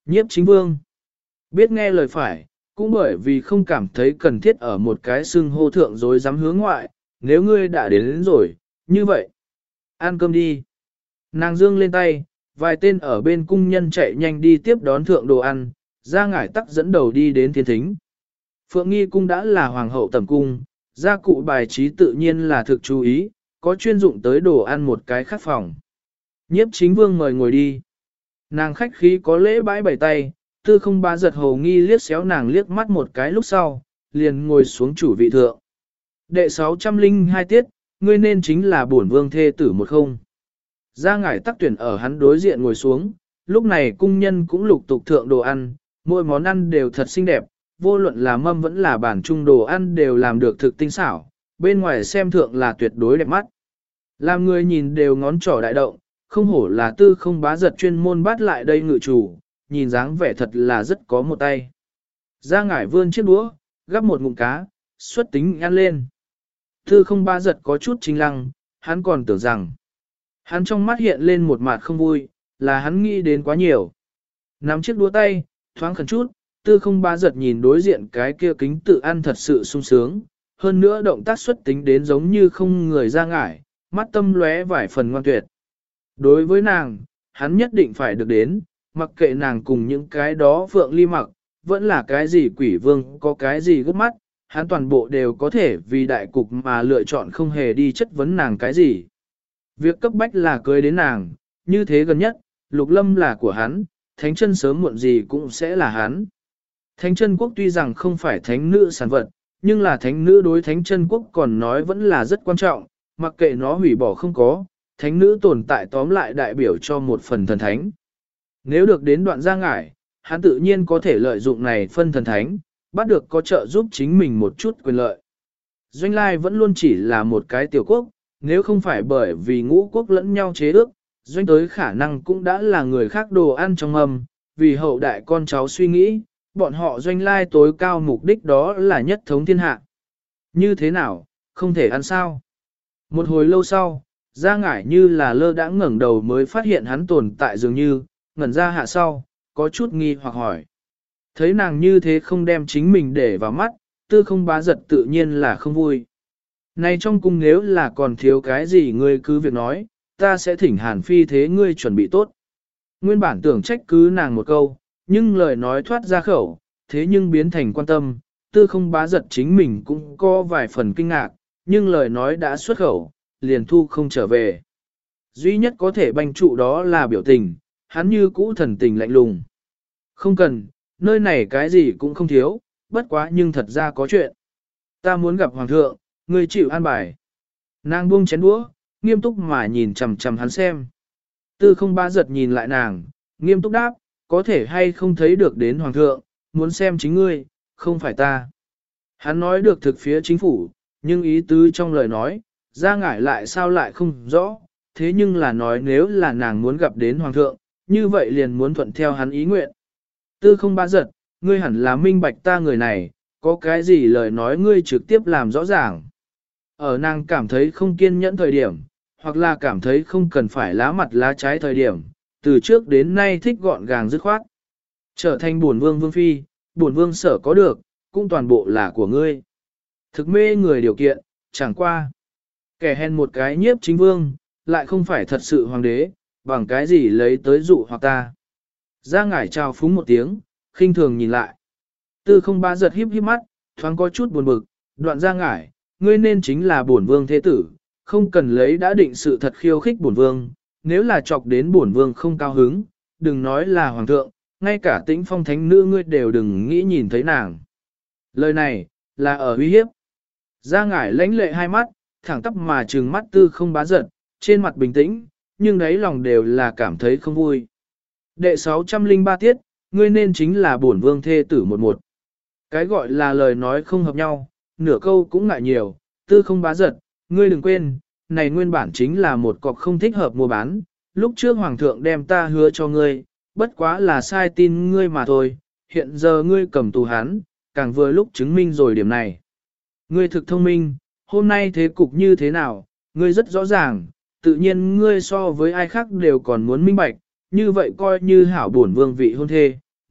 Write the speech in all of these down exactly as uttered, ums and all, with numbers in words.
Nhiếp chính vương. Biết nghe lời phải, cũng bởi vì không cảm thấy cần thiết ở một cái xưng hô thượng rồi dám hướng ngoại, nếu ngươi đã đến, đến rồi, như vậy. Ăn cơm đi. Nàng dương lên tay, vài tên ở bên cung nhân chạy nhanh đi tiếp đón thượng đồ ăn, ra ngải tắc dẫn đầu đi đến thiên thính. Phượng Nghi cung đã là hoàng hậu tẩm cung, gia cụ bài trí tự nhiên là thực chú ý, có chuyên dụng tới đồ ăn một cái khác phòng. Nhiếp chính vương mời ngồi đi. Nàng khách khí có lễ bãi bảy tay, tư không bá giật hầu nghi liếc xéo nàng liếc mắt một cái lúc sau, liền ngồi xuống chủ vị thượng. Đệ sáu trăm linh hai tiết, ngươi nên chính là bổn vương thê tử một không. Gia ngải tắc tuyển ở hắn đối diện ngồi xuống, lúc này cung nhân cũng lục tục thượng đồ ăn, mỗi món ăn đều thật xinh đẹp, vô luận là mâm vẫn là bản trung đồ ăn đều làm được thực tinh xảo, bên ngoài xem thượng là tuyệt đối đẹp mắt. Làm người nhìn đều ngón trỏ đại động, không hổ là tư không bá giật chuyên môn bắt lại đây ngự chủ, nhìn dáng vẻ thật là rất có một tay. Gia ngải vươn chiếc đũa, gắp một ngụm cá, xuất tính ăn lên. Tư không bá giật có chút chính lăng, hắn còn tưởng rằng, hắn trong mắt hiện lên một mặt không vui, là hắn nghĩ đến quá nhiều. Nắm chiếc đũa tay, thoáng khẩn chút, tư không bá giật nhìn đối diện cái kia kính tự ăn thật sự sung sướng, hơn nữa động tác xuất tính đến giống như không người ra ngải, mắt tâm lóe vài phần ngoan tuyệt. Đối với nàng, hắn nhất định phải được đến, mặc kệ nàng cùng những cái đó phượng ly mặc, vẫn là cái gì quỷ vương có cái gì gấp mắt, hắn toàn bộ đều có thể vì đại cục mà lựa chọn không hề đi chất vấn nàng cái gì. Việc cấp bách là cưới đến nàng, như thế gần nhất, lục lâm là của hắn, thánh chân sớm muộn gì cũng sẽ là hắn. Thánh chân quốc tuy rằng không phải thánh nữ sản vật, nhưng là thánh nữ đối thánh chân quốc còn nói vẫn là rất quan trọng, mặc kệ nó hủy bỏ không có, thánh nữ tồn tại tóm lại đại biểu cho một phần thần thánh. Nếu được đến đoạn gia ngải, hắn tự nhiên có thể lợi dụng này phân thần thánh, bắt được có trợ giúp chính mình một chút quyền lợi. Doanh Lai vẫn luôn chỉ là một cái tiểu quốc, nếu không phải bởi vì ngũ quốc lẫn nhau chế ước, Doanh tới khả năng cũng đã là người khác đồ ăn trong mâm, vì hậu đại con cháu suy nghĩ, bọn họ Doanh Lai tối cao mục đích đó là nhất thống thiên hạ. Như thế nào, không thể ăn sao? Một hồi lâu sau, Gia ngải như là lơ đãng ngẩng đầu mới phát hiện hắn tồn tại dường như, ngẩn ra hạ sau, có chút nghi hoặc hỏi. Thấy nàng như thế không đem chính mình để vào mắt, tư không bá giật tự nhiên là không vui. Này trong cung nếu là còn thiếu cái gì ngươi cứ việc nói, ta sẽ thỉnh Hàn Phi thế ngươi chuẩn bị tốt. Nguyên bản tưởng trách cứ nàng một câu, nhưng lời nói thoát ra khẩu, thế nhưng biến thành quan tâm, tư không bá giật chính mình cũng có vài phần kinh ngạc, nhưng lời nói đã xuất khẩu, liền thu không trở về. Duy nhất có thể banh trụ đó là biểu tình, hắn như cũ thần tình lạnh lùng. Không cần, nơi này cái gì cũng không thiếu, bất quá nhưng thật ra có chuyện. Ta muốn gặp hoàng thượng, người chịu an bài. Nàng buông chén đũa, nghiêm túc mà nhìn chằm chằm hắn xem. Tư không bá giật nhìn lại nàng, nghiêm túc đáp, có thể hay không thấy được đến hoàng thượng, muốn xem chính ngươi, không phải ta. Hắn nói được thực phía chính phủ, nhưng ý tứ trong lời nói, Gia ngải lại sao lại không rõ, thế nhưng là nói nếu là nàng muốn gặp đến hoàng thượng, như vậy liền muốn thuận theo hắn ý nguyện. Tư không bá giật, ngươi hẳn là minh bạch ta người này, có cái gì lời nói ngươi trực tiếp làm rõ ràng. Ở nàng cảm thấy không kiên nhẫn thời điểm, hoặc là cảm thấy không cần phải lá mặt lá trái thời điểm, từ trước đến nay thích gọn gàng dứt khoát. Trở thành bổn vương vương phi, bổn vương sở có được, cũng toàn bộ là của ngươi. Thực mê người điều kiện, chẳng qua. Kẻ hèn một cái nhiếp chính vương, lại không phải thật sự hoàng đế, bằng cái gì lấy tới dụ hoặc ta. Gia ngải chào phúng một tiếng, khinh thường nhìn lại. Tư không ba giật híp híp mắt, thoáng có chút buồn bực, đoạn Gia ngải, ngươi nên chính là bổn vương thế tử, không cần lấy đã định sự thật khiêu khích bổn vương, nếu là chọc đến bổn vương không cao hứng, đừng nói là hoàng thượng, ngay cả tĩnh phong thánh nữ ngươi đều đừng nghĩ nhìn thấy nàng. Lời này, là ở uy hiếp. Gia ngải lãnh lệ hai mắt, thẳng tắp mà trừng mắt tư không bá giật, trên mặt bình tĩnh, nhưng đáy lòng đều là cảm thấy không vui. Đệ sáu trăm linh ba tiết, ngươi nên chính là bổn vương thê tử một một. Cái gọi là lời nói không hợp nhau, nửa câu cũng ngại nhiều, tư không bá giật, ngươi đừng quên, này nguyên bản chính là một cọc không thích hợp mua bán, lúc trước hoàng thượng đem ta hứa cho ngươi, bất quá là sai tin ngươi mà thôi, hiện giờ ngươi cầm tù hắn, càng vừa lúc chứng minh rồi điểm này. Ngươi thực thông minh, hôm nay thế cục như thế nào, ngươi rất rõ ràng, tự nhiên ngươi so với ai khác đều còn muốn minh bạch, như vậy coi như hảo bổn vương vị hôn thê,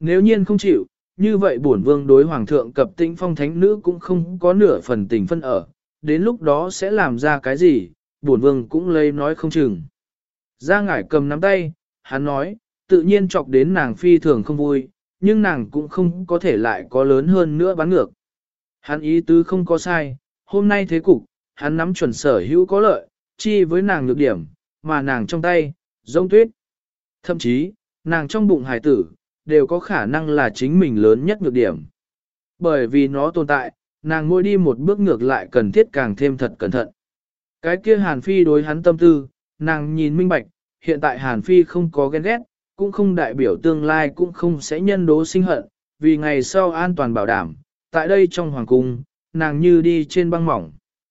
Nếu nhiên không chịu, như vậy bổn vương đối hoàng thượng cập tĩnh phong thánh nữ cũng không có nửa phần tình phân ở, đến lúc đó sẽ làm ra cái gì, bổn vương cũng lấy nói không chừng. Gia Ngải cầm nắm tay, hắn nói, tự nhiên chọc đến nàng phi thường không vui, nhưng nàng cũng không có thể lại có lớn hơn nữa bán ngược. Hắn ý tứ không có sai, hôm nay thế cục, hắn nắm chuẩn sở hữu có lợi, chi với nàng nhược điểm, mà nàng trong tay, giống tuyết. Thậm chí, nàng trong bụng hải tử, đều có khả năng là chính mình lớn nhất nhược điểm. Bởi vì nó tồn tại, nàng mỗi đi một bước ngược lại cần thiết càng thêm thật cẩn thận. Cái kia Hàn Phi đối hắn tâm tư, nàng nhìn minh bạch, hiện tại Hàn Phi không có ghen ghét, cũng không đại biểu tương lai cũng không sẽ nhân đố sinh hận, vì ngày sau an toàn bảo đảm, tại đây trong hoàng cung, nàng như đi trên băng mỏng.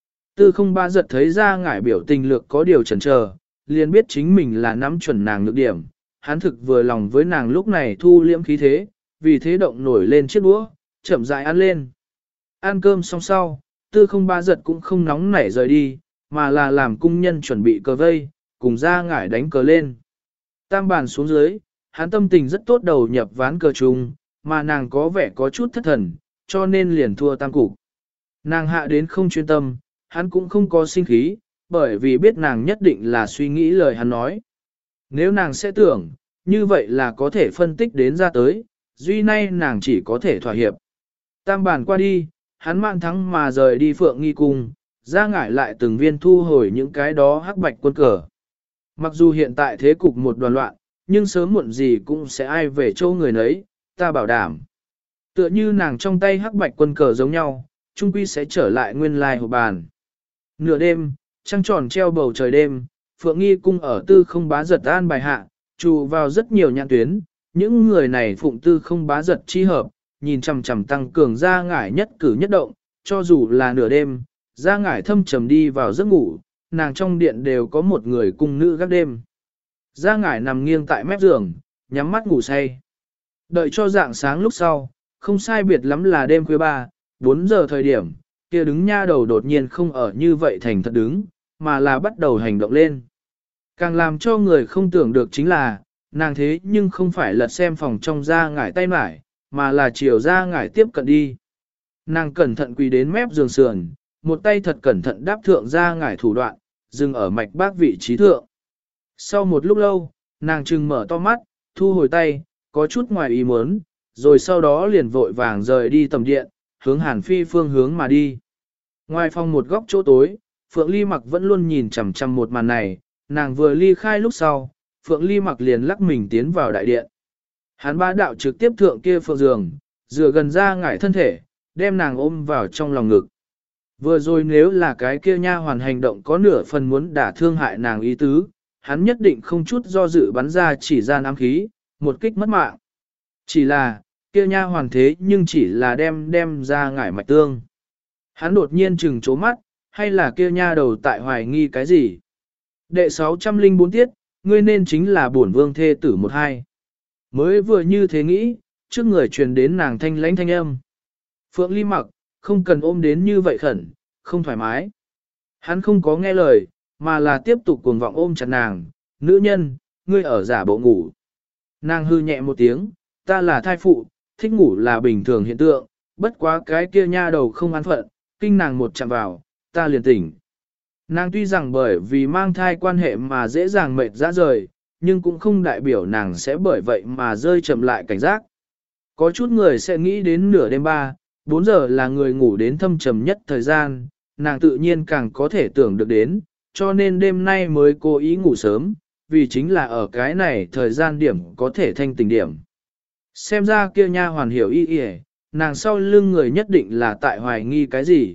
Tư không ba giật thấy ra ngải biểu tình lược có điều chần chờ, liền biết chính mình là nắm chuẩn nàng nhược điểm, hắn thực vừa lòng với nàng lúc này thu liễm khí thế, vì thế động nổi lên chiếc đũa, chậm rãi ăn lên. Ăn cơm xong sau, tư không ba giật cũng không nóng nảy rời đi, mà là làm cung nhân chuẩn bị cờ vây, cùng ra ngải đánh cờ lên. Tam bàn xuống dưới, hắn tâm tình rất tốt đầu nhập ván cờ chung, mà nàng có vẻ có chút thất thần, cho nên liền thua tam cục. Nàng hạ đến không chuyên tâm, hắn cũng không có sinh khí, bởi vì biết nàng nhất định là suy nghĩ lời hắn nói. Nếu nàng sẽ tưởng, như vậy là có thể phân tích đến ra tới, duy nay nàng chỉ có thể thỏa hiệp. Tam bàn qua đi, hắn mang thắng mà rời đi Phượng Nghi Cung, ra ngải lại từng viên thu hồi những cái đó hắc bạch quân cờ. Mặc dù hiện tại thế cục một đoàn loạn, nhưng sớm muộn gì cũng sẽ ai về châu người nấy, ta bảo đảm. Tựa như nàng trong tay hắc bạch quân cờ giống nhau, trung quy sẽ trở lại nguyên lai hộp bàn. Nửa đêm, trăng tròn treo bầu trời đêm, Phượng Nghi Cung ở tư không bá giật an bài hạ, trụ vào rất nhiều nhãn tuyến, những người này phụng tư không bá giật chi hợp, nhìn chằm chằm tăng cường ra ngải nhất cử nhất động, cho dù là nửa đêm, ra ngải thâm trầm đi vào giấc ngủ, nàng trong điện đều có một người cung nữ gác đêm. Ra ngải nằm nghiêng tại mép giường, nhắm mắt ngủ say. Đợi cho dạng sáng lúc sau, không sai biệt lắm là đêm khuya ba, bốn giờ thời điểm, kia đứng nha đầu đột nhiên không ở như vậy thành thật đứng, mà là bắt đầu hành động lên. Càng làm cho người không tưởng được chính là, nàng thế nhưng không phải lật xem phòng trong ra ngải tay mải, mà là chiều ra ngải tiếp cận đi. Nàng cẩn thận quỳ đến mép giường sườn, một tay thật cẩn thận đáp thượng ra ngải thủ đoạn, dừng ở mạch bác vị trí thượng. Sau một lúc lâu, nàng trừng mở to mắt, thu hồi tay, có chút ngoài ý muốn, rồi sau đó liền vội vàng rời đi tầm điện, hướng Hàn Phi phương hướng mà đi. Ngoài phòng một góc chỗ tối, Phượng Ly Mặc vẫn luôn nhìn chằm chằm một màn này, nàng vừa ly khai lúc sau, Phượng Ly Mặc liền lắc mình tiến vào đại điện. Hắn ba đạo trực tiếp thượng kia phượng giường, dựa gần ra ngải thân thể, đem nàng ôm vào trong lòng ngực. Vừa rồi nếu là cái kia nha hoàn hành động có nửa phần muốn đả thương hại nàng ý tứ, hắn nhất định không chút do dự bắn ra chỉ ra ám khí, một kích mất mạng. Chỉ là, kia nha hoàn thế nhưng chỉ là đem đem ra ngải mạch tương. Hắn đột nhiên chừng chố mắt, hay là kia nha đầu tại hoài nghi cái gì? Đệ sáu trăm linh bốn tiết, ngươi nên chính là bổn vương thê tử một hai. Mới vừa như thế nghĩ, trước người truyền đến nàng thanh lãnh thanh âm. Phượng Ly Mặc, không cần ôm đến như vậy khẩn, không thoải mái. Hắn không có nghe lời, mà là tiếp tục cuồng vọng ôm chặt nàng, nữ nhân, ngươi ở giả bộ ngủ. Nàng hư nhẹ một tiếng, ta là thai phụ, thích ngủ là bình thường hiện tượng, bất quá cái kia nha đầu không an phận, kinh nàng một chạm vào, ta liền tỉnh. Nàng tuy rằng bởi vì mang thai quan hệ mà dễ dàng mệt ra rời, nhưng cũng không đại biểu nàng sẽ bởi vậy mà rơi chậm lại cảnh giác. Có chút người sẽ nghĩ đến nửa đêm ba, bốn giờ là người ngủ đến thâm trầm nhất thời gian, nàng tự nhiên càng có thể tưởng được đến, cho nên đêm nay mới cố ý ngủ sớm, vì chính là ở cái này thời gian điểm có thể thanh tỉnh điểm. Xem ra kia nha hoàn hiểu y y, nàng sau lưng người nhất định là tại hoài nghi cái gì.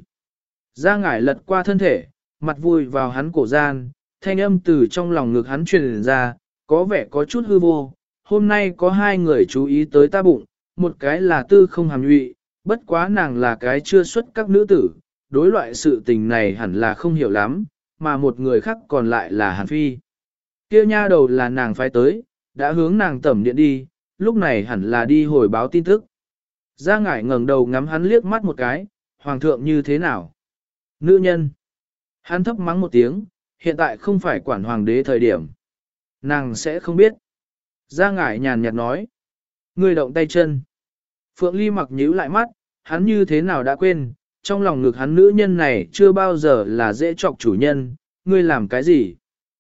Ra ngải lật qua thân thể, mặt vui vào hắn cổ gian, thanh âm từ trong lòng ngực hắn truyền ra, có vẻ có chút hư vô. Hôm nay có hai người chú ý tới ta bụng, một cái là tư không hàm nhụy, bất quá nàng là cái chưa xuất các nữ tử, đối loại sự tình này hẳn là không hiểu lắm, mà một người khác còn lại là Hàn Phi. Kia nha đầu là nàng phái tới, đã hướng nàng tẩm điện đi, lúc này hẳn là đi hồi báo tin tức. Gia ngải ngẩng đầu ngắm hắn liếc mắt một cái, hoàng thượng như thế nào? Nữ nhân. Hắn thấp mắng một tiếng, hiện tại không phải quản hoàng đế thời điểm. Nàng sẽ không biết. Gia ngải nhàn nhạt nói. Ngươi động tay chân. Phượng Ly mặc nhíu lại mắt, hắn như thế nào đã quên, trong lòng ngực hắn nữ nhân này chưa bao giờ là dễ chọc chủ nhân, ngươi làm cái gì?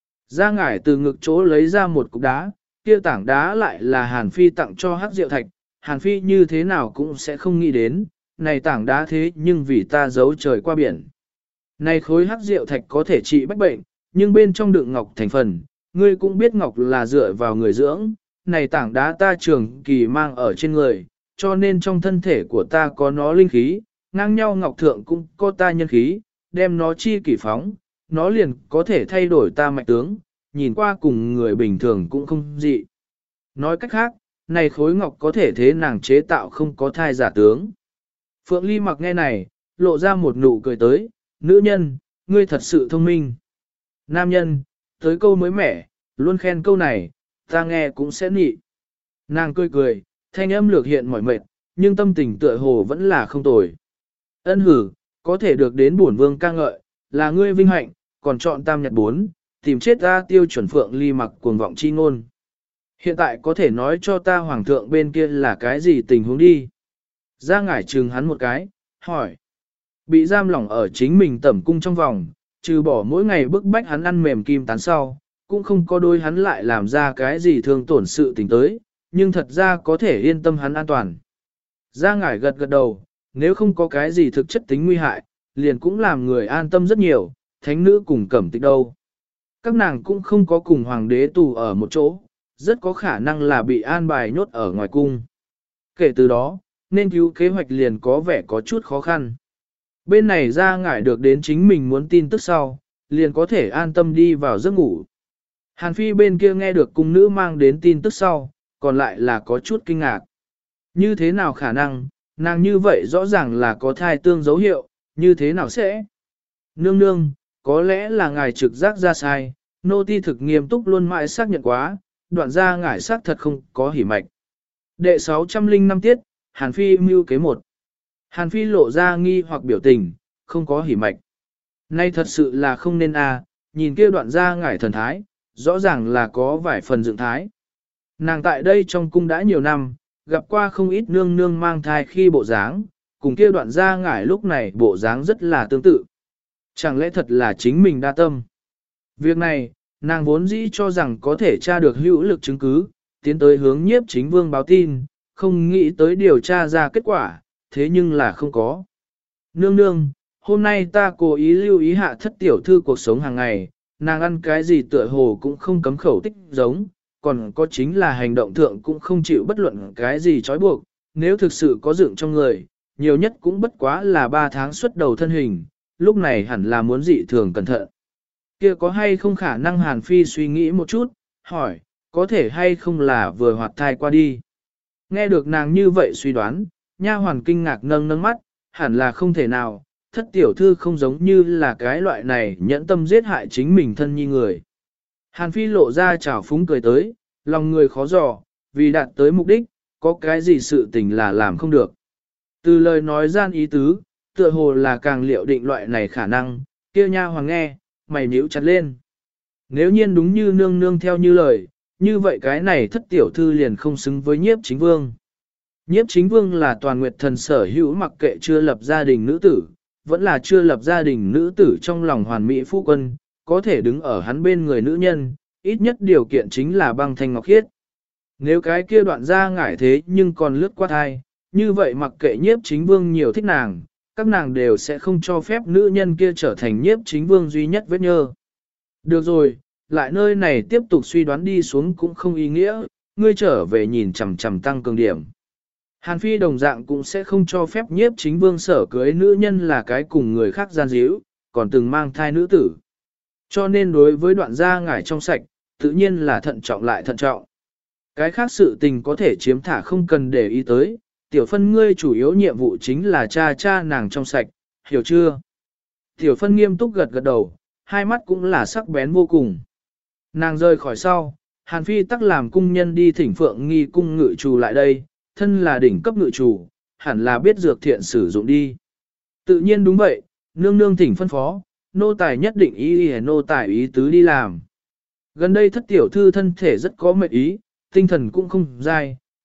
Ra ngải từ ngực chỗ lấy ra một cục đá, kia tảng đá lại là Hàn Phi tặng cho Hắc Diệu Thạch, Hàn Phi như thế nào cũng sẽ không nghĩ đến, này tảng đá thế nhưng vì ta giấu trời qua biển. Này khối Hắc Diệu Thạch có thể trị bách bệnh, nhưng bên trong đựng ngọc thành phần, ngươi cũng biết ngọc là dựa vào người dưỡng, này tảng đá ta trường kỳ mang ở trên người, cho nên trong thân thể của ta có nó linh khí, ngang nhau ngọc thượng cũng có ta nhân khí, đem nó chi kỷ phóng, nó liền có thể thay đổi ta mạch tướng, nhìn qua cùng người bình thường cũng không dị. Nói cách khác, này khối ngọc có thể thế nàng chế tạo không có thai giả tướng. Phượng Ly mặc nghe này, lộ ra một nụ cười tới, nữ nhân, ngươi thật sự thông minh. Nam nhân, tới câu mới mẻ, luôn khen câu này, ta nghe cũng sẽ nị. Nàng cười cười, thanh âm lược hiện mỏi mệt, nhưng tâm tình tựa hồ vẫn là không tồi. Ân hử, có thể được đến bổn vương ca ngợi, là ngươi vinh hạnh, còn chọn tam nhật bốn, tìm chết ta tiêu chuẩn Phượng Ly mặc cuồng vọng chi ngôn. Hiện tại có thể nói cho ta hoàng thượng bên kia là cái gì tình huống đi. Ra ngải trừng hắn một cái, hỏi. Bị giam lỏng ở chính mình tẩm cung trong vòng, trừ bỏ mỗi ngày bức bách hắn ăn mềm kim tán sau, cũng không có đôi hắn lại làm ra cái gì thương tổn sự tình tới, nhưng thật ra có thể yên tâm hắn an toàn. Ra ngải gật gật đầu, nếu không có cái gì thực chất tính nguy hại, liền cũng làm người an tâm rất nhiều, thánh nữ cùng cẩm tịch đâu. Các nàng cũng không có cùng hoàng đế tù ở một chỗ, rất có khả năng là bị an bài nhốt ở ngoài cung. Kể từ đó, nên cứu kế hoạch liền có vẻ có chút khó khăn. Bên này ra ngải được đến chính mình muốn tin tức sau, liền có thể an tâm đi vào giấc ngủ. Hàn Phi bên kia nghe được cung nữ mang đến tin tức sau, còn lại là có chút kinh ngạc. Như thế nào khả năng, nàng như vậy rõ ràng là có thai tương dấu hiệu, như thế nào sẽ? Nương nương, có lẽ là ngài trực giác ra sai, nô ti thực nghiêm túc luôn mãi xác nhận quá, đoạn ra ngải xác thật không có hỉ mạch. Đệ sáu trăm linh năm tiết, Hàn Phi mưu kế một. Hàn Phi lộ ra nghi hoặc biểu tình, không có hỉ mạch. Nay thật sự là không nên a, à, nhìn kia đoạn ra ngải thần thái, rõ ràng là có vài phần dựng thái. Nàng tại đây trong cung đã nhiều năm, gặp qua không ít nương nương mang thai khi bộ dáng, cùng kia đoạn ra ngải lúc này bộ dáng rất là tương tự. Chẳng lẽ thật là chính mình đa tâm? Việc này, nàng vốn dĩ cho rằng có thể tra được hữu lực chứng cứ, tiến tới hướng nhiếp chính vương báo tin, không nghĩ tới điều tra ra kết quả, thế nhưng là không có. Nương nương, hôm nay ta cố ý lưu ý hạ thất tiểu thư cuộc sống hàng ngày, nàng ăn cái gì tựa hồ cũng không cấm khẩu tích giống, còn có chính là hành động thượng cũng không chịu bất luận cái gì trói buộc, nếu thực sự có dựng trong người, nhiều nhất cũng bất quá là ba tháng xuất đầu thân hình, lúc này hẳn là muốn dị thường cẩn thận. Kia có hay không khả năng Hàn Phi suy nghĩ một chút, hỏi, có thể hay không là vừa hoạt thai qua đi. Nghe được nàng như vậy suy đoán, nha hoàn kinh ngạc nâng nâng mắt, hẳn là không thể nào, thất tiểu thư không giống như là cái loại này nhẫn tâm giết hại chính mình thân nhi người. Hàn Phi lộ ra trào phúng cười tới, lòng người khó dò, vì đạt tới mục đích, có cái gì sự tình là làm không được. Từ lời nói gian ý tứ, tựa hồ là càng liệu định loại này khả năng, kia nha hoàng nghe, mày nhíu chặt lên. Nếu nhiên đúng như nương nương theo như lời, như vậy cái này thất tiểu thư liền không xứng với nhiếp chính vương. Nhiếp chính vương là toàn nguyệt thần sở hữu mặc kệ chưa lập gia đình nữ tử, vẫn là chưa lập gia đình nữ tử trong lòng hoàn mỹ phu quân, có thể đứng ở hắn bên người nữ nhân, ít nhất điều kiện chính là băng thanh ngọc khiết. Nếu cái kia đoạn ra ngải thế nhưng còn lướt qua thai, như vậy mặc kệ nhiếp chính vương nhiều thích nàng, các nàng đều sẽ không cho phép nữ nhân kia trở thành nhiếp chính vương duy nhất vết nhơ. Được rồi, lại nơi này tiếp tục suy đoán đi xuống cũng không ý nghĩa, ngươi trở về nhìn chằm chằm tăng cường điểm. Hàn Phi đồng dạng cũng sẽ không cho phép nhiếp chính vương sở cưới nữ nhân là cái cùng người khác gian díu, còn từng mang thai nữ tử. Cho nên đối với đoạn gia ngải trong sạch, tự nhiên là thận trọng lại thận trọng. Cái khác sự tình có thể chiếm thả không cần để ý tới, tiểu phân ngươi chủ yếu nhiệm vụ chính là cha cha nàng trong sạch, hiểu chưa? Tiểu phân nghiêm túc gật gật đầu, hai mắt cũng là sắc bén vô cùng. Nàng rời khỏi sau, Hàn Phi tắc làm cung nhân đi thỉnh Phượng Nghi cung ngự chủ lại đây, thân là đỉnh cấp ngự chủ, hẳn là biết dược thiện sử dụng đi. Tự nhiên đúng vậy, nương nương thỉnh phân phó, nô tài nhất định ý ý nô tài ý tứ đi làm. Gần đây thất tiểu thư thân thể rất có mệt ý, tinh thần cũng không dai,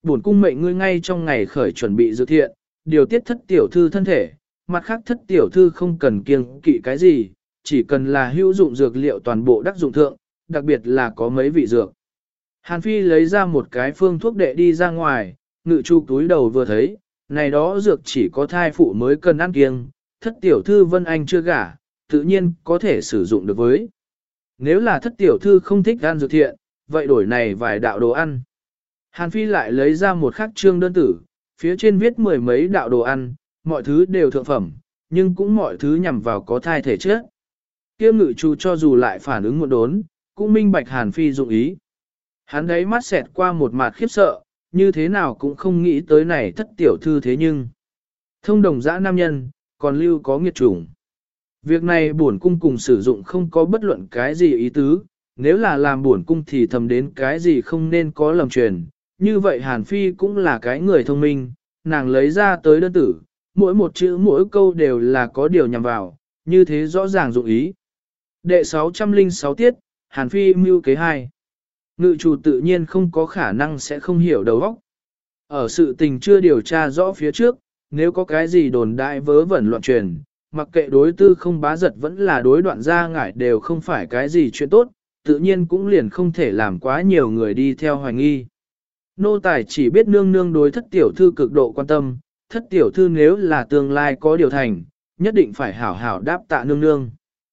bổn cung mệnh ngươi ngay trong ngày khởi chuẩn bị dự thiện, điều tiết thất tiểu thư thân thể, mặt khác thất tiểu thư không cần kiêng kỵ cái gì, chỉ cần là hữu dụng dược liệu toàn bộ đắc dụng thượng, đặc biệt là có mấy vị dược. Hàn Phi lấy ra một cái phương thuốc đệ đi ra ngoài, ngự chu túi đầu vừa thấy, này đó dược chỉ có thai phụ mới cần ăn kiêng, thất tiểu thư Vân Anh chưa gả, tự nhiên có thể sử dụng được với. Nếu là thất tiểu thư không thích ăn dược thiện, vậy đổi này vài đạo đồ ăn. Hàn Phi lại lấy ra một khắc trương đơn tử, phía trên viết mười mấy đạo đồ ăn, mọi thứ đều thượng phẩm, nhưng cũng mọi thứ nhằm vào có thai thể chất. Kiêm ngự chu cho dù lại phản ứng một đốn, cũng minh bạch Hàn Phi dụng ý. Hắn đấy mắt xẹt qua một mặt khiếp sợ, như thế nào cũng không nghĩ tới này thất tiểu thư thế nhưng. Thông đồng dã nam nhân, còn lưu có nghiệt chủng. Việc này bổn cung cùng sử dụng không có bất luận cái gì ý tứ, nếu là làm bổn cung thì thầm đến cái gì không nên có lầm truyền. Như vậy Hàn Phi cũng là cái người thông minh, nàng lấy ra tới đơn tử, mỗi một chữ mỗi câu đều là có điều nhằm vào, như thế rõ ràng dụng ý. Đệ sáu trăm lẻ sáu tiết, Hàn Phi mưu kế hai. Ngự chủ tự nhiên không có khả năng sẽ không hiểu đầu óc. Ở sự tình chưa điều tra rõ phía trước, nếu có cái gì đồn đại vớ vẩn loạn truyền, mặc kệ đối tư không bá giật vẫn là đối đoạn gia ngải đều không phải cái gì chuyện tốt, tự nhiên cũng liền không thể làm quá nhiều người đi theo hoài nghi. Nô tài chỉ biết nương nương đối thất tiểu thư cực độ quan tâm, thất tiểu thư nếu là tương lai có điều thành, nhất định phải hảo hảo đáp tạ nương nương.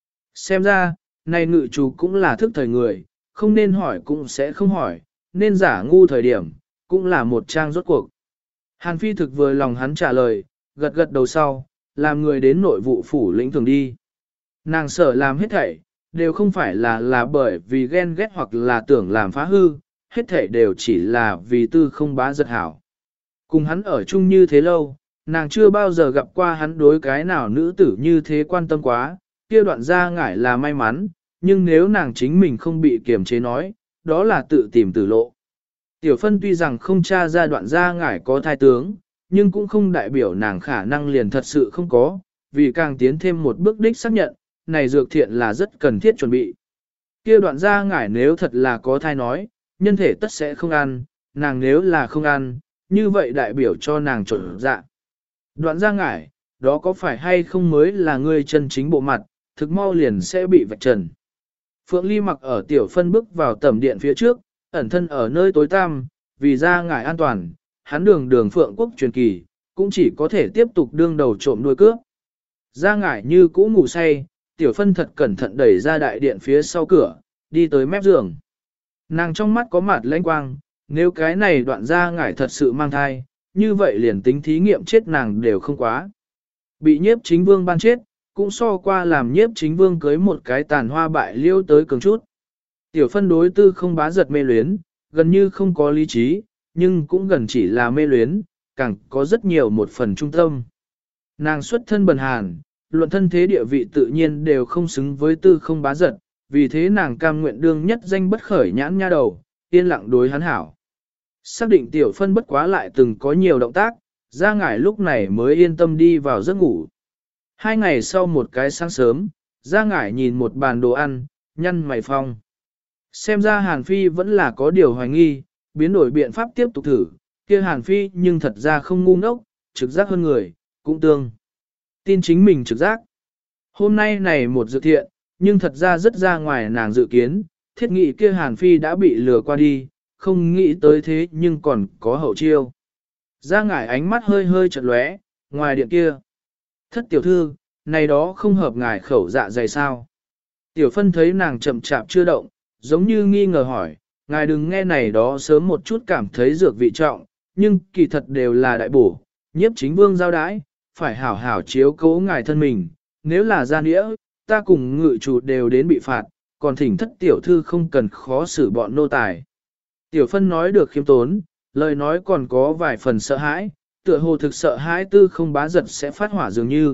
Xem ra, này ngự chủ cũng là thức thời người, không nên hỏi cũng sẽ không hỏi, nên giả ngu thời điểm, cũng là một trang rốt cuộc. Hàn Phi thực vừa lòng hắn trả lời, gật gật đầu sau, làm người đến nội vụ phủ lĩnh thường đi. Nàng sợ làm hết thảy, đều không phải là là bởi vì ghen ghét hoặc là tưởng làm phá hư, hết thảy đều chỉ là vì tư không bá giật hảo. Cùng hắn ở chung như thế lâu, nàng chưa bao giờ gặp qua hắn đối cái nào nữ tử như thế quan tâm quá, kia đoạn ra ngải là may mắn, nhưng nếu nàng chính mình không bị kiềm chế nói, đó là tự tìm tử lộ. Tiểu Phân tuy rằng không tra ra đoạn ra ngải có thai tướng, nhưng cũng không đại biểu nàng khả năng liền thật sự không có, vì càng tiến thêm một bước đích xác nhận, này dược thiện là rất cần thiết chuẩn bị. Kia đoạn ra ngải nếu thật là có thai nói, nhân thể tất sẽ không ăn, nàng nếu là không ăn, như vậy đại biểu cho nàng chuẩn dạ. Đoạn ra ngải, đó có phải hay không mới là ngươi chân chính bộ mặt, thực mau liền sẽ bị vạch trần. Phượng Ly mặc ở Tiểu Phân bước vào tẩm điện phía trước, ẩn thân ở nơi tối tăm, vì ra ngải an toàn, hắn đường đường Phượng quốc truyền kỳ, cũng chỉ có thể tiếp tục đương đầu trộm đuôi cướp. Ra ngải như cũ ngủ say, Tiểu Phân thật cẩn thận đẩy ra đại điện phía sau cửa, đi tới mép giường. Nàng trong mắt có mặt lãnh quang, nếu cái này đoạn ra ngải thật sự mang thai, như vậy liền tính thí nghiệm chết nàng đều không quá. Bị nhiếp chính vương ban chết, cũng so qua làm nhiếp chính vương cưới một cái tàn hoa bại liêu tới cường chút. Tiểu Phân đối tư không bá giật mê luyến, gần như không có lý trí, nhưng cũng gần chỉ là mê luyến, càng có rất nhiều một phần trung tâm. Nàng xuất thân bần hàn, luận thân thế địa vị tự nhiên đều không xứng với tư không bá giật, vì thế nàng cam nguyện đương nhất danh bất khởi nhãn nha đầu, yên lặng đối hắn hảo. Xác định Tiểu Phân bất quá lại từng có nhiều động tác, ra ngải lúc này mới yên tâm đi vào giấc ngủ. Hai ngày sau một cái sáng sớm, ra ngải nhìn một bàn đồ ăn, nhăn mày phong. Xem ra Hàn Phi vẫn là có điều hoài nghi, biến đổi biện pháp tiếp tục thử, kia Hàn Phi nhưng thật ra không ngu ngốc, trực giác hơn người, cũng tương. Tin chính mình trực giác. Hôm nay này một dự thiện, nhưng thật ra rất ra ngoài nàng dự kiến, thiết nghị kia Hàn Phi đã bị lừa qua đi, không nghĩ tới thế nhưng còn có hậu chiêu. Ra ngải ánh mắt hơi hơi chật lóe, ngoài điện kia. Thất tiểu thư, này đó không hợp ngài khẩu dạ dày sao. Tiểu Phân thấy nàng chậm chạp chưa động, giống như nghi ngờ hỏi, ngài đừng nghe này đó sớm một chút cảm thấy dược vị trọng, nhưng kỳ thật đều là đại bổ, nhiếp chính vương giao đái, phải hảo hảo chiếu cố ngài thân mình, nếu là gian nghĩa, ta cùng ngự chủ đều đến bị phạt, còn thỉnh thất tiểu thư không cần khó xử bọn nô tài. Tiểu Phân nói được khiêm tốn, lời nói còn có vài phần sợ hãi, tựa hồ thực sợ hãi tư không bá giật sẽ phát hỏa dường như.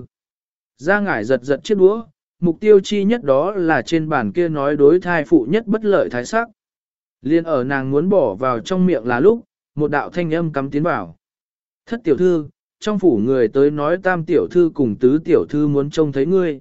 Ra ngải giật giật chiếc đũa, mục tiêu chi nhất đó là trên bàn kia nói đối thai phụ nhất bất lợi thái sắc. Liên ở nàng muốn bỏ vào trong miệng là lúc, một đạo thanh âm cắm tiến vào. Thất tiểu thư, trong phủ người tới nói tam tiểu thư cùng tứ tiểu thư muốn trông thấy ngươi.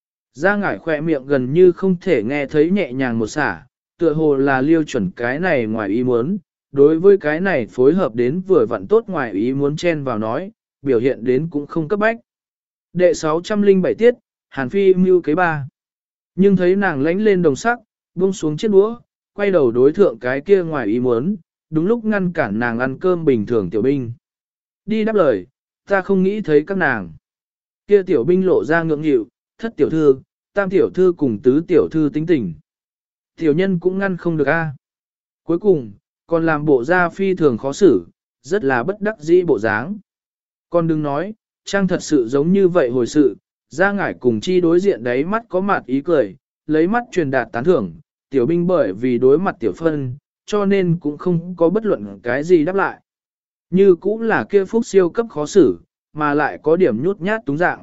Ra ngải khỏe miệng gần như không thể nghe thấy nhẹ nhàng một xả, tựa hồ là liêu chuẩn cái này ngoài ý muốn, đối với cái này phối hợp đến vừa vặn tốt ngoài ý muốn chen vào nói, biểu hiện đến cũng không cấp bách. Đệ sáu trăm linh bảy tiết, Hàn Phi mưu kế ba. Nhưng thấy nàng lánh lên đồng sắc, buông xuống chiếc đũa, quay đầu đối thượng cái kia ngoài ý muốn, đúng lúc ngăn cản nàng ăn cơm bình thường tiểu binh. Đi đáp lời, ta không nghĩ thấy các nàng. Kia tiểu binh lộ ra ngưỡng nghịu, thất tiểu thư, tam tiểu thư cùng tứ tiểu thư tính tình. Tiểu nhân cũng ngăn không được a. Cuối cùng, còn làm bộ da phi thường khó xử, rất là bất đắc dĩ bộ dáng. Con đừng nói, trang thật sự giống như vậy hồi sự, ra ngải cùng chi đối diện đấy mắt có mặt ý cười, lấy mắt truyền đạt tán thưởng, tiểu binh bởi vì đối mặt tiểu phân, cho nên cũng không có bất luận cái gì đáp lại. Như cũng là kia phúc siêu cấp khó xử, mà lại có điểm nhút nhát túng dạng.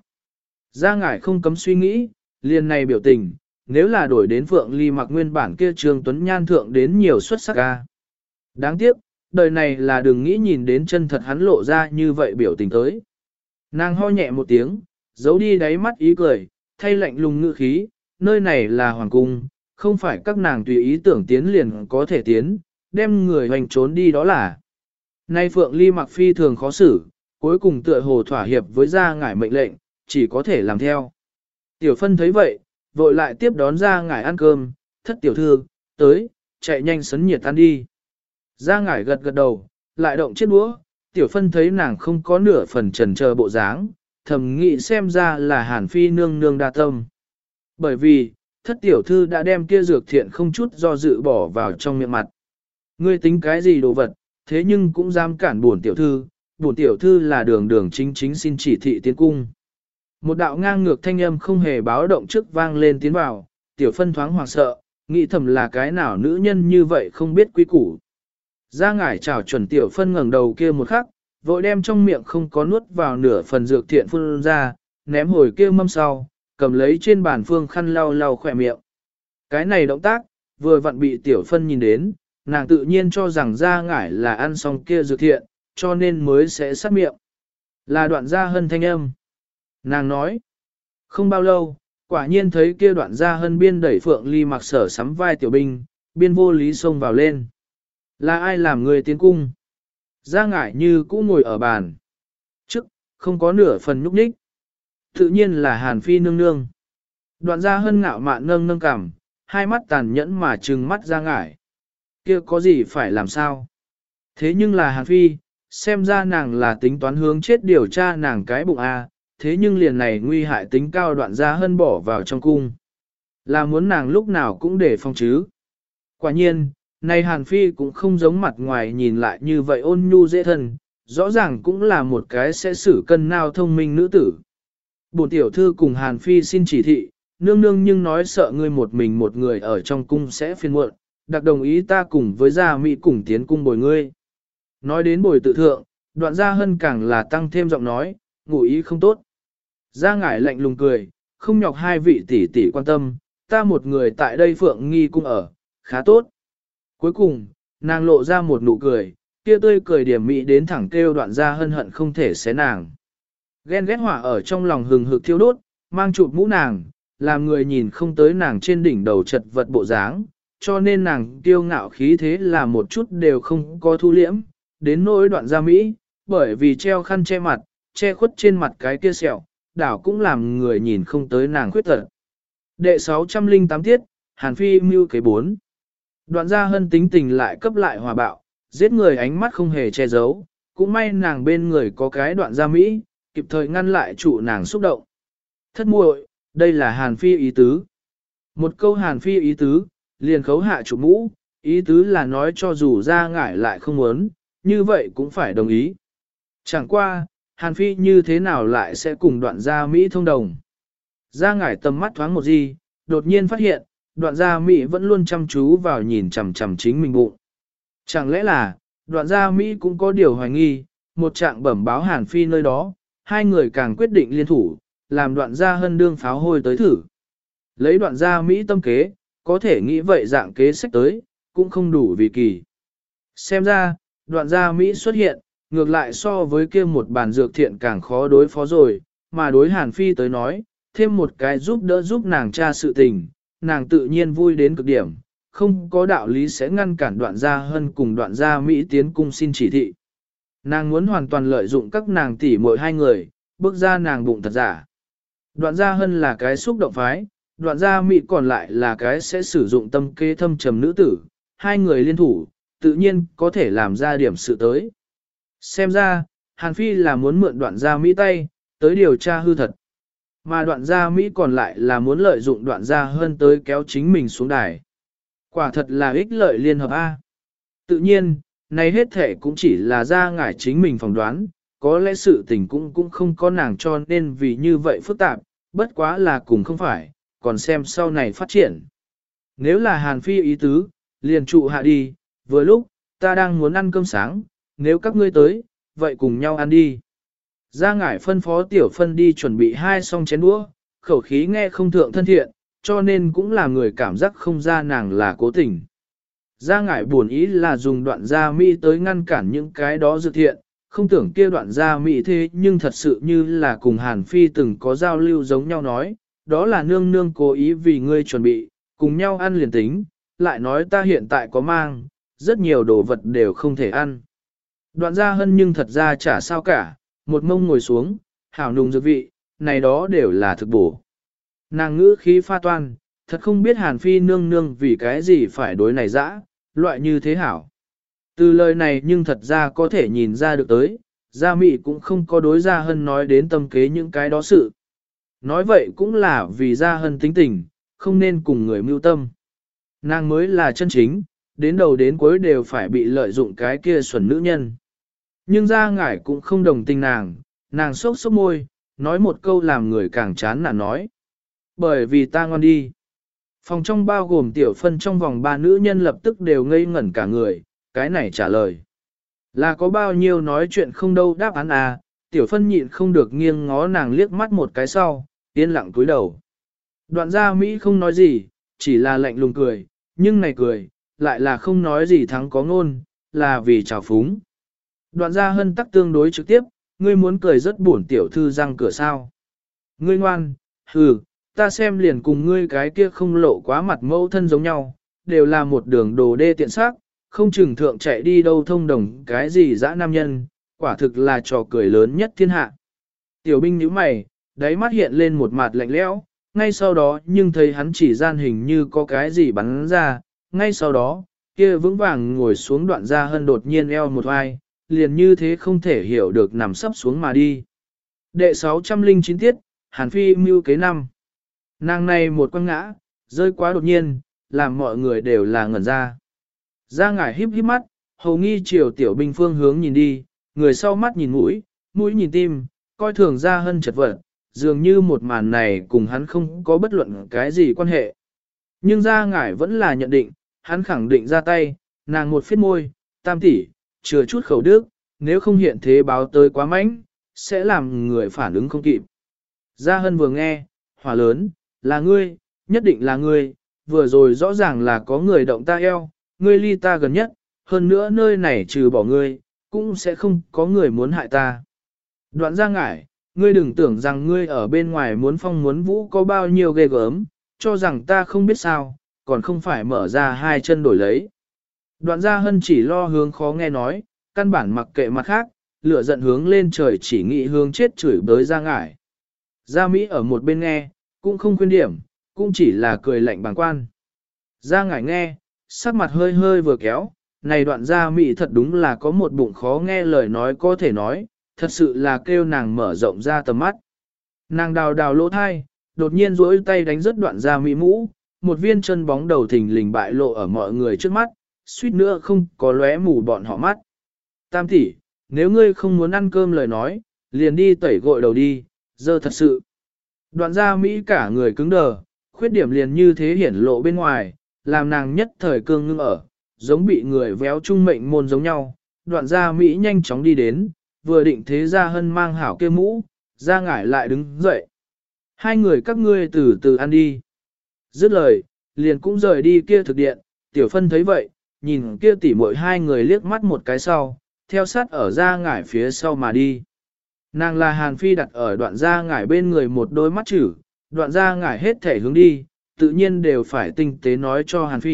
Ra ngải không cấm suy nghĩ, liền này biểu tình, nếu là đổi đến Phượng Ly mặc nguyên bản kia Trương Tuấn Nhan thượng đến nhiều xuất sắc ca. Đáng tiếc, đời này là đừng nghĩ nhìn đến chân thật hắn lộ ra như vậy biểu tình tới. Nàng ho nhẹ một tiếng, giấu đi đáy mắt ý cười, thay lạnh lùng ngữ khí, nơi này là hoàng cung, không phải các nàng tùy ý tưởng tiến liền có thể tiến, đem người hoành trốn đi đó là. Nay Phượng Ly mặc phi thường khó xử, cuối cùng tựa hồ thỏa hiệp với gia ngải mệnh lệnh, chỉ có thể làm theo. Tiểu phân thấy vậy, vội lại tiếp đón gia ngải ăn cơm, thất tiểu thư, tới, chạy nhanh sấn nhiệt ăn đi. Gia ngải gật gật đầu, lại động chiếc đũa, tiểu phân thấy nàng không có nửa phần trần chờ bộ dáng, thầm nghĩ xem ra là Hàn Phi nương nương đa tâm. Bởi vì, thất tiểu thư đã đem kia dược thiện không chút do dự bỏ vào trong miệng mặt. Ngươi tính cái gì đồ vật, thế nhưng cũng dám cản bổn tiểu thư, bổn tiểu thư là đường đường chính chính xin chỉ thị tiến cung. Một đạo ngang ngược thanh âm không hề báo động trước vang lên tiến vào, tiểu phân thoáng hoảng sợ, nghĩ thầm là cái nào nữ nhân như vậy không biết quý củ. Ra ngải chào chuẩn tiểu phân ngẩng đầu kia một khắc, vội đem trong miệng không có nuốt vào nửa phần dược thiện phun ra, ném hồi kia mâm sau, cầm lấy trên bàn phương khăn lau lau khỏe miệng. Cái này động tác, vừa vặn bị tiểu phân nhìn đến, nàng tự nhiên cho rằng ra ngải là ăn xong kia dược thiện, cho nên mới sẽ sát miệng. Là đoạn gia hân thanh âm. Nàng nói, không bao lâu, quả nhiên thấy kia đoạn gia hân biên đẩy Phượng Ly mặc sở sắm vai tiểu binh, biên vô lý xông vào lên. Là ai làm người tiến cung? Ra ngải như cũ ngồi ở bàn. Trước, không có nửa phần nhúc nhích. Tự nhiên là Hàn Phi nương nương. Đoạn gia hân ngạo mạn nâng nâng cằm, hai mắt tàn nhẫn mà trừng mắt ra ngải. Kia có gì phải làm sao? Thế nhưng là Hàn Phi, xem ra nàng là tính toán hướng chết điều tra nàng cái bụng A, thế nhưng liền này nguy hại tính cao đoạn gia hân bỏ vào trong cung. Là muốn nàng lúc nào cũng để phòng chứ. Quả nhiên, này Hàn Phi cũng không giống mặt ngoài nhìn lại như vậy ôn nhu dễ thân, rõ ràng cũng là một cái sẽ xử cân nào thông minh nữ tử. Bổn tiểu thư cùng Hàn Phi xin chỉ thị, nương nương nhưng nói sợ ngươi một mình một người ở trong cung sẽ phiền muộn, đặc đồng ý ta cùng với gia Mỹ cùng tiến cung bồi ngươi. Nói đến bồi tự thượng, đoạn gia hân càng là tăng thêm giọng nói, ngụ ý không tốt. Gia ngải lạnh lùng cười, không nhọc hai vị tỷ tỷ quan tâm, ta một người tại đây Phượng Nghi cung ở, khá tốt. Cuối cùng, nàng lộ ra một nụ cười, kia tươi cười điểm mị đến thẳng kêu đoạn gia hân hận không thể xé nàng. Ghen ghét hỏa ở trong lòng hừng hực thiêu đốt, mang chụp mũ nàng, làm người nhìn không tới nàng trên đỉnh đầu chật vật bộ dáng, cho nên nàng kiêu ngạo khí thế là một chút đều không có thu liễm, đến nỗi đoạn gia Mỹ, bởi vì treo khăn che mặt, che khuất trên mặt cái kia sẹo, đảo cũng làm người nhìn không tới nàng khuyết tật. Đệ sáu trăm linh tám tiết, Hàn Phi mưu kế bốn. Đoạn gia hân tính tình lại cấp lại hòa bạo, giết người ánh mắt không hề che giấu, cũng may nàng bên người có cái đoạn gia Mỹ, kịp thời ngăn lại trụ nàng xúc động. Thất muội, đây là Hàn Phi ý tứ. Một câu Hàn Phi ý tứ, liền khấu hạ trụ mũ, ý tứ là nói cho dù ra ngải lại không muốn, như vậy cũng phải đồng ý. Chẳng qua, Hàn Phi như thế nào lại sẽ cùng đoạn gia Mỹ thông đồng. Ra ngải tầm mắt thoáng một gì, đột nhiên phát hiện, đoạn gia Mỹ vẫn luôn chăm chú vào nhìn chằm chằm chính mình bụng. Chẳng lẽ là, đoạn gia Mỹ cũng có điều hoài nghi, một trạng bẩm báo Hàn Phi nơi đó, hai người càng quyết định liên thủ, làm đoạn gia hân đương pháo hôi tới thử. Lấy đoạn gia Mỹ tâm kế, có thể nghĩ vậy dạng kế sách tới, cũng không đủ vì kỳ. Xem ra, đoạn gia Mỹ xuất hiện, ngược lại so với kia một bàn dược thiện càng khó đối phó rồi, mà đối Hàn Phi tới nói, thêm một cái giúp đỡ giúp nàng tra sự tình, nàng tự nhiên vui đến cực điểm, không có đạo lý sẽ ngăn cản đoạn gia hân cùng đoạn gia Mỹ tiến cung xin chỉ thị. Nàng muốn hoàn toàn lợi dụng các nàng tỷ muội hai người, bước ra nàng bụng thật giả. Đoạn gia hân là cái xúc động phái, đoạn gia Mỹ còn lại là cái sẽ sử dụng tâm kế thâm trầm nữ tử, hai người liên thủ, tự nhiên có thể làm ra điểm sự tới. Xem ra, Hàn Phi là muốn mượn đoạn gia Mỹ tay, tới điều tra hư thật. Mà đoạn gia Mỹ còn lại là muốn lợi dụng đoạn gia Hân tới kéo chính mình xuống đài. Quả thật là ích lợi liên hợp A. Tự nhiên, này hết thể cũng chỉ là ra ngải chính mình phỏng đoán, có lẽ sự tình cũng cũng không có nàng cho nên vì như vậy phức tạp, bất quá là cùng không phải, còn xem sau này phát triển. Nếu là Hàn Phi ý tứ, liền trụ hạ đi, vừa lúc, ta đang muốn ăn cơm sáng, nếu các ngươi tới, vậy cùng nhau ăn đi. Gia ngải phân phó tiểu phân đi chuẩn bị hai song chén đũa, khẩu khí nghe không thượng thân thiện, cho nên cũng là người cảm giác không ra nàng là cố tình. Gia ngải buồn ý là dùng đoạn gia Mỹ tới ngăn cản những cái đó dự thiện, không tưởng kia đoạn gia Mỹ thế nhưng thật sự như là cùng Hàn Phi từng có giao lưu giống nhau nói, đó là nương nương cố ý vì ngươi chuẩn bị, cùng nhau ăn liền tính, lại nói ta hiện tại có mang, rất nhiều đồ vật đều không thể ăn. Đoạn gia hân nhưng thật ra chả sao cả, một mông ngồi xuống, hảo nùng dược vị, này đó đều là thực bổ. Nàng ngữ khí pha toan, thật không biết Hàn Phi nương nương vì cái gì phải đối này dã, loại như thế hảo. Từ lời này nhưng thật ra có thể nhìn ra được tới, Gia Mị cũng không có đối Gia Hân nói đến tâm kế những cái đó sự. Nói vậy cũng là vì Gia Hân tính tình, không nên cùng người mưu tâm. Nàng mới là chân chính, đến đầu đến cuối đều phải bị lợi dụng cái kia xuẩn nữ nhân. Nhưng Gia Ngải cũng không đồng tình nàng, nàng sốc sốc môi, nói một câu làm người càng chán nản nói. Bởi vì ta ngon đi. Phòng trong bao gồm tiểu phân trong vòng ba nữ nhân lập tức đều ngây ngẩn cả người, cái này trả lời. Là có bao nhiêu nói chuyện không đâu đáp án à, tiểu phân nhịn không được nghiêng ngó nàng liếc mắt một cái sau, yên lặng cúi đầu. Đoạn gia Mỹ không nói gì, chỉ là lạnh lùng cười, nhưng này cười, lại là không nói gì thắng có ngôn, là vì trào phúng. Đoạn gia hân tắc tương đối trực tiếp, ngươi muốn cười rất buồn tiểu thư răng cửa sao. Ngươi ngoan, hừ, ta xem liền cùng ngươi cái kia không lộ quá mặt mẫu thân giống nhau, đều là một đường đồ đê tiện xác, không chừng thượng chạy đi đâu thông đồng cái gì dã nam nhân, quả thực là trò cười lớn nhất thiên hạ. Tiểu binh nhíu mày, đáy mắt hiện lên một mặt lạnh lẽo, ngay sau đó nhưng thấy hắn chỉ gian hình như có cái gì bắn ra, ngay sau đó, kia vững vàng ngồi xuống đoạn ra hân đột nhiên eo một vai, liền như thế không thể hiểu được nằm sấp xuống mà đi. Đệ sáu trăm linh chín tiết, Hàn Phi mưu kế năm. Nàng này một quăng ngã, rơi quá đột nhiên, làm mọi người đều là ngẩn ra. Ra ngải híp híp mắt, hầu nghi chiều tiểu binh phương hướng nhìn đi, người sau mắt nhìn mũi, mũi nhìn tim, coi thường ra hân chật vật, dường như một màn này cùng hắn không có bất luận cái gì quan hệ. Nhưng ra ngải vẫn là nhận định, hắn khẳng định ra tay, nàng một phiết môi, tam tỷ, chừa chút khẩu đức, nếu không hiện thế báo tới quá mạnh, sẽ làm người phản ứng không kịp. Gia hân vừa nghe, hỏa lớn, là ngươi, nhất định là ngươi, vừa rồi rõ ràng là có người động ta eo, ngươi ly ta gần nhất, hơn nữa nơi này trừ bỏ ngươi, cũng sẽ không có người muốn hại ta. Đoạn ra ngải, ngươi đừng tưởng rằng ngươi ở bên ngoài muốn phong muốn vũ có bao nhiêu ghê gớm, cho rằng ta không biết sao, còn không phải mở ra hai chân đổi lấy. Đoạn gia hân chỉ lo hướng khó nghe nói, căn bản mặc kệ mặt khác, lửa giận hướng lên trời chỉ nghĩ hướng chết chửi bới ra ngải. Gia Mỹ ở một bên nghe, cũng không khuyên điểm, cũng chỉ là cười lạnh bàng quan. Gia ngải nghe, sắc mặt hơi hơi vừa kéo, này đoạn gia Mỹ thật đúng là có một bụng khó nghe lời nói có thể nói, thật sự là kêu nàng mở rộng ra tầm mắt. Nàng đào đào lỗ thai, đột nhiên duỗi tay đánh rớt đoạn gia Mỹ mũ, một viên chân bóng đầu thình lình bại lộ ở mọi người trước mắt, suýt nữa không có lóe mù bọn họ mắt. Tam tỷ, nếu ngươi không muốn ăn cơm lời nói, liền đi tẩy gội đầu đi, giờ thật sự. Đoạn gia Mỹ cả người cứng đờ, khuyết điểm liền như thế hiển lộ bên ngoài, làm nàng nhất thời cương ngưng ở, giống bị người véo trung mệnh môn giống nhau. Đoạn gia Mỹ nhanh chóng đi đến, vừa định thế gia hân mang hảo kia mũ, ra ngải lại đứng dậy. Hai người các ngươi từ từ ăn đi. Dứt lời, liền cũng rời đi kia thực điện, tiểu phân thấy vậy, nhìn kia tỉ muội hai người liếc mắt một cái sau, theo sát ở ra ngải phía sau mà đi. Nàng là Hàn Phi đặt ở đoạn ra ngải bên người một đôi mắt chữ, đoạn ra ngải hết thể hướng đi, tự nhiên đều phải tinh tế nói cho Hàn Phi,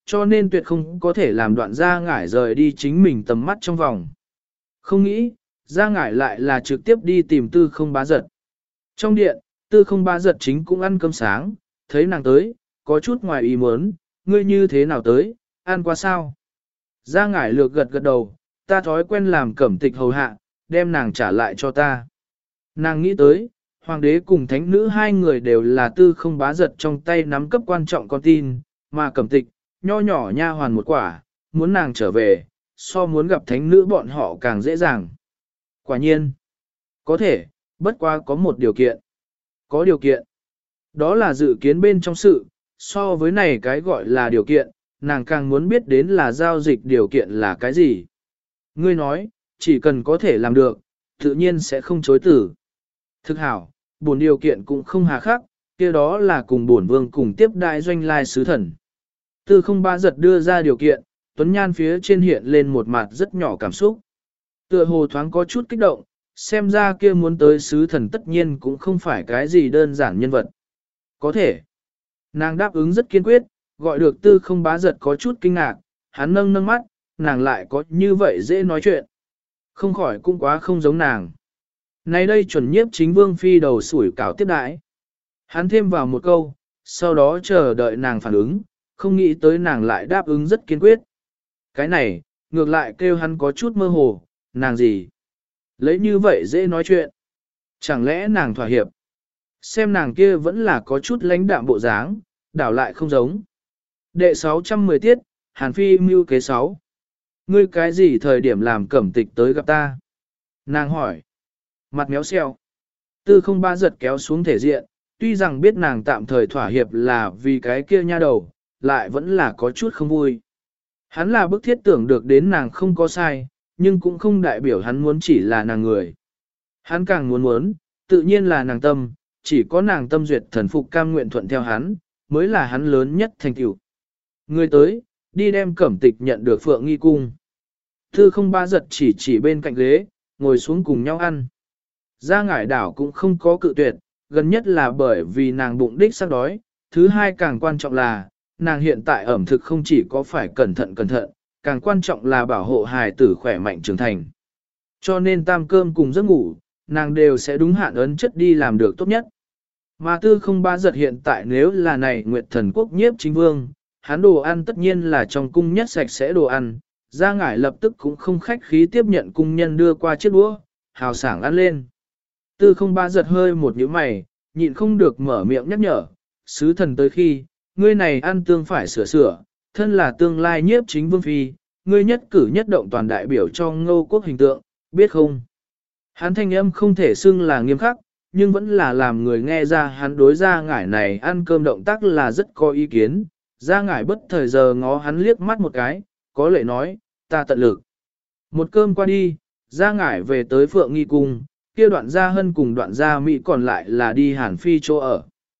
cho nên tuyệt không có thể làm đoạn gia ngải rời đi chính mình tầm mắt trong vòng. Không nghĩ, gia ngải lại là trực tiếp đi tìm tư không bá giật. Trong điện, tư không bá giật chính cũng ăn cơm sáng, thấy nàng tới, có chút ngoài ý muốn, ngươi như thế nào tới, ăn qua sao? Gia ngải lược gật gật đầu, ta thói quen làm cẩm tịch hầu hạ, đem nàng trả lại cho ta. Nàng nghĩ tới, hoàng đế cùng thánh nữ hai người đều là tư không bá giật trong tay nắm cấp quan trọng con tin, mà cẩm tịch, nho nhỏ nha hoàn một quả, muốn nàng trở về, so muốn gặp thánh nữ bọn họ càng dễ dàng. Quả nhiên, có thể, bất quá có một điều kiện. Có điều kiện. Đó là dự kiến bên trong sự, so với này cái gọi là điều kiện, nàng càng muốn biết đến là giao dịch điều kiện là cái gì. Ngươi nói, chỉ cần có thể làm được, tự nhiên sẽ không chối tử. Thực hảo, bổn điều kiện cũng không hà khắc, kia đó là cùng bổn vương cùng tiếp đại doanh lai sứ thần. Tư không ba giật đưa ra điều kiện, Tuấn Nhan phía trên hiện lên một mặt rất nhỏ cảm xúc. Tựa hồ thoáng có chút kích động, xem ra kia muốn tới sứ thần tất nhiên cũng không phải cái gì đơn giản nhân vật. Có thể. Nàng đáp ứng rất kiên quyết, gọi được tư không bá giật có chút kinh ngạc, hắn nâng nâng mắt, nàng lại có như vậy dễ nói chuyện. Không khỏi cũng quá không giống nàng. Nay đây chuẩn nhiếp chính vương phi đầu sủi cảo tiếp đãi. Hắn thêm vào một câu, sau đó chờ đợi nàng phản ứng, không nghĩ tới nàng lại đáp ứng rất kiên quyết. Cái này, ngược lại kêu hắn có chút mơ hồ, nàng gì? Lấy như vậy dễ nói chuyện. Chẳng lẽ nàng thỏa hiệp? Xem nàng kia vẫn là có chút lãnh đạm bộ dáng, đảo lại không giống. Đệ sáu trăm mười tiết, Hàn Phi mưu kế sáu. Ngươi cái gì thời điểm làm cẩm tịch tới gặp ta? Nàng hỏi. Mặt méo xeo. Tư không ba giật kéo xuống thể diện, tuy rằng biết nàng tạm thời thỏa hiệp là vì cái kia nha đầu, lại vẫn là có chút không vui. Hắn là bức thiết tưởng được đến nàng không có sai, nhưng cũng không đại biểu hắn muốn chỉ là nàng người. Hắn càng muốn muốn, tự nhiên là nàng tâm, chỉ có nàng tâm duyệt thần phục cam nguyện thuận theo hắn, mới là hắn lớn nhất thành tựu. Người tới, đi đem cẩm tịch nhận được Phượng Nghi Cung. Thư không ba giật chỉ chỉ bên cạnh ghế, ngồi xuống cùng nhau ăn. Gia ngải đảo cũng không có cự tuyệt, gần nhất là bởi vì nàng bụng đích sắc đói, thứ hai càng quan trọng là, nàng hiện tại ẩm thực không chỉ có phải cẩn thận cẩn thận, càng quan trọng là bảo hộ hài tử khỏe mạnh trưởng thành. Cho nên tam cơm cùng giấc ngủ, nàng đều sẽ đúng hạn ấn chất đi làm được tốt nhất. Mà tư không ba giật hiện tại nếu là này Nguyệt Thần Quốc nhiếp chính vương, hắn đồ ăn tất nhiên là trong cung nhất sạch sẽ đồ ăn, Gia ngải lập tức cũng không khách khí tiếp nhận cung nhân đưa qua chiếc đũa, hào sảng ăn lên. Tư không ba giật hơi một nhíu mày, nhịn không được mở miệng nhắc nhở, sứ thần tới khi, ngươi này ăn tương phải sửa sửa, thân là tương lai nhiếp chính vương phi, ngươi nhất cử nhất động toàn đại biểu cho Ngô quốc hình tượng, biết không? Hắn thanh âm không thể xưng là nghiêm khắc, nhưng vẫn là làm người nghe ra hắn đối Gia ngải này ăn cơm động tác là rất có ý kiến. Gia ngải bất thời giờ ngó hắn liếc mắt một cái, có lệ nói, ta tận lực. Một cơm qua đi, Gia ngải về tới Phượng Nghi Cung, kia đoạn Gia Hân cùng đoạn Gia Mỹ còn lại là đi Hàn Phi chỗ ở.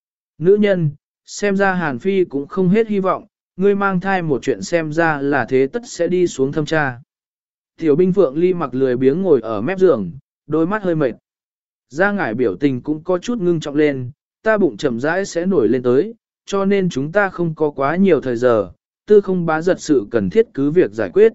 Nữ nhân, xem ra Hàn Phi cũng không hết hy vọng, ngươi mang thai một chuyện xem ra là thế tất sẽ đi xuống thâm tra. Tiểu binh Phượng Ly mặc lười biếng ngồi ở mép giường, đôi mắt hơi mệt. Gia ngải biểu tình cũng có chút ngưng trọng lên, ta bụng chậm rãi sẽ nổi lên tới, cho nên chúng ta không có quá nhiều thời giờ, tư không bá giật sự cần thiết cứ việc giải quyết.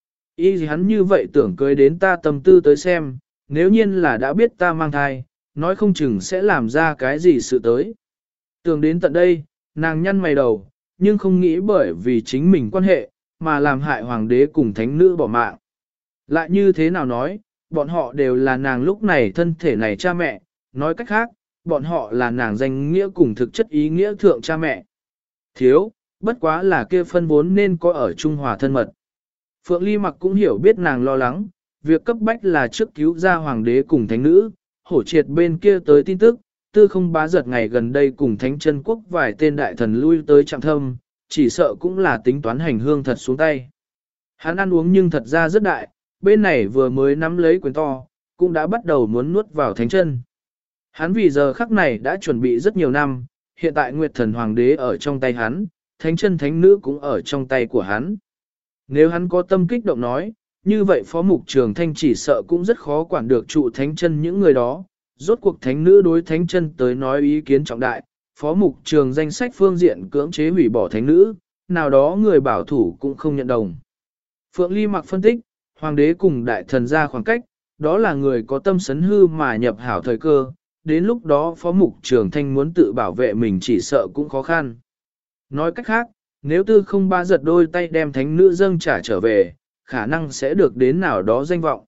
Ý gì hắn như vậy tưởng cưới đến ta tâm tư tới xem, nếu nhiên là đã biết ta mang thai, nói không chừng sẽ làm ra cái gì sự tới. Tưởng đến tận đây, nàng nhăn mày đầu, nhưng không nghĩ bởi vì chính mình quan hệ, mà làm hại hoàng đế cùng thánh nữ bỏ mạng. Lại như thế nào nói, bọn họ đều là nàng lúc này thân thể này cha mẹ, nói cách khác, bọn họ là nàng danh nghĩa cùng thực chất ý nghĩa thượng cha mẹ. Thiếu, bất quá là kia phân vốn nên có ở Trung Hòa thân mật. Phượng Ly mặc cũng hiểu biết nàng lo lắng, việc cấp bách là trước cứu ra hoàng đế cùng thánh nữ, hổ triệt bên kia tới tin tức, tư không bá giật ngày gần đây cùng thánh chân quốc vài tên đại thần lui tới trạm thâm, chỉ sợ cũng là tính toán hành hương thật xuống tay. Hắn ăn uống nhưng thật ra rất đại, bên này vừa mới nắm lấy quyền to, cũng đã bắt đầu muốn nuốt vào thánh chân. Hắn vì giờ khắc này đã chuẩn bị rất nhiều năm, hiện tại Nguyệt Thần Hoàng đế ở trong tay hắn, thánh chân thánh nữ cũng ở trong tay của hắn. Nếu hắn có tâm kích động nói, như vậy Phó Mục Trường Thanh chỉ sợ cũng rất khó quản được trụ thánh chân những người đó. Rốt cuộc thánh nữ đối thánh chân tới nói ý kiến trọng đại, Phó Mục Trường danh sách phương diện cưỡng chế hủy bỏ thánh nữ, nào đó người bảo thủ cũng không nhận đồng. Phượng Ly Mặc phân tích, hoàng đế cùng đại thần ra khoảng cách, đó là người có tâm sấn hư mà nhập hảo thời cơ, đến lúc đó phó mục trường thanh muốn tự bảo vệ mình chỉ sợ cũng khó khăn. Nói cách khác, nếu tư không ba giật đôi tay đem thánh nữ dâng trả trở về, khả năng sẽ được đến nào đó danh vọng.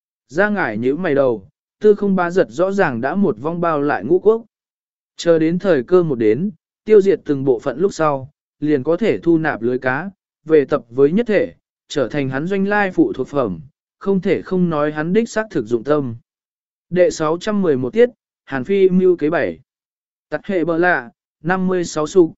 Ra ngải nhíu mày đầu, tư không ba giật rõ ràng đã một vong bao lại ngũ quốc. Chờ đến thời cơ một đến, tiêu diệt từng bộ phận lúc sau, liền có thể thu nạp lưới cá, về tập với nhất thể, trở thành hắn doanh lai phụ thuộc phẩm, không thể không nói hắn đích xác thực dụng tâm. Đệ sáu trăm mười một tiết, Hàn Phi mưu kế bảy. Tặc hệ bờ lạ, năm mươi sáu xu.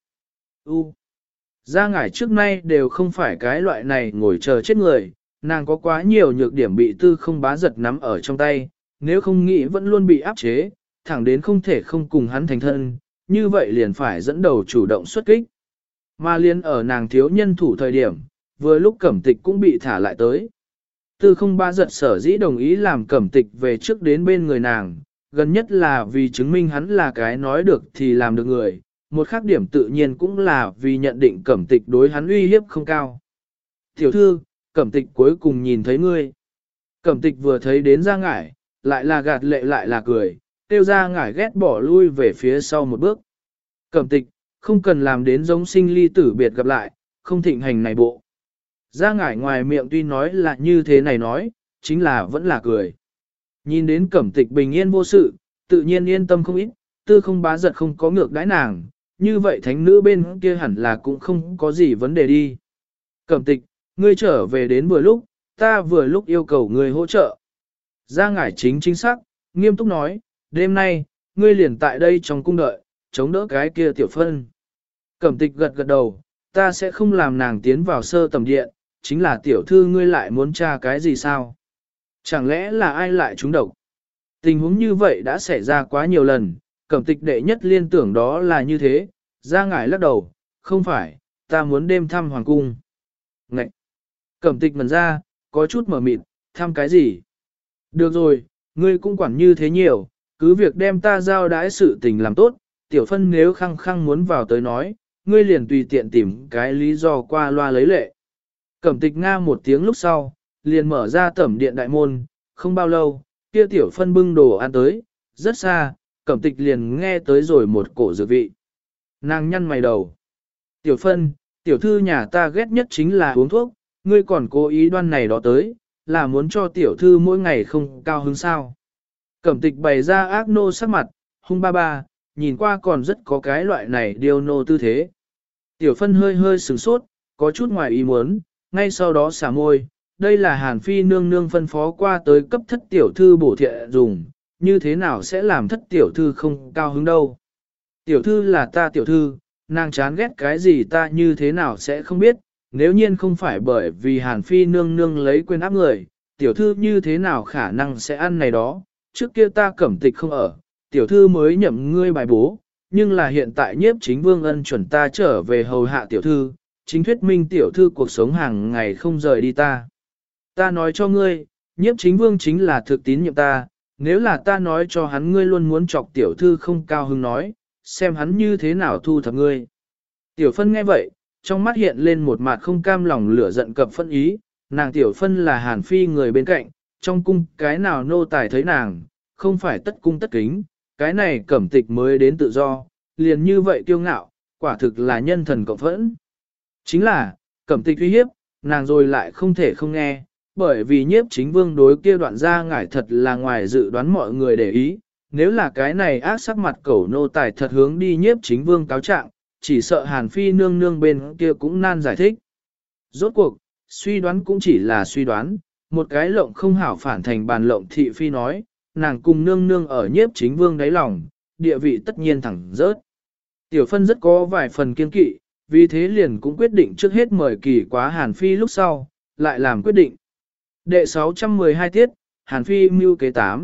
U. Ra ngải trước nay đều không phải cái loại này ngồi chờ chết người, nàng có quá nhiều nhược điểm bị tư không bá giật nắm ở trong tay, nếu không nghĩ vẫn luôn bị áp chế, thẳng đến không thể không cùng hắn thành thân, như vậy liền phải dẫn đầu chủ động xuất kích. Mà liên ở nàng thiếu nhân thủ thời điểm, vừa lúc cẩm tịch cũng bị thả lại tới. Tư không ba giật sở dĩ đồng ý làm cẩm tịch về trước đến bên người nàng, gần nhất là vì chứng minh hắn là cái nói được thì làm được người, một khác điểm tự nhiên cũng là vì nhận định cẩm tịch đối hắn uy hiếp không cao. Tiểu thư, cẩm tịch cuối cùng nhìn thấy ngươi. Cẩm tịch vừa thấy đến ra ngải, lại là gạt lệ lại là cười, tiêu ra ngải ghét bỏ lui về phía sau một bước. Cẩm tịch, không cần làm đến giống sinh ly tử biệt gặp lại, không thịnh hành này bộ. Ra ngải ngoài miệng tuy nói là như thế này nói, chính là vẫn là cười. Nhìn đến cẩm tịch bình yên vô sự, tự nhiên yên tâm không ít, tư không bá giật không có ngược đãi nàng, như vậy thánh nữ bên kia hẳn là cũng không có gì vấn đề đi. Cẩm tịch, ngươi trở về đến vừa lúc, ta vừa lúc yêu cầu ngươi hỗ trợ. Ra ngải chính chính xác, nghiêm túc nói, đêm nay, ngươi liền tại đây trong cung đợi, chống đỡ cái kia tiểu phân. Cẩm tịch gật gật đầu, ta sẽ không làm nàng tiến vào sơ tầm điện, chính là tiểu thư ngươi lại muốn tra cái gì sao? Chẳng lẽ là ai lại trúng độc? Tình huống như vậy đã xảy ra quá nhiều lần, cẩm tịch đệ nhất liên tưởng đó là như thế, ra ngải lắc đầu, không phải, ta muốn đêm thăm hoàng cung. Ngậy! Cẩm tịch ngần ra, có chút mở mịt, thăm cái gì? Được rồi, ngươi cũng quản như thế nhiều, cứ việc đem ta giao đãi sự tình làm tốt, tiểu phân nếu khăng khăng muốn vào tới nói, ngươi liền tùy tiện tìm cái lý do qua loa lấy lệ. Cẩm tịch nga một tiếng lúc sau, liền mở ra tẩm điện đại môn, không bao lâu, kia tiểu phân bưng đồ ăn tới, rất xa, cẩm tịch liền nghe tới rồi một cổ dược vị. Nàng nhăn mày đầu. Tiểu phân, tiểu thư nhà ta ghét nhất chính là uống thuốc, ngươi còn cố ý đoan này đó tới, là muốn cho tiểu thư mỗi ngày không cao hứng sao. Cẩm tịch bày ra ác nô sắc mặt, hung ba ba, nhìn qua còn rất có cái loại này điều nô tư thế. Tiểu phân hơi hơi sửng sốt, có chút ngoài ý muốn, ngay sau đó xả môi, đây là Hàn Phi nương nương phân phó qua tới cấp thất tiểu thư bổ thiện dùng, như thế nào sẽ làm thất tiểu thư không cao hứng đâu. Tiểu thư là ta tiểu thư, nàng chán ghét cái gì ta như thế nào sẽ không biết, nếu nhiên không phải bởi vì Hàn Phi nương nương lấy quên áp người, tiểu thư như thế nào khả năng sẽ ăn này đó, trước kia ta cẩm tịch không ở, tiểu thư mới nhậm ngươi bài bố, nhưng là hiện tại nhiếp chính vương ân chuẩn ta trở về hầu hạ tiểu thư, chính thuyết minh tiểu thư cuộc sống hàng ngày không rời đi ta. Ta nói cho ngươi, nhiếp chính vương chính là thực tín nhiệm ta, nếu là ta nói cho hắn ngươi luôn muốn chọc tiểu thư không cao hứng nói, xem hắn như thế nào thu thập ngươi. Tiểu phân nghe vậy, trong mắt hiện lên một mặt không cam lòng lửa giận cập phân ý, nàng tiểu phân là Hàn Phi người bên cạnh, trong cung cái nào nô tài thấy nàng, không phải tất cung tất kính, cái này cẩm tịch mới đến tự do, liền như vậy kiêu ngạo, quả thực là nhân thần cộng phẫn. Chính là, cẩm tịch uy hiếp, nàng rồi lại không thể không nghe, bởi vì nhiếp chính vương đối kia đoạn ra ngải thật là ngoài dự đoán mọi người để ý, nếu là cái này ác sắc mặt cẩu nô tài thật hướng đi nhiếp chính vương cáo trạng, chỉ sợ Hàn Phi nương nương bên kia cũng nan giải thích. Rốt cuộc, suy đoán cũng chỉ là suy đoán, một cái lộng không hảo phản thành bàn lộng thị phi nói, nàng cùng nương nương ở nhiếp chính vương đáy lòng, địa vị tất nhiên thẳng rớt. Tiểu phân rất có vài phần kiên kỵ, vì thế liền cũng quyết định trước hết mời kỳ quá Hàn Phi lúc sau, lại làm quyết định. Đệ sáu trăm mười hai tiết, Hàn Phi mưu kế tám.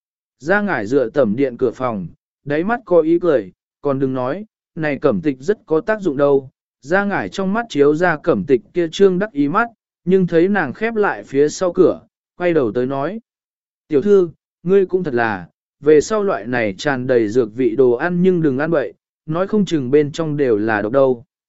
Ra ngải dựa tẩm điện cửa phòng, đáy mắt có ý cười, còn đừng nói, này cẩm tịch rất có tác dụng đâu. Ra ngải trong mắt chiếu ra cẩm tịch kia trương đắc ý mắt, nhưng thấy nàng khép lại phía sau cửa, quay đầu tới nói. Tiểu thư, ngươi cũng thật là, về sau loại này tràn đầy dược vị đồ ăn nhưng đừng ăn bậy, nói không chừng bên trong đều là độc đâu.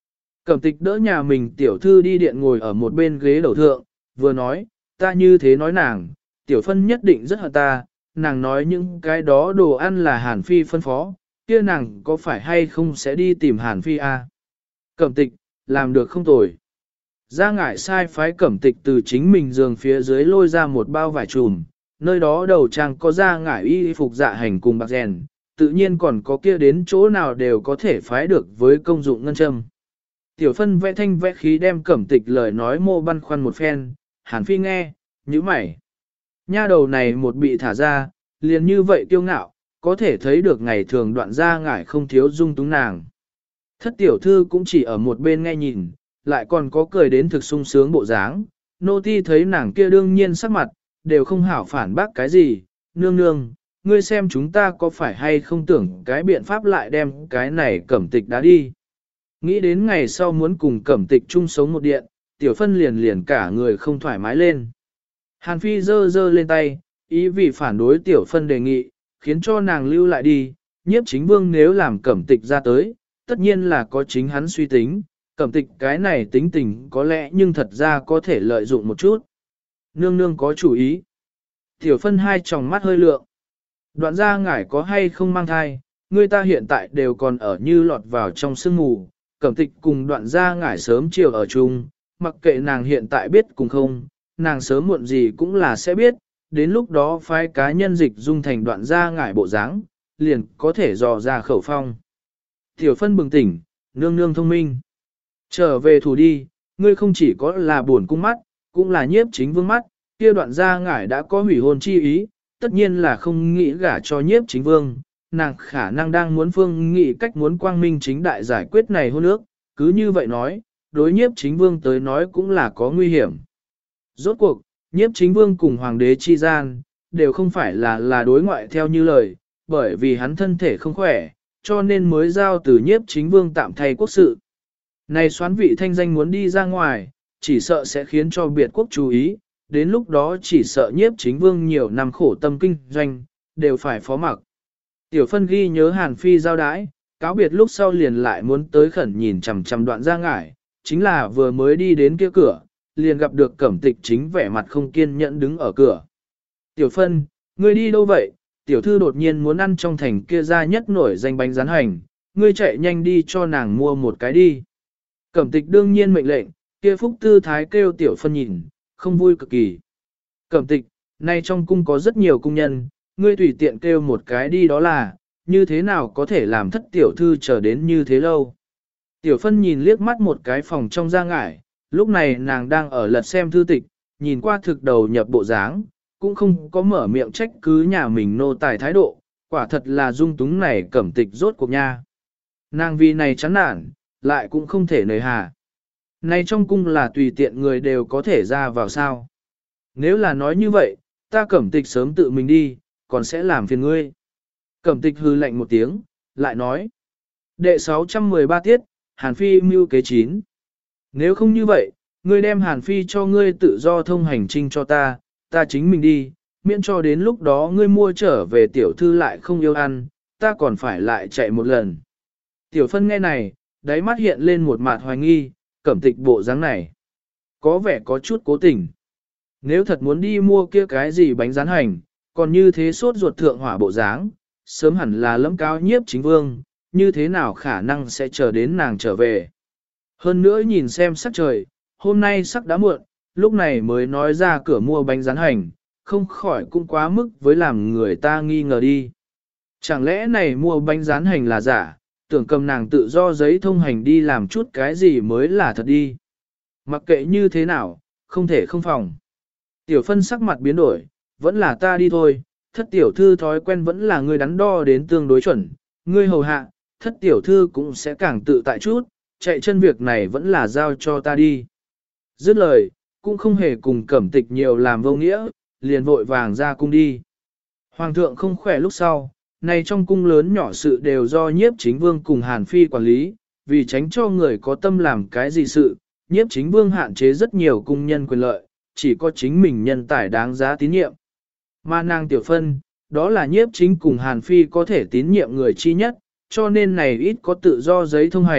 Cẩm tịch đỡ nhà mình tiểu thư đi điện ngồi ở một bên ghế đầu thượng, vừa nói, ta như thế nói nàng, tiểu phân nhất định rất hận ta, nàng nói những cái đó đồ ăn là Hàn Phi phân phó, kia nàng có phải hay không sẽ đi tìm Hàn Phi à? Cẩm tịch, làm được không tồi. Gia ngải sai phái cẩm tịch từ chính mình giường phía dưới lôi ra một bao vải trùm, nơi đó đầu trang có gia ngải y phục dạ hành cùng bạc rèn, tự nhiên còn có kia đến chỗ nào đều có thể phái được với công dụng ngân châm. Tiểu phân vẽ thanh vẽ khí đem cẩm tịch lời nói mô băn khoăn một phen, Hàn Phi nghe, như mày. Nha đầu này một bị thả ra, liền như vậy kiêu ngạo, có thể thấy được ngày thường đoạn gia ngải không thiếu dung túng nàng. Thất tiểu thư cũng chỉ ở một bên nghe nhìn, lại còn có cười đến thực sung sướng bộ dáng, nô ti thấy nàng kia đương nhiên sắc mặt, đều không hảo phản bác cái gì, nương nương, ngươi xem chúng ta có phải hay không tưởng cái biện pháp lại đem cái này cẩm tịch đã đi. Nghĩ đến ngày sau muốn cùng cẩm tịch chung sống một điện, tiểu phân liền liền cả người không thoải mái lên. Hàn Phi giơ giơ lên tay, ý vì phản đối tiểu phân đề nghị, khiến cho nàng lưu lại đi, nhiếp chính vương nếu làm cẩm tịch ra tới, tất nhiên là có chính hắn suy tính, cẩm tịch cái này tính tình có lẽ nhưng thật ra có thể lợi dụng một chút. Nương nương có chủ ý. Tiểu phân hai tròng mắt hơi lượng. Đoạn gia ngải có hay không mang thai, người ta hiện tại đều còn ở như lọt vào trong sương mù, cẩm tịch cùng đoạn gia ngải sớm chiều ở chung, mặc kệ nàng hiện tại biết cùng không, nàng sớm muộn gì cũng là sẽ biết, đến lúc đó phái cá nhân dịch dung thành đoạn gia ngải bộ dáng, liền có thể dò ra khẩu phong. Tiểu phân bừng tỉnh, nương nương thông minh. Trở về thủ đi, ngươi không chỉ có là buồn cung mắt, cũng là nhiếp chính vương mắt, kia đoạn gia ngải đã có hủy hôn chi ý, tất nhiên là không nghĩ gả cho nhiếp chính vương, nàng khả năng đang muốn phương nghĩ cách muốn quang minh chính đại giải quyết này hôn ước, cứ như vậy nói, đối nhiếp chính vương tới nói cũng là có nguy hiểm. Rốt cuộc, nhiếp chính vương cùng hoàng đế chi gian, đều không phải là là đối ngoại theo như lời, bởi vì hắn thân thể không khỏe, cho nên mới giao từ nhiếp chính vương tạm thay quốc sự. Này xoán vị thanh danh muốn đi ra ngoài, chỉ sợ sẽ khiến cho biệt quốc chú ý, đến lúc đó chỉ sợ nhiếp chính vương nhiều năm khổ tâm kinh doanh, đều phải phó mặc. Tiểu phân ghi nhớ Hàn Phi giao đái, cáo biệt lúc sau liền lại muốn tới khẩn nhìn chằm chằm đoạn ra ngải, chính là vừa mới đi đến kia cửa, liền gặp được cẩm tịch chính vẻ mặt không kiên nhẫn đứng ở cửa. Tiểu phân, ngươi đi đâu vậy? Tiểu thư đột nhiên muốn ăn trong thành kia ra nhất nổi danh bánh rán hành, ngươi chạy nhanh đi cho nàng mua một cái đi. Cẩm tịch đương nhiên mệnh lệnh, kia phúc tư thái kêu tiểu phân nhìn, không vui cực kỳ. Cẩm tịch, nay trong cung có rất nhiều cung nhân, ngươi tùy tiện kêu một cái đi đó là, như thế nào có thể làm thất tiểu thư chờ đến như thế lâu. Tiểu phân nhìn liếc mắt một cái phòng trong ra ngải, lúc này nàng đang ở lật xem thư tịch, nhìn qua thực đầu nhập bộ dáng, cũng không có mở miệng trách cứ nhà mình nô tài thái độ, quả thật là dung túng này cẩm tịch rốt cuộc nha. Nàng vì này chán nản, lại cũng không thể nời hà. Này trong cung là tùy tiện người đều có thể ra vào sao. Nếu là nói như vậy, ta cẩm tịch sớm tự mình đi, còn sẽ làm phiền ngươi. Cẩm tịch hư lạnh một tiếng, lại nói. Đệ sáu trăm mười ba tiết, Hàn Phi mưu kế chín. Nếu không như vậy, ngươi đem Hàn Phi cho ngươi tự do thông hành trinh cho ta, ta chính mình đi, miễn cho đến lúc đó ngươi mua trở về tiểu thư lại không yêu ăn, ta còn phải lại chạy một lần. Tiểu phân nghe này, đáy mắt hiện lên một mặt hoài nghi, cẩm tịch bộ dáng này. Có vẻ có chút cố tình. Nếu thật muốn đi mua kia cái gì bánh rán hành, còn như thế sốt ruột thượng hỏa bộ dáng, sớm hẳn là lẫm cao nhiếp chính vương, như thế nào khả năng sẽ chờ đến nàng trở về. Hơn nữa nhìn xem sắc trời, hôm nay sắc đã muộn, lúc này mới nói ra cửa mua bánh rán hành, không khỏi cũng quá mức với làm người ta nghi ngờ đi. Chẳng lẽ này mua bánh rán hành là giả, tưởng cầm nàng tự do giấy thông hành đi làm chút cái gì mới là thật đi. Mặc kệ như thế nào, không thể không phòng. Tiểu phân sắc mặt biến đổi, vẫn là ta đi thôi, thất tiểu thư thói quen vẫn là người đắn đo đến tương đối chuẩn, ngươi hầu hạ, thất tiểu thư cũng sẽ càng tự tại chút, chạy chân việc này vẫn là giao cho ta đi. Dứt lời, cũng không hề cùng cẩm tịch nhiều làm vô nghĩa, liền vội vàng ra cung đi. Hoàng thượng không khỏe lúc sau, này trong cung lớn nhỏ sự đều do nhiếp chính vương cùng Hàn Phi quản lý, vì tránh cho người có tâm làm cái gì sự, nhiếp chính vương hạn chế rất nhiều cung nhân quyền lợi, chỉ có chính mình nhân tài đáng giá tín nhiệm. Mà nàng tiểu phân, đó là nhiếp chính cùng Hàn Phi có thể tín nhiệm người chi nhất, cho nên này ít có tự do giấy thông hành,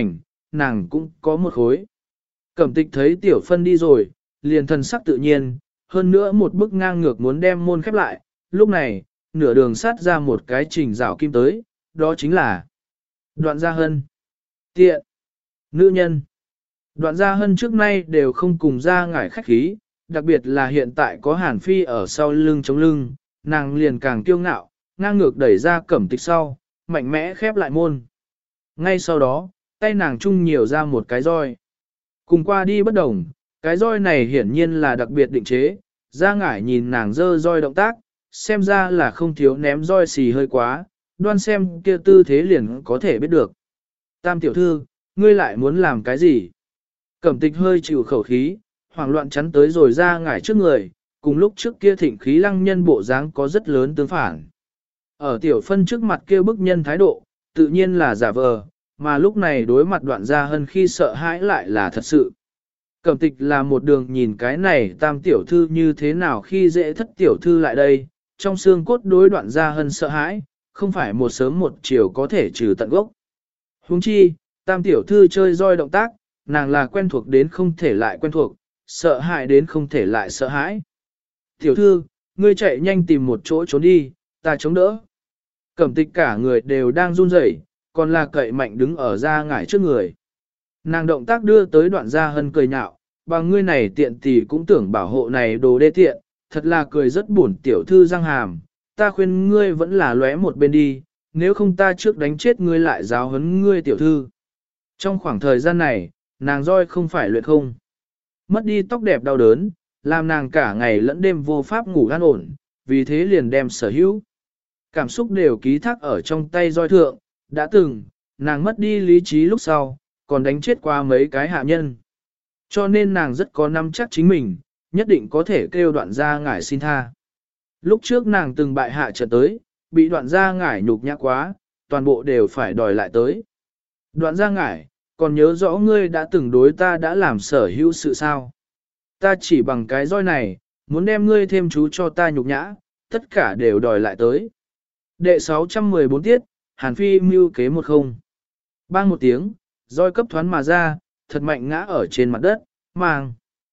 nàng cũng có một khối. Cẩm tịch thấy tiểu phân đi rồi, liền thần sắc tự nhiên, hơn nữa một bức ngang ngược muốn đem môn khép lại, lúc này, nửa đường sát ra một cái trình rào kim tới, đó chính là Đoạn Gia Hân. Tiện! Nữ nhân! Đoạn Gia Hân trước nay đều không cùng ra ngải khách khí, đặc biệt là hiện tại có Hàn Phi ở sau lưng chống lưng, nàng liền càng kiêu ngạo, ngang ngược đẩy ra Cẩm tịch sau, mạnh mẽ khép lại môn. Ngay sau đó, tay nàng trung nhiều ra một cái roi. Cùng qua đi bất đồng, cái roi này hiển nhiên là đặc biệt định chế, ra ngải nhìn nàng dơ roi động tác, xem ra là không thiếu ném roi xì hơi quá, đoan xem kia tư thế liền có thể biết được. Tam tiểu thư, ngươi lại muốn làm cái gì? Cẩm tịch hơi chịu khẩu khí, hoảng loạn chắn tới rồi ra ngải trước người, cùng lúc trước kia thịnh khí lăng nhân bộ dáng có rất lớn tương phản. Ở tiểu phân trước mặt kia bức nhân thái độ, tự nhiên là giả vờ, mà lúc này đối mặt Đoạn Gia Hân khi sợ hãi lại là thật sự. Cẩm tịch là một đường nhìn cái này tam tiểu thư như thế nào khi dễ thất tiểu thư lại đây, trong xương cốt đối Đoạn Gia Hân sợ hãi, không phải một sớm một chiều có thể trừ tận gốc. Huống chi, tam tiểu thư chơi roi động tác, nàng là quen thuộc đến không thể lại quen thuộc, sợ hãi đến không thể lại sợ hãi. Tiểu thư, ngươi chạy nhanh tìm một chỗ trốn đi, ta chống đỡ. Cẩm tịch cả người đều đang run rẩy, còn là cậy mạnh đứng ở ra ngải trước người. Nàng động tác đưa tới Đoạn Gia Hân cười nhạo, bằng ngươi này tiện tỷ cũng tưởng bảo hộ này đồ đê tiện, thật là cười rất buồn tiểu thư răng hàm, ta khuyên ngươi vẫn là lóe một bên đi, nếu không ta trước đánh chết ngươi lại giáo huấn ngươi tiểu thư. Trong khoảng thời gian này, nàng roi không phải luyện không. Mất đi tóc đẹp đau đớn, làm nàng cả ngày lẫn đêm vô pháp ngủ an ổn, vì thế liền đem sở hữu. Cảm xúc đều ký thác ở trong tay roi thượng, đã từng, nàng mất đi lý trí lúc sau, còn đánh chết qua mấy cái hạ nhân. Cho nên nàng rất có nắm chắc chính mình, nhất định có thể kêu Đoạn Gia ngải xin tha. Lúc trước nàng từng bại hạ trận tới, bị Đoạn Gia ngải nhục nhã quá, toàn bộ đều phải đòi lại tới. Đoạn Gia ngải, còn nhớ rõ ngươi đã từng đối ta đã làm sở hữu sự sao. Ta chỉ bằng cái roi này, muốn đem ngươi thêm chú cho ta nhục nhã, tất cả đều đòi lại tới. Đệ sáu trăm mười bốn tiết, Hàn Phi mưu kế một không. Bang một tiếng, roi cấp thoán mà ra, thật mạnh ngã ở trên mặt đất, mang.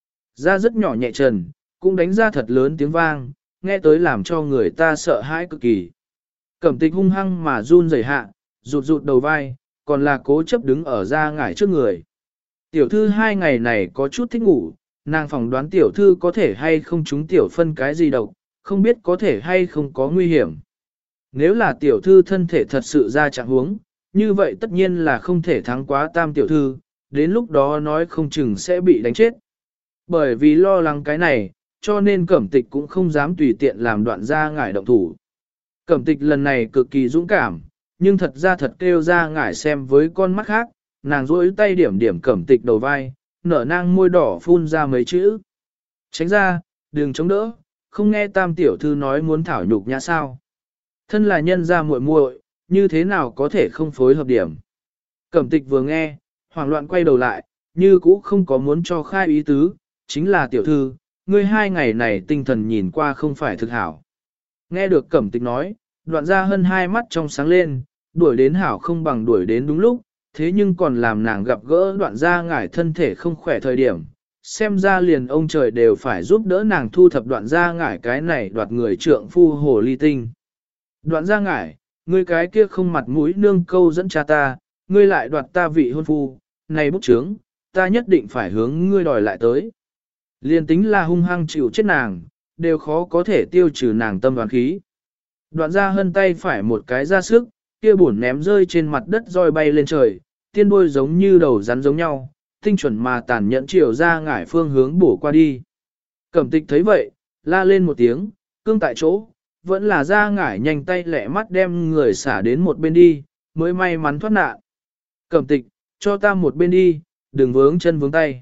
Ra rất nhỏ nhẹ trần, cũng đánh ra thật lớn tiếng vang, nghe tới làm cho người ta sợ hãi cực kỳ. Cẩm tịch hung hăng mà run rẩy hạ, rụt rụt đầu vai, còn là cố chấp đứng ở ra ngải trước người. Tiểu thư hai ngày này có chút thích ngủ, nàng phỏng đoán tiểu thư có thể hay không trúng tiểu phân cái gì độc, không biết có thể hay không có nguy hiểm. Nếu là tiểu thư thân thể thật sự ra trạng huống, như vậy tất nhiên là không thể thắng quá tam tiểu thư, đến lúc đó nói không chừng sẽ bị đánh chết. Bởi vì lo lắng cái này, cho nên Cẩm tịch cũng không dám tùy tiện làm Đoạn Gia ngải động thủ. Cẩm tịch lần này cực kỳ dũng cảm, nhưng thật ra thật kêu ra ngải xem với con mắt khác, nàng rỗi tay điểm điểm Cẩm tịch đầu vai, nở nang môi đỏ phun ra mấy chữ. Tránh ra, đừng chống đỡ, không nghe tam tiểu thư nói muốn thảo nhục nhã sao. Thân là nhân gia muội muội, như thế nào có thể không phối hợp điểm. Cẩm tịch vừa nghe, hoảng loạn quay đầu lại, như cũ không có muốn cho khai ý tứ, chính là tiểu thư, ngươi hai ngày này tinh thần nhìn qua không phải thực hảo. Nghe được Cẩm tịch nói, Đoạn Gia Hân hai mắt trong sáng lên, đuổi đến hảo không bằng đuổi đến đúng lúc, thế nhưng còn làm nàng gặp gỡ Đoạn Gia ngải thân thể không khỏe thời điểm. Xem ra liền ông trời đều phải giúp đỡ nàng thu thập Đoạn Gia ngải cái này đoạt người trượng phu hồ ly tinh. Đoạn Gia ngải, ngươi cái kia không mặt mũi nương câu dẫn cha ta, ngươi lại đoạt ta vị hôn phu, này bút chướng, ta nhất định phải hướng ngươi đòi lại tới. Liên tính là hung hăng chịu chết nàng, đều khó có thể tiêu trừ nàng tâm đoán khí. Đoạn Gia Hân tay phải một cái ra sức, kia bổn ném rơi trên mặt đất roi bay lên trời, tiên đuôi giống như đầu rắn giống nhau, tinh chuẩn mà tàn nhẫn chiều ra ngải phương hướng bổ qua đi. Cẩm tịch thấy vậy, la lên một tiếng, cương tại chỗ, vẫn là ra ngải nhanh tay lẹ mắt đem người xả đến một bên đi, mới may mắn thoát nạn. Cẩm tịch, cho ta một bên đi, đừng vướng chân vướng tay.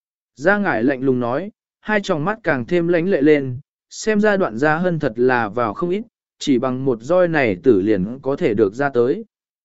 Ra ngải lạnh lùng nói, hai tròng mắt càng thêm lánh lệ lên, xem ra Đoạn Gia Hân thật là vào không ít, chỉ bằng một roi này tử liền có thể được ra tới.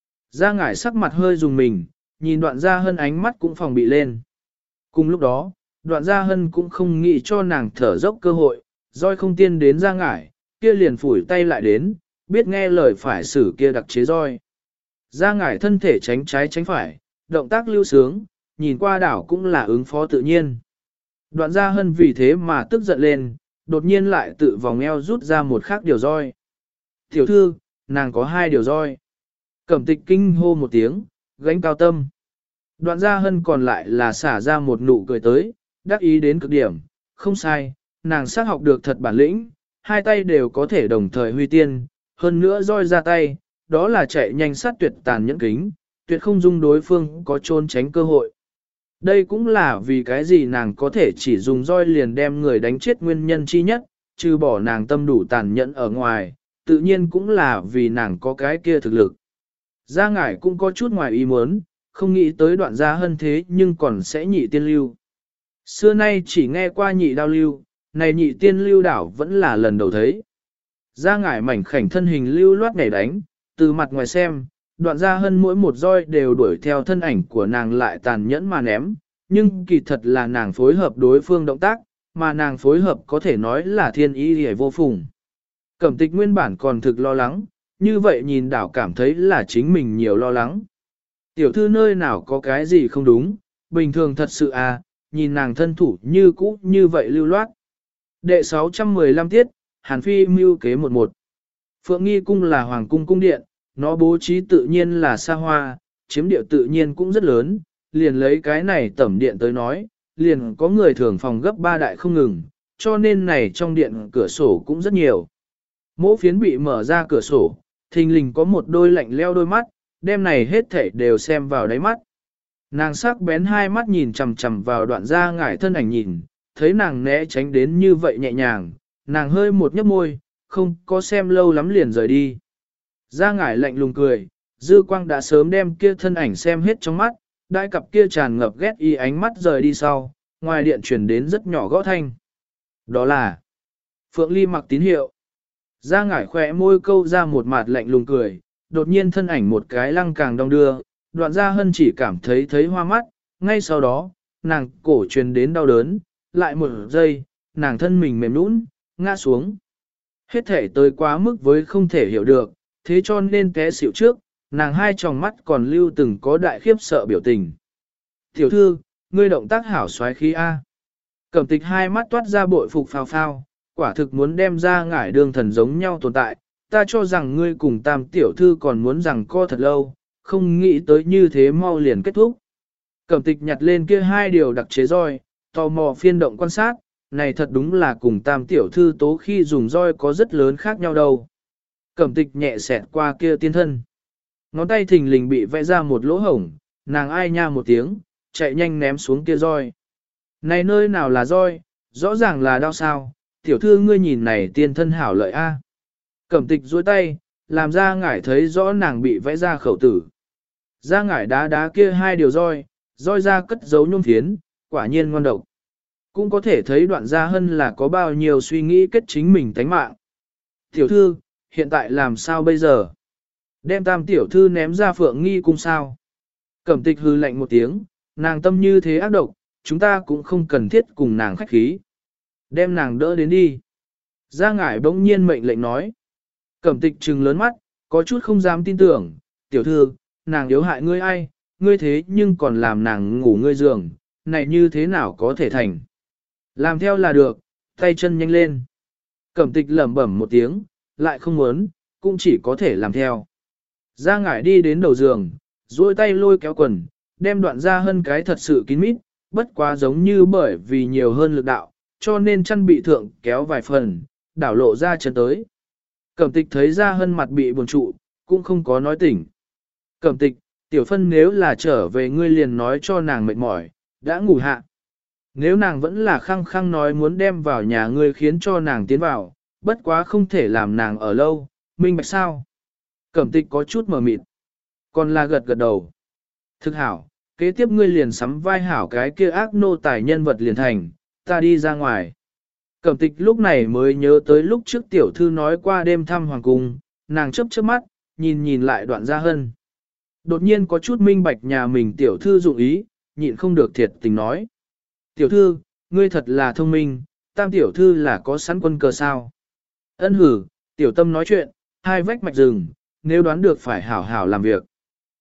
Ra ngải sắc mặt hơi dùng mình, nhìn Đoạn Gia Hân ánh mắt cũng phòng bị lên. Cùng lúc đó, Đoạn Gia Hân cũng không nghĩ cho nàng thở dốc cơ hội, roi không tiên đến ra ngải, kia liền phủi tay lại đến, biết nghe lời phải xử kia đặc chế roi. Ra ngải thân thể tránh trái tránh phải, động tác lưu sướng, nhìn qua đảo cũng là ứng phó tự nhiên. Đoạn Gia Hân vì thế mà tức giận lên, đột nhiên lại tự vòng eo rút ra một khác điều roi. Tiểu thư, nàng có hai điều roi. Cẩm tịch kinh hô một tiếng, gánh cao tâm. Đoạn Gia Hân còn lại là xả ra một nụ cười tới, đắc ý đến cực điểm, không sai, nàng xác học được thật bản lĩnh, hai tay đều có thể đồng thời huy tiên, hơn nữa roi ra tay, đó là chạy nhanh sát tuyệt tàn nhẫn kính, tuyệt không dung đối phương có trốn tránh cơ hội. Đây cũng là vì cái gì nàng có thể chỉ dùng roi liền đem người đánh chết nguyên nhân chi nhất, trừ bỏ nàng tâm đủ tàn nhẫn ở ngoài, tự nhiên cũng là vì nàng có cái kia thực lực. Gia Ngải cũng có chút ngoài ý muốn, không nghĩ tới Đoạn Gia Hân thế nhưng còn sẽ nhị tiên lưu. Xưa nay chỉ nghe qua nhị đao lưu, này nhị tiên lưu đảo vẫn là lần đầu thấy. Gia Ngải mảnh khảnh thân hình lưu loát nhảy đánh, từ mặt ngoài xem, Đoạn Gia Hân mỗi một roi đều đuổi theo thân ảnh của nàng lại tàn nhẫn mà ném, nhưng kỳ thật là nàng phối hợp đối phương động tác, mà nàng phối hợp có thể nói là thiên ý hề vô phùng. Cẩm tịch nguyên bản còn thực lo lắng, như vậy nhìn đảo cảm thấy là chính mình nhiều lo lắng. Tiểu thư nơi nào có cái gì không đúng, bình thường thật sự à, nhìn nàng thân thủ như cũ như vậy lưu loát. Đệ sáu trăm mười lăm tiết, Hàn Phi mưu kế một một. Phượng Nghi cung là hoàng cung cung điện, nó bố trí tự nhiên là xa hoa, chiếm địa tự nhiên cũng rất lớn, liền lấy cái này tẩm điện tới nói, liền có người thường phòng gấp ba đại không ngừng, cho nên này trong điện cửa sổ cũng rất nhiều. Mỗi phiến bị mở ra cửa sổ, thình lình có một đôi lạnh leo đôi mắt, đêm này hết thảy đều xem vào đáy mắt. Nàng sắc bén hai mắt nhìn chằm chằm vào Đoạn Gia Ngải thân ảnh nhìn, thấy nàng né tránh đến như vậy nhẹ nhàng, nàng hơi một nhấp môi, không có xem lâu lắm liền rời đi. Gia Ngải lạnh lùng cười, dư quang đã sớm đem kia thân ảnh xem hết trong mắt, đại cặp kia tràn ngập ghét y ánh mắt rời đi sau, ngoài điện chuyển đến rất nhỏ gõ thanh. Đó là Phượng Ly mặc tín hiệu. Gia Ngải khỏe môi câu ra một mặt lạnh lùng cười, đột nhiên thân ảnh một cái lăng càng đong đưa, Đoạn Gia Hân chỉ cảm thấy thấy hoa mắt, ngay sau đó, nàng cổ truyền đến đau đớn, lại một giây, nàng thân mình mềm nũng, ngã xuống. Hết thể tới quá mức với không thể hiểu được, thế cho nên té xỉu trước, nàng hai tròng mắt còn lưu từng có đại khiếp sợ biểu tình. Tiểu thư, ngươi động tác hảo xoái khí A. Cẩm tịch hai mắt toát ra bội phục phao phao, quả thực muốn đem ra ngải đường thần giống nhau tồn tại, ta cho rằng ngươi cùng tam tiểu thư còn muốn rằng co thật lâu, không nghĩ tới như thế mau liền kết thúc. Cẩm tịch nhặt lên kia hai điều đặc chế roi, tò mò phiên động quan sát, này thật đúng là cùng tam tiểu thư tố khi dùng roi có rất lớn khác nhau đâu. Cẩm tịch nhẹ xẹt qua kia tiên thân. Ngón tay thình lình bị vẽ ra một lỗ hổng, nàng ai nha một tiếng, chạy nhanh ném xuống kia roi. Này nơi nào là roi, rõ ràng là đau sao, tiểu thư ngươi nhìn này tiên thân hảo lợi a. Cẩm tịch duỗi tay, làm ra ngải thấy rõ nàng bị vẽ ra khẩu tử. Ra ngải đá đá kia hai điều roi, roi ra cất giấu nhôm phiến, quả nhiên ngoan độc. Cũng có thể thấy Đoạn Gia Hân là có bao nhiêu suy nghĩ kết chính mình tánh mạng. Tiểu thư, hiện tại làm sao bây giờ? Đem tam tiểu thư ném ra Phượng Nghi cung sao? Cẩm tịch hư lạnh một tiếng, nàng tâm như thế ác độc, chúng ta cũng không cần thiết cùng nàng khách khí. Đem nàng đỡ đến đi. Gia Ngải bỗng nhiên mệnh lệnh nói. Cẩm tịch trừng lớn mắt, có chút không dám tin tưởng, tiểu thư, nàng yếu hại ngươi ai, ngươi thế nhưng còn làm nàng ngủ ngươi giường, này như thế nào có thể thành. Làm theo là được, tay chân nhanh lên. Cẩm tịch lẩm bẩm một tiếng, lại không muốn, cũng chỉ có thể làm theo. Gia Ngải đi đến đầu giường, duỗi tay lôi kéo quần, đem Đoạn Gia Hân cái thật sự kín mít, bất quá giống như bởi vì nhiều hơn lực đạo, cho nên chăn bị thượng kéo vài phần, đảo lộ ra chân tới. Cẩm tịch thấy Gia Hân mặt bị buồn trụ, cũng không có nói tỉnh. Cẩm tịch, tiểu phân nếu là trở về ngươi liền nói cho nàng mệt mỏi, đã ngủ hạ. Nếu nàng vẫn là khăng khăng nói muốn đem vào nhà ngươi khiến cho nàng tiến vào, bất quá không thể làm nàng ở lâu, minh bạch sao? Cẩm tịch có chút mờ mịt, còn là gật gật đầu. Thực hảo, kế tiếp ngươi liền sắm vai hảo cái kia ác nô tài nhân vật liền thành, ta đi ra ngoài. Cẩm tịch lúc này mới nhớ tới lúc trước tiểu thư nói qua đêm thăm hoàng cung, nàng chớp chớp mắt, nhìn nhìn lại Đoạn Gia Hân. Đột nhiên có chút minh bạch nhà mình tiểu thư dụng ý, nhịn không được thiệt tình nói. Tiểu thư, ngươi thật là thông minh, tam tiểu thư là có sẵn quân cờ sao. Ân hử, tiểu tâm nói chuyện, hai vách mạch rừng, nếu đoán được phải hảo hảo làm việc.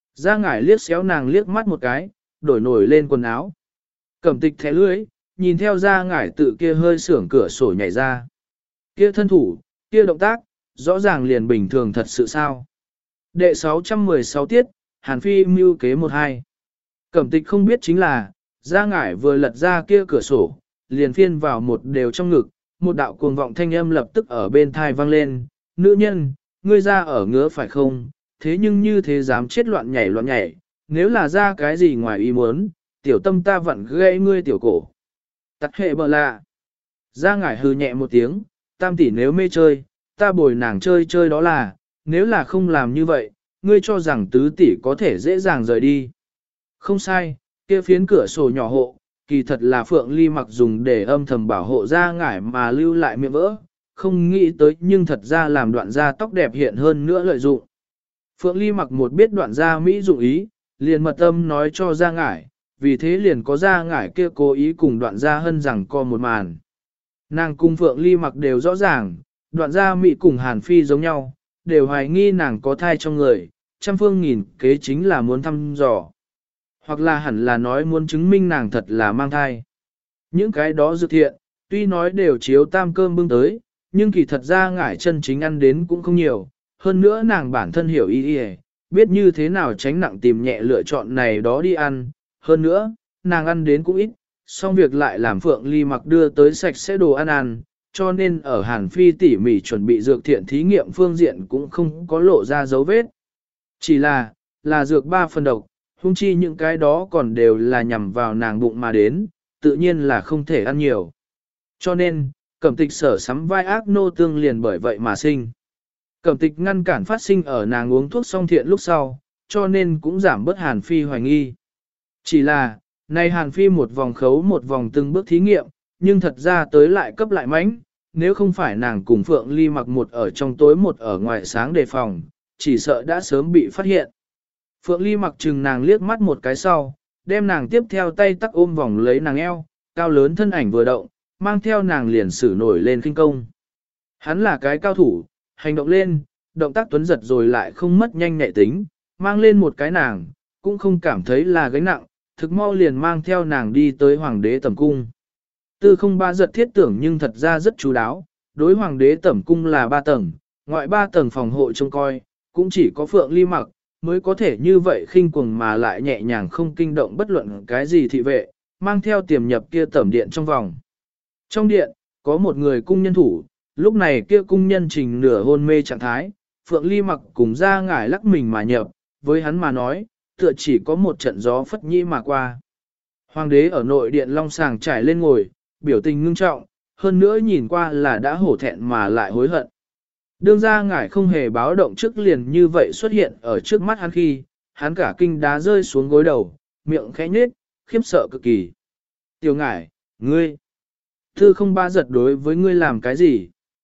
Gia ngải liếc xéo nàng liếc mắt một cái, đổi nổi lên quần áo. Cẩm tịch thẻ lưới, nhìn theo Gia ngải tự kia hơi sưởng cửa sổ nhảy ra. Kia thân thủ, kia động tác, rõ ràng liền bình thường thật sự sao. Đệ sáu trăm mười sáu tiết, Hàn Phi mưu kế một hai. Cẩm tịch không biết chính là, Gia ngải vừa lật ra kia cửa sổ, liền phiên vào một đều trong ngực, một đạo cuồng vọng thanh âm lập tức ở bên thai vang lên, nữ nhân, ngươi ra ở ngứa phải không, thế nhưng như thế dám chết loạn nhảy loạn nhảy, nếu là ra cái gì ngoài ý muốn, tiểu tâm ta vặn gãy ngươi tiểu cổ. Tắt hệ bờ lạ. Gia ngải hừ nhẹ một tiếng, tam tỷ nếu mê chơi, ta bồi nàng chơi chơi đó là, nếu là không làm như vậy, ngươi cho rằng tứ tỷ có thể dễ dàng rời đi. Không sai, kia phiến cửa sổ nhỏ hộ, kỳ thật là Phượng Ly Mặc dùng để âm thầm bảo hộ Gia ngải mà lưu lại miệng vỡ, không nghĩ tới nhưng thật ra làm đoạn gia tóc đẹp hiện hơn nữa lợi dụng. Phượng Ly Mặc một biết đoạn gia Mỹ dụng ý, liền mật âm nói cho Gia ngải, vì thế liền có Gia ngải kia cố ý cùng đoạn gia hân rằng co một màn. Nàng cùng Phượng Ly Mặc đều rõ ràng, đoạn gia Mỹ cùng Hàn Phi giống nhau, đều hoài nghi nàng có thai trong người, trăm phương nghìn kế chính là muốn thăm dò. Hoặc là hẳn là nói muốn chứng minh nàng thật là mang thai. Những cái đó dự thiện, tuy nói đều chiếu tam cơm bưng tới, nhưng kỳ thật ra ngải chân chính ăn đến cũng không nhiều. Hơn nữa nàng bản thân hiểu ý ý, biết như thế nào tránh nặng tìm nhẹ lựa chọn này đó đi ăn. Hơn nữa, nàng ăn đến cũng ít, xong việc lại làm Phượng Ly Mặc đưa tới sạch sẽ đồ ăn ăn, cho nên ở Hàn Phi tỉ mỉ chuẩn bị dược thiện thí nghiệm phương diện cũng không có lộ ra dấu vết. Chỉ là, là dược ba phần độc, hung chi những cái đó còn đều là nhằm vào nàng bụng mà đến, tự nhiên là không thể ăn nhiều. Cho nên, Cẩm Tịch sở sắm vai ác nô tương liền bởi vậy mà sinh. Cẩm Tịch ngăn cản phát sinh ở nàng uống thuốc song thiện lúc sau, cho nên cũng giảm bớt Hàn Phi hoài nghi. Chỉ là, nay Hàn Phi một vòng khấu một vòng từng bước thí nghiệm, nhưng thật ra tới lại cấp lại mánh, nếu không phải nàng cùng Phượng Ly Mặc một ở trong tối một ở ngoài sáng đề phòng, chỉ sợ đã sớm bị phát hiện. Phượng Ly Mặc chừng nàng liếc mắt một cái sau, đem nàng tiếp theo tay tắc ôm vòng lấy nàng eo, cao lớn thân ảnh vừa động, mang theo nàng liền sử nổi lên kinh công. Hắn là cái cao thủ, hành động lên, động tác tuấn giật rồi lại không mất nhanh nhạy tính, mang lên một cái nàng, cũng không cảm thấy là gánh nặng, thực mau liền mang theo nàng đi tới hoàng đế tẩm cung. Tư không ba giật thiết tưởng nhưng thật ra rất chú đáo, đối hoàng đế tẩm cung là ba tầng, ngoại ba tầng phòng hộ trông coi, cũng chỉ có Phượng Ly Mặc mới có thể như vậy khinh cuồng mà lại nhẹ nhàng không kinh động bất luận cái gì thị vệ, mang theo tiềm nhập kia tẩm điện trong vòng. Trong điện, có một người cung nhân thủ, lúc này kia cung nhân trình nửa hôn mê trạng thái, Phượng Ly Mặc cùng ra ngải lắc mình mà nhập, với hắn mà nói, tựa chỉ có một trận gió phất nhĩ mà qua. Hoàng đế ở nội điện long sàng trải lên ngồi, biểu tình ngưng trọng, hơn nữa nhìn qua là đã hổ thẹn mà lại hối hận. Đương ra ngải không hề báo động trước liền như vậy xuất hiện ở trước mắt hắn khi, hắn cả kinh đá rơi xuống gối đầu, miệng khẽ nhếch, khiếp sợ cực kỳ. Tiểu ngải, ngươi, thư không ba giật đối với ngươi làm cái gì?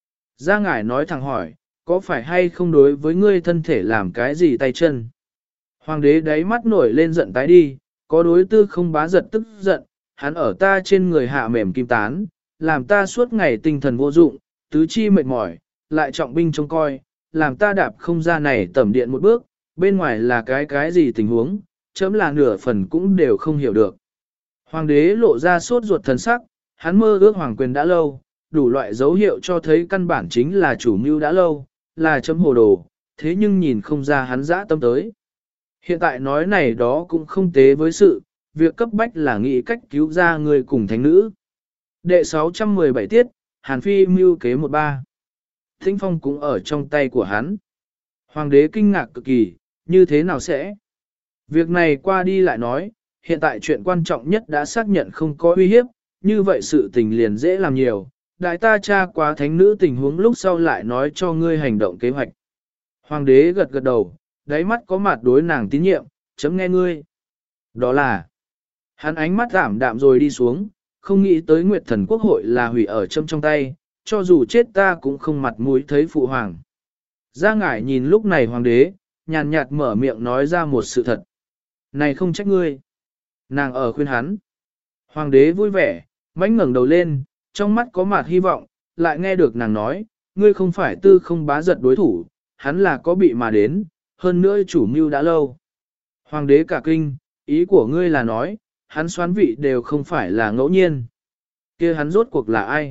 Ra ngải nói thẳng hỏi, có phải hay không đối với ngươi thân thể làm cái gì tay chân? Hoàng đế đáy mắt nổi lên giận tái đi, có đối tư không bá giật tức giận, hắn ở ta trên người hạ mềm kim tán, làm ta suốt ngày tinh thần vô dụng, tứ chi mệt mỏi, lại trọng binh trông coi, làm ta đạp không ra này tẩm điện một bước, bên ngoài là cái cái gì tình huống, chấm là nửa phần cũng đều không hiểu được. Hoàng đế lộ ra sốt ruột thần sắc, hắn mơ ước hoàng quyền đã lâu, đủ loại dấu hiệu cho thấy căn bản chính là chủ mưu đã lâu, là chấm hồ đồ, thế nhưng nhìn không ra hắn dã tâm tới. Hiện tại nói này đó cũng không tế với sự, việc cấp bách là nghĩ cách cứu ra người cùng thánh nữ. Đệ sáu trăm mười bảy tiết, Hàn Phi mưu kế một ba. Thính phong cũng ở trong tay của hắn. Hoàng đế kinh ngạc cực kỳ, như thế nào sẽ? Việc này qua đi lại nói, hiện tại chuyện quan trọng nhất đã xác nhận không có uy hiếp, như vậy sự tình liền dễ làm nhiều. Đại ta tra quá thánh nữ tình huống lúc sau lại nói cho ngươi hành động kế hoạch. Hoàng đế gật gật đầu, đáy mắt có mặt đối nàng tín nhiệm, chấm nghe ngươi. Đó là, hắn ánh mắt giảm đạm rồi đi xuống, không nghĩ tới Nguyệt Thần Quốc hội là hủy ở châm trong tay, cho dù chết ta cũng không mặt mũi thấy phụ hoàng. Gia ngải nhìn lúc này hoàng đế, nhàn nhạt mở miệng nói ra một sự thật. Này không trách ngươi. Nàng ở khuyên hắn. Hoàng đế vui vẻ, mãnh ngẩng đầu lên, trong mắt có mặt hy vọng, lại nghe được nàng nói, ngươi không phải tư không bá giật đối thủ, hắn là có bị mà đến, hơn nữa chủ mưu đã lâu. Hoàng đế cả kinh, ý của ngươi là nói, hắn xoán vị đều không phải là ngẫu nhiên. Kia hắn rốt cuộc là ai?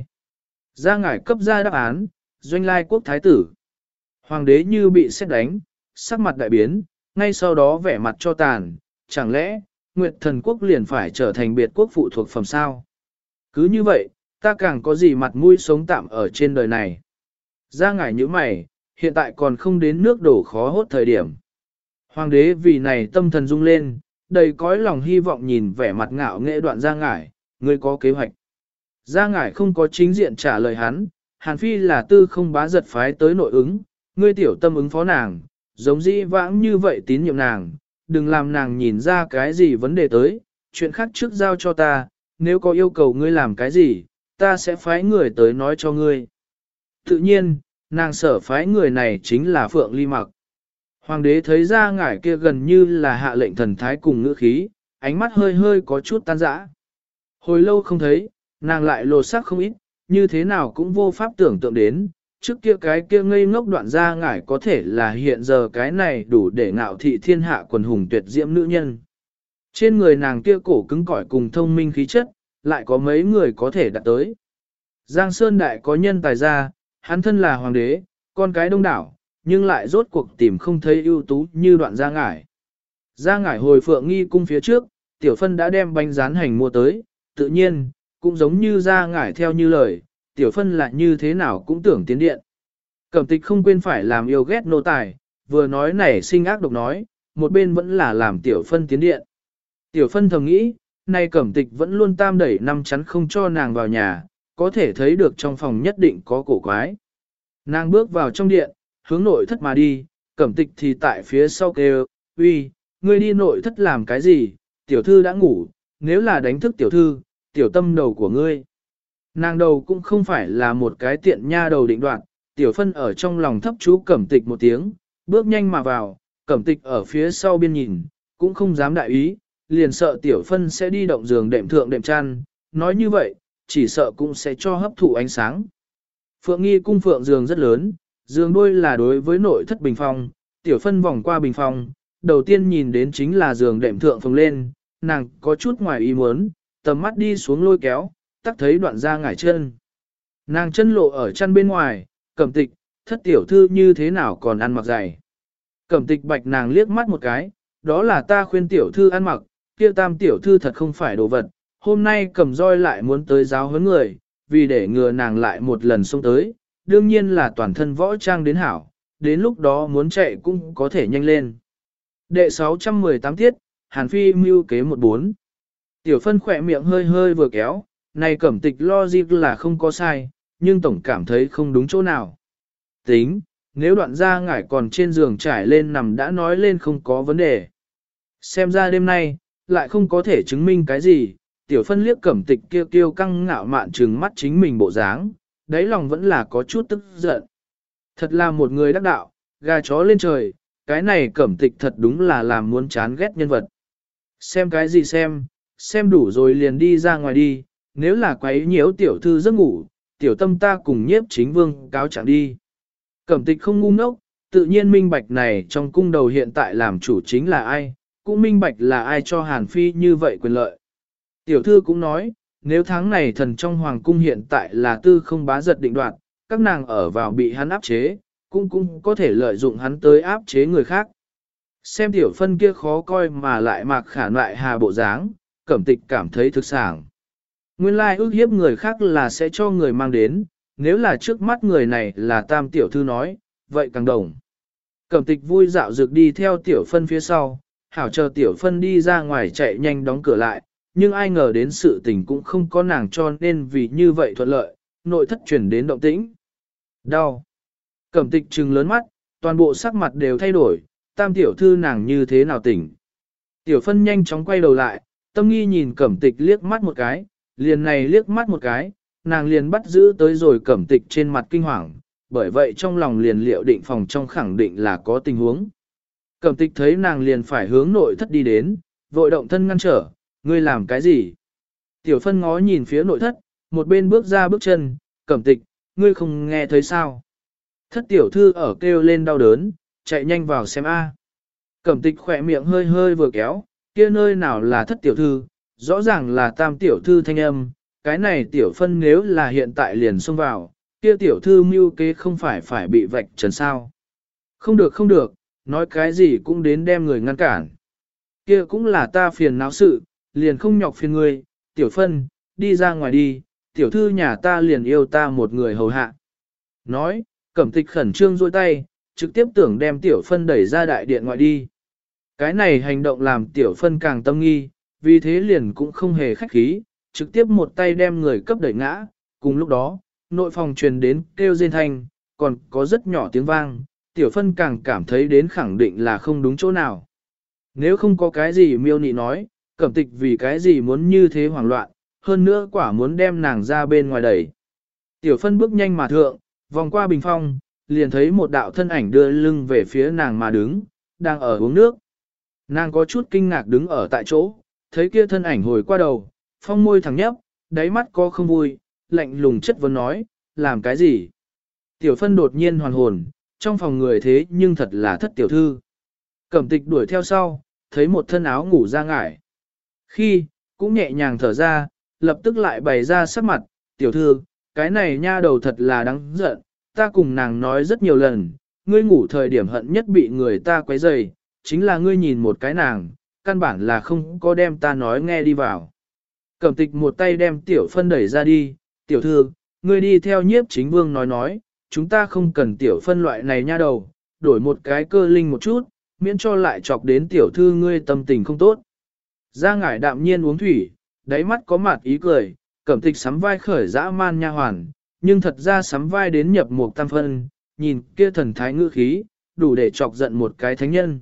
Ra ngải cấp ra đáp án, doanh lai quốc thái tử. Hoàng đế như bị xét đánh, sắc mặt đại biến, ngay sau đó vẻ mặt cho tàn, chẳng lẽ, Nguyệt thần quốc liền phải trở thành biệt quốc phụ thuộc phẩm sao? Cứ như vậy, ta càng có gì mặt mũi sống tạm ở trên đời này. Ra ngải như mày, hiện tại còn không đến nước đổ khó hốt thời điểm. Hoàng đế vì này tâm thần rung lên, đầy cõi lòng hy vọng nhìn vẻ mặt ngạo nghệ đoạn ra ngải, ngươi có kế hoạch. Ra ngải không có chính diện trả lời hắn, Hàn Phi là tư không bá giật phái tới nội ứng, ngươi tiểu tâm ứng phó nàng, giống dĩ vãng như vậy tín nhiệm nàng, đừng làm nàng nhìn ra cái gì vấn đề tới, chuyện khác trước giao cho ta, nếu có yêu cầu ngươi làm cái gì, ta sẽ phái người tới nói cho ngươi. Tự nhiên, nàng sở phái người này chính là Phượng Ly Mặc. Hoàng đế thấy ra ngải kia gần như là hạ lệnh thần thái cùng ngữ khí, ánh mắt hơi hơi có chút tan rã. Hồi lâu không thấy, nàng lại lột xác không ít, như thế nào cũng vô pháp tưởng tượng đến, trước kia cái kia ngây ngốc đoạn ra ngải có thể là hiện giờ cái này đủ để ngạo thị thiên hạ quần hùng tuyệt diễm nữ nhân. Trên người nàng kia cổ cứng cỏi cùng thông minh khí chất, lại có mấy người có thể đạt tới. Giang Sơn Đại có nhân tài ra, hắn thân là hoàng đế, con cái đông đảo, nhưng lại rốt cuộc tìm không thấy ưu tú như đoạn gia ngải. Gia ngải hồi Phượng Nghi cung phía trước, Tiểu Phân đã đem bánh rán hành mua tới, tự nhiên, cũng giống như gia ngải theo như lời, Tiểu Phân là như thế nào cũng tưởng tiến điện. Cẩm Tịch không quên phải làm yêu ghét nô tài, vừa nói nảy sinh ác độc nói, một bên vẫn là làm Tiểu Phân tiến điện. Tiểu Phân thầm nghĩ, nay Cẩm Tịch vẫn luôn tam đẩy năm chắn không cho nàng vào nhà, có thể thấy được trong phòng nhất định có cổ quái. Nàng bước vào trong điện, hướng nội thất mà đi, Cẩm Tịch thì tại phía sau kêu, uy, ngươi đi nội thất làm cái gì, tiểu thư đã ngủ, nếu là đánh thức tiểu thư, tiểu tâm đầu của ngươi. Nàng đầu cũng không phải là một cái tiện nha đầu định đoạn, Tiểu Phân ở trong lòng thấp chú Cẩm Tịch một tiếng, bước nhanh mà vào, Cẩm Tịch ở phía sau biên nhìn, cũng không dám đại ý, liền sợ Tiểu Phân sẽ đi động giường đệm thượng đệm chăn, nói như vậy, chỉ sợ cũng sẽ cho hấp thụ ánh sáng. Phượng Nghi cung phượng giường rất lớn, giường đôi là đối với nội thất bình phong, Tiểu Phân vòng qua bình phong, đầu tiên nhìn đến chính là giường đệm thượng phồng lên, nàng có chút ngoài ý muốn, tầm mắt đi xuống lôi kéo, tắc thấy đoạn ra ngải chân. Nàng chân lộ ở chân bên ngoài, Cẩm Tịch, thất tiểu thư như thế nào còn ăn mặc giày. Cẩm Tịch bạch nàng liếc mắt một cái, đó là ta khuyên tiểu thư ăn mặc, kia tam tiểu thư thật không phải đồ vật, hôm nay cầm roi lại muốn tới giáo huấn người, vì để ngừa nàng lại một lần xông tới, đương nhiên là toàn thân võ trang đến hảo, đến lúc đó muốn chạy cũng có thể nhanh lên. Đệ sáu trăm mười tám tiết, Hàn Phi mưu kế một bốn. Tiểu Phân khỏe miệng hơi hơi vừa kéo, này Cẩm Tịch logic là không có sai, nhưng tổng cảm thấy không đúng chỗ nào. Tính, nếu đoạn ra ngải còn trên giường trải lên nằm đã nói lên không có vấn đề. Xem ra đêm nay, lại không có thể chứng minh cái gì, Tiểu Phân liếc Cẩm Tịch kêu kêu căng ngạo mạn trừng mắt chính mình bộ dáng, đáy lòng vẫn là có chút tức giận. Thật là một người đắc đạo, gà chó lên trời, cái này Cẩm Tịch thật đúng là làm muốn chán ghét nhân vật. Xem cái gì xem, xem đủ rồi liền đi ra ngoài đi, nếu là quấy nhiễu tiểu thư giấc ngủ, tiểu tâm ta cùng nhiếp chính vương cáo trạng đi. Cẩm Tịch không ngu ngốc, tự nhiên minh bạch này trong cung đầu hiện tại làm chủ chính là ai, cũng minh bạch là ai cho Hàn Phi như vậy quyền lợi. Tiểu thư cũng nói, nếu tháng này thần trong hoàng cung hiện tại là tư không bá giật định đoạt, các nàng ở vào bị hắn áp chế, cũng cũng có thể lợi dụng hắn tới áp chế người khác. Xem Tiểu Phân kia khó coi mà lại mạc khả loại hà bộ dáng, Cẩm Tịch cảm thấy thực sảng. Nguyên lai ước hiếp người khác là sẽ cho người mang đến, nếu là trước mắt người này là tam tiểu thư nói, vậy càng đồng. Cẩm Tịch vui dạo dược đi theo Tiểu Phân phía sau, hảo chờ Tiểu Phân đi ra ngoài chạy nhanh đóng cửa lại, nhưng ai ngờ đến sự tình cũng không có nàng cho nên vì như vậy thuận lợi, nội thất chuyển đến động tĩnh. Đau. Cẩm Tịch trừng lớn mắt, toàn bộ sắc mặt đều thay đổi, tam tiểu thư nàng như thế nào tỉnh. Tiểu Phân nhanh chóng quay đầu lại, tâm nghi nhìn Cẩm Tịch liếc mắt một cái, liền này liếc mắt một cái, nàng liền bắt giữ tới rồi Cẩm Tịch trên mặt kinh hoàng, bởi vậy trong lòng liền liệu định phòng trong khẳng định là có tình huống. Cẩm Tịch thấy nàng liền phải hướng nội thất đi đến, vội động thân ngăn trở, ngươi làm cái gì? Tiểu Phân ngó nhìn phía nội thất, một bên bước ra bước chân, Cẩm Tịch, ngươi không nghe thấy sao? Thất tiểu thư ở kêu lên đau đớn, chạy nhanh vào xem a. Cẩm tịch khỏe miệng hơi hơi vừa kéo, kia nơi nào là thất tiểu thư, rõ ràng là tam tiểu thư thanh âm, cái này tiểu phân nếu là hiện tại liền xông vào, kia tiểu thư mưu kế không phải phải bị vạch trần sao. Không được không được, nói cái gì cũng đến đem người ngăn cản. Kia cũng là ta phiền não sự, liền không nhọc phiền ngươi, tiểu phân, đi ra ngoài đi, tiểu thư nhà ta liền yêu ta một người hầu hạ. Nói, Cẩm tịch khẩn trương dôi tay, trực tiếp tưởng đem tiểu phân đẩy ra đại điện ngoại đi. Cái này hành động làm tiểu phân càng tâm nghi, vì thế liền cũng không hề khách khí, trực tiếp một tay đem người cấp đẩy ngã, cùng lúc đó, nội phòng truyền đến kêu rên thanh, còn có rất nhỏ tiếng vang, tiểu phân càng cảm thấy đến khẳng định là không đúng chỗ nào. Nếu không có cái gì miêu nị nói, Cẩm tịch vì cái gì muốn như thế hoảng loạn, hơn nữa quả muốn đem nàng ra bên ngoài đẩy. Tiểu phân bước nhanh mà thượng, vòng qua bình phong, liền thấy một đạo thân ảnh đưa lưng về phía nàng mà đứng, đang ở uống nước. Nàng có chút kinh ngạc đứng ở tại chỗ, thấy kia thân ảnh hồi qua đầu, phong môi thẳng nhấp, đáy mắt có không vui, lạnh lùng chất vấn nói, làm cái gì? Tiểu phân đột nhiên hoàn hồn, trong phòng người thế nhưng thật là thất tiểu thư. Cẩm tịch đuổi theo sau, thấy một thân áo ngủ ra ngải. Khi, cũng nhẹ nhàng thở ra, lập tức lại bày ra sắc mặt, tiểu thư, cái này nha đầu thật là đáng giận, ta cùng nàng nói rất nhiều lần, ngươi ngủ thời điểm hận nhất bị người ta quấy rầy, chính là ngươi nhìn một cái nàng, căn bản là không có đem ta nói nghe đi vào. Cẩm tịch một tay đem tiểu phân đẩy ra đi, tiểu thư, ngươi đi theo nhiếp chính vương nói nói, chúng ta không cần tiểu phân loại này nha đầu, đổi một cái cơ linh một chút, miễn cho lại chọc đến tiểu thư ngươi tâm tình không tốt. Ra ngải đạm nhiên uống thủy, đáy mắt có mặt ý cười, Cẩm tịch sắm vai khởi dã man nha hoàn, nhưng thật ra sắm vai đến nhập một tam phân, nhìn kia thần thái ngữ khí, đủ để chọc giận một cái thánh nhân.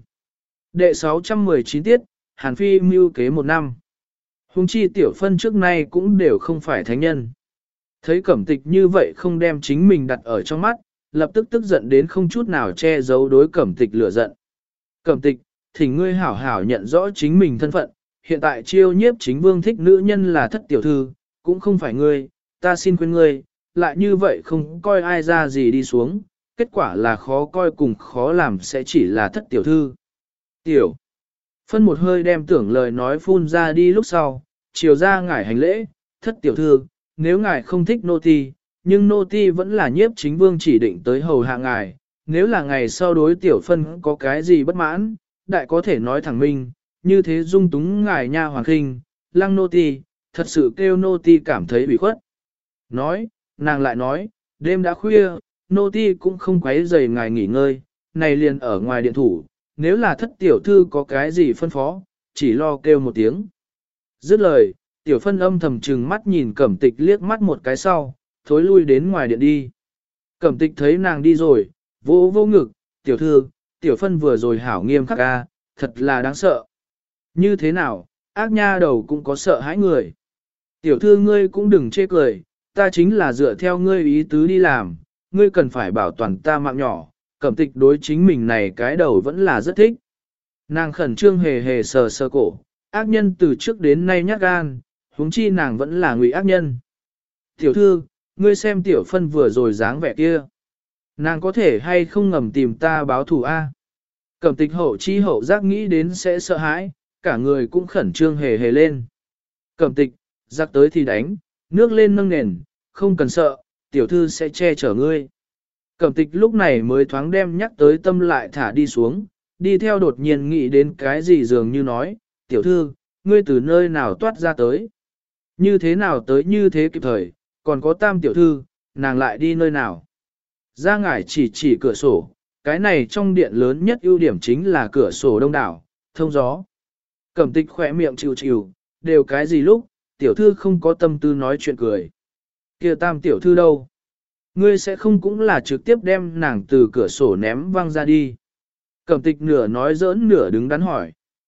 Đệ sáu trăm mười chín tiết, Hàn Phi mưu kế một năm. Hùng chi tiểu phân trước nay cũng đều không phải thánh nhân. Thấy Cẩm tịch như vậy không đem chính mình đặt ở trong mắt, lập tức tức giận đến không chút nào che giấu đối Cẩm tịch lửa giận. Cẩm tịch, thỉnh ngươi hảo hảo nhận rõ chính mình thân phận, hiện tại chiêu nhiếp chính vương thích nữ nhân là thất tiểu thư, cũng không phải ngươi, ta xin khuyên ngươi, lại như vậy không coi ai ra gì đi xuống, kết quả là khó coi cùng khó làm sẽ chỉ là thất tiểu thư. Tiểu, phân một hơi đem tưởng lời nói phun ra đi lúc sau, chiều ra ngải hành lễ, thất tiểu thư, nếu ngài không thích nô ti, nhưng nô ti vẫn là nhiếp chính vương chỉ định tới hầu hạ ngài, nếu là ngày sau đối tiểu phân có cái gì bất mãn, đại có thể nói thẳng minh, như thế dung túng ngài nha hoàng khinh, lăng nô ti, thật sự kêu nô ti cảm thấy bị khuất. Nói, nàng lại nói, đêm đã khuya, nô ti cũng không quấy rầy ngài nghỉ ngơi, này liền ở ngoài điện thủ, nếu là thất tiểu thư có cái gì phân phó, chỉ lo kêu một tiếng. Dứt lời, tiểu phân âm thầm trừng mắt nhìn Cẩm tịch liếc mắt một cái sau, thối lui đến ngoài điện đi. Cẩm tịch thấy nàng đi rồi, vô vô ngực, tiểu thư, tiểu phân vừa rồi hảo nghiêm khắc ca, thật là đáng sợ. Như thế nào, ác nha đầu cũng có sợ hãi người. Tiểu thư ngươi cũng đừng chê cười, ta chính là dựa theo ngươi ý tứ đi làm, ngươi cần phải bảo toàn ta mạng nhỏ, Cẩm tịch đối chính mình này cái đầu vẫn là rất thích. Nàng khẩn trương hề hề sờ sờ cổ, ác nhân từ trước đến nay nhát gan, huống chi nàng vẫn là ngụy ác nhân. Tiểu thư, ngươi xem tiểu phân vừa rồi dáng vẻ kia. Nàng có thể hay không ngầm tìm ta báo thù a? Cẩm tịch hậu chi hậu giác nghĩ đến sẽ sợ hãi, cả người cũng khẩn trương hề hề lên. Cẩm tịch, giặc tới thì đánh, nước lên nâng nền, không cần sợ, tiểu thư sẽ che chở ngươi. Cẩm tịch lúc này mới thoáng đem nhắc tới tâm lại thả đi xuống, đi theo đột nhiên nghĩ đến cái gì dường như nói, tiểu thư, ngươi từ nơi nào toát ra tới. Như thế nào tới như thế kịp thời, còn có tam tiểu thư, nàng lại đi nơi nào. Ra ngải chỉ chỉ cửa sổ, cái này trong điện lớn nhất ưu điểm chính là cửa sổ đông đảo, thông gió. Cẩm tịch khỏe miệng chịu chịu, đều cái gì lúc, tiểu thư không có tâm tư nói chuyện cười. Kia tam tiểu thư đâu? Ngươi sẽ không cũng là trực tiếp đem nàng từ cửa sổ ném văng ra đi. Cẩm tịch nửa nói giỡn nửa đứng đắn hỏi.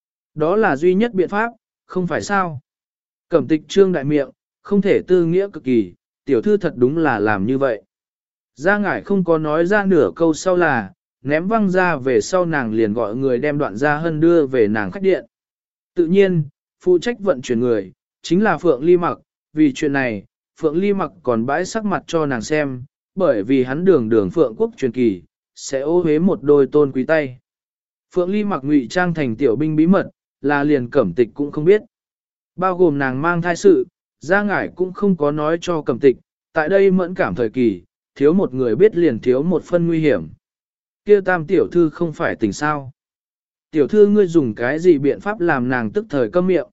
Đó là duy nhất biện pháp, không phải sao? Cẩm tịch trương đại miệng, không thể tư nghĩa cực kỳ, tiểu thư thật đúng là làm như vậy. Gia ngải không có nói ra nửa câu sau là, ném văng ra về sau nàng liền gọi người đem đoạn ra hân đưa về nàng khách điện. Tự nhiên, phụ trách vận chuyển người, chính là Phượng Ly Mặc, vì chuyện này, Phượng Ly Mặc còn bãi sắc mặt cho nàng xem, bởi vì hắn đường đường Phượng quốc truyền kỳ, sẽ ô hế một đôi tôn quý tay. Phượng Ly mặc ngụy trang thành tiểu binh bí mật, là liền cẩm tịch cũng không biết. Bao gồm nàng mang thai sự, Gia Ngải cũng không có nói cho cẩm tịch, tại đây mẫn cảm thời kỳ, thiếu một người biết liền thiếu một phân nguy hiểm. Kia tam tiểu thư không phải tỉnh sao. Tiểu thư ngươi dùng cái gì biện pháp làm nàng tức thời câm miệng.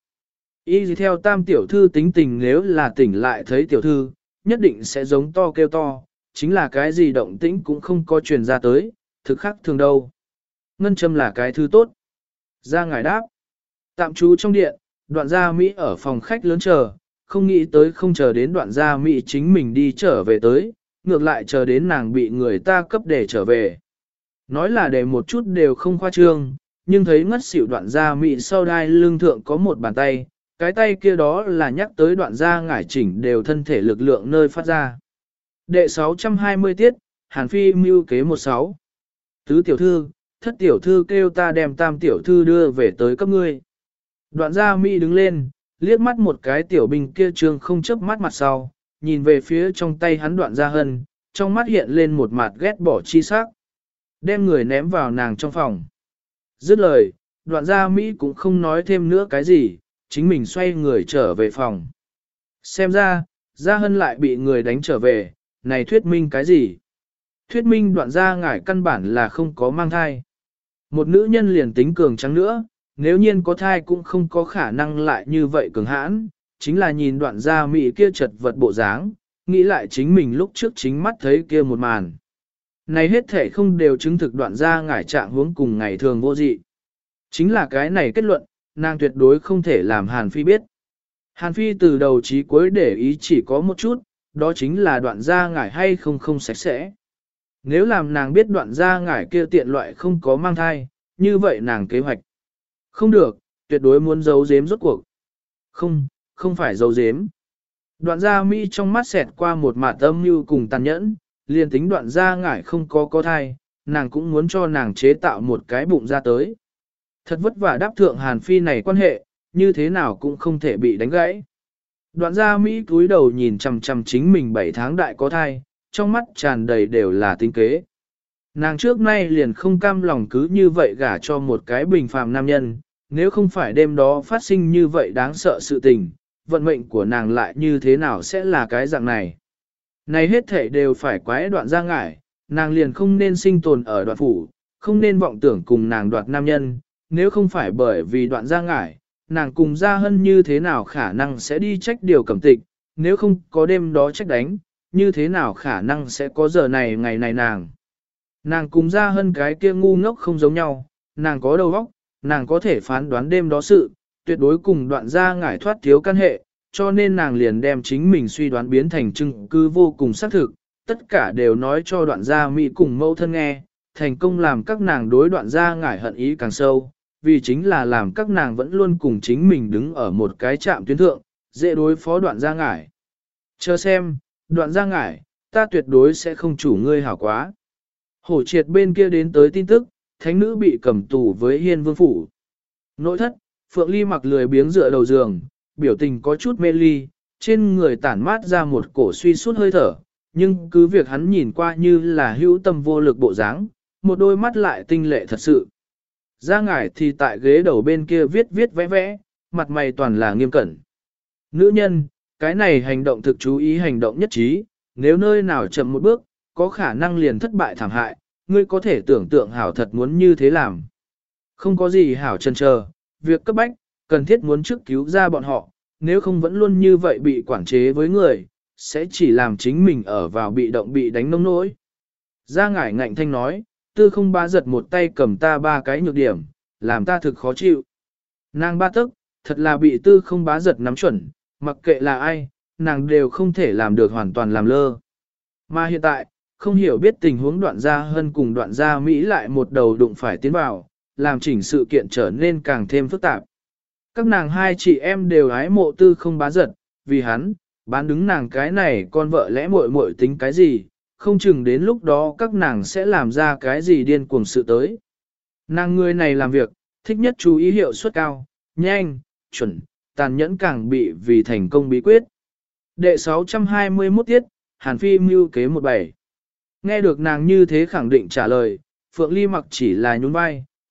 Y gì theo tam tiểu thư tính tình nếu là tỉnh lại thấy tiểu thư, nhất định sẽ giống to kêu to, chính là cái gì động tĩnh cũng không có truyền ra tới, thực khác thường đâu. Ngân châm là cái thứ tốt. Gia Ngải đáp. Tạm trú trong điện, đoạn gia Mỹ ở phòng khách lớn chờ, không nghĩ tới không chờ đến đoạn gia Mỹ chính mình đi trở về tới, ngược lại chờ đến nàng bị người ta cấp để trở về. Nói là để một chút đều không khoa trương, nhưng thấy ngất xỉu đoạn gia Mỹ sau đai lưng thượng có một bàn tay, cái tay kia đó là nhắc tới đoạn gia Ngải chỉnh đều thân thể lực lượng nơi phát ra. Đệ sáu trăm hai mươi tiết, Hàn Phi mưu kế một sáu. Tứ tiểu thư, thất tiểu thư kêu ta đem tam tiểu thư đưa về tới cấp ngươi. Đoạn gia Mỹ đứng lên, liếc mắt một cái tiểu binh kia trương không chớp mắt mặt sau, nhìn về phía trong tay hắn đoạn gia hân, trong mắt hiện lên một mặt ghét bỏ chi sắc. Đem người ném vào nàng trong phòng. Dứt lời, đoạn gia Mỹ cũng không nói thêm nữa cái gì, chính mình xoay người trở về phòng. Xem ra, gia hân lại bị người đánh trở về, này thuyết minh cái gì? Thuyết minh đoạn gia Ngải căn bản là không có mang thai. Một nữ nhân liền tính cường trắng nữa, nếu nhiên có thai cũng không có khả năng lại như vậy cường hãn, chính là nhìn đoạn gia Mỹ kia chật vật bộ dáng, nghĩ lại chính mình lúc trước chính mắt thấy kia một màn. Này hết thể không đều chứng thực đoạn gia Ngải trạng huống cùng ngày thường vô dị. Chính là cái này kết luận, nàng tuyệt đối không thể làm Hàn Phi biết. Hàn Phi từ đầu chí cuối để ý chỉ có một chút, đó chính là đoạn gia Ngải hay không không sạch sẽ. Nếu làm nàng biết đoạn gia Ngải kia tiện loại không có mang thai, như vậy nàng kế hoạch. Không được, tuyệt đối muốn giấu giếm rốt cuộc. Không, không phải giấu giếm. Đoạn gia Mỹ trong mắt xẹt qua một mạt âm mưu cùng tàn nhẫn, liền tính đoạn gia Ngải không có có thai, nàng cũng muốn cho nàng chế tạo một cái bụng ra tới. Thật vất vả đáp thượng Hàn Phi này quan hệ, như thế nào cũng không thể bị đánh gãy. Đoạn gia Mỹ cúi đầu nhìn chằm chằm chính mình bảy tháng đại có thai, trong mắt tràn đầy đều là tính kế. Nàng trước nay liền không cam lòng cứ như vậy gả cho một cái bình phàm nam nhân, nếu không phải đêm đó phát sinh như vậy đáng sợ sự tình, vận mệnh của nàng lại như thế nào sẽ là cái dạng này. Này hết thể đều phải quái đoạn gia Ngải, nàng liền không nên sinh tồn ở đoạn phủ, không nên vọng tưởng cùng nàng đoạt nam nhân, nếu không phải bởi vì đoạn gia Ngải, nàng cùng gia hân như thế nào khả năng sẽ đi trách điều cẩm tịch, nếu không có đêm đó trách đánh, như thế nào khả năng sẽ có giờ này ngày này nàng. Nàng cùng gia hân cái kia ngu ngốc không giống nhau, nàng có đầu óc, nàng có thể phán đoán đêm đó sự, tuyệt đối cùng đoạn gia Ngải thoát thiếu căn hệ, cho nên nàng liền đem chính mình suy đoán biến thành chứng cứ vô cùng xác thực, tất cả đều nói cho đoạn gia Mỹ cùng mẫu thân nghe, thành công làm các nàng đối đoạn gia Ngải hận ý càng sâu, vì chính là làm các nàng vẫn luôn cùng chính mình đứng ở một cái trạm tuyến thượng, dễ đối phó đoạn gia Ngải. Chờ xem, đoạn gia Ngải, ta tuyệt đối sẽ không chủ ngươi hảo quá. Hổ triệt bên kia đến tới tin tức, thánh nữ bị cầm tù với hiên vương phủ. Nội thất, Phượng Ly mặc lười biếng dựa đầu giường, biểu tình có chút mê ly, trên người tản mát ra một cổ suy suốt hơi thở, nhưng cứ việc hắn nhìn qua như là hữu tâm vô lực bộ dáng, một đôi mắt lại tinh lệ thật sự. Gia Ngải thì tại ghế đầu bên kia viết viết vẽ vẽ, mặt mày toàn là nghiêm cẩn. Nữ nhân, cái này hành động thực chú ý hành động nhất trí, nếu nơi nào chậm một bước, có khả năng liền thất bại thảm hại, ngươi có thể tưởng tượng hảo thật muốn như thế làm. Không có gì hảo chần chờ, việc cấp bách, cần thiết muốn trước cứu ra bọn họ, nếu không vẫn luôn như vậy bị quản chế với người, sẽ chỉ làm chính mình ở vào bị động bị đánh nông nỗi. Gia Ngải ngạnh thanh nói, tư không bá giật một tay cầm ta ba cái nhược điểm, làm ta thực khó chịu. Nàng ba tức, thật là bị tư không bá giật nắm chuẩn, mặc kệ là ai, nàng đều không thể làm được hoàn toàn làm lơ. Mà hiện tại, không hiểu biết tình huống đoạn gia hân cùng đoạn gia Mỹ lại một đầu đụng phải tiến vào, làm chỉnh sự kiện trở nên càng thêm phức tạp. Các nàng hai chị em đều ái mộ tư không bá giật, vì hắn, bán đứng nàng cái này con vợ lẽ muội muội tính cái gì, không chừng đến lúc đó các nàng sẽ làm ra cái gì điên cuồng sự tới. Nàng người này làm việc, thích nhất chú ý hiệu suất cao, nhanh, chuẩn, tàn nhẫn càng bị vì thành công bí quyết. Đệ sáu trăm hai mươi mốt tiết, Hàn Phi mưu kế một bảy. Nghe được nàng như thế khẳng định trả lời, Phượng Ly mặc chỉ là nhún vai,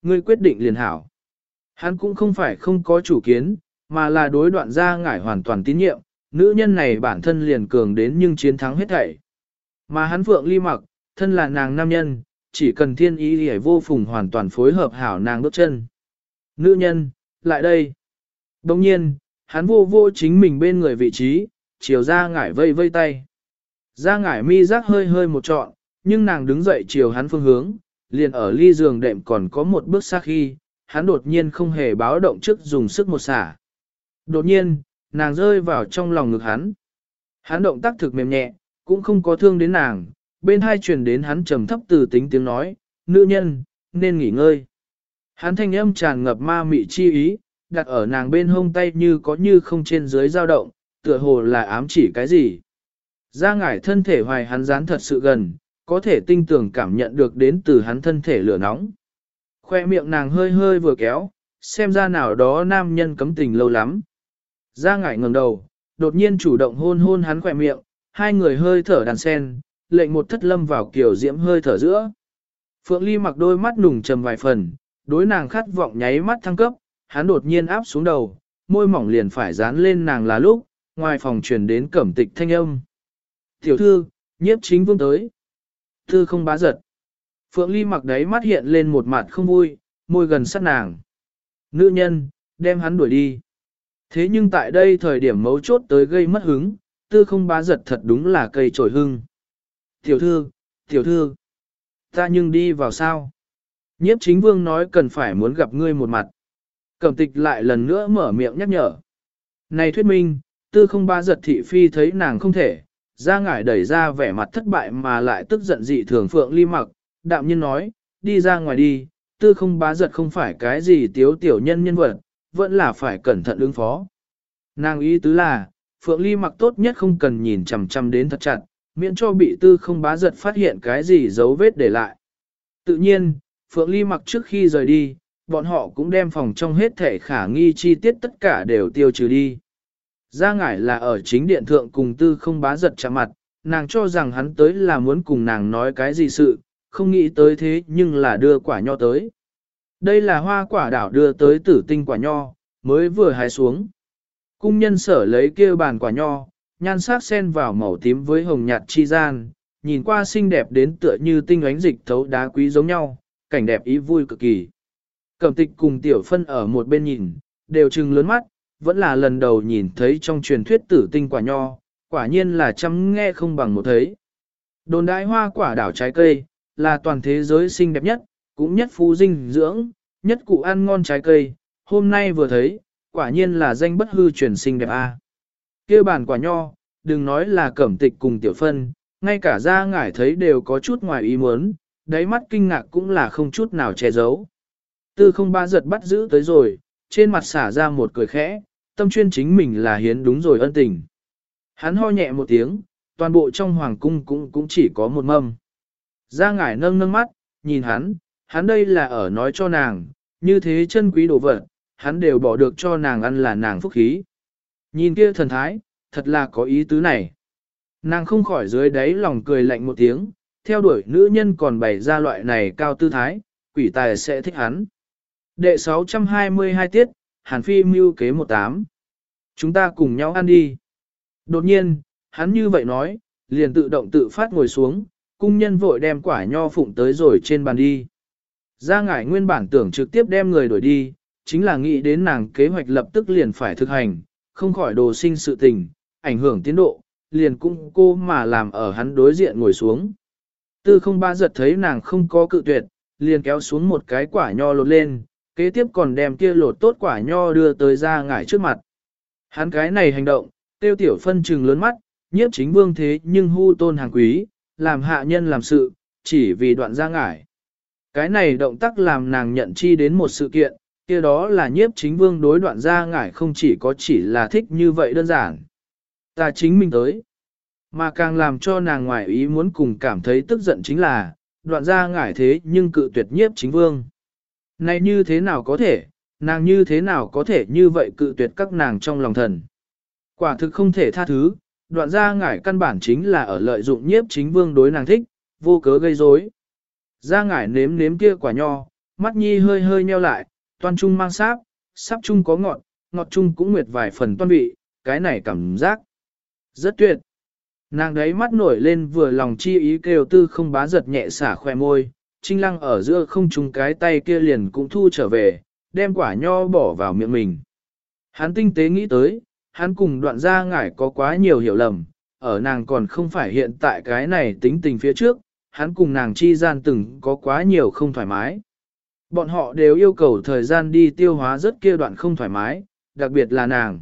ngươi quyết định liền hảo. Hắn cũng không phải không có chủ kiến, mà là đối đoạn gia ngải hoàn toàn tín nhiệm, nữ nhân này bản thân liền cường đến nhưng chiến thắng hết thảy. Mà hắn Phượng Ly Mặc, thân là nàng nam nhân, chỉ cần thiên ý hề vô phùng hoàn toàn phối hợp hảo nàng bước chân. Nữ nhân, lại đây. Đồng nhiên, hắn vô vô chính mình bên người vị trí, chiều ra ngải vây vây tay. Ra ngải mi giác hơi hơi một trọn, nhưng nàng đứng dậy chiều hắn phương hướng, liền ở ly giường đệm còn có một bước xa khi, hắn đột nhiên không hề báo động trước dùng sức một xả. Đột nhiên, nàng rơi vào trong lòng ngực hắn. Hắn động tác thực mềm nhẹ, cũng không có thương đến nàng, bên hai truyền đến hắn trầm thấp từ tính tiếng nói, nữ nhân, nên nghỉ ngơi. Hắn thanh âm tràn ngập ma mị chi ý, đặt ở nàng bên hông tay như có như không trên dưới dao động, tựa hồ là ám chỉ cái gì. Ra ngải thân thể hoài hắn dán thật sự gần, có thể tinh tường cảm nhận được đến từ hắn thân thể lửa nóng. Khoe miệng nàng hơi hơi vừa kéo, xem ra nào đó nam nhân cấm tình lâu lắm. Ra ngải ngẩng đầu, đột nhiên chủ động hôn hôn hắn khoe miệng, hai người hơi thở đàn sen, lệnh một thất lâm vào kiểu diễm hơi thở giữa. Phượng Ly Mặc đôi mắt nùng trầm vài phần, đối nàng khát vọng nháy mắt thăng cấp, hắn đột nhiên áp xuống đầu, môi mỏng liền phải dán lên nàng là lúc, ngoài phòng truyền đến cẩm tịch thanh âm. Tiểu thư, nhiếp chính vương tới. Thư không bá giật. Phượng Ly Mặc đáy mắt hiện lên một mặt không vui, môi gần sát nàng. Nữ nhân, đem hắn đuổi đi. Thế nhưng tại đây thời điểm mấu chốt tới gây mất hứng, tư không bá giật thật đúng là cây trổi hưng. Tiểu thư, tiểu thư, ta nhưng đi vào sao? Nhiếp chính vương nói cần phải muốn gặp ngươi một mặt. Cẩm tịch lại lần nữa mở miệng nhắc nhở. Này thuyết minh, tư không bá giật thị phi thấy nàng không thể, ra ngải đẩy ra vẻ mặt thất bại mà lại tức giận dị thường Phượng Ly Mặc, đạm nhiên nói, đi ra ngoài đi, tư không bá giật không phải cái gì tiếu tiểu nhân nhân vật, vẫn là phải cẩn thận ứng phó. Nàng ý tứ là, Phượng Ly Mặc tốt nhất không cần nhìn chằm chằm đến thật chặt, miễn cho bị tư không bá giật phát hiện cái gì dấu vết để lại. Tự nhiên, Phượng Ly Mặc trước khi rời đi, bọn họ cũng đem phòng trong hết thể khả nghi chi tiết tất cả đều tiêu trừ đi. Gia ngải là ở chính điện thượng cùng tư không bá giật chạm mặt, nàng cho rằng hắn tới là muốn cùng nàng nói cái gì sự, không nghĩ tới thế nhưng là đưa quả nho tới. Đây là hoa quả đảo đưa tới tử tinh quả nho, mới vừa hái xuống. Cung nhân sở lấy kia bàn quả nho, nhan sắc xen vào màu tím với hồng nhạt chi gian, nhìn qua xinh đẹp đến tựa như tinh ánh dịch thấu đá quý giống nhau, cảnh đẹp ý vui cực kỳ. Cẩm tịch cùng tiểu phân ở một bên nhìn, đều trừng lớn mắt, vẫn là lần đầu nhìn thấy trong truyền thuyết tử tinh quả nho, quả nhiên là chăm nghe không bằng một thấy. Đồn đại hoa quả đảo trái cây, là toàn thế giới xinh đẹp nhất, cũng nhất phú dinh dưỡng, nhất cụ ăn ngon trái cây, hôm nay vừa thấy, quả nhiên là danh bất hư truyền xinh đẹp a. Kia bàn quả nho, đừng nói là cẩm tịch cùng tiểu phân, ngay cả ra ngải thấy đều có chút ngoài ý muốn, đáy mắt kinh ngạc cũng là không chút nào che giấu. Tư không ba giật bắt giữ tới rồi, trên mặt xả ra một cười khẽ, tâm chuyên chính mình là hiến đúng rồi ân tình. Hắn ho nhẹ một tiếng, toàn bộ trong hoàng cung cũng cũng chỉ có một mâm. Ra ngải nâng nâng mắt, nhìn hắn, hắn đây là ở nói cho nàng, như thế chân quý đồ vật, hắn đều bỏ được cho nàng ăn là nàng phúc khí. Nhìn kia thần thái, thật là có ý tứ này. Nàng không khỏi dưới đáy lòng cười lạnh một tiếng, theo đuổi nữ nhân còn bày ra loại này cao tư thái, quỷ tài sẽ thích hắn. Đệ sáu trăm hai mươi hai tiết, Hàn Phi mưu kế một tám. Chúng ta cùng nhau ăn đi. Đột nhiên, hắn như vậy nói, liền tự động tự phát ngồi xuống, cung nhân vội đem quả nho phụng tới rồi trên bàn đi. Gia ngải nguyên bản tưởng trực tiếp đem người đuổi đi, chính là nghĩ đến nàng kế hoạch lập tức liền phải thực hành, không khỏi đồ sinh sự tình, ảnh hưởng tiến độ, liền cung cô mà làm ở hắn đối diện ngồi xuống. Tư không ba giật thấy nàng không có cự tuyệt, liền kéo xuống một cái quả nho lột lên, kế tiếp còn đem kia lột tốt quả nho đưa tới Gia ngải trước mặt. Hắn cái này hành động, tiêu tiểu phân trừng lớn mắt, nhiếp chính vương thế nhưng hu tôn hàng quý, làm hạ nhân làm sự, chỉ vì đoạn Gia ngải. Cái này động tác làm nàng nhận chi đến một sự kiện, kia đó là nhiếp chính vương đối đoạn Gia ngải không chỉ có chỉ là thích như vậy đơn giản. Ta chính mình tới. Mà càng làm cho nàng ngoại ý muốn cùng cảm thấy tức giận chính là, đoạn Gia ngải thế nhưng cự tuyệt nhiếp chính vương. Này như thế nào có thể, nàng như thế nào có thể như vậy cự tuyệt các nàng trong lòng thần. Quả thực không thể tha thứ, đoạn Gia ngải căn bản chính là ở lợi dụng nhiếp chính vương đối nàng thích, vô cớ gây rối. Gia ngải nếm nếm kia quả nho, mắt nhi hơi hơi nheo lại, toan trung mang sáp, sáp trung có ngọt, ngọt trung cũng nguyệt vài phần toan vị, cái này cảm giác rất tuyệt. Nàng đấy mắt nổi lên vừa lòng chi ý kêu Tư Không Bá giật nhẹ xả khoe môi, Trinh Lăng ở giữa không trung cái tay kia liền cũng thu trở về, đem quả nho bỏ vào miệng mình. Hắn tinh tế nghĩ tới, hắn cùng Đoạn Gia Ngải có quá nhiều hiểu lầm, ở nàng còn không phải hiện tại cái này tính tình phía trước, hắn cùng nàng chi gian từng có quá nhiều không thoải mái. Bọn họ đều yêu cầu thời gian đi tiêu hóa rất kia đoạn không thoải mái, đặc biệt là nàng.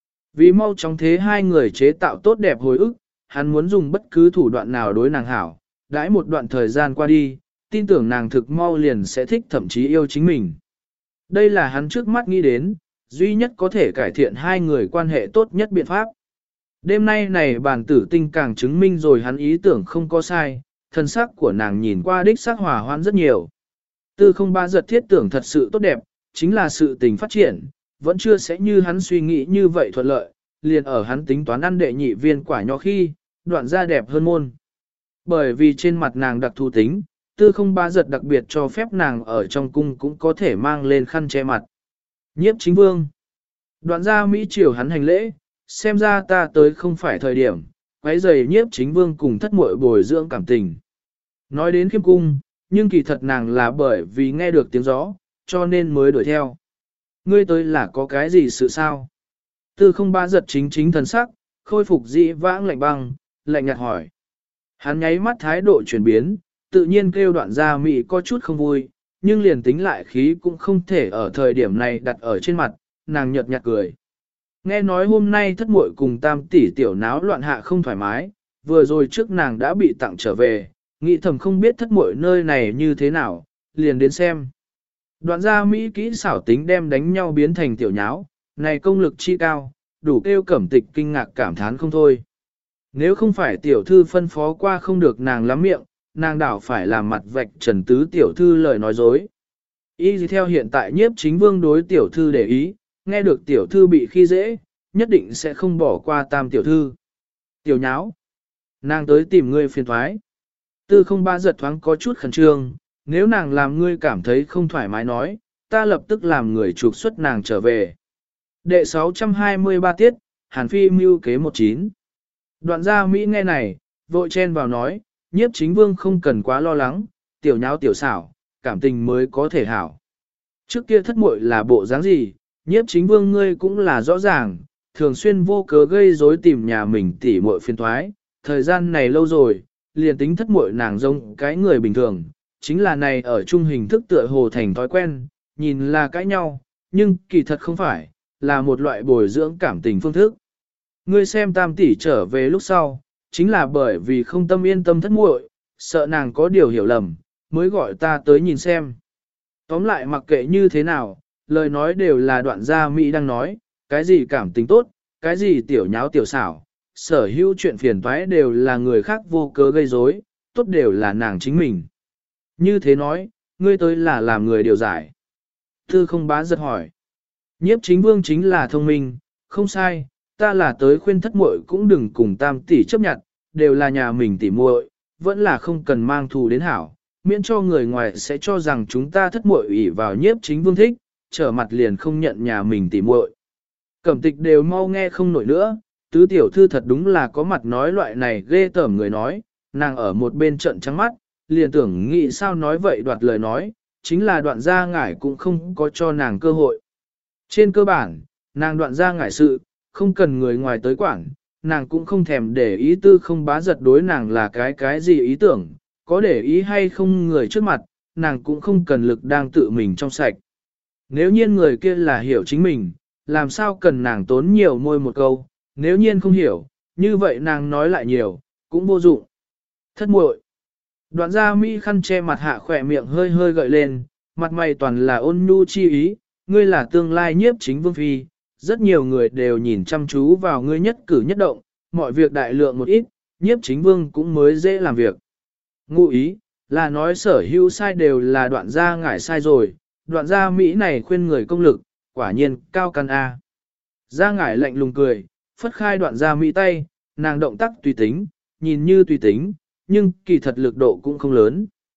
Vì mau chóng thế hai người chế tạo tốt đẹp hồi ức, hắn muốn dùng bất cứ thủ đoạn nào đối nàng hảo, đãi một đoạn thời gian qua đi, tin tưởng nàng thực mau liền sẽ thích thậm chí yêu chính mình. Đây là hắn trước mắt nghĩ đến, duy nhất có thể cải thiện hai người quan hệ tốt nhất biện pháp. Đêm nay này bàn tử tinh càng chứng minh rồi hắn ý tưởng không có sai, thân sắc của nàng nhìn qua đích sắc hòa hoãn rất nhiều. Tư Không Bá giật thiết tưởng thật sự tốt đẹp, chính là sự tình phát triển, vẫn chưa sẽ như hắn suy nghĩ như vậy thuận lợi, liền ở hắn tính toán ăn đệ nhị viên quả nho khi, Đoạn Gia đẹp hơn môn. Bởi vì trên mặt nàng đặc thù tính, Tư Không Bá giật đặc biệt cho phép nàng ở trong cung cũng có thể mang lên khăn che mặt. Nhiếp Chính Vương. Đoạn Gia Mỹ triều hắn hành lễ, xem ra ta tới không phải thời điểm, quấy rầy Nhiếp Chính Vương cùng thất muội bồi dưỡng cảm tình. Nói đến khiêm cung, nhưng kỳ thật nàng là bởi vì nghe được tiếng gió, cho nên mới đuổi theo. Ngươi tới là có cái gì sự sao? Tư Không Bá giật chính chính thần sắc, khôi phục dị vãng lạnh băng, lạnh nhạt hỏi. Hắn nháy mắt thái độ chuyển biến, tự nhiên kêu Đoạn Gia Mỹ có chút không vui, nhưng liền tính lại khí cũng không thể ở thời điểm này đặt ở trên mặt, nàng nhợt nhạt cười. Nghe nói hôm nay thất muội cùng tam tỷ tiểu náo loạn hạ không thoải mái, vừa rồi trước nàng đã bị tặng trở về, nghĩ thầm không biết thất muội nơi này như thế nào, liền đến xem. Đoạn Gia Mỹ kỹ xảo tính đem đánh nhau biến thành tiểu nháo, này công lực chi cao, đủ kêu Cẩm Tịch kinh ngạc cảm thán không thôi. Nếu không phải tiểu thư phân phó qua không được nàng lắm miệng, nàng đảo phải làm mặt vạch trần tứ tiểu thư lời nói dối. Y gì theo hiện tại Nhiếp Chính Vương đối tiểu thư để ý, nghe được tiểu thư bị khi dễ, nhất định sẽ không bỏ qua tam tiểu thư. Tiểu nháo, nàng tới tìm ngươi phiền thoái. Tư Không Bá giật thoáng có chút khẩn trương, nếu nàng làm ngươi cảm thấy không thoải mái nói, ta lập tức làm người trục xuất nàng trở về. Đệ sáu trăm hai mươi ba tiết, Hàn Phi mưu kế một chín. Đoạn Gia Mỹ nghe này, vội chen vào nói, Nhiếp Chính Vương không cần quá lo lắng, tiểu nháo tiểu xảo, cảm tình mới có thể hảo. Trước kia thất muội là bộ dáng gì, Nhiếp Chính Vương ngươi cũng là rõ ràng, thường xuyên vô cớ gây rối tìm nhà mình tỉ muội phiền toái, thời gian này lâu rồi, liền tính thất muội nàng giống cái người bình thường, chính là này ở chung hình thức tựa hồ thành thói quen, nhìn là cãi nhau, nhưng kỳ thật không phải, là một loại bồi dưỡng cảm tình phương thức. Ngươi xem tam tỷ trở về lúc sau, chính là bởi vì không tâm yên tâm thất muội, sợ nàng có điều hiểu lầm, mới gọi ta tới nhìn xem. Tóm lại mặc kệ như thế nào, lời nói đều là Đoạn Gia Mỹ đang nói, cái gì cảm tình tốt, cái gì tiểu nháo tiểu xảo, sở hữu chuyện phiền toái đều là người khác vô cớ gây rối, tốt đều là nàng chính mình. Như thế nói, ngươi tới là làm người điều giải. Tư Không Bá giật hỏi. Nhiếp Chính Vương chính là thông minh, không sai, ta là tới khuyên thất muội cũng đừng cùng tam tỷ chấp nhận, đều là nhà mình tỷ muội, vẫn là không cần mang thù đến hảo, miễn cho người ngoài sẽ cho rằng chúng ta thất muội ủy vào Nhiếp Chính Vương thích, trở mặt liền không nhận nhà mình tỷ muội. Cẩm Tịch đều mau nghe không nổi nữa, tứ tiểu thư thật đúng là có mặt nói loại này ghê tởm người nói, nàng ở một bên trận trắng mắt, liền tưởng nghĩ sao nói vậy đoạt lời nói, chính là Đoạn Gia Ngải cũng không có cho nàng cơ hội. Trên cơ bản, nàng Đoạn Gia Ngải sự, không cần người ngoài tới quản, nàng cũng không thèm để ý Tư Không Bá giật đối nàng là cái cái gì ý tưởng, có để ý hay không người trước mặt, nàng cũng không cần lực đang tự mình trong sạch. Nếu nhiên người kia là hiểu chính mình, làm sao cần nàng tốn nhiều môi một câu, nếu nhiên không hiểu, như vậy nàng nói lại nhiều, cũng vô dụng. Thất muội. Đoạn Gia Mỹ khăn che mặt hạ khỏe miệng hơi hơi gợi lên, mặt mày toàn là ôn nhu chi ý, ngươi là tương lai Nhiếp Chính Vương phi, rất nhiều người đều nhìn chăm chú vào ngươi nhất cử nhất động, mọi việc đại lượng một ít, Nhiếp Chính Vương cũng mới dễ làm việc. Ngụ ý, là nói sở hữu sai đều là Đoạn Gia Ngải sai rồi, Đoạn Gia Mỹ này khuyên người công lực, quả nhiên cao căn A. Gia Ngải lạnh lùng cười, phất khai Đoạn Gia Mỹ tay, nàng động tác tùy tính, nhìn như tùy tính, nhưng kỳ thật lực độ cũng không lớn.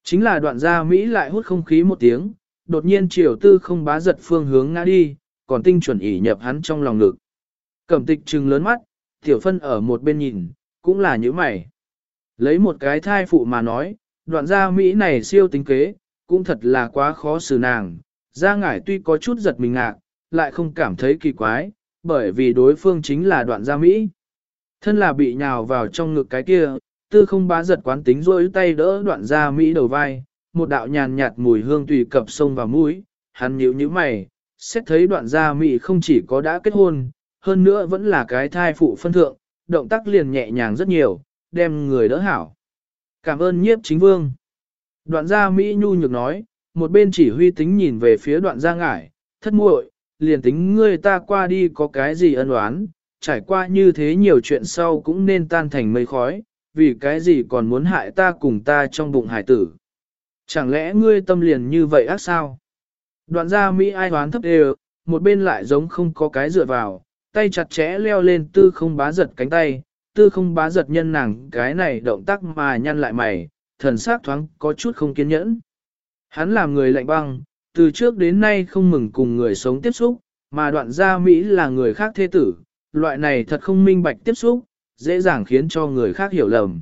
Chính là đoạn gia Mỹ lại hút không khí một tiếng, đột nhiên chiều tư không bá giật phương hướng ngã đi, còn tinh chuẩn ỉ nhập hắn trong lòng ngực. Cẩm tịch trừng lớn mắt, tiểu phân ở một bên nhìn, cũng là như mày. Lấy một cái thai phụ mà nói, đoạn gia Mỹ này siêu tính kế, cũng thật là quá khó xử nàng. Gia ngải tuy có chút giật mình ngạc, lại không cảm thấy kỳ quái, bởi vì đối phương chính là đoạn gia Mỹ. Thân là bị nhào vào trong ngực cái kia, tư không bá giật quán tính rỗi tay đỡ đoạn gia Mỹ đầu vai, một đạo nhàn nhạt mùi hương tùy cập sông vào mũi, hắn nhíu nhíu mày, xét thấy đoạn gia Mỹ không chỉ có đã kết hôn, hơn nữa vẫn là cái thai phụ phân thượng, động tác liền nhẹ nhàng rất nhiều, đem người đỡ hảo. Cảm ơn nhiếp chính vương. Đoạn gia Mỹ nhu nhược nói, một bên chỉ huy tính nhìn về phía đoạn gia ngải, thất muội, liền tính ngươi ta qua đi có cái gì ân oán, trải qua như thế nhiều chuyện sau cũng nên tan thành mây khói, vì cái gì còn muốn hại ta cùng ta trong bụng hải tử. Chẳng lẽ ngươi tâm liền như vậy ác sao? Đoạn gia Mỹ ai hoán thấp đều, một bên lại giống không có cái dựa vào, tay chặt chẽ leo lên tư không bá giật cánh tay, tư không bá giật nhân nàng cái này động tác mà nhăn lại mày, thần sắc thoáng có chút không kiên nhẫn. Hắn làm người lạnh băng, từ trước đến nay không mừng cùng người sống tiếp xúc, mà đoạn gia Mỹ là người khác thế tử, loại này thật không minh bạch tiếp xúc, dễ dàng khiến cho người khác hiểu lầm.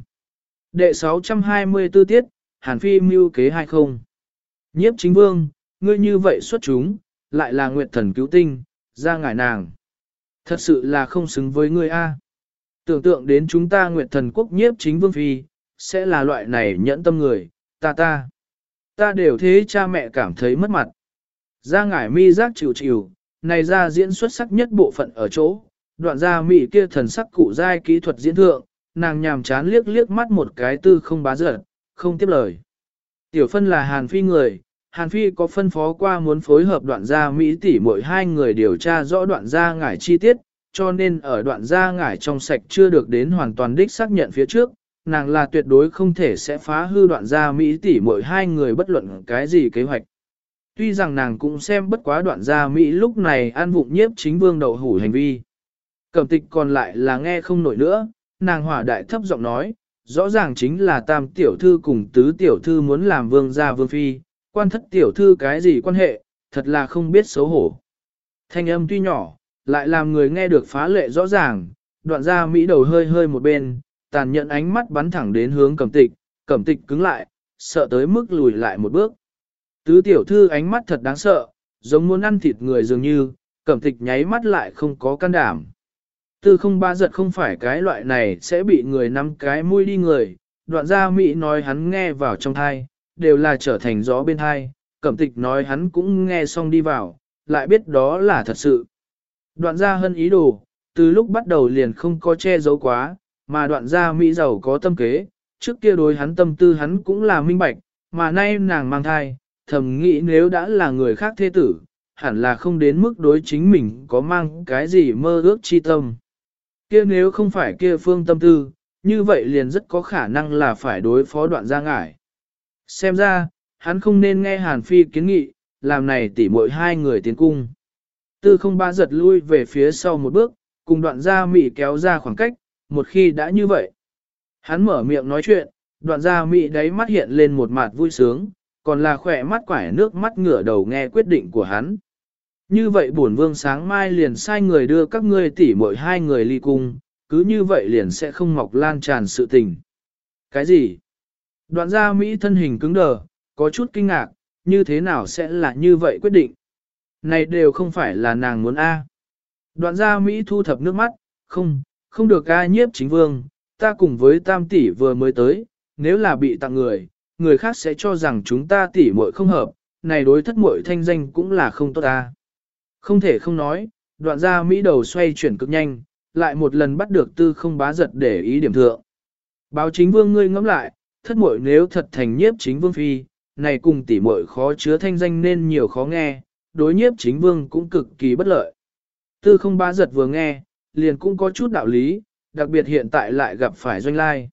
Đệ sáu trăm hai mươi tư tiết, Hàn Phi mưu kế hay không? Nhiếp chính vương, ngươi như vậy xuất chúng, lại là nguyệt thần cứu tinh, ra ngải nàng. Thật sự là không xứng với ngươi a. Tưởng tượng đến chúng ta nguyệt thần quốc nhiếp chính vương phi, sẽ là loại này nhẫn tâm người, ta ta. Ta đều thế cha mẹ cảm thấy mất mặt. Ra ngải mi giác chịu chịu, này ra diễn xuất sắc nhất bộ phận ở chỗ, đoạn ra mị kia thần sắc cụ giai kỹ thuật diễn thượng, nàng nhàm chán liếc liếc mắt một cái tư không bá giật, không tiếp lời. Tiểu phân là Hàn Phi người, Hàn Phi có phân phó qua muốn phối hợp đoạn gia Mỹ tỷ mỗi hai người điều tra rõ đoạn gia ngải chi tiết, cho nên ở đoạn gia ngải trong sạch chưa được đến hoàn toàn đích xác nhận phía trước, nàng là tuyệt đối không thể sẽ phá hư đoạn gia Mỹ tỷ mỗi hai người bất luận cái gì kế hoạch. Tuy rằng nàng cũng xem bất quá đoạn gia Mỹ lúc này an vụng nhiếp chính vương đậu hủ hành vi. Cẩm tịch còn lại là nghe không nổi nữa, nàng hỏa đại thấp giọng nói, rõ ràng chính là tam tiểu thư cùng tứ tiểu thư muốn làm vương gia vương phi, quan thất tiểu thư cái gì quan hệ, thật là không biết xấu hổ. Thanh âm tuy nhỏ, lại làm người nghe được phá lệ rõ ràng, đoạn gia Mỹ đầu hơi hơi một bên, tàn nhẫn ánh mắt bắn thẳng đến hướng cẩm tịch, cẩm tịch cứng lại, sợ tới mức lùi lại một bước. Tứ tiểu thư ánh mắt thật đáng sợ, giống muốn ăn thịt người dường như, cẩm tịch nháy mắt lại không có can đảm. Tư không ba giật không phải cái loại này sẽ bị người nắm cái mũi đi người, đoạn gia Mỹ nói hắn nghe vào trong thai, đều là trở thành gió bên thai, cẩm tịch nói hắn cũng nghe xong đi vào, lại biết đó là thật sự. Đoạn gia hân ý đồ, từ lúc bắt đầu liền không có che giấu quá, mà đoạn gia Mỹ giàu có tâm kế, trước kia đối hắn tâm tư hắn cũng là minh bạch, mà nay nàng mang thai, thầm nghĩ nếu đã là người khác thế tử, hẳn là không đến mức đối chính mình có mang cái gì mơ ước chi tâm. Kia nếu không phải kia phương tâm tư, như vậy liền rất có khả năng là phải đối phó đoạn gia ngải. Xem ra, hắn không nên nghe Hàn Phi kiến nghị, làm này tỉ muội hai người tiến cung. Tư không ba giật lui về phía sau một bước, cùng đoạn gia Mỹ kéo ra khoảng cách, một khi đã như vậy. Hắn mở miệng nói chuyện, đoạn gia Mỹ đáy mắt hiện lên một mặt vui sướng, còn là khỏe mắt quải nước mắt ngửa đầu nghe quyết định của hắn. Như vậy bổn vương sáng mai liền sai người đưa các ngươi tỉ muội hai người ly cung, cứ như vậy liền sẽ không mọc lan tràn sự tình. Cái gì? Đoạn gia Mỹ thân hình cứng đờ, có chút kinh ngạc, như thế nào sẽ là như vậy quyết định? Này đều không phải là nàng muốn A. Đoạn gia Mỹ thu thập nước mắt, không, không được A nhiếp chính vương, ta cùng với tam tỷ vừa mới tới, nếu là bị tặng người, người khác sẽ cho rằng chúng ta tỷ muội không hợp, này đối thất muội thanh danh cũng là không tốt ta. Không thể không nói, đoạn gia Mỹ đầu xoay chuyển cực nhanh, lại một lần bắt được tư không bá giật để ý điểm thượng. Báo chính vương ngươi ngẫm lại, thất muội nếu thật thành nhiếp chính vương phi, này cùng tỷ muội khó chứa thanh danh nên nhiều khó nghe, đối nhiếp chính vương cũng cực kỳ bất lợi. Tư không bá giật vừa nghe, liền cũng có chút đạo lý, đặc biệt hiện tại lại gặp phải doanh lai.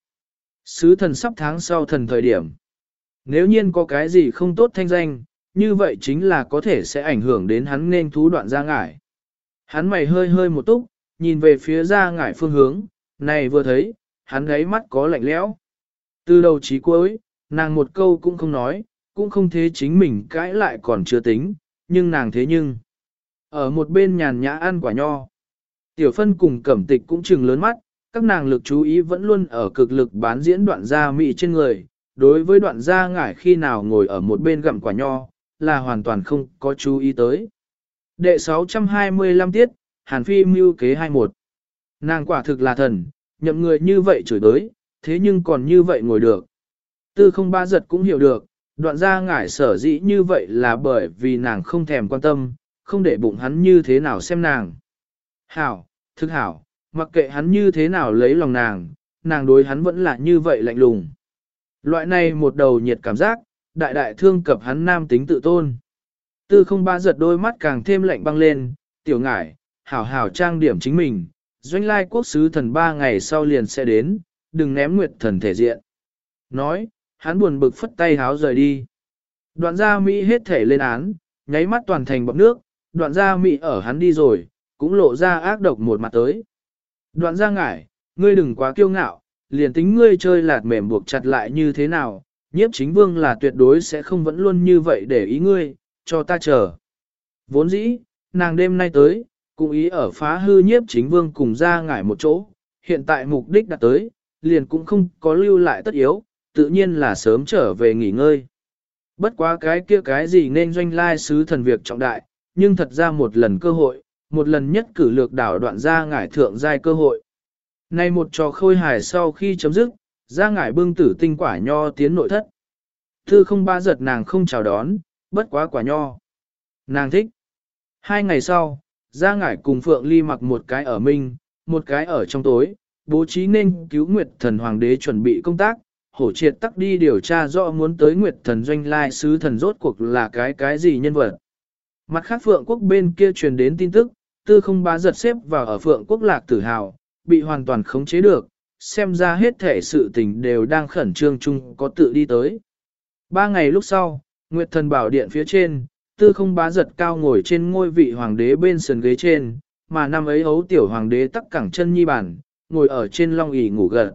Sứ thần sắp tháng sau thần thời điểm. Nếu nhiên có cái gì không tốt thanh danh, như vậy chính là có thể sẽ ảnh hưởng đến hắn nên thú đoạn ra ngải. Hắn mày hơi hơi một túc, nhìn về phía ra ngải phương hướng, này vừa thấy, hắn gáy mắt có lạnh lẽo. Từ đầu chí cuối, nàng một câu cũng không nói, cũng không thế chính mình cãi lại còn chưa tính, nhưng nàng thế nhưng. Ở một bên nhàn nhã ăn quả nho. Tiểu Phân cùng Cẩm Tịch cũng trừng lớn mắt, các nàng lực chú ý vẫn luôn ở cực lực bán diễn đoạn gia mị trên người. Đối với đoạn gia ngải khi nào ngồi ở một bên gặm quả nho, là hoàn toàn không có chú ý tới. Đệ sáu trăm hai mươi lăm tiết, Hàn Phi mưu kế hai mươi mốt. Nàng quả thực là thần, nhậm người như vậy chửi tới, thế nhưng còn như vậy ngồi được. Tư không ba giật cũng hiểu được, đoạn gia ngải sở dĩ như vậy là bởi vì nàng không thèm quan tâm, không để bụng hắn như thế nào xem nàng. Hảo, thực hảo, mặc kệ hắn như thế nào lấy lòng nàng, nàng đối hắn vẫn là như vậy lạnh lùng. Loại này một đầu nhiệt cảm giác, đại đại thương cập hắn nam tính tự tôn. Tư không ba giật đôi mắt càng thêm lạnh băng lên, tiểu ngải, hảo hảo trang điểm chính mình, doanh lai quốc sứ thần ba ngày sau liền sẽ đến, đừng ném nguyệt thần thể diện. Nói, hắn buồn bực phất tay háo rời đi. Đoạn gia Mỹ hết thể lên án, nháy mắt toàn thành bọt nước, đoạn gia Mỹ ở hắn đi rồi, cũng lộ ra ác độc một mặt tới. Đoạn gia ngải, ngươi đừng quá kiêu ngạo, liền tính ngươi chơi lạt mềm buộc chặt lại như thế nào, nhiếp chính vương là tuyệt đối sẽ không vẫn luôn như vậy để ý ngươi, cho ta chờ. Vốn dĩ, nàng đêm nay tới, cũng ý ở phá hư nhiếp chính vương cùng gia ngải một chỗ, hiện tại mục đích đã tới, liền cũng không có lưu lại tất yếu, tự nhiên là sớm trở về nghỉ ngơi. Bất quá cái kia cái gì nên doanh lai sứ thần việc trọng đại, nhưng thật ra một lần cơ hội, một lần nhất cử lược đảo đoạn gia ngải thượng giai cơ hội. Nay một trò khôi hài sau khi chấm dứt, gia ngải bưng tử tinh quả nho tiến nội thất. Tư không ba giật nàng không chào đón, bất quá quả nho. Nàng thích. Hai ngày sau, gia ngải cùng Phượng Ly mặc một cái ở minh, một cái ở trong tối, bố trí nên cứu Nguyệt thần hoàng đế chuẩn bị công tác, hổ triệt tắc đi điều tra rõ muốn tới Nguyệt thần doanh lai sứ thần rốt cuộc là cái cái gì nhân vật. Mặt khác Phượng quốc bên kia truyền đến tin tức, tư không bá giật xếp vào ở Phượng quốc lạc tử hào, bị hoàn toàn khống chế được, xem ra hết thể sự tình đều đang khẩn trương chung có tự đi tới. Ba ngày lúc sau, Nguyệt thần bảo điện phía trên, tư không bá giật cao ngồi trên ngôi vị hoàng đế bên sườn ghế trên, mà năm ấy hấu tiểu hoàng đế tắc cẳng chân nhi bản, ngồi ở trên long ỷ ngủ gật.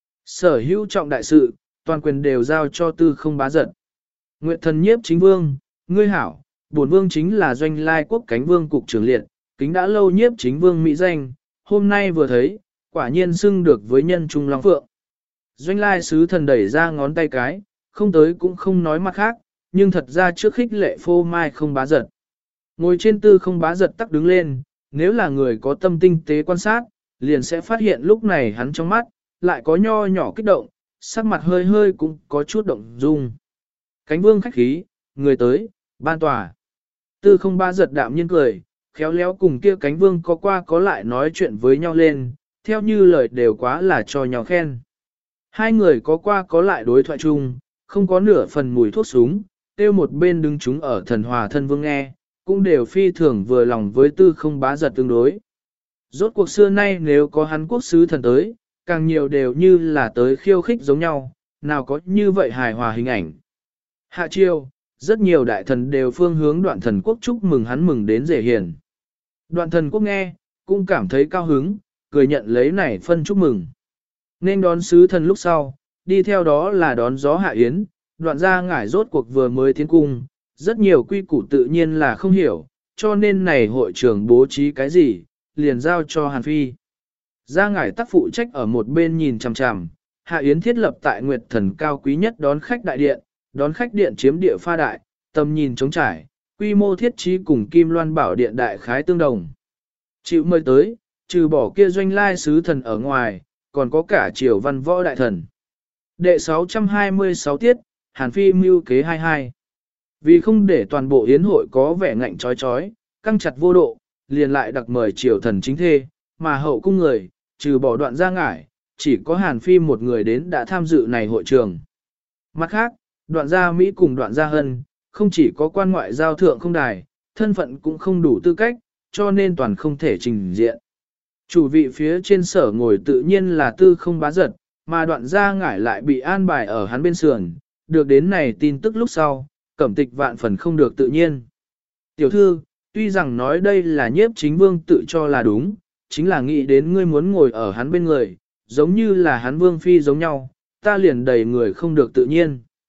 Sở hữu trọng đại sự, toàn quyền đều giao cho tư không bá giật. Nguyệt thần nhiếp chính vương, ngươi hảo, bổn vương chính là doanh lai quốc cánh vương cục trưởng liệt, kính đã lâu nhiếp chính vương mỹ danh, hôm nay vừa thấy, quả nhiên xưng được với nhân trung long phượng. Doanh lai sứ thần đẩy ra ngón tay cái, không tới cũng không nói mặt khác, nhưng thật ra trước khích lệ phô mai không bá giật. Ngồi trên tư không bá giật tắc đứng lên, nếu là người có tâm tinh tế quan sát, liền sẽ phát hiện lúc này hắn trong mắt, lại có nho nhỏ kích động, sắc mặt hơi hơi cũng có chút động dung. Cánh vương khách khí, người tới, ban tòa. Tư không bá giật đạm nhiên cười, khéo léo cùng kia cánh vương có qua có lại nói chuyện với nhau lên, theo như lời đều quá là cho nhau khen. Hai người có qua có lại đối thoại chung, không có nửa phần mùi thuốc súng, tiêu một bên đứng chúng ở thần hòa thân vương nghe, cũng đều phi thường vừa lòng với tư không bá giật tương đối. Rốt cuộc xưa nay nếu có hắn quốc sứ thần tới, càng nhiều đều như là tới khiêu khích giống nhau, nào có như vậy hài hòa hình ảnh. Hạ chiêu, rất nhiều đại thần đều phương hướng đoạn thần quốc chúc mừng hắn mừng đến rể hiền. Đoạn thần quốc nghe, cũng cảm thấy cao hứng, cười nhận lấy này phân chúc mừng. Nên đón sứ thần lúc sau, đi theo đó là đón gió hạ yến, đoạn gia ngải rốt cuộc vừa mới tiến cung, rất nhiều quy củ tự nhiên là không hiểu, cho nên này hội trưởng bố trí cái gì, liền giao cho Hàn Phi. Gia ngải tác phụ trách ở một bên nhìn chằm chằm, hạ yến thiết lập tại Nguyệt thần cao quý nhất đón khách đại điện, đón khách điện chiếm địa pha đại, tầm nhìn trống trải, quy mô thiết trí cùng Kim Loan Bảo điện đại khái tương đồng. Chịu mời tới, trừ bỏ kia doanh lai sứ thần ở ngoài, còn có cả triều văn võ đại thần. Đệ sáu trăm hai mươi sáu tiết, Hàn Phi mưu kế hai mươi hai. Vì không để toàn bộ yến hội có vẻ ngạnh trói trói, căng chặt vô độ, liền lại đặc mời triều thần chính thê, mà hậu cung người, trừ bỏ đoạn gia ngải, chỉ có Hàn Phi một người đến đã tham dự này hội trường. Mặt khác, đoạn gia Mỹ cùng đoạn gia Hân, không chỉ có quan ngoại giao thượng không đài, thân phận cũng không đủ tư cách, cho nên toàn không thể trình diện. Chủ vị phía trên sở ngồi tự nhiên là tư không bá giật, mà đoạn gia ngải lại bị an bài ở hắn bên sườn, được đến này tin tức lúc sau, Cẩm Tịch vạn phần không được tự nhiên. Tiểu thư, tuy rằng nói đây là nhiếp chính vương tự cho là đúng, chính là nghĩ đến ngươi muốn ngồi ở hắn bên người, giống như là hắn vương phi giống nhau, ta liền đầy người không được tự nhiên.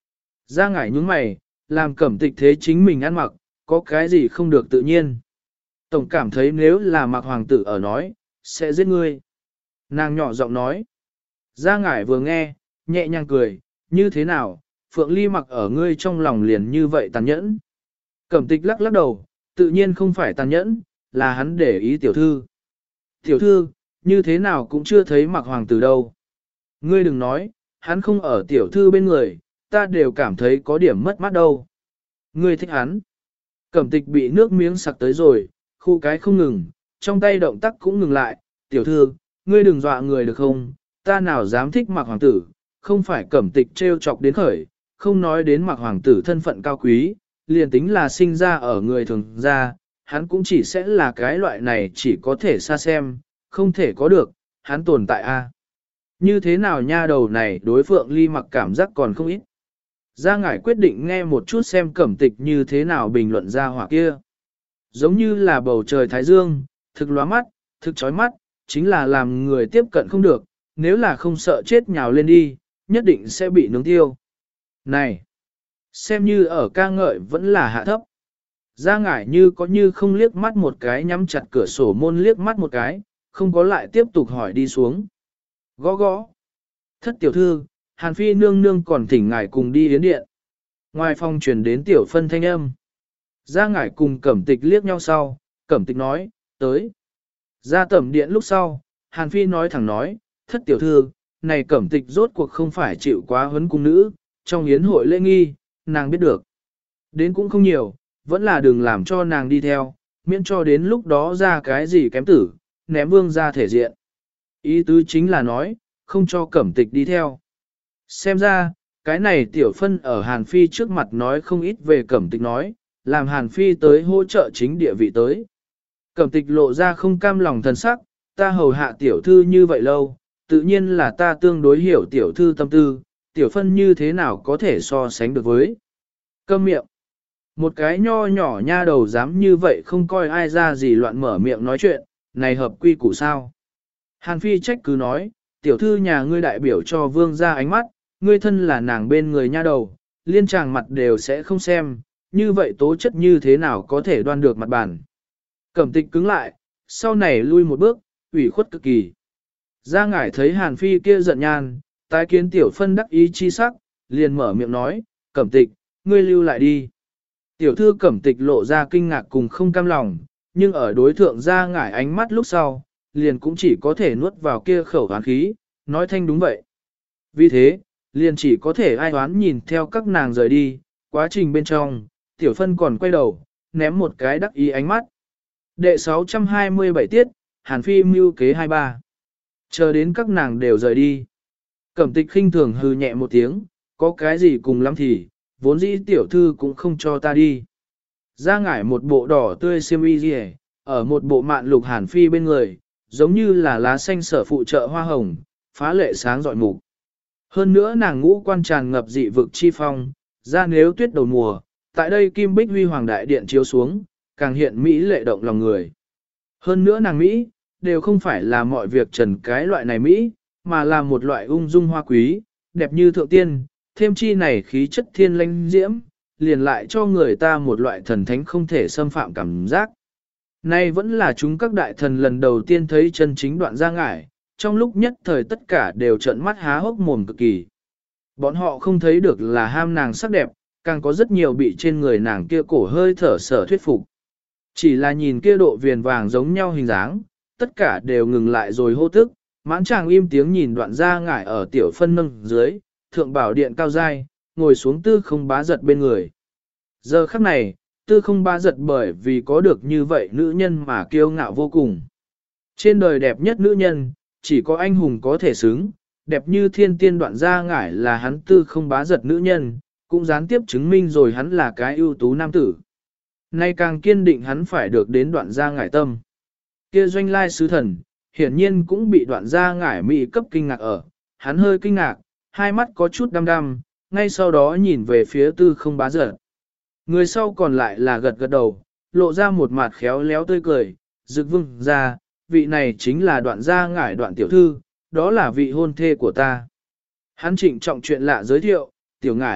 Ra ngải nhúng mày, làm cẩm tịch thế chính mình ăn mặc, có cái gì không được tự nhiên. Tổng cảm thấy nếu là mặc hoàng tử ở nói, sẽ giết ngươi. Nàng nhỏ giọng nói. Ra ngải vừa nghe, nhẹ nhàng cười, như thế nào, Phượng Ly mặc ở ngươi trong lòng liền như vậy tàn nhẫn. Cẩm tịch lắc lắc đầu, tự nhiên không phải tàn nhẫn, là hắn để ý tiểu thư. Tiểu thư, như thế nào cũng chưa thấy mặc hoàng tử đâu. Ngươi đừng nói, hắn không ở tiểu thư bên người, ta đều cảm thấy có điểm mất mát đâu. Ngươi thích hắn. Cẩm tịch bị nước miếng sặc tới rồi, khu cái không ngừng, trong tay động tác cũng ngừng lại. Tiểu thư, ngươi đừng dọa người được không, ta nào dám thích mặc hoàng tử, không phải cẩm tịch trêu chọc đến khởi, không nói đến mặc hoàng tử thân phận cao quý, liền tính là sinh ra ở người thường ra, hắn cũng chỉ sẽ là cái loại này chỉ có thể xa xem, không thể có được, hắn tồn tại a. Như thế nào nha đầu này đối Phượng Ly mặc cảm giác còn không ít. Gia ngải quyết định nghe một chút xem cẩm tịch như thế nào bình luận ra hỏa kia. Giống như là bầu trời thái dương, thực lóa mắt, thực chói mắt, chính là làm người tiếp cận không được, nếu là không sợ chết nhào lên đi, nhất định sẽ bị nướng tiêu. Này, xem như ở ca ngợi vẫn là hạ thấp. Gia ngải như có như không liếc mắt một cái nhắm chặt cửa sổ môn liếc mắt một cái, không có lại tiếp tục hỏi đi xuống. Gõ gõ. Thất tiểu thư, Hàn Phi nương nương còn thỉnh ngài cùng đi yến điện. Ngoài phòng truyền đến tiểu phân thanh âm. Gia ngải cùng cẩm tịch liếc nhau sau, cẩm tịch nói, tới. Ra tẩm điện lúc sau, Hàn Phi nói thẳng nói, thất tiểu thư, này cẩm tịch rốt cuộc không phải chịu quá huấn cung nữ, trong yến hội lễ nghi, nàng biết được. Đến cũng không nhiều, vẫn là đừng làm cho nàng đi theo, miễn cho đến lúc đó ra cái gì kém tử, ném vương ra thể diện. Ý tứ chính là nói, không cho cẩm tịch đi theo. Xem ra, cái này tiểu phân ở Hàn Phi trước mặt nói không ít về cẩm tịch nói, làm Hàn Phi tới hỗ trợ chính địa vị tới. Cẩm tịch lộ ra không cam lòng thần sắc, ta hầu hạ tiểu thư như vậy lâu, tự nhiên là ta tương đối hiểu tiểu thư tâm tư, tiểu phân như thế nào có thể so sánh được với. Câm miệng. Một cái nho nhỏ nha đầu dám như vậy không coi ai ra gì loạn mở miệng nói chuyện, này hợp quy củ sao. Hàn Phi trách cứ nói, tiểu thư nhà ngươi đại biểu cho vương ra ánh mắt, ngươi thân là nàng bên người nha đầu, liên tràng mặt đều sẽ không xem, như vậy tố chất như thế nào có thể đoan được mặt bản. Cẩm tịch cứng lại, sau này lui một bước, ủy khuất cực kỳ. Gia ngải thấy Hàn Phi kia giận nhan, tái kiến tiểu phân đắc ý chi sắc, liền mở miệng nói, cẩm tịch, ngươi lưu lại đi. Tiểu thư cẩm tịch lộ ra kinh ngạc cùng không cam lòng, nhưng ở đối thượng Gia ngải ánh mắt lúc sau, liền cũng chỉ có thể nuốt vào kia khẩu hoán khí, nói thanh đúng vậy. Vì thế, liền chỉ có thể ai hoán nhìn theo các nàng rời đi, quá trình bên trong, tiểu phân còn quay đầu, ném một cái đắc ý ánh mắt. Đệ sáu trăm hai mươi bảy tiết, Hàn Phi mưu kế hai ba. Chờ đến các nàng đều rời đi. Cẩm tịch khinh thường hừ nhẹ một tiếng, có cái gì cùng lắm thì, vốn dĩ tiểu thư cũng không cho ta đi. Ra ngải một bộ đỏ tươi xiêm y gì, ở một bộ mạn lục Hàn Phi bên người, giống như là lá xanh sở phụ trợ hoa hồng, phá lệ sáng rọi mục. Hơn nữa nàng ngũ quan tràn ngập dị vực chi phong, ra nếu tuyết đầu mùa, tại đây kim bích huy hoàng đại điện chiếu xuống, càng hiện Mỹ lệ động lòng người. Hơn nữa nàng Mỹ, đều không phải là mọi việc trần cái loại này Mỹ, mà là một loại ung dung hoa quý, đẹp như thượng tiên, thêm chi này khí chất thiên lãnh diễm, liền lại cho người ta một loại thần thánh không thể xâm phạm cảm giác. Nay vẫn là chúng các đại thần lần đầu tiên thấy chân chính đoạn Gia ngải, trong lúc nhất thời tất cả đều trợn mắt há hốc mồm cực kỳ. Bọn họ không thấy được là ham nàng sắc đẹp, càng có rất nhiều bị trên người nàng kia cổ hơi thở sở thuyết phục. Chỉ là nhìn kia độ viền vàng giống nhau hình dáng, tất cả đều ngừng lại rồi hô tức, mãn chàng im tiếng nhìn đoạn Gia ngải ở tiểu phân nâng dưới, thượng bảo điện cao dai, ngồi xuống tư không bá giật bên người. Giờ khắc này, tư không bá giật bởi vì có được như vậy nữ nhân mà kiêu ngạo vô cùng. Trên đời đẹp nhất nữ nhân, chỉ có anh hùng có thể xứng, đẹp như thiên tiên đoạn Gia ngải là hắn tư không bá giật nữ nhân, cũng gián tiếp chứng minh rồi hắn là cái ưu tú nam tử. Nay càng kiên định hắn phải được đến đoạn Gia ngải tâm. Kia doanh lai sứ thần, hiển nhiên cũng bị đoạn Gia ngải mị cấp kinh ngạc ở, hắn hơi kinh ngạc, hai mắt có chút đăm đăm, ngay sau đó nhìn về phía tư không bá giật. Người sau còn lại là gật gật đầu, lộ ra một mặt khéo léo tươi cười, rực vương ra, vị này chính là đoạn Gia ngải đoạn tiểu thư, đó là vị hôn thê của ta. Hắn trịnh trọng chuyện lạ giới thiệu, tiểu ngải,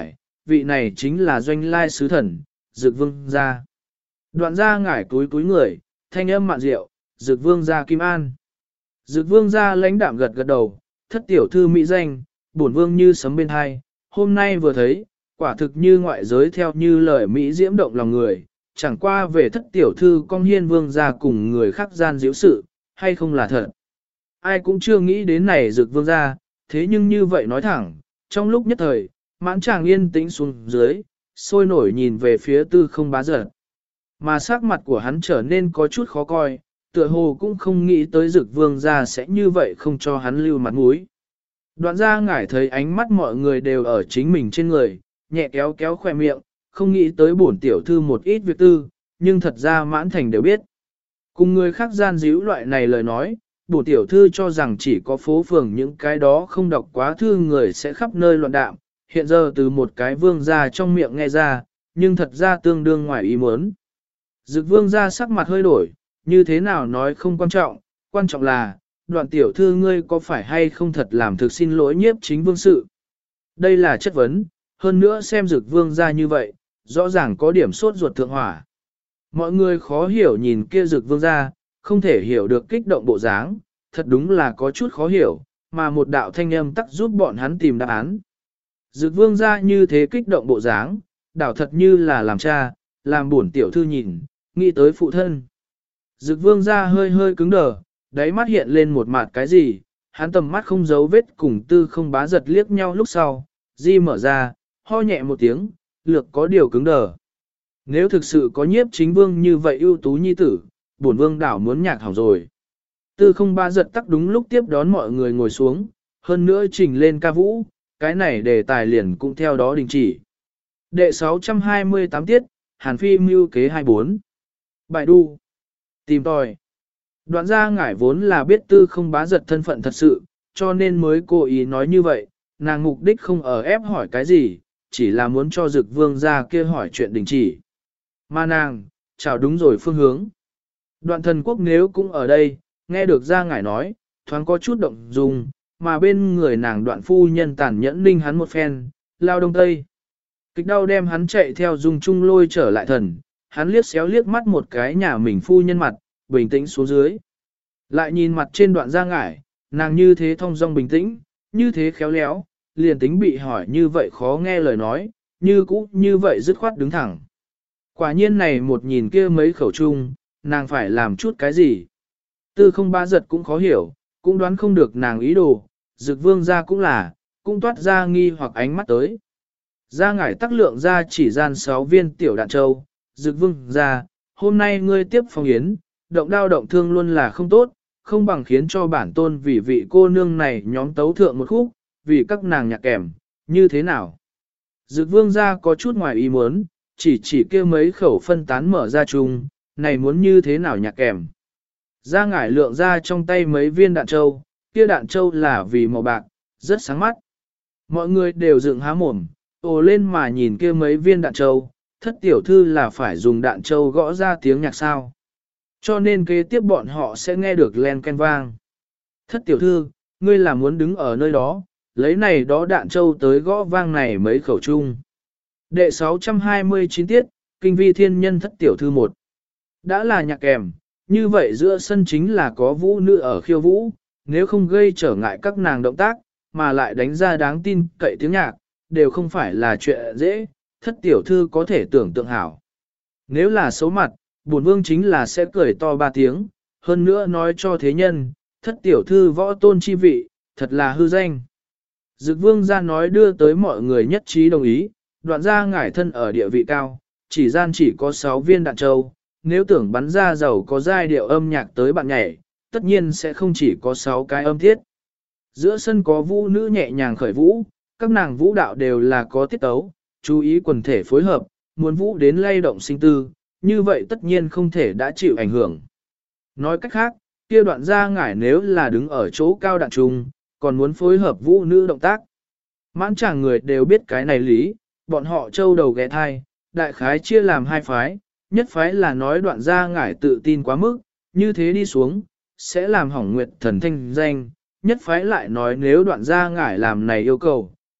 vị này chính là doanh lai sứ thần, Dực Vương gia. Đoạn gia ngải túi túi người, thanh âm mạn diệu, Dực Vương gia Kim An. Dực Vương gia lãnh đạm gật gật đầu, thất tiểu thư mỹ danh, bổn vương như sấm bên hai, hôm nay vừa thấy, quả thực như ngoại giới theo như lời Mỹ diễm động lòng người, chẳng qua về thất tiểu thư con hiên vương gia cùng người khác gian diễu sự, hay không là thật. Ai cũng chưa nghĩ đến này Dực Vương gia, thế nhưng như vậy nói thẳng, trong lúc nhất thời, mãn chàng yên tĩnh xuống dưới, sôi nổi nhìn về phía tư không bá giật. Mà sắc mặt của hắn trở nên có chút khó coi, tựa hồ cũng không nghĩ tới Dực Vương gia sẽ như vậy không cho hắn lưu mặt mũi. Đoạn gia ngải thấy ánh mắt mọi người đều ở chính mình trên người, nhẹ kéo kéo khỏe miệng, không nghĩ tới bổn tiểu thư một ít việc tư, nhưng thật ra mãn thành đều biết. Cùng người khác gian díu loại này lời nói, bổn tiểu thư cho rằng chỉ có phố phường những cái đó không đọc quá thư người sẽ khắp nơi loạn đạm, hiện giờ từ một cái vương gia trong miệng nghe ra, nhưng thật ra tương đương ngoài ý muốn. Dực Vương gia sắc mặt hơi đổi, như thế nào nói không quan trọng, quan trọng là, đoạn tiểu thư ngươi có phải hay không thật làm thực xin lỗi nhiếp chính vương sự. Đây là chất vấn, hơn nữa xem Dực Vương gia như vậy, rõ ràng có điểm sốt ruột thượng hỏa. Mọi người khó hiểu nhìn kia Dực Vương gia, không thể hiểu được kích động bộ dáng, thật đúng là có chút khó hiểu, mà một đạo thanh âm tắc giúp bọn hắn tìm đáp án. Dực Vương gia như thế kích động bộ dáng, đảo thật như là làm cha, làm buồn tiểu thư nhìn, nghĩ tới phụ thân. Dực Vương gia hơi hơi cứng đờ, đáy mắt hiện lên một mặt cái gì, hắn tầm mắt không giấu vết cùng tư không bá giật liếc nhau lúc sau, di mở ra, ho nhẹ một tiếng, lược có điều cứng đờ. Nếu thực sự có nhiếp chính vương như vậy ưu tú nhi tử, bổn vương đảo muốn nhạc hỏng rồi. Tư không bá giật tắc đúng lúc tiếp đón mọi người ngồi xuống, hơn nữa trình lên ca vũ, cái này đề tài liền cũng theo đó đình chỉ. Đệ sáu trăm hai mươi tám tiết, Hàn Phi mưu kế hai mươi bốn. Bài đu. Tìm tòi. Đoạn gia ngải vốn là biết tư không bá giật thân phận thật sự, cho nên mới cố ý nói như vậy, nàng mục đích không ở ép hỏi cái gì, chỉ là muốn cho Dực Vương gia kia hỏi chuyện đình chỉ. Mà nàng, chào đúng rồi phương hướng. Đoạn thần quốc nếu cũng ở đây, nghe được gia ngải nói, thoáng có chút động dung, mà bên người nàng đoạn phu nhân tàn nhẫn ninh hắn một phen, lao đông tây. Kịch đau đem hắn chạy theo dung chung lôi trở lại thần, hắn liếc xéo liếc mắt một cái nhà mình phu nhân mặt, bình tĩnh xuống dưới. Lại nhìn mặt trên đoạn gia ngải, nàng như thế thong dong bình tĩnh, như thế khéo léo, liền tính bị hỏi như vậy khó nghe lời nói, như cũ như vậy dứt khoát đứng thẳng. Quả nhiên này một nhìn kia mấy khẩu chung, nàng phải làm chút cái gì. Tư không ba giật cũng khó hiểu, cũng đoán không được nàng ý đồ, Dực Vương gia cũng là, cũng toát ra nghi hoặc ánh mắt tới. Gia ngải tắc lượng ra chỉ gian sáu viên tiểu đạn châu, Dực Vương gia, hôm nay ngươi tiếp phong yến, động đao động thương luôn là không tốt, không bằng khiến cho bản tôn vì vị cô nương này nhóm tấu thượng một khúc, vì các nàng nhạc kèm, như thế nào? Dực Vương gia có chút ngoài ý muốn, chỉ chỉ kêu mấy khẩu phân tán mở ra chung, này muốn như thế nào nhạc kèm. Gia ngải lượng ra trong tay mấy viên đạn châu, kia đạn châu là vì màu bạc, rất sáng mắt. Mọi người đều dựng há mồm, ồ lên mà nhìn kia mấy viên đạn châu, thất tiểu thư là phải dùng đạn châu gõ ra tiếng nhạc sao. Cho nên kế tiếp bọn họ sẽ nghe được len ken vang. Thất tiểu thư, ngươi là muốn đứng ở nơi đó, lấy này đó đạn châu tới gõ vang này mấy khẩu chung. Đệ sáu trăm hai mươi chín tiết, Kinh vi thiên nhân thất tiểu thư một. Đã là nhạc kèm, như vậy giữa sân chính là có vũ nữ ở khiêu vũ, nếu không gây trở ngại các nàng động tác, mà lại đánh ra đáng tin cậy tiếng nhạc, đều không phải là chuyện dễ, thất tiểu thư có thể tưởng tượng hảo. Nếu là xấu mặt, bổn vương chính là sẽ cười to ba tiếng, hơn nữa nói cho thế nhân, thất tiểu thư võ tôn chi vị, thật là hư danh. Dực Vương ra nói đưa tới mọi người nhất trí đồng ý, đoạn ra ngải thân ở địa vị cao, chỉ gian chỉ có sáu viên đạn châu, nếu tưởng bắn ra giàu có giai điệu âm nhạc tới bạn nhảy, tất nhiên sẽ không chỉ có sáu cái âm thiết. Giữa sân có vũ nữ nhẹ nhàng khởi vũ, các nàng vũ đạo đều là có tiết tấu, chú ý quần thể phối hợp, muốn vũ đến lay động sinh tư, như vậy tất nhiên không thể đã chịu ảnh hưởng. Nói cách khác, kia đoạn ra ngải nếu là đứng ở chỗ cao đạn trung, còn muốn phối hợp vũ nữ động tác. Mãn chàng người đều biết cái này lý, bọn họ trâu đầu ghé thai, đại khái chia làm hai phái, nhất phái là nói đoạn ra ngải tự tin quá mức, như thế đi xuống, sẽ làm hỏng nguyệt thần thanh danh, nhất phái lại nói nếu đoạn ra ngải làm này yêu cầu,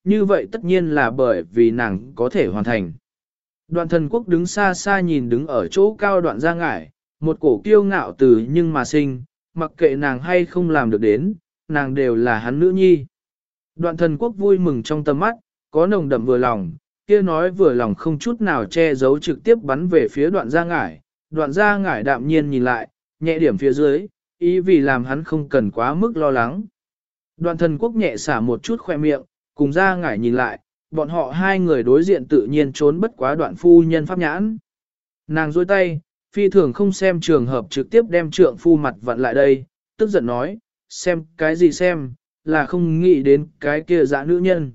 như vậy tất nhiên là bởi vì nàng có thể hoàn thành. Đoạn thần quốc đứng xa xa nhìn đứng ở chỗ cao đoạn ra ngải, một cổ kiêu ngạo từ nhưng mà sinh, mặc kệ nàng hay không làm được đến, nàng đều là hắn nữ nhi. Đoạn thần quốc vui mừng trong tâm mắt, có nồng đậm vừa lòng, kia nói vừa lòng không chút nào che giấu trực tiếp bắn về phía đoạn ra ngải, đoạn ra ngải đạm nhiên nhìn lại, nhẹ điểm phía dưới, ý vì làm hắn không cần quá mức lo lắng. Đoạn thần quốc nhẹ xả một chút khoe miệng, cùng ra ngải nhìn lại, bọn họ hai người đối diện tự nhiên trốn bất quá đoạn phu nhân pháp nhãn. Nàng dôi tay, phi thường không xem trường hợp trực tiếp đem trượng phu mặt vặn lại đây, tức giận nói, xem cái gì xem, là không nghĩ đến cái kia dã nữ nhân.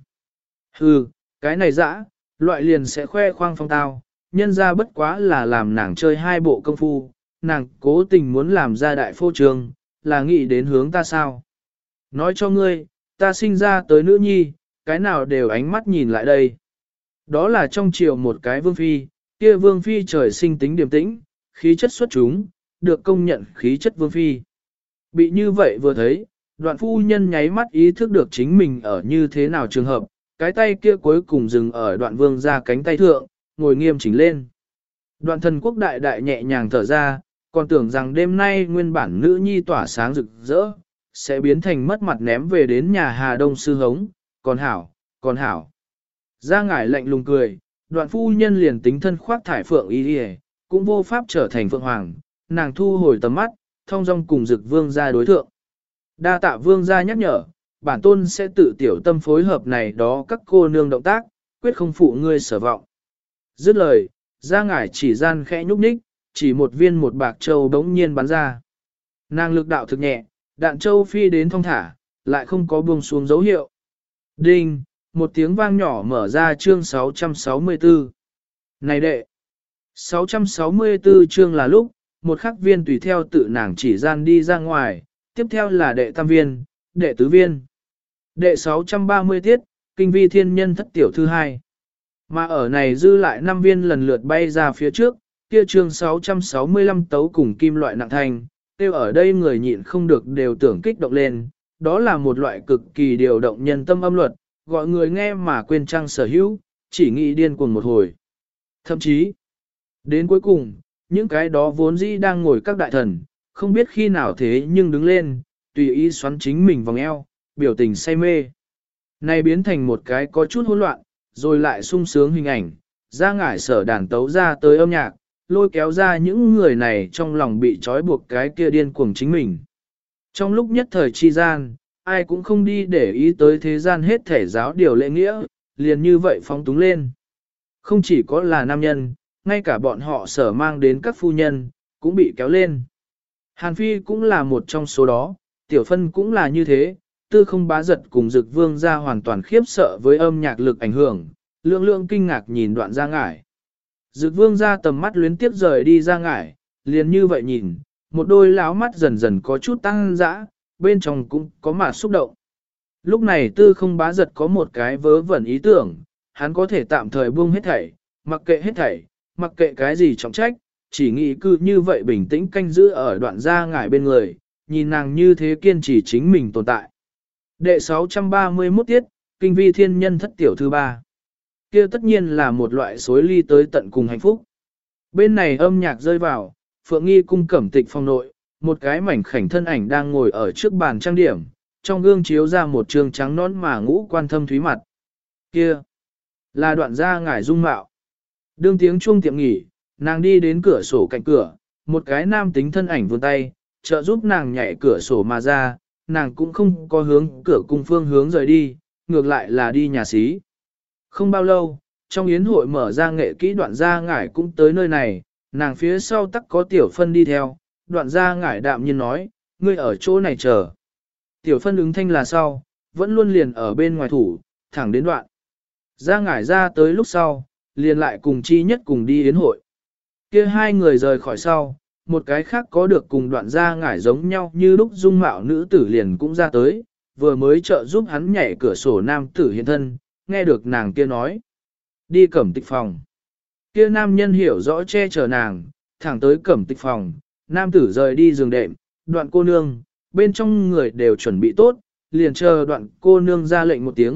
Hừ, cái này dã, loại liền sẽ khoe khoang phong tao, nhân ra bất quá là làm nàng chơi hai bộ công phu, nàng cố tình muốn làm ra đại phô trường, là nghĩ đến hướng ta sao. Nói cho ngươi, ta sinh ra tới nữ nhi, cái nào đều ánh mắt nhìn lại đây. Đó là trong triều một cái vương phi, kia vương phi trời sinh tính điềm tĩnh, khí chất xuất chúng, được công nhận khí chất vương phi. Bị như vậy vừa thấy, đoạn phu nhân nháy mắt ý thức được chính mình ở như thế nào trường hợp, cái tay kia cuối cùng dừng ở đoạn vương ra cánh tay thượng, ngồi nghiêm chỉnh lên. Đoạn thần quốc đại đại nhẹ nhàng thở ra, còn tưởng rằng đêm nay nguyên bản nữ nhi tỏa sáng rực rỡ, sẽ biến thành mất mặt ném về đến nhà Hà Đông sư hống, còn hảo, còn hảo. Ra ngải lạnh lùng cười, đoạn phu nhân liền tính thân khoác thải phượng y đi cũng vô pháp trở thành phượng hoàng, nàng thu hồi tầm mắt, thong dong cùng dực vương ra đối thượng. Đa tạ vương ra nhắc nhở, bản tôn sẽ tự tiểu tâm phối hợp này đó các cô nương động tác, quyết không phụ ngươi sở vọng. Dứt lời, ra ngải chỉ gian khẽ nhúc nhích, chỉ một viên một bạc châu đống nhiên bắn ra. Nàng lực đạo thực nhẹ, đạn châu phi đến thong thả, lại không có buông xuống dấu hiệu. Đinh, một tiếng vang nhỏ mở ra chương sáu trăm sáu mươi tư. Này đệ! sáu trăm sáu mươi tư chương là lúc, một khắc viên tùy theo tự nàng chỉ gian đi ra ngoài, tiếp theo là đệ tam viên, đệ tứ viên. Đệ sáu trăm ba mươi tiết, kinh vi thiên nhân thất tiểu thư hai. Mà ở này dư lại năm viên lần lượt bay ra phía trước, kia chương sáu trăm sáu mươi lăm tấu cùng kim loại nặng thanh, tiêu ở đây người nhịn không được đều tưởng kích động lên, đó là một loại cực kỳ điều động nhân tâm âm luật, gọi người nghe mà quên trăng sở hữu, chỉ nghĩ điên cuồng một hồi. Thậm chí, đến cuối cùng, những cái đó vốn dĩ đang ngồi các đại thần, không biết khi nào thế nhưng đứng lên, tùy ý xoắn chính mình vòng eo, biểu tình say mê. Này biến thành một cái có chút hỗn loạn, rồi lại sung sướng hình ảnh, ra ngải sở đàn tấu ra tới âm nhạc, lôi kéo ra những người này trong lòng bị trói buộc cái kia điên cuồng chính mình. Trong lúc nhất thời chi gian, ai cũng không đi để ý tới thế gian hết thể giáo điều lệ nghĩa, liền như vậy phóng túng lên. Không chỉ có là nam nhân, ngay cả bọn họ sở mang đến các phu nhân, cũng bị kéo lên. Hàn Phi cũng là một trong số đó, Tiểu Phân cũng là như thế, tư không bá giật cùng dực vương ra hoàn toàn khiếp sợ với âm nhạc lực ảnh hưởng, lượng lượng kinh ngạc nhìn đoạn ra ngải. Dực vương ra tầm mắt luyến tiếp rời đi ra ngải, liền như vậy nhìn, một đôi láo mắt dần dần có chút tăng dã, bên trong cũng có mà xúc động. Lúc này tư không bá giật có một cái vớ vẩn ý tưởng, hắn có thể tạm thời buông hết thảy, mặc kệ hết thảy, mặc kệ cái gì trọng trách, chỉ nghĩ cứ như vậy bình tĩnh canh giữ ở đoạn ra ngải bên người, nhìn nàng như thế kiên trì chính mình tồn tại. Đệ sáu trăm ba mươi mốt tiết, kinh vi thiên nhân thất tiểu thư ba. Kia tất nhiên là một loại xối ly tới tận cùng hạnh phúc. Bên này âm nhạc rơi vào, Phượng Nghi cung cẩm tịch phòng nội, một cái mảnh khảnh thân ảnh đang ngồi ở trước bàn trang điểm, trong gương chiếu ra một trường trắng nón mà ngũ quan thâm thúy mặt. Kia, là đoạn gia ngải dung mạo. Đương tiếng chuông tiệm nghỉ, nàng đi đến cửa sổ cạnh cửa, một cái nam tính thân ảnh vươn tay, trợ giúp nàng nhảy cửa sổ mà ra, nàng cũng không có hướng cửa cung phương hướng rời đi, ngược lại là đi nhà xí. Không bao lâu, trong yến hội mở ra nghệ kỹ đoạn gia ngải cũng tới nơi này, nàng phía sau tắc có Tiểu Phân đi theo, đoạn gia ngải đạm nhiên nói, ngươi ở chỗ này chờ. Tiểu Phân ứng thanh là sau, vẫn luôn liền ở bên ngoài thủ, thẳng đến đoạn. Gia ngải ra tới lúc sau, liền lại cùng chi nhất cùng đi yến hội. Kia hai người rời khỏi sau, một cái khác có được cùng đoạn gia ngải giống nhau như lúc dung mạo nữ tử liền cũng ra tới, vừa mới trợ giúp hắn nhảy cửa sổ nam tử hiện thân, nghe được nàng kia nói. Đi cẩm tịch phòng. Kia nam nhân hiểu rõ che chở nàng, thẳng tới cẩm tịch phòng, nam tử rời đi giường đệm, đoạn cô nương, bên trong người đều chuẩn bị tốt, liền chờ đoạn cô nương ra lệnh một tiếng,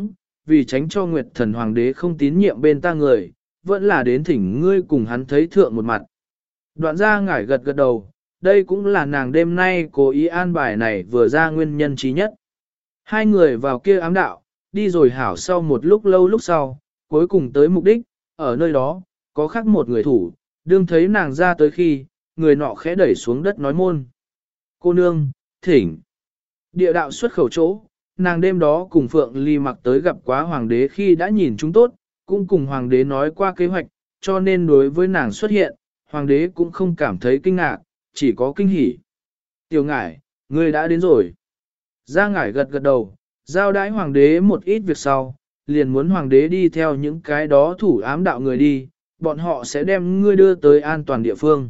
vì tránh cho Nguyệt Thần Hoàng đế không tín nhiệm bên ta người, vẫn là đến thỉnh ngươi cùng hắn thấy thượng một mặt. Đoạn gia ngải gật gật đầu, đây cũng là nàng đêm nay cố ý an bài này vừa ra nguyên nhân trí nhất. Hai người vào kia ám đạo, đi rồi hảo sau một lúc lâu lúc sau, cuối cùng tới mục đích, ở nơi đó, có khác một người thủ, đương thấy nàng ra tới khi, người nọ khẽ đẩy xuống đất nói môn. Cô nương, thỉnh. Địa đạo xuất khẩu chỗ, nàng đêm đó cùng Phượng Ly Mặc tới gặp quá hoàng đế khi đã nhìn chúng tốt, cũng cùng hoàng đế nói qua kế hoạch, cho nên đối với nàng xuất hiện, hoàng đế cũng không cảm thấy kinh ngạc, chỉ có kinh hỉ. Tiểu ngải, ngươi đã đến rồi. Gia ngải gật gật đầu, giao đãi hoàng đế một ít việc sau, liền muốn hoàng đế đi theo những cái đó thủ ám đạo người đi, bọn họ sẽ đem ngươi đưa tới an toàn địa phương.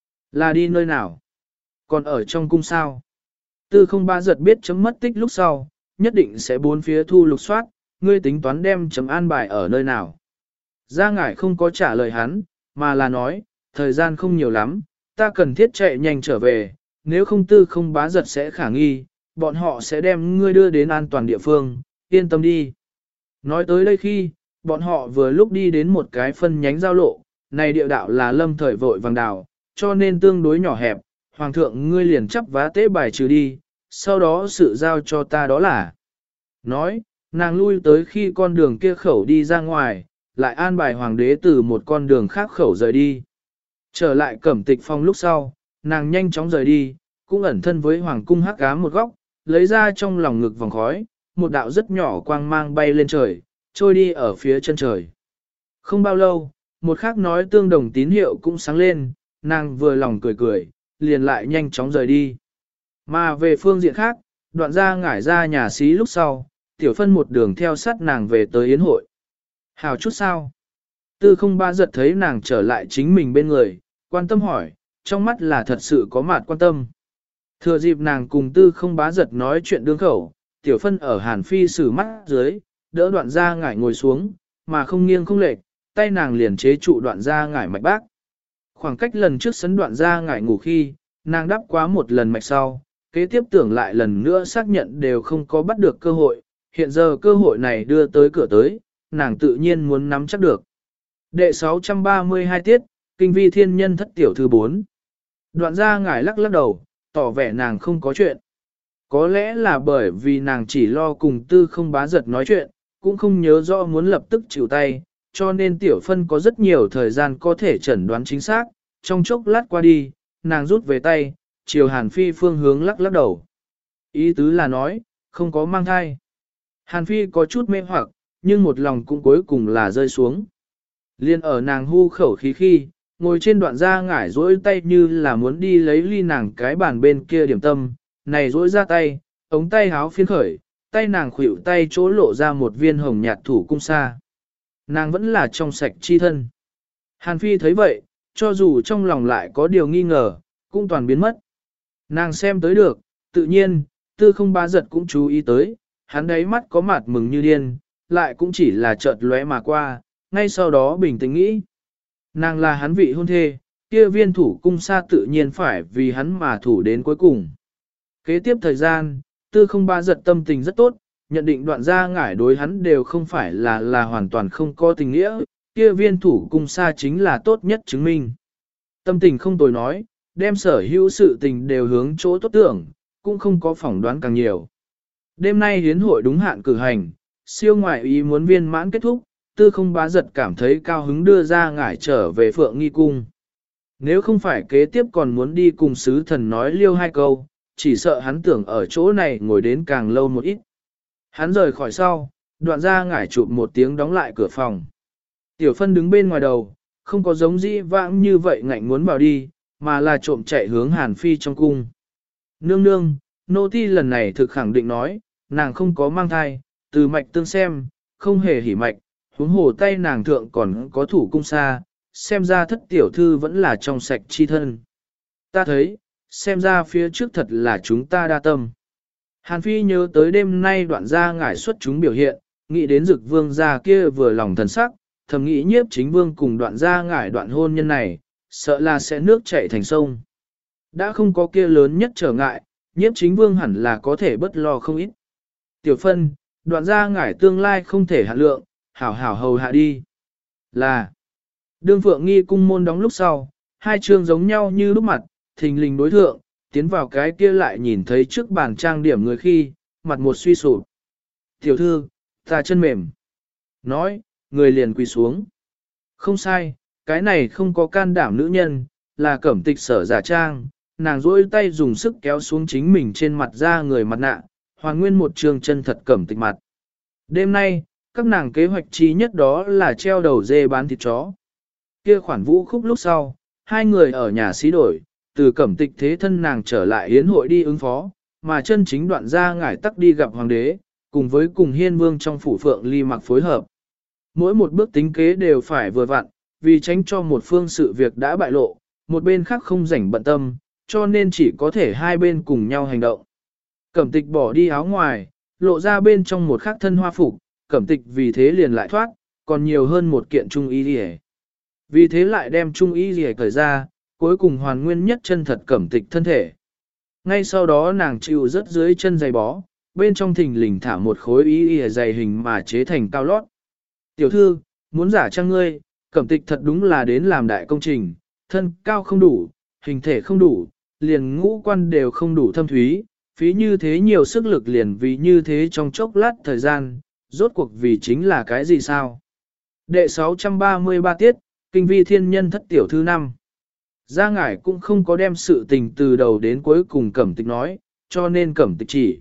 Là đi nơi nào? Còn ở trong cung sao? Tư không ba giật biết chấm mất tích lúc sau, nhất định sẽ bốn phía thu lục soát, ngươi tính toán đem chấm an bài ở nơi nào. Gia ngải không có trả lời hắn, mà là nói, thời gian không nhiều lắm, ta cần thiết chạy nhanh trở về, nếu không tư không bá giật sẽ khả nghi, bọn họ sẽ đem ngươi đưa đến an toàn địa phương, yên tâm đi. Nói tới đây khi, bọn họ vừa lúc đi đến một cái phân nhánh giao lộ, này địa đạo là lâm thời vội vàng đào, cho nên tương đối nhỏ hẹp, hoàng thượng ngươi liền chấp vá tế bài trừ đi, sau đó sự giao cho ta đó là. Nói, nàng lui tới khi con đường kia khẩu đi ra ngoài, lại an bài hoàng đế từ một con đường khác khẩu rời đi. Trở lại cẩm tịch phong lúc sau, nàng nhanh chóng rời đi, cũng ẩn thân với hoàng cung hắc ám một góc, lấy ra trong lòng ngực vòng khói, một đạo rất nhỏ quang mang bay lên trời, trôi đi ở phía chân trời. Không bao lâu, một khác nói tương đồng tín hiệu cũng sáng lên, nàng vừa lòng cười cười, liền lại nhanh chóng rời đi. Mà về phương diện khác, đoạn ra ngải ra nhà xí lúc sau, tiểu phân một đường theo sát nàng về tới yến hội. Hào chút sao? Tư không ba giật thấy nàng trở lại chính mình bên người, quan tâm hỏi, trong mắt là thật sự có mặt quan tâm. Thừa dịp nàng cùng tư không bá giật nói chuyện đương khẩu, tiểu phân ở hàn phi sử mắt dưới, đỡ đoạn ra ngải ngồi xuống, mà không nghiêng không lệch, tay nàng liền chế trụ đoạn ra ngải mạch bác. Khoảng cách lần trước sấn đoạn ra ngải ngủ khi, nàng đắp quá một lần mạch sau, kế tiếp tưởng lại lần nữa xác nhận đều không có bắt được cơ hội, hiện giờ cơ hội này đưa tới cửa tới, nàng tự nhiên muốn nắm chắc được. Đệ sáu trăm ba mươi hai tiết, kinh vi thiên nhân thất tiểu thư bốn. Đoạn ra ngải lắc lắc đầu, tỏ vẻ nàng không có chuyện. Có lẽ là bởi vì nàng chỉ lo cùng tư không bá giật nói chuyện, cũng không nhớ rõ muốn lập tức chịu tay, cho nên tiểu phân có rất nhiều thời gian có thể chẩn đoán chính xác, trong chốc lát qua đi, nàng rút về tay, chiều Hàn Phi phương hướng lắc lắc đầu. Ý tứ là nói, không có mang thai. Hàn Phi có chút mê hoặc, nhưng một lòng cũng cuối cùng là rơi xuống. Liên ở nàng hu khẩu khí khi, ngồi trên đoạn da ngải rỗi tay như là muốn đi lấy ly nàng cái bàn bên kia điểm tâm, này rỗi ra tay, ống tay háo phiên khởi, tay nàng khuỷu tay chỗ lộ ra một viên hồng nhạt thủ cung sa. Nàng vẫn là trong sạch chi thân. Hàn Phi thấy vậy, cho dù trong lòng lại có điều nghi ngờ, cũng toàn biến mất. Nàng xem tới được, tự nhiên, tư không bá giật cũng chú ý tới, hắn đấy mắt có mặt mừng như điên, lại cũng chỉ là chợt lóe mà qua, ngay sau đó bình tĩnh nghĩ. Nàng là hắn vị hôn thê, kia viên thủ cung sa tự nhiên phải vì hắn mà thủ đến cuối cùng. Kế tiếp thời gian, tư không bá giật tâm tình rất tốt, nhận định đoạn gia ngải đối hắn đều không phải là là hoàn toàn không có tình nghĩa, kia viên thủ cung sa chính là tốt nhất chứng minh. Tâm tình không tồi nói, đem sở hữu sự tình đều hướng chỗ tốt tưởng, cũng không có phỏng đoán càng nhiều. Đêm nay hiến hội đúng hạn cử hành, siêu ngoại ý muốn viên mãn kết thúc, tư không bá giật cảm thấy cao hứng đưa ra ngải trở về Phượng Nghi Cung. Nếu không phải kế tiếp còn muốn đi cùng sứ thần nói liêu hai câu, chỉ sợ hắn tưởng ở chỗ này ngồi đến càng lâu một ít. Hắn rời khỏi sau, đoạn ra ngải chụp một tiếng đóng lại cửa phòng. Tiểu phân đứng bên ngoài đầu, không có giống dĩ vãng như vậy ngạnh muốn vào đi, mà là trộm chạy hướng Hàn Phi trong cung. Nương nương, nô ti lần này thực khẳng định nói, nàng không có mang thai, từ mạch tương xem, không hề hỉ mạch, huống hồ tay nàng thượng còn có thủ cung sa, xem ra thất tiểu thư vẫn là trong sạch chi thân. Ta thấy, xem ra phía trước thật là chúng ta đa tâm. Hàn Phi nhớ tới đêm nay đoạn gia ngải xuất chúng biểu hiện, nghĩ đến dực vương gia kia vừa lòng thần sắc, thầm nghĩ nhiếp chính vương cùng đoạn gia ngải đoạn hôn nhân này, sợ là sẽ nước chảy thành sông. Đã không có kia lớn nhất trở ngại, nhiếp chính vương hẳn là có thể bất lo không ít. Tiểu phân, đoạn ra ngải tương lai không thể hạ lượng, hảo hảo hầu hạ đi. Là, đương Phượng Nghi cung môn đóng lúc sau, hai trường giống nhau như lúc mặt, thình lình đối thượng, tiến vào cái kia lại nhìn thấy trước bàn trang điểm người khi, mặt một suy sụp. Tiểu thư, ta chân mềm. Nói, người liền quỳ xuống. Không sai, cái này không có can đảm nữ nhân, là cẩm tịch sở giả trang, nàng rỗi tay dùng sức kéo xuống chính mình trên mặt ra người mặt nạ, hoàn nguyên một trường chân thật cẩm tịch mặt. Đêm nay, các nàng kế hoạch chi nhất đó là treo đầu dê bán thịt chó. Kia khoản vũ khúc lúc sau, hai người ở nhà xí đổi, từ cẩm tịch thế thân nàng trở lại yến hội đi ứng phó, mà chân chính đoạn ra ngải tắc đi gặp hoàng đế, cùng với cùng hiên vương trong phủ Phượng Ly Mặc phối hợp. Mỗi một bước tính kế đều phải vừa vặn, vì tránh cho một phương sự việc đã bại lộ, một bên khác không rảnh bận tâm, cho nên chỉ có thể hai bên cùng nhau hành động. Cẩm tịch bỏ đi áo ngoài, lộ ra bên trong một khắc thân hoa phục, cẩm tịch vì thế liền lại thoát, còn nhiều hơn một kiện trung y rìa. Vì thế lại đem trung y rìa cởi ra, cuối cùng hoàn nguyên nhất chân thật cẩm tịch thân thể. Ngay sau đó nàng chịu rất dưới chân giày bó, bên trong thình lình thả một khối y rìa dày hình mà chế thành cao lót. Tiểu thư, muốn giả trang ngươi, cẩm tịch thật đúng là đến làm đại công trình, thân cao không đủ, hình thể không đủ, liền ngũ quan đều không đủ thâm thúy, phí như thế nhiều sức lực liền vì như thế trong chốc lát thời gian, rốt cuộc vì chính là cái gì sao? Đệ sáu trăm ba mươi ba tiết, Kinh vi thiên nhân thất tiểu thư năm. Gia Ngải cũng không có đem sự tình từ đầu đến cuối cùng cẩm tịch nói, cho nên cẩm tịch chỉ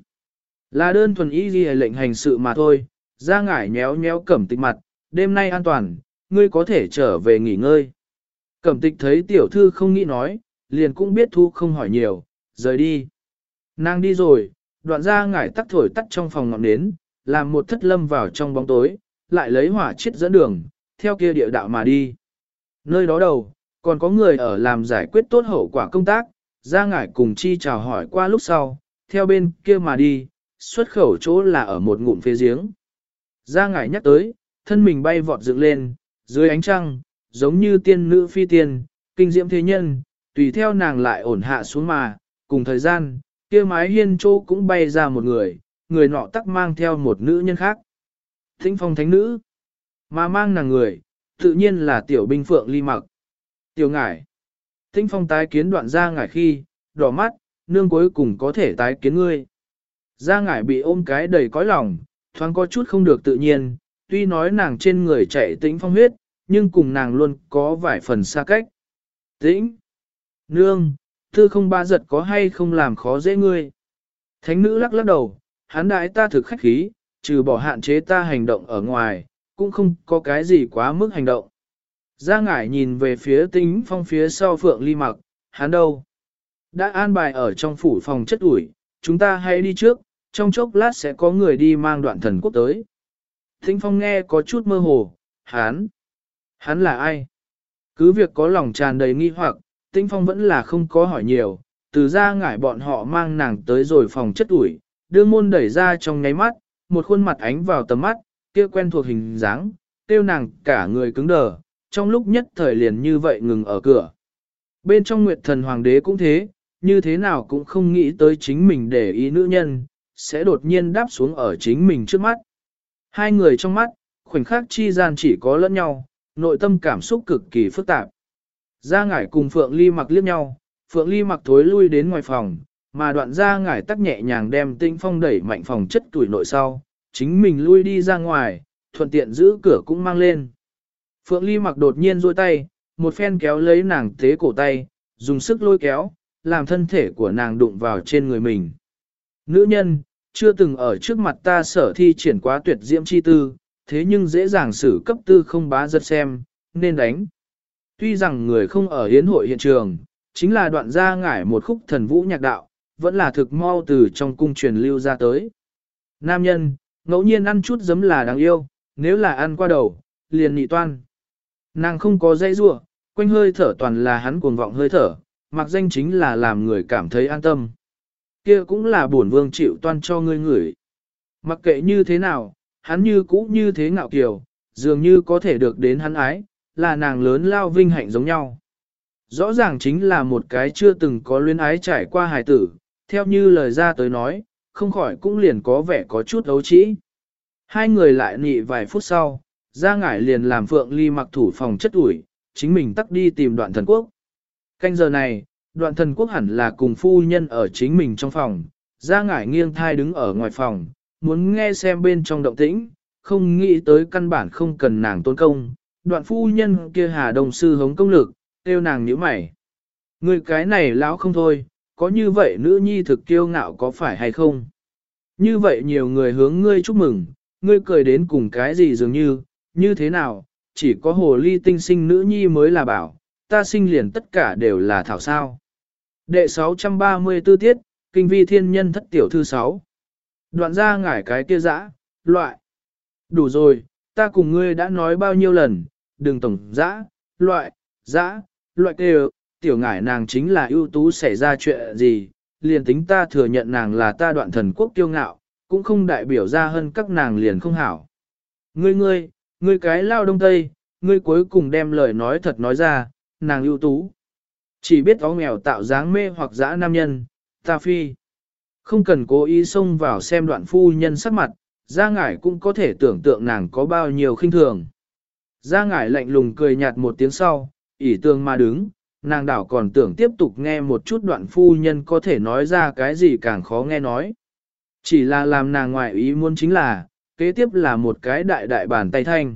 là đơn thuần ý ghi lệnh hành sự mà thôi. Gia Ngải nhéo nhéo cẩm tịch mặt, đêm nay an toàn, ngươi có thể trở về nghỉ ngơi. Cẩm tịch thấy tiểu thư không nghĩ nói, liền cũng biết thu không hỏi nhiều, rời đi. Nàng đi rồi, đoạn Gia Ngải tắt thổi tắt trong phòng ngọn nến, làm một thất lâm vào trong bóng tối, lại lấy hỏa chiết dẫn đường, theo kia địa đạo mà đi. Nơi đó đầu, còn có người ở làm giải quyết tốt hậu quả công tác, Gia Ngải cùng chi chào hỏi qua lúc sau, theo bên kia mà đi, xuất khẩu chỗ là ở một ngụm phía giếng. Gia Ngải nhắc tới, thân mình bay vọt dựng lên, dưới ánh trăng, giống như tiên nữ phi tiên, kinh diễm thế nhân, tùy theo nàng lại ổn hạ xuống mà, cùng thời gian, kia mái hiên chỗ cũng bay ra một người, người nọ tắc mang theo một nữ nhân khác. Thính phong thánh nữ, mà mang nàng người, tự nhiên là tiểu binh Phượng Ly Mặc. Tiểu Ngải, Thính phong tái kiến đoạn Gia Ngải khi, đỏ mắt, nương cuối cùng có thể tái kiến ngươi. Gia Ngải bị ôm cái đầy cõi lòng, thoáng có chút không được tự nhiên, tuy nói nàng trên người chạy tĩnh phong huyết, nhưng cùng nàng luôn có vài phần xa cách. Tĩnh, nương, tư không ba giật có hay không làm khó dễ ngươi. Thánh nữ lắc lắc đầu, hắn đại ta thực khách khí, trừ bỏ hạn chế ta hành động ở ngoài, cũng không có cái gì quá mức hành động. Gia Ngải nhìn về phía Tĩnh phong phía sau Phượng Ly Mặc, hắn đâu? Đã an bài ở trong phủ phòng chất ủi, chúng ta hãy đi trước, trong chốc lát sẽ có người đi mang đoạn thần quốc tới. Tĩnh phong nghe có chút mơ hồ, hắn, hắn là ai? Cứ việc có lòng tràn đầy nghi hoặc, Tĩnh phong vẫn là không có hỏi nhiều, từ Gia Ngải bọn họ mang nàng tới rồi phòng chất ủi, đưa môn đẩy ra trong nháy mắt, một khuôn mặt ánh vào tầm mắt, kia quen thuộc hình dáng, tiêu nàng cả người cứng đờ, trong lúc nhất thời liền như vậy ngừng ở cửa. Bên trong Nguyệt Thần Hoàng đế cũng thế, như thế nào cũng không nghĩ tới chính mình để ý nữ nhân, sẽ đột nhiên đáp xuống ở chính mình trước mắt. Hai người trong mắt, khoảnh khắc chi gian chỉ có lẫn nhau, nội tâm cảm xúc cực kỳ phức tạp. Gia Ngải cùng Phượng Ly Mặc liếc nhau, Phượng Ly Mặc thối lui đến ngoài phòng, mà đoạn Gia Ngải tắc nhẹ nhàng đem Tĩnh phong đẩy mạnh phòng chất tuổi nội sau, chính mình lui đi ra ngoài, thuận tiện giữ cửa cũng mang lên. Phượng Ly Mặc đột nhiên duỗi tay, một phen kéo lấy nàng tế cổ tay, dùng sức lôi kéo, làm thân thể của nàng đụng vào trên người mình. Nữ nhân, chưa từng ở trước mặt ta sở thi triển quá tuyệt diễm chi tư, thế nhưng dễ dàng xử cấp tư không bá giật xem, nên đánh. Tuy rằng người không ở hiến hội hiện trường, chính là đoạn Gia Ngải một khúc thần vũ nhạc đạo, vẫn là thực mau từ trong cung truyền lưu ra tới. Nam nhân, ngẫu nhiên ăn chút giấm là đáng yêu, nếu là ăn qua đầu, liền nị toan. Nàng không có dây rua, quanh hơi thở toàn là hắn cuồng vọng hơi thở, mặc danh chính là làm người cảm thấy an tâm. Kia cũng là bổn vương chịu toan cho ngươi ngửi. Mặc kệ như thế nào, hắn như cũ như thế ngạo kiều, dường như có thể được đến hắn ái, là nàng lớn lao vinh hạnh giống nhau. Rõ ràng chính là một cái chưa từng có luyến ái trải qua hài tử, theo như lời ra tới nói, không khỏi cũng liền có vẻ có chút ấu trĩ. Hai người lại nị vài phút sau, Gia Ngải liền làm Phượng Ly mặc thủ phòng chất ủi, chính mình tắt đi tìm đoạn thần quốc. Canh giờ này, đoạn thần quốc hẳn là cùng phu nhân ở chính mình trong phòng, Gia Ngải nghiêng thai đứng ở ngoài phòng, muốn nghe xem bên trong động tĩnh, không nghĩ tới căn bản không cần nàng tôn công, đoạn phu nhân kia Hà Đông sư hống công lực, kêu nàng nhíu mày. Người cái này lão không thôi, có như vậy nữ nhi thực kiêu ngạo có phải hay không? Như vậy nhiều người hướng ngươi chúc mừng, ngươi cười đến cùng cái gì dường như, như thế nào, chỉ có hồ ly tinh sinh nữ nhi mới là bảo, ta sinh liền tất cả đều là thảo sao. Đệ sáu trăm ba mươi tư tiết, Kinh vi thiên nhân thất tiểu thư sáu. Đoạn ra ngải cái kia dã, loại. Đủ rồi, ta cùng ngươi đã nói bao nhiêu lần, đừng tổng dã, loại, dã, loại kêu, tiểu ngải nàng chính là ưu tú xảy ra chuyện gì, liền tính ta thừa nhận nàng là ta đoạn thần quốc kiêu ngạo, cũng không đại biểu ra hơn các nàng liền không hảo. Ngươi ngươi, ngươi cái lao đông tây, ngươi cuối cùng đem lời nói thật nói ra, nàng ưu tú. Chỉ biết ó nghèo tạo dáng mê hoặc dã nam nhân, ta phi. Không cần cố ý xông vào xem đoạn phu nhân sắc mặt, Gia Ngải cũng có thể tưởng tượng nàng có bao nhiêu khinh thường. Gia Ngải lạnh lùng cười nhạt một tiếng sau, ỉ tường mà đứng, nàng đảo còn tưởng tiếp tục nghe một chút đoạn phu nhân có thể nói ra cái gì càng khó nghe nói. Chỉ là làm nàng ngoại ý muốn chính là, kế tiếp là một cái đại đại bàn tay thanh.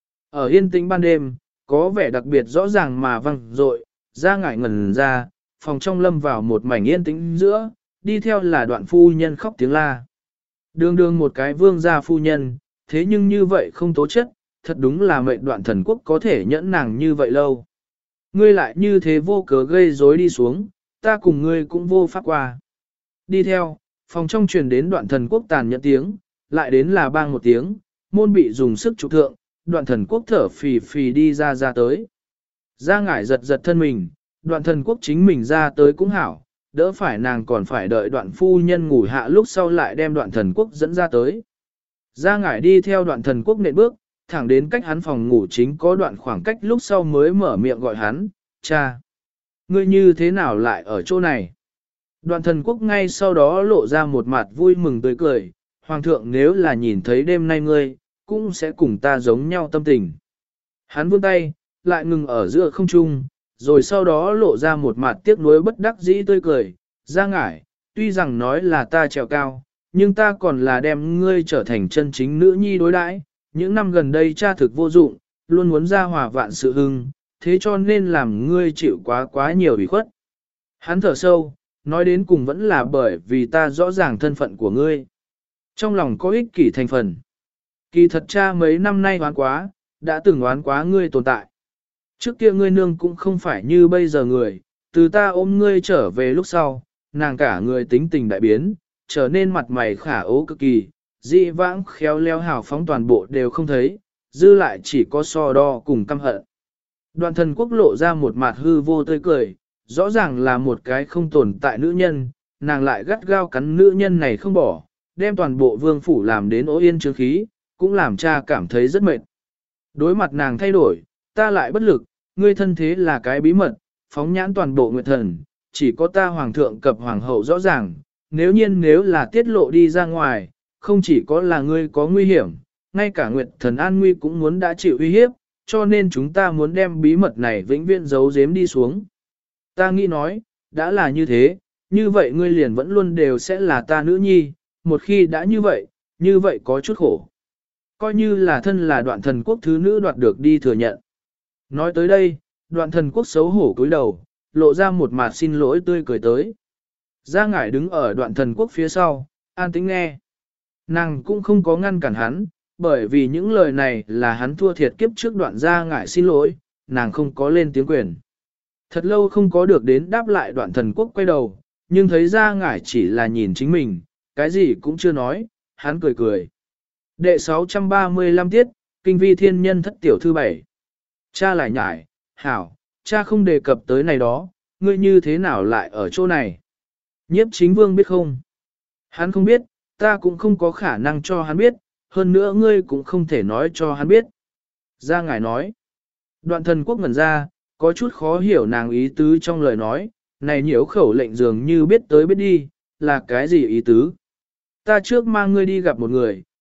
Ở yên tĩnh ban đêm, có vẻ đặc biệt rõ ràng mà vang dội, Gia Ngải ngẩn ra, phòng trong lâm vào một mảnh yên tĩnh giữa, đi theo là đoạn phu nhân khóc tiếng la. Đường đường một cái vương gia phu nhân, thế nhưng như vậy không tố chất, thật đúng là mệnh đoạn thần quốc có thể nhẫn nàng như vậy lâu. Ngươi lại như thế vô cớ gây rối đi xuống, ta cùng ngươi cũng vô pháp qua. Đi theo, phòng trong truyền đến đoạn thần quốc tàn nhẫn tiếng, lại đến là bang một tiếng, môn bị dùng sức trụ thượng, đoạn thần quốc thở phì phì đi ra ra tới. Gia Ngải giật giật thân mình, đoạn thần quốc chính mình ra tới cũng hảo, đỡ phải nàng còn phải đợi đoạn phu nhân ngủ hạ lúc sau lại đem đoạn thần quốc dẫn ra tới. Gia Ngải đi theo đoạn thần quốc nện bước, thẳng đến cách hắn phòng ngủ chính có đoạn khoảng cách lúc sau mới mở miệng gọi hắn, cha. Ngươi như thế nào lại ở chỗ này? Đoạn thần quốc ngay sau đó lộ ra một mặt vui mừng tươi cười, hoàng thượng nếu là nhìn thấy đêm nay ngươi, cũng sẽ cùng ta giống nhau tâm tình. Hắn vươn tay, lại ngừng ở giữa không trung, rồi sau đó lộ ra một mặt tiếc nuối bất đắc dĩ tươi cười, Gia Ngải, tuy rằng nói là ta trèo cao, nhưng ta còn là đem ngươi trở thành chân chính nữ nhi đối đãi. Những năm gần đây cha thực vô dụng, luôn muốn ra hòa vạn sự hưng, thế cho nên làm ngươi chịu quá quá nhiều ủy khuất. Hắn thở sâu, nói đến cùng vẫn là bởi vì ta rõ ràng thân phận của ngươi. Trong lòng có ích kỷ thành phần. Kỳ thật cha mấy năm nay oán quá, đã từng oán quá ngươi tồn tại. Trước kia ngươi nương cũng không phải như bây giờ người, từ ta ôm ngươi trở về lúc sau, nàng cả người tính tình đại biến, trở nên mặt mày khả ố cực kỳ, dị vãng khéo léo hào phóng toàn bộ đều không thấy, dư lại chỉ có so đo cùng căm hận. Đoạn thần quốc lộ ra một mặt hư vô tươi cười, rõ ràng là một cái không tồn tại nữ nhân, nàng lại gắt gao cắn nữ nhân này không bỏ, đem toàn bộ vương phủ làm đến ố yên trướng khí, cũng làm cha cảm thấy rất mệt. Đối mặt nàng thay đổi, ta lại bất lực, ngươi thân thế là cái bí mật, phóng nhãn toàn bộ nguyệt thần, chỉ có ta hoàng thượng cập hoàng hậu rõ ràng, nếu nhiên nếu là tiết lộ đi ra ngoài, không chỉ có là ngươi có nguy hiểm, ngay cả nguyệt thần an nguy cũng muốn đã chịu uy hiếp, cho nên chúng ta muốn đem bí mật này vĩnh viễn giấu giếm đi xuống. Ta nghĩ nói, đã là như thế, như vậy ngươi liền vẫn luôn đều sẽ là ta nữ nhi, một khi đã như vậy, như vậy có chút khổ. Coi như là thân là đoạn thần quốc thứ nữ đoạt được đi thừa nhận. Nói tới đây, đoạn thần quốc xấu hổ cúi đầu, lộ ra một mặt xin lỗi tươi cười tới. Gia Ngải đứng ở đoạn thần quốc phía sau, an tĩnh nghe. Nàng cũng không có ngăn cản hắn, bởi vì những lời này là hắn thua thiệt kiếp trước đoạn Gia Ngải xin lỗi, nàng không có lên tiếng quyền. Thật lâu không có được đến đáp lại đoạn thần quốc quay đầu, nhưng thấy Gia Ngải chỉ là nhìn chính mình, cái gì cũng chưa nói, hắn cười cười. Đệ sáu trăm ba mươi lăm tiết, Kinh vi thiên nhân thất tiểu thư bảy. Cha lại nhải, hảo, cha không đề cập tới này đó, ngươi như thế nào lại ở chỗ này? Nhiếp chính vương biết không? Hắn không biết, ta cũng không có khả năng cho hắn biết, hơn nữa ngươi cũng không thể nói cho hắn biết. Gia Ngải nói, đoạn thần quốc ngẩn ra, có chút khó hiểu nàng ý tứ trong lời nói, này nhiễu khẩu lệnh dường như biết tới biết đi, là cái gì ý tứ? Ta trước mang ngươi đi gặp một người,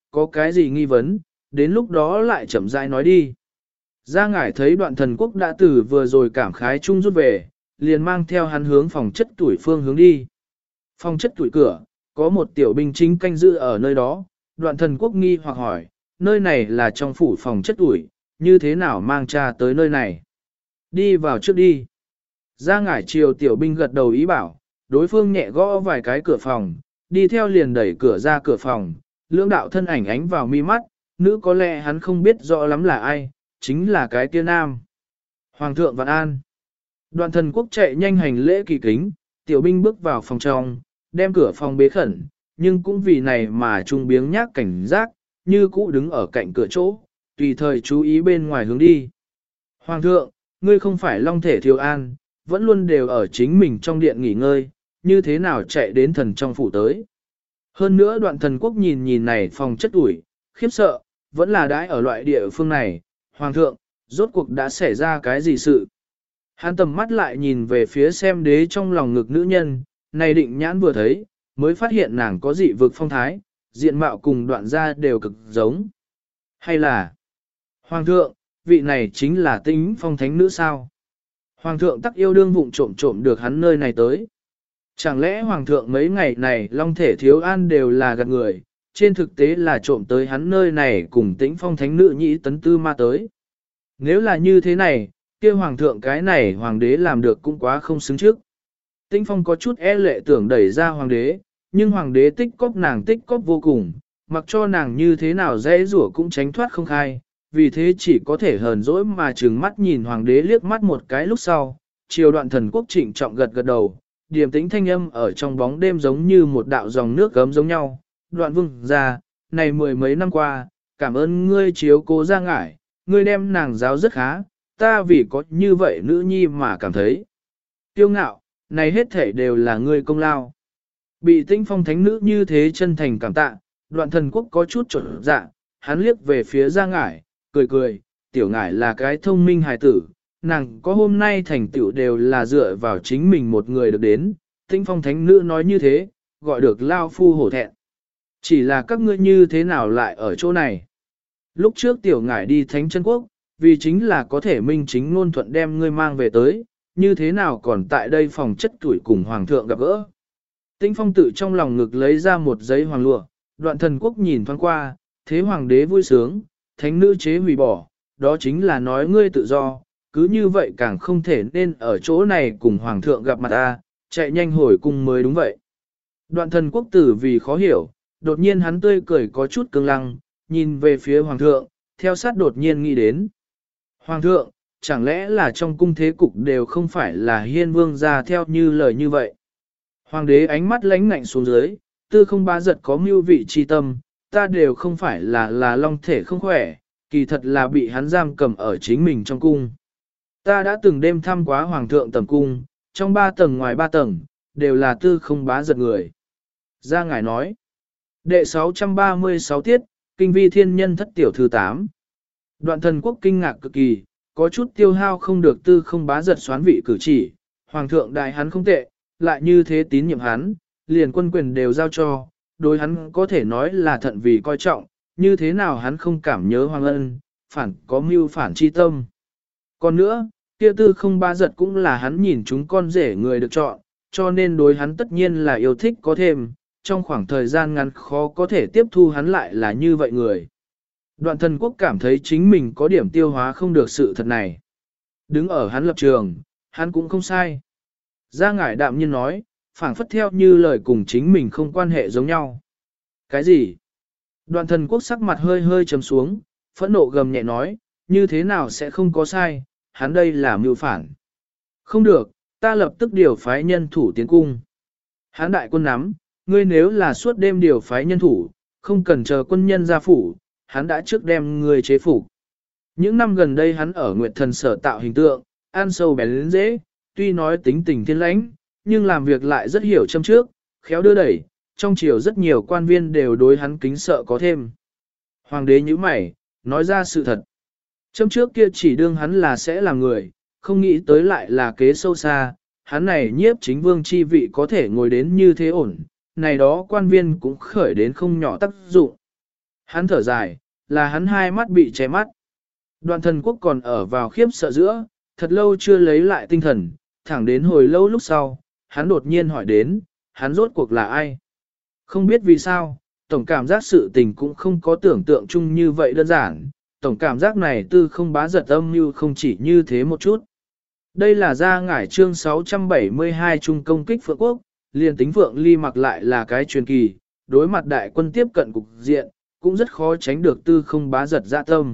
có cái gì nghi vấn, đến lúc đó lại chậm rãi nói đi. Gia ngải thấy đoạn thần quốc đã từ vừa rồi cảm khái chung rút về, liền mang theo hắn hướng phòng chất tuổi phương hướng đi. Phòng chất tuổi cửa, có một tiểu binh chính canh giữ ở nơi đó, đoạn thần quốc nghi hoặc hỏi, nơi này là trong phủ phòng chất tuổi, như thế nào mang cha tới nơi này? Đi vào trước đi. Gia ngải chiều tiểu binh gật đầu ý bảo, đối phương nhẹ gõ vài cái cửa phòng, đi theo liền đẩy cửa ra cửa phòng, lưỡng đạo thân ảnh ánh vào mi mắt, nữ có lẽ hắn không biết rõ lắm là ai, chính là cái kia nam. Hoàng thượng Vạn An. Đoạn thần quốc chạy nhanh hành lễ kỳ kính, tiểu binh bước vào phòng trong, đem cửa phòng bế khẩn, nhưng cũng vì này mà trung biếng nhác cảnh giác, như cũ đứng ở cạnh cửa chỗ, tùy thời chú ý bên ngoài hướng đi. Hoàng thượng, ngươi không phải long thể thiếu an, vẫn luôn đều ở chính mình trong điện nghỉ ngơi, như thế nào chạy đến thần trong phủ tới. Hơn nữa đoạn thần quốc nhìn nhìn này phòng chất ủi, khiếp sợ, vẫn là đãi ở loại địa phương này, Hoàng thượng, rốt cuộc đã xảy ra cái gì sự. Hắn tầm mắt lại nhìn về phía xem đế trong lòng ngực nữ nhân, này định nhãn vừa thấy, mới phát hiện nàng có dị vực phong thái, diện mạo cùng đoạn gia đều cực giống. Hay là, Hoàng thượng, vị này chính là Tĩnh Phong thánh nữ sao? Hoàng thượng tắc yêu đương vụng trộm trộm được hắn nơi này tới. Chẳng lẽ Hoàng thượng mấy ngày này long thể thiếu an đều là gạt người, trên thực tế là trộm tới hắn nơi này cùng Tĩnh Phong thánh nữ nhĩ tấn tư ma tới. Nếu là như thế này, kia Hoàng thượng cái này Hoàng đế làm được cũng quá không xứng trước. Tĩnh Phong có chút e lệ tưởng đẩy ra Hoàng đế, nhưng Hoàng đế tích cóp nàng tích cóp vô cùng, mặc cho nàng như thế nào dễ rủa cũng tránh thoát không khai, vì thế chỉ có thể hờn dỗi mà trừng mắt nhìn Hoàng đế liếc mắt một cái lúc sau, triều đoạn thần quốc trịnh trọng gật gật đầu, điềm tĩnh thanh âm ở trong bóng đêm giống như một đạo dòng nước gấm giống nhau. Đoạn vương ra, này mười mấy năm qua, cảm ơn ngươi chiếu cố ra ngải, ngươi đem nàng giáo rất khá, ta vì có như vậy nữ nhi mà cảm thấy kiêu ngạo, này hết thể đều là ngươi công lao. Bị Tĩnh Phong thánh nữ như thế chân thành cảm tạ, đoạn thần quốc có chút trộn dạ, hắn liếc về phía ra ngải, cười cười, tiểu ngải là cái thông minh hài tử, nàng có hôm nay thành tựu đều là dựa vào chính mình một người được đến, Tĩnh Phong thánh nữ nói như thế, gọi được lao phu hổ thẹn. Chỉ là các ngươi như thế nào lại ở chỗ này? Lúc trước tiểu ngải đi thánh chân quốc, vì chính là có thể minh chính ngôn thuận đem ngươi mang về tới, như thế nào còn tại đây phòng chất tuổi cùng hoàng thượng gặp gỡ. Tĩnh Phong tự trong lòng ngực lấy ra một giấy hoàng lụa, đoạn thần quốc nhìn thoáng qua, thế hoàng đế vui sướng, thánh nữ chế hủy bỏ, đó chính là nói ngươi tự do, cứ như vậy càng không thể nên ở chỗ này cùng hoàng thượng gặp mặt ta, chạy nhanh hồi cung mới đúng vậy. Đoạn thần quốc tử vì khó hiểu, đột nhiên hắn tươi cười có chút cứng lăng, nhìn về phía hoàng thượng, theo sát đột nhiên nghĩ đến. Hoàng thượng, chẳng lẽ là trong cung thế cục đều không phải là hiên vương ra theo như lời như vậy. Hoàng đế ánh mắt lánh ngạnh xuống dưới, tư không ba giật có mưu vị chi tâm, ta đều không phải là là long thể không khỏe, kỳ thật là bị hắn giam cầm ở chính mình trong cung. Ta đã từng đêm thăm quá hoàng thượng tầm cung, trong ba tầng ngoài ba tầng, đều là tư không bá giật người. Gia ngài nói, đệ sáu trăm ba mươi sáu tiết, kinh vi thiên nhân thất tiểu thứ tám. Đoạn thần quốc kinh ngạc cực kỳ, có chút tiêu hao không được tư không bá giật xoán vị cử chỉ, hoàng thượng đại hắn không tệ, lại như thế tín nhiệm hắn, liền quân quyền đều giao cho, đối hắn có thể nói là thận vì coi trọng, như thế nào hắn không cảm nhớ hoàng ân, phản có mưu phản chi tâm. Còn nữa, kia tư không bá giật cũng là hắn nhìn chúng con rể người được chọn, cho nên đối hắn tất nhiên là yêu thích có thêm, trong khoảng thời gian ngắn khó có thể tiếp thu hắn lại là như vậy người. Đoạn thần quốc cảm thấy chính mình có điểm tiêu hóa không được sự thật này. Đứng ở hắn lập trường, hắn cũng không sai. Gia ngải đạm nhiên nói, phảng phất theo như lời cùng chính mình không quan hệ giống nhau. Cái gì? Đoạn thần quốc sắc mặt hơi hơi trầm xuống, phẫn nộ gầm nhẹ nói, như thế nào sẽ không có sai, hắn đây là mưu phản. Không được, ta lập tức điều phái nhân thủ tiến cung. Hắn đại quân nắm, ngươi nếu là suốt đêm điều phái nhân thủ, không cần chờ quân nhân ra phủ, hắn đã trước đem ngươi chế phục. Những năm gần đây hắn ở Nguyệt Thần sở tạo hình tượng, ăn sâu bén lên dễ, tuy nói tính tình thiên lãnh, nhưng làm việc lại rất hiểu châm trước, khéo đưa đẩy, trong triều rất nhiều quan viên đều đối hắn kính sợ có thêm. Hoàng đế nhíu mày, nói ra sự thật. Châm trước kia chỉ đương hắn là sẽ làm người, không nghĩ tới lại là kế sâu xa, hắn này nhiếp chính vương chi vị có thể ngồi đến như thế ổn, này đó quan viên cũng khởi đến không nhỏ tác dụng. Hắn thở dài, là hắn hai mắt bị che mắt. Đoạn thần quốc còn ở vào khiếp sợ giữa, thật lâu chưa lấy lại tinh thần, thẳng đến hồi lâu lúc sau, hắn đột nhiên hỏi đến, hắn rốt cuộc là ai? Không biết vì sao, tổng cảm giác sự tình cũng không có tưởng tượng chung như vậy đơn giản, tổng cảm giác này tư không bá giật âm như không chỉ như thế một chút. Đây là ra ngải chương sáu trăm bảy mươi hai trung công kích Phượng Quốc, liền tính Phượng Ly mặc lại là cái truyền kỳ, đối mặt đại quân tiếp cận cục diện, cũng rất khó tránh được tư không bá giật dạ tâm.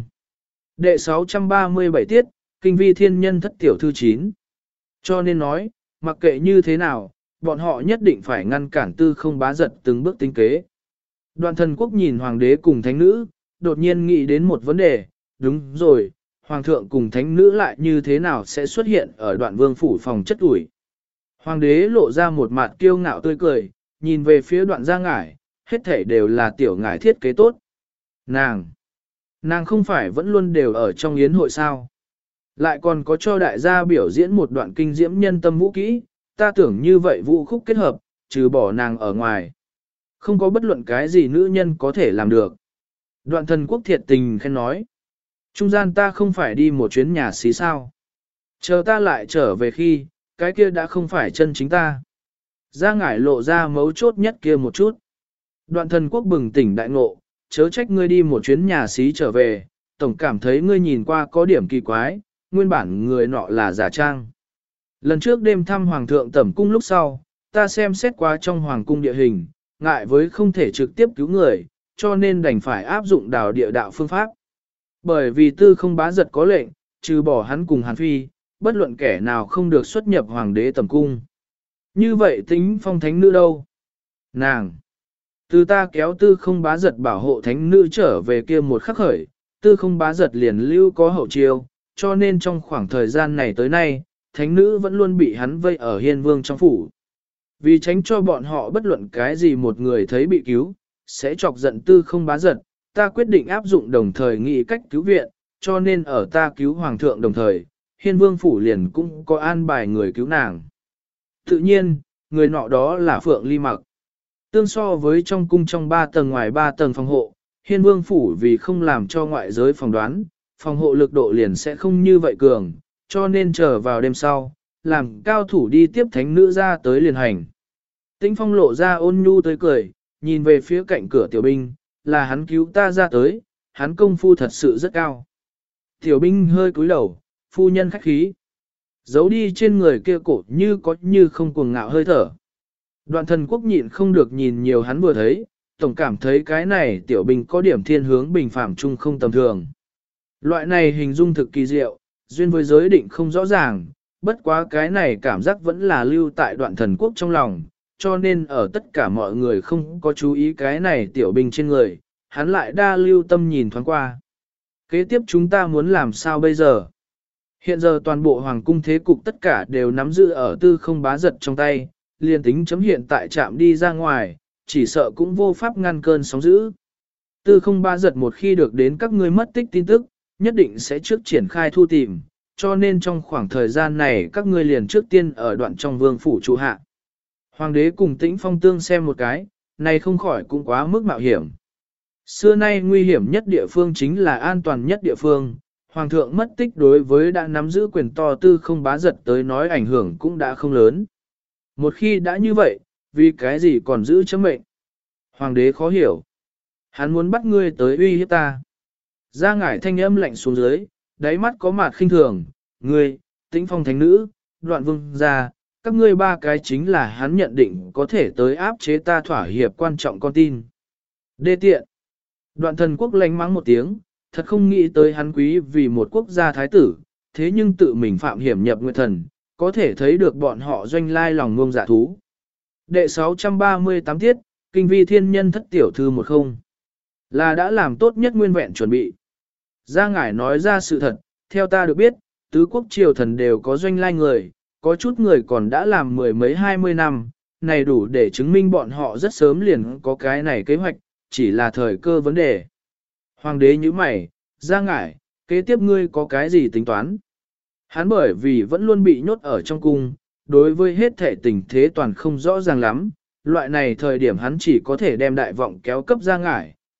Đệ sáu trăm ba mươi bảy tiết, kinh vi thiên nhân thất tiểu thư chín. Cho nên nói, mặc kệ như thế nào, bọn họ nhất định phải ngăn cản tư không bá giật từng bước tính kế. Đoạn thần quốc nhìn hoàng đế cùng thánh nữ, đột nhiên nghĩ đến một vấn đề, đúng rồi, hoàng thượng cùng thánh nữ lại như thế nào sẽ xuất hiện ở đoạn vương phủ phòng chất ủi. Hoàng đế lộ ra một mặt kiêu ngạo tươi cười, nhìn về phía đoạn gia ngải, hết thể đều là tiểu ngải thiết kế tốt. Nàng, nàng không phải vẫn luôn đều ở trong yến hội sao. Lại còn có cho đại gia biểu diễn một đoạn kinh diễm nhân tâm vũ kỹ, ta tưởng như vậy vũ khúc kết hợp, trừ bỏ nàng ở ngoài. Không có bất luận cái gì nữ nhân có thể làm được. Đoạn thần quốc thiệt tình khen nói. Trung gian ta không phải đi một chuyến nhà xí sao. Chờ ta lại trở về khi, cái kia đã không phải chân chính ta. Ra ngải lộ ra mấu chốt nhất kia một chút. Đoạn thần quốc bừng tỉnh đại ngộ, chớ trách ngươi đi một chuyến nhà xí trở về, tổng cảm thấy ngươi nhìn qua có điểm kỳ quái, nguyên bản người nọ là giả trang. Lần trước đêm thăm hoàng thượng tẩm cung lúc sau, ta xem xét qua trong hoàng cung địa hình, ngại với không thể trực tiếp cứu người, cho nên đành phải áp dụng đào địa đạo phương pháp. Bởi vì tư không bá giật có lệnh, trừ bỏ hắn cùng Hàn Phi, bất luận kẻ nào không được xuất nhập hoàng đế tẩm cung. Như vậy tính phong thánh nữ đâu? Nàng! Từ ta kéo tư không bá giật bảo hộ thánh nữ trở về kia một khắc khởi, tư không bá giật liền lưu có hậu chiêu, cho nên trong khoảng thời gian này tới nay, thánh nữ vẫn luôn bị hắn vây ở hiên vương trong phủ. Vì tránh cho bọn họ bất luận cái gì một người thấy bị cứu, sẽ chọc giận tư không bá giật, ta quyết định áp dụng đồng thời nghị cách cứu viện, cho nên ở ta cứu hoàng thượng đồng thời, hiên vương phủ liền cũng có an bài người cứu nàng. Tự nhiên, người nọ đó là Phượng Ly Mặc. Tương so với trong cung trong ba tầng ngoài ba tầng phòng hộ, hiên vương phủ vì không làm cho ngoại giới phỏng đoán, phòng hộ lực độ liền sẽ không như vậy cường, cho nên chờ vào đêm sau, làm cao thủ đi tiếp thánh nữ ra tới liền hành. Tĩnh Phong lộ ra ôn nhu tới cười, nhìn về phía cạnh cửa tiểu binh, là hắn cứu ta ra tới, hắn công phu thật sự rất cao. Tiểu binh hơi cúi đầu, phu nhân khách khí. Giấu đi trên người kia cổ như có như không cuồng ngạo hơi thở. Đoạn thần quốc nhịn không được nhìn nhiều hắn vừa thấy, tổng cảm thấy cái này tiểu binh có điểm thiên hướng bình phạm chung không tầm thường. Loại này hình dung thực kỳ diệu, duyên với giới định không rõ ràng, bất quá cái này cảm giác vẫn là lưu tại đoạn thần quốc trong lòng, cho nên ở tất cả mọi người không có chú ý cái này tiểu binh trên người, hắn lại đa lưu tâm nhìn thoáng qua. Kế tiếp chúng ta muốn làm sao bây giờ? Hiện giờ toàn bộ hoàng cung thế cục tất cả đều nắm giữ ở tư không bá giật trong tay, liền tính chấm hiện tại chạm đi ra ngoài, chỉ sợ cũng vô pháp ngăn cơn sóng dữ. Tư không bá giật một khi được đến các ngươi mất tích tin tức, nhất định sẽ trước triển khai thu tìm, cho nên trong khoảng thời gian này các ngươi liền trước tiên ở đoạn trong vương phủ trụ hạ. Hoàng đế cùng Tĩnh Phong tương xem một cái, này không khỏi cũng quá mức mạo hiểm. Xưa nay nguy hiểm nhất địa phương chính là an toàn nhất địa phương, hoàng thượng mất tích đối với đã nắm giữ quyền to tư không bá giật tới nói ảnh hưởng cũng đã không lớn. Một khi đã như vậy, vì cái gì còn giữ chấm mệnh? Hoàng đế khó hiểu. Hắn muốn bắt ngươi tới uy hiếp ta. Ra ngải thanh âm lạnh xuống dưới, đáy mắt có mặt khinh thường, ngươi, Tĩnh Phong thánh nữ, đoạn vương gia, các ngươi ba cái chính là hắn nhận định có thể tới áp chế ta thỏa hiệp quan trọng con tin. Đê tiện. Đoạn thần quốc lánh mắng một tiếng, thật không nghĩ tới hắn quý vì một quốc gia thái tử, thế nhưng tự mình phạm hiểm nhập nguyệt thần, có thể thấy được bọn họ doanh lai lòng ngông dạ thú. Đệ sáu trăm ba mươi tám tiết, kinh vi thiên nhân thất tiểu thư một không. Là đã làm tốt nhất nguyên vẹn chuẩn bị. Gia ngải nói ra sự thật, theo ta được biết, tứ quốc triều thần đều có doanh lai người, có chút người còn đã làm mười mấy hai mươi năm, này đủ để chứng minh bọn họ rất sớm liền có cái này kế hoạch, chỉ là thời cơ vấn đề. Hoàng đế như mày, ra ngải, kế tiếp ngươi có cái gì tính toán? Hắn bởi vì vẫn luôn bị nhốt ở trong cung, đối với hết thể tình thế toàn không rõ ràng lắm, loại này thời điểm hắn chỉ có thể đem đại vọng kéo cấp ra ngải,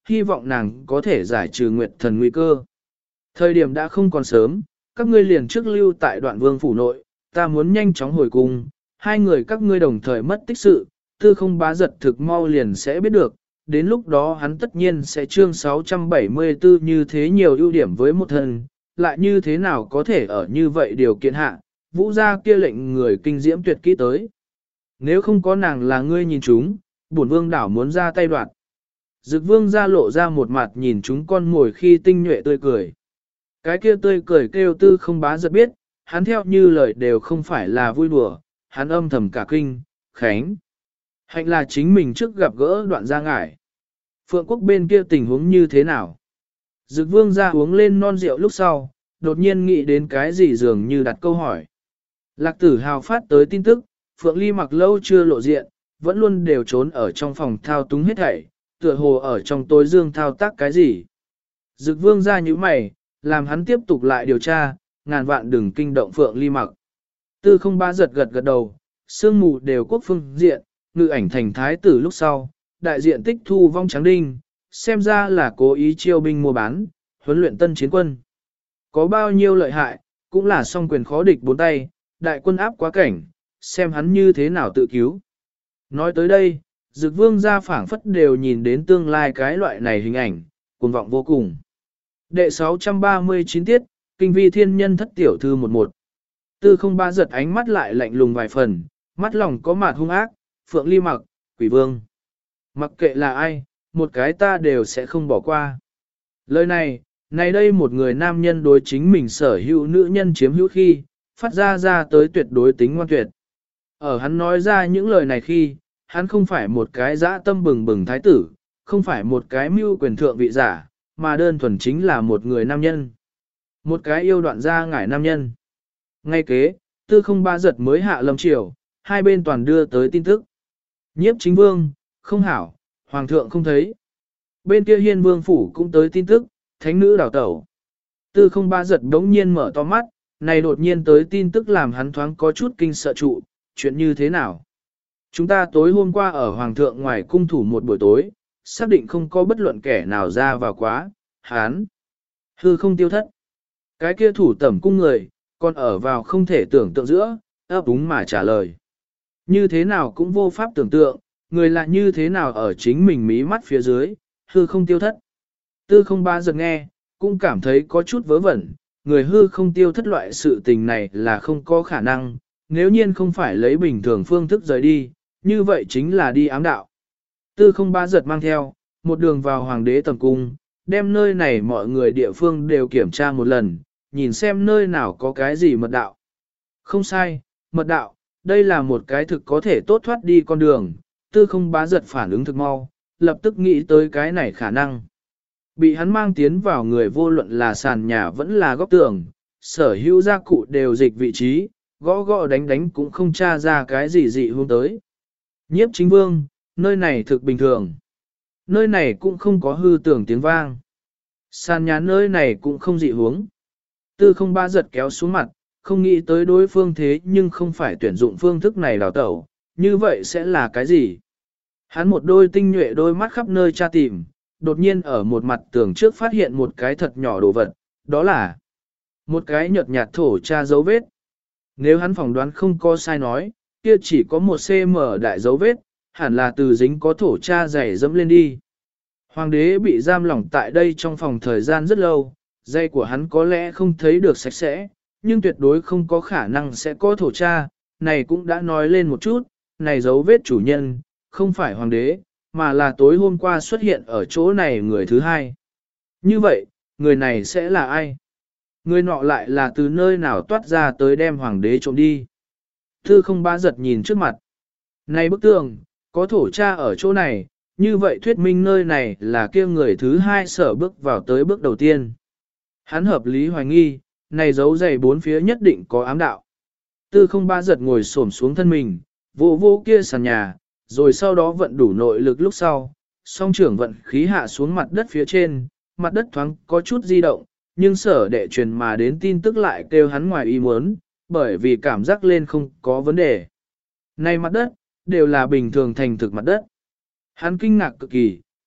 hy vọng nàng có thể giải trừ nguyệt thần nguy cơ. Thời điểm đã không còn sớm, các ngươi liền trước lưu tại đoạn vương phủ nội, ta muốn nhanh chóng hồi cung, hai người các ngươi đồng thời mất tích sự, tư không bá giật thực mau liền sẽ biết được, đến lúc đó hắn tất nhiên sẽ chương sáu trăm bảy mươi tư như thế nhiều ưu điểm với một thân, lại như thế nào có thể ở như vậy điều kiện hạ, vũ gia kia lệnh người kinh diễm tuyệt kỹ tới. Nếu không có nàng là ngươi nhìn chúng, bổn vương đảo muốn ra tay đoạt. Dực vương ra lộ ra một mặt nhìn chúng con ngồi khi tinh nhuệ tươi cười. Cái kia tươi cười kêu tư không bá giật biết, hắn theo như lời đều không phải là vui đùa, hắn âm thầm cả kinh, khánh. Hạnh là chính mình trước gặp gỡ đoạn ra ngải. Phượng quốc bên kia tình huống như thế nào? Dực vương ra uống lên non rượu lúc sau, đột nhiên nghĩ đến cái gì dường như đặt câu hỏi. Lạc tử hào phát tới tin tức, Phượng Ly mặc lâu chưa lộ diện, vẫn luôn đều trốn ở trong phòng thao túng hết thảy, tựa hồ ở trong tối dương thao tác cái gì. Dực vương ra như mày, làm hắn tiếp tục lại điều tra, ngàn vạn đừng kinh động Phượng Ly mặc. Tư không ba giật gật gật đầu, sương mù đều quốc phương diện, ngự ảnh thành thái tử lúc sau, đại diện tích thu vong trắng đinh, xem ra là cố ý chiêu binh mua bán, huấn luyện tân chiến quân. Có bao nhiêu lợi hại, cũng là song quyền khó địch bốn tay, đại quân áp quá cảnh, xem hắn như thế nào tự cứu. Nói tới đây, Dực vương gia phảng phất đều nhìn đến tương lai cái loại này hình ảnh, cuồng vọng vô cùng. Đệ sáu trăm ba mươi chín tiết, kinh vi thiên nhân thất tiểu thư một một. Tư không ba giật ánh mắt lại lạnh lùng vài phần, mắt lòng có mạt hung ác, Phượng Ly mặc, quỷ vương. Mặc kệ là ai, một cái ta đều sẽ không bỏ qua. Lời này, này đây một người nam nhân đối chính mình sở hữu nữ nhân chiếm hữu khi, phát ra ra tới tuyệt đối tính ngoan tuyệt. Ở hắn nói ra những lời này khi, hắn không phải một cái dã tâm bừng bừng thái tử, không phải một cái mưu quyền thượng vị giả, mà đơn thuần chính là một người nam nhân. Một cái yêu đoạn ra ngải nam nhân. Ngay kế, tư không ba giật mới hạ lâm triều, hai bên toàn đưa tới tin tức. Nhiếp chính vương, không hảo, hoàng thượng không thấy. Bên kia hiên vương phủ cũng tới tin tức, thánh nữ đảo tẩu. Tư không ba giật đống nhiên mở to mắt, này đột nhiên tới tin tức làm hắn thoáng có chút kinh sợ trụ, chuyện như thế nào? Chúng ta tối hôm qua ở hoàng thượng ngoài cung thủ một buổi tối, xác định không có bất luận kẻ nào ra vào quá, hán. Hư không tiêu thất. Cái kia thủ tẩm cung người, còn ở vào không thể tưởng tượng giữa, ấp úng mà trả lời. Như thế nào cũng vô pháp tưởng tượng, người lại như thế nào ở chính mình mí mắt phía dưới, hư không tiêu thất. Tư không ba giật nghe, cũng cảm thấy có chút vớ vẩn, người hư không tiêu thất loại sự tình này là không có khả năng, nếu nhiên không phải lấy bình thường phương thức rời đi, như vậy chính là đi ám đạo. Tư không ba giật mang theo, một đường vào hoàng đế tầm cung, đem nơi này mọi người địa phương đều kiểm tra một lần, nhìn xem nơi nào có cái gì mật đạo. Không sai, mật đạo, đây là một cái thực có thể tốt thoát đi con đường, tư không bá giật phản ứng thực mau, lập tức nghĩ tới cái này khả năng. Bị hắn mang tiến vào người vô luận là sàn nhà vẫn là góc tường, sở hữu gia cụ đều dịch vị trí, gõ gõ đánh đánh cũng không tra ra cái gì dị hướng tới. Nhiếp chính vương, nơi này thực bình thường. Nơi này cũng không có hư tưởng tiếng vang. Sàn nhà nơi này cũng không dị hướng. Tư không ba giật kéo xuống mặt, không nghĩ tới đối phương thế nhưng không phải tuyển dụng phương thức này đào tẩu, như vậy sẽ là cái gì? Hắn một đôi tinh nhuệ đôi mắt khắp nơi tra tìm, đột nhiên ở một mặt tường trước phát hiện một cái thật nhỏ đồ vật, đó là một cái nhợt nhạt thổ tra dấu vết. Nếu hắn phỏng đoán không có sai nói, kia chỉ có một cm đại dấu vết, hẳn là từ dính có thổ tra dày dẫm lên đi. Hoàng đế bị giam lỏng tại đây trong phòng thời gian rất lâu, dây của hắn có lẽ không thấy được sạch sẽ, nhưng tuyệt đối không có khả năng sẽ có thổ tra, này cũng đã nói lên một chút, này dấu vết chủ nhân, không phải hoàng đế, mà là tối hôm qua xuất hiện ở chỗ này người thứ hai. Như vậy, người này sẽ là ai? Người nọ lại là từ nơi nào toát ra tới đem hoàng đế trộm đi? Thư không ba giật nhìn trước mặt. Này bức tường, có thổ tra ở chỗ này, như vậy thuyết minh nơi này là kia người thứ hai sở bước vào tới bước đầu tiên. Hắn hợp lý hoài nghi, này dấu giày bốn phía nhất định có ám đạo. Tư không ba giật ngồi xổm xuống thân mình, vô vô kia sàn nhà, rồi sau đó vận đủ nội lực lúc sau, song trưởng vận khí hạ xuống mặt đất phía trên, mặt đất thoáng có chút di động, nhưng sở đệ truyền mà đến tin tức lại kêu hắn ngoài ý muốn, bởi vì cảm giác lên không có vấn đề. Này mặt đất, đều là bình thường thành thực mặt đất. Hắn kinh ngạc cực kỳ,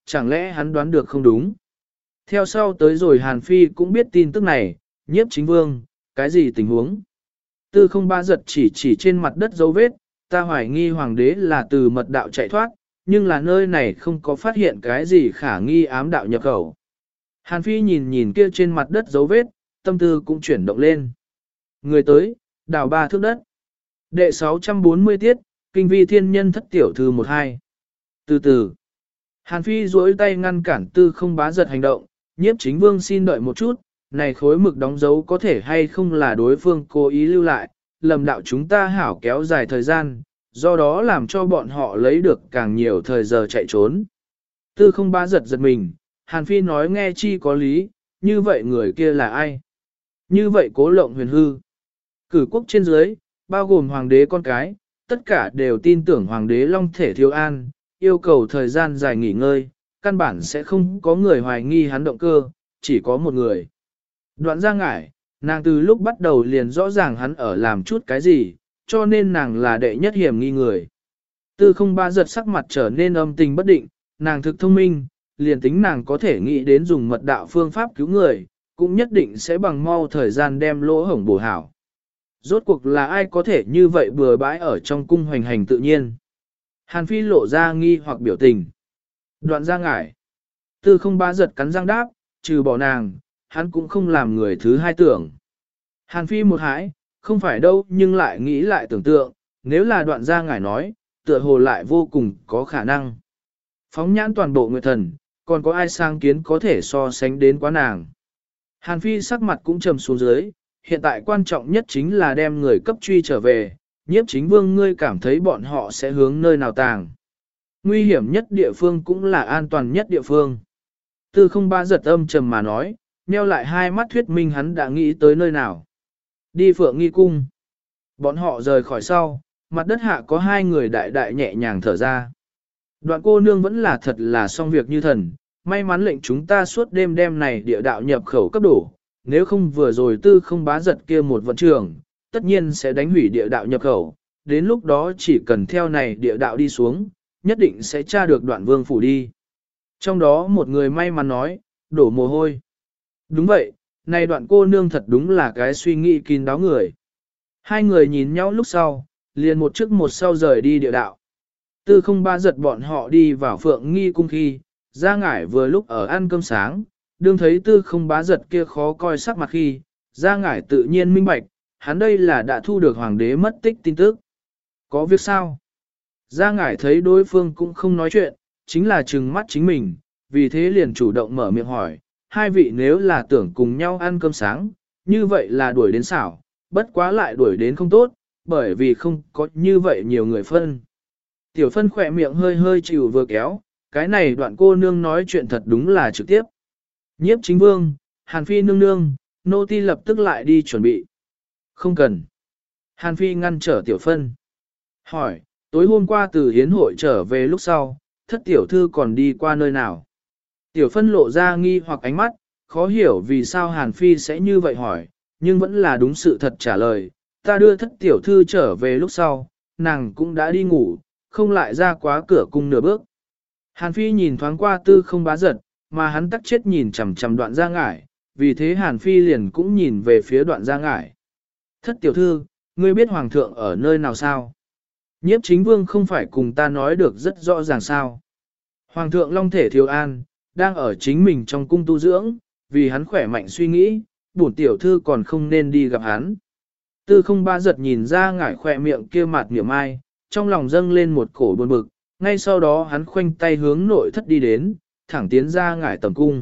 chẳng lẽ hắn đoán được không đúng. Theo sau tới rồi Hàn Phi cũng biết tin tức này, nhiếp chính vương, cái gì tình huống. Tư không ba giật chỉ chỉ trên mặt đất dấu vết, ta hoài nghi hoàng đế là từ mật đạo chạy thoát, nhưng là nơi này không có phát hiện cái gì khả nghi ám đạo nhập khẩu. Hàn Phi nhìn nhìn kia trên mặt đất dấu vết, tâm tư cũng chuyển động lên. Người tới, đào ba thước đất. Đệ sáu trăm bốn mươi tiết, kinh vi thiên nhân thất tiểu thư một hai. Từ từ, Hàn Phi duỗi tay ngăn cản tư không bá giật hành động, nhiếp chính vương xin đợi một chút, này khối mực đóng dấu có thể hay không là đối phương cố ý lưu lại, lầm đạo chúng ta hảo kéo dài thời gian, do đó làm cho bọn họ lấy được càng nhiều thời giờ chạy trốn. Tư không bá giật giật mình, Hàn Phi nói nghe chi có lý, như vậy người kia là ai? Như vậy cố lộng huyền hư. Cử quốc trên dưới, bao gồm hoàng đế con cái, tất cả đều tin tưởng hoàng đế long thể thiếu an, yêu cầu thời gian dài nghỉ ngơi, căn bản sẽ không có người hoài nghi hắn động cơ, chỉ có một người. Đoạn ra ngải, nàng từ lúc bắt đầu liền rõ ràng hắn ở làm chút cái gì, cho nên nàng là đệ nhất hiểm nghi người. Tư không ba giật sắc mặt trở nên âm tình bất định, nàng thực thông minh, liền tính nàng có thể nghĩ đến dùng mật đạo phương pháp cứu người, cũng nhất định sẽ bằng mau thời gian đem lỗ hổng bổ hảo. Rốt cuộc là ai có thể như vậy bừa bãi ở trong cung hoành hành tự nhiên. Hàn Phi lộ ra nghi hoặc biểu tình. Đoạn ra ngải. Tư không ba giật cắn răng đáp, trừ bỏ nàng, hắn cũng không làm người thứ hai tưởng. Hàn Phi một hãi, không phải đâu nhưng lại nghĩ lại tưởng tượng, nếu là đoạn ra ngải nói, tựa hồ lại vô cùng có khả năng. Phóng nhãn toàn bộ nguyệt thần, còn có ai sang kiến có thể so sánh đến quá nàng. Hàn Phi sắc mặt cũng trầm xuống dưới, hiện tại quan trọng nhất chính là đem người cấp truy trở về, nhiếp chính vương ngươi cảm thấy bọn họ sẽ hướng nơi nào tàng. Nguy hiểm nhất địa phương cũng là an toàn nhất địa phương. Tư không ba giật âm trầm mà nói, nheo lại hai mắt thuyết minh hắn đã nghĩ tới nơi nào. Đi Phượng Nghi Cung. Bọn họ rời khỏi sau, mặt đất hạ có hai người đại đại nhẹ nhàng thở ra. Đoạn cô nương vẫn là thật là xong việc như thần, may mắn lệnh chúng ta suốt đêm đêm này địa đạo nhập khẩu cấp đổ, nếu không vừa rồi tư không bá giật kia một vận trường, tất nhiên sẽ đánh hủy địa đạo nhập khẩu, đến lúc đó chỉ cần theo này địa đạo đi xuống, nhất định sẽ tra được đoạn vương phủ đi. Trong đó một người may mắn nói, đổ mồ hôi. Đúng vậy, này đoạn cô nương thật đúng là cái suy nghĩ kín đáo người. Hai người nhìn nhau lúc sau, liền một trước một sau rời đi địa đạo. Tư không ba giật bọn họ đi vào Phượng Nghi Cung khi, Gia Ngải vừa lúc ở ăn cơm sáng, đương thấy tư không bá giật kia khó coi sắc mặt khi, Gia Ngải tự nhiên minh bạch, hắn đây là đã thu được hoàng đế mất tích tin tức. Có việc sao? Gia Ngải thấy đối phương cũng không nói chuyện, chính là trừng mắt chính mình, vì thế liền chủ động mở miệng hỏi, hai vị nếu là tưởng cùng nhau ăn cơm sáng, như vậy là đuổi đến xảo, bất quá lại đuổi đến không tốt, bởi vì không có như vậy nhiều người phân. Tiểu phân khỏe miệng hơi hơi chịu vừa kéo, cái này đoạn cô nương nói chuyện thật đúng là trực tiếp. Nhiếp chính vương, Hàn Phi nương nương, nô ti lập tức lại đi chuẩn bị. Không cần. Hàn Phi ngăn trở tiểu phân. Hỏi, tối hôm qua từ hiến hội trở về lúc sau, thất tiểu thư còn đi qua nơi nào? Tiểu phân lộ ra nghi hoặc ánh mắt, khó hiểu vì sao Hàn Phi sẽ như vậy hỏi, nhưng vẫn là đúng sự thật trả lời. Ta đưa thất tiểu thư trở về lúc sau, nàng cũng đã đi ngủ, không lại ra quá cửa cung nửa bước. Hàn Phi nhìn thoáng qua tư không bá giật, mà hắn tắc chết nhìn chằm chằm đoạn Gia Ngải, vì thế Hàn Phi liền cũng nhìn về phía đoạn Gia Ngải. Thất tiểu thư, ngươi biết hoàng thượng ở nơi nào sao? Nhiếp chính vương không phải cùng ta nói được rất rõ ràng sao? Hoàng thượng long thể thiếu an, đang ở chính mình trong cung tu dưỡng, vì hắn khỏe mạnh suy nghĩ, bổn tiểu thư còn không nên đi gặp hắn. Tư không ba giật nhìn Gia Ngải khỏe miệng kia mặt niệm ai, trong lòng dâng lên một cổ buồn bực, ngay sau đó hắn khoanh tay hướng nội thất đi đến, thẳng tiến ra ngải tầm cung.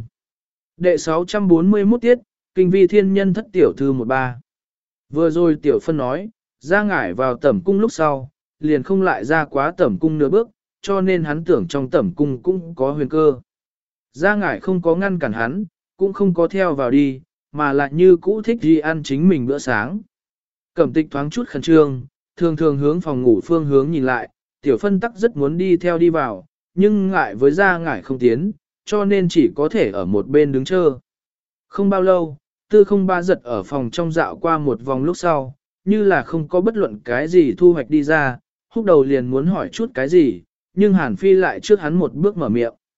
Đệ sáu trăm bốn mươi mốt tiết, kinh vi thiên nhân thất tiểu thư một ba. Vừa rồi tiểu phân nói, ra ngải vào tẩm cung lúc sau, liền không lại ra quá tẩm cung nửa bước, cho nên hắn tưởng trong tẩm cung cũng có huyền cơ. Ra ngải không có ngăn cản hắn, cũng không có theo vào đi, mà lại như cũ thích đi ăn chính mình bữa sáng. Cẩm tịch thoáng chút khẩn trương, thường thường hướng phòng ngủ phương hướng nhìn lại, tiểu phân tắc rất muốn đi theo đi vào, nhưng ngại với ra ngải không tiến, cho nên chỉ có thể ở một bên đứng chờ. Không bao lâu, tư không ba giật ở phòng trong dạo qua một vòng lúc sau, như là không có bất luận cái gì thu hoạch đi ra, húc đầu liền muốn hỏi chút cái gì, nhưng Hàn Phi lại trước hắn một bước mở miệng.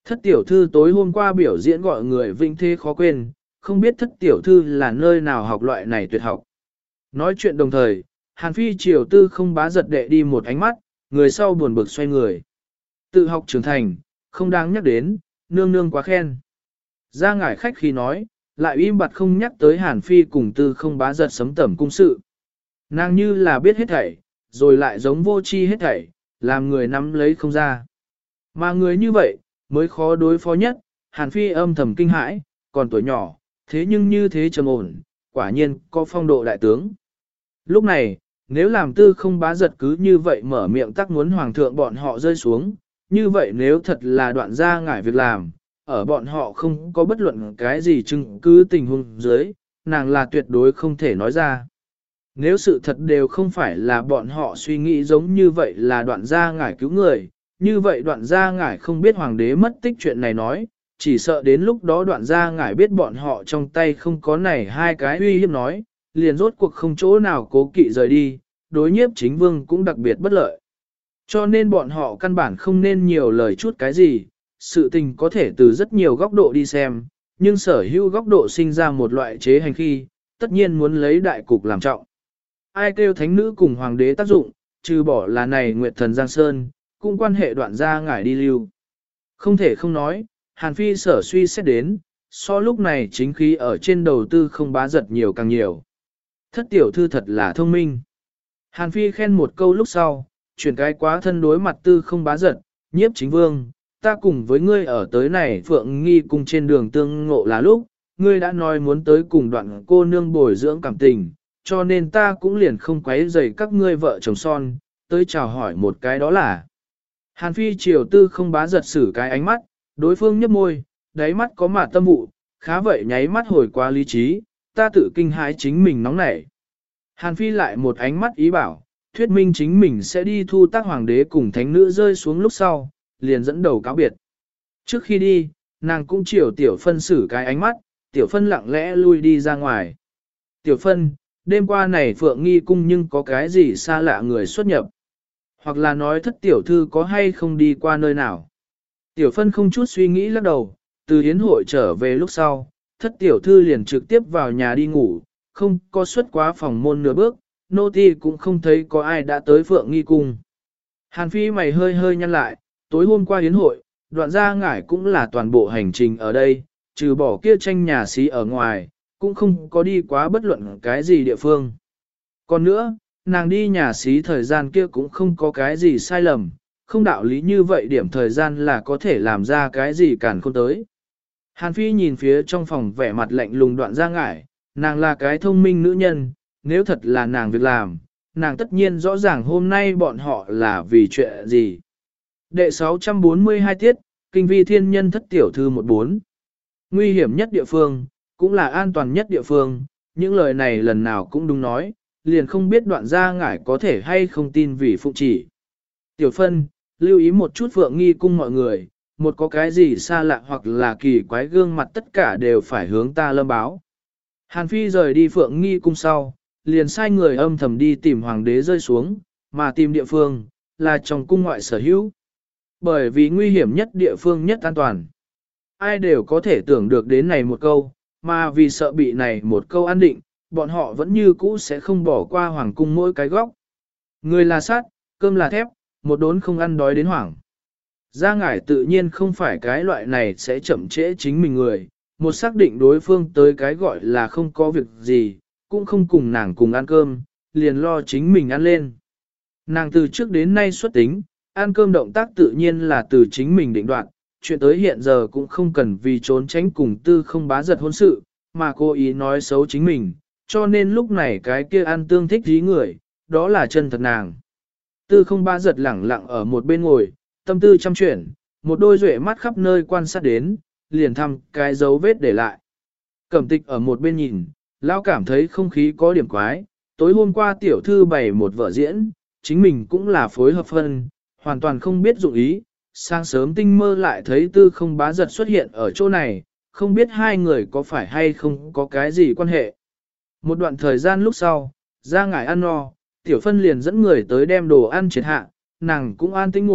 Thất tiểu thư tối hôm qua biểu diễn gọi người vinh thế khó quên, không biết thất tiểu thư là nơi nào học loại này tuyệt học. Nói chuyện đồng thời, Hàn Phi triều tư không bá giật đệ đi một ánh mắt, người sau buồn bực xoay người. Tự học trưởng thành, không đáng nhắc đến, nương nương quá khen. Ra ngải khách khi nói, lại im bặt không nhắc tới Hàn Phi cùng tư không bá giật sấm tẩm cung sự. Nàng như là biết hết thảy, rồi lại giống vô tri hết thảy, làm người nắm lấy không ra. Mà người như vậy, mới khó đối phó nhất, Hàn Phi âm thầm kinh hãi, còn tuổi nhỏ, thế nhưng như thế trầm ổn, quả nhiên có phong độ đại tướng. Lúc này, nếu làm tư không bá giật cứ như vậy mở miệng tắc muốn hoàng thượng bọn họ rơi xuống, như vậy nếu thật là đoạn ra ngải việc làm, ở bọn họ không có bất luận cái gì chứng cứ tình huống dưới, nàng là tuyệt đối không thể nói ra. Nếu sự thật đều không phải là bọn họ suy nghĩ giống như vậy là đoạn gia ngải cứu người, như vậy đoạn gia ngải không biết hoàng đế mất tích chuyện này nói, chỉ sợ đến lúc đó đoạn gia ngải biết bọn họ trong tay không có này hai cái uy hiếp nói, liền rốt cuộc không chỗ nào cố kỵ rời đi, đối nhiếp chính vương cũng đặc biệt bất lợi. Cho nên bọn họ căn bản không nên nhiều lời chút cái gì, sự tình có thể từ rất nhiều góc độ đi xem, nhưng sở hữu góc độ sinh ra một loại chế hành khi, tất nhiên muốn lấy đại cục làm trọng. Ai kêu thánh nữ cùng hoàng đế tác dụng, trừ bỏ là này Nguyệt Thần Giang Sơn, cũng quan hệ đoạn ra ngải đi lưu. Không thể không nói, Hàn Phi sở suy xét đến, so lúc này chính khí ở trên đầu tư không bá giật nhiều càng nhiều. Thất tiểu thư thật là thông minh. Hàn Phi khen một câu lúc sau, chuyển cái quá thân đối mặt tư không bá giật, nhiếp chính vương, ta cùng với ngươi ở tới này Phượng Nghi cùng trên đường tương ngộ là lúc, ngươi đã nói muốn tới cùng đoạn cô nương bồi dưỡng cảm tình, cho nên ta cũng liền không quấy rầy các ngươi vợ chồng son, tới chào hỏi một cái đó là. Hàn Phi triều tư không bá giật xử cái ánh mắt, đối phương nhấp môi, đáy mắt có mà tâm vụ, khá vậy nháy mắt hồi qua lý trí, ta tự kinh hãi chính mình nóng nảy. Hàn Phi lại một ánh mắt ý bảo, thuyết minh chính mình sẽ đi thu tác hoàng đế cùng thánh nữ rơi xuống lúc sau, liền dẫn đầu cáo biệt. Trước khi đi, nàng cũng chiều tiểu phân xử cái ánh mắt, tiểu phân lặng lẽ lui đi ra ngoài. Tiểu phân, đêm qua này Phượng Nghi cung nhưng có cái gì xa lạ người xuất nhập. Hoặc là nói thất tiểu thư có hay không đi qua nơi nào. Tiểu phân không chút suy nghĩ lắc đầu, từ hiến hội trở về lúc sau, thất tiểu thư liền trực tiếp vào nhà đi ngủ, không có xuất quá phòng môn nửa bước, nô ti cũng không thấy có ai đã tới Phượng Nghi cung. Hàn Phi mày hơi hơi nhăn lại, tối hôm qua hiến hội, đoạn gia ngải cũng là toàn bộ hành trình ở đây, trừ bỏ kia tranh nhà xí ở ngoài, cũng không có đi quá bất luận cái gì địa phương. Còn nữa, nàng đi nhà xí thời gian kia cũng không có cái gì sai lầm, không đạo lý như vậy điểm thời gian là có thể làm ra cái gì cản không tới. Hàn Phi nhìn phía trong phòng vẻ mặt lạnh lùng đoạn gia ngải, nàng là cái thông minh nữ nhân, nếu thật là nàng việc làm, nàng tất nhiên rõ ràng hôm nay bọn họ là vì chuyện gì. Đệ sáu trăm bốn mươi hai tiết, Kinh vi thiên nhân thất tiểu thư một bốn. Nguy hiểm nhất địa phương, cũng là an toàn nhất địa phương, những lời này lần nào cũng đúng nói, liền không biết đoạn gia ngải có thể hay không tin vì phụ chỉ. Tiểu phân, lưu ý một chút Phượng Nghi cung mọi người, một có cái gì xa lạ hoặc là kỳ quái gương mặt tất cả đều phải hướng ta lâm báo. Hàn Phi rời đi Phượng Nghi cung sau, liền sai người âm thầm đi tìm hoàng đế rơi xuống, mà tìm địa phương, là trong cung ngoại sở hữu. Bởi vì nguy hiểm nhất địa phương nhất an toàn. Ai đều có thể tưởng được đến này một câu, mà vì sợ bị này một câu an định, bọn họ vẫn như cũ sẽ không bỏ qua hoàng cung mỗi cái góc. Người là sát, cơm là thép, một đốn không ăn đói đến hoảng. Gia ngải tự nhiên không phải cái loại này sẽ chậm trễ chính mình người, một xác định đối phương tới cái gọi là không có việc gì, cũng không cùng nàng cùng ăn cơm, liền lo chính mình ăn lên. Nàng từ trước đến nay xuất tính, ăn cơm động tác tự nhiên là từ chính mình định đoạt, chuyện tới hiện giờ cũng không cần vì trốn tránh cùng tư không bá giật hôn sự, mà cố ý nói xấu chính mình, cho nên lúc này cái kia ăn tương thích dí người, đó là chân thật nàng. Tư không bá giật lẳng lặng ở một bên ngồi, tâm tư chăm chuyển, một đôi duệ mắt khắp nơi quan sát đến, liền thăm cái dấu vết để lại. Cẩm tịch ở một bên nhìn, lão cảm thấy không khí có điểm quái, tối hôm qua tiểu thư bày một vở diễn, chính mình cũng là phối hợp phân, hoàn toàn không biết dụng ý, sáng sớm tinh mơ lại thấy tư không bá giật xuất hiện ở chỗ này, không biết hai người có phải hay không có cái gì quan hệ. Một đoạn thời gian lúc sau, ra ngải ăn no, tiểu phân liền dẫn người tới đem đồ ăn triệt hạ, nàng cũng an tĩnh ngồi,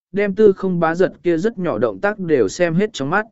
đem tư không bá giật kia rất nhỏ động tác đều xem hết trong mắt.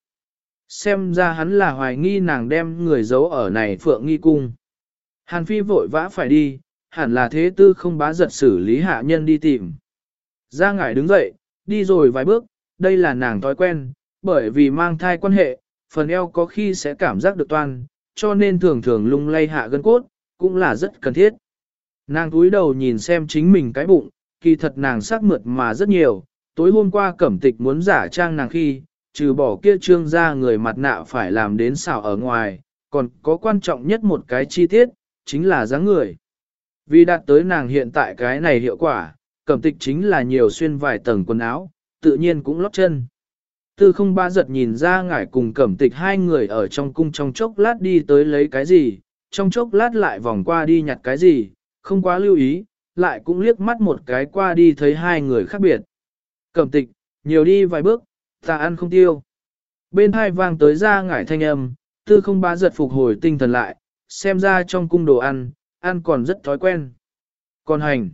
Xem ra hắn là hoài nghi nàng đem người giấu ở này phượng nghi cung. Hàn Phi vội vã phải đi, hẳn là thế tư không bá giật xử lý hạ nhân đi tìm. Gia Ngải đứng dậy, đi rồi vài bước, đây là nàng thói quen, bởi vì mang thai quan hệ, phần eo có khi sẽ cảm giác được toan, cho nên thường thường lung lay hạ gân cốt, cũng là rất cần thiết. Nàng cúi đầu nhìn xem chính mình cái bụng, kỳ thật nàng sắc mượt mà rất nhiều, tối hôm qua Cẩm Tịch muốn giả trang nàng khi, trừ bỏ kia trương ra người mặt nạ phải làm đến xảo ở ngoài, còn có quan trọng nhất một cái chi tiết, chính là dáng người. Vì đạt tới nàng hiện tại cái này hiệu quả, Cẩm Tịch chính là nhiều xuyên vài tầng quần áo, tự nhiên cũng lót chân. Tư không ba giật nhìn ra Ngải cùng Cẩm Tịch hai người ở trong cung trong chốc lát đi tới lấy cái gì, trong chốc lát lại vòng qua đi nhặt cái gì, không quá lưu ý, lại cũng liếc mắt một cái qua đi thấy hai người khác biệt. Cẩm Tịch, nhiều đi vài bước, ta ăn không tiêu. Bên hai vang tới ra Ngải thanh âm, tư không ba giật phục hồi tinh thần lại, xem ra trong cung đồ ăn, ăn còn rất thói quen. Còn hành.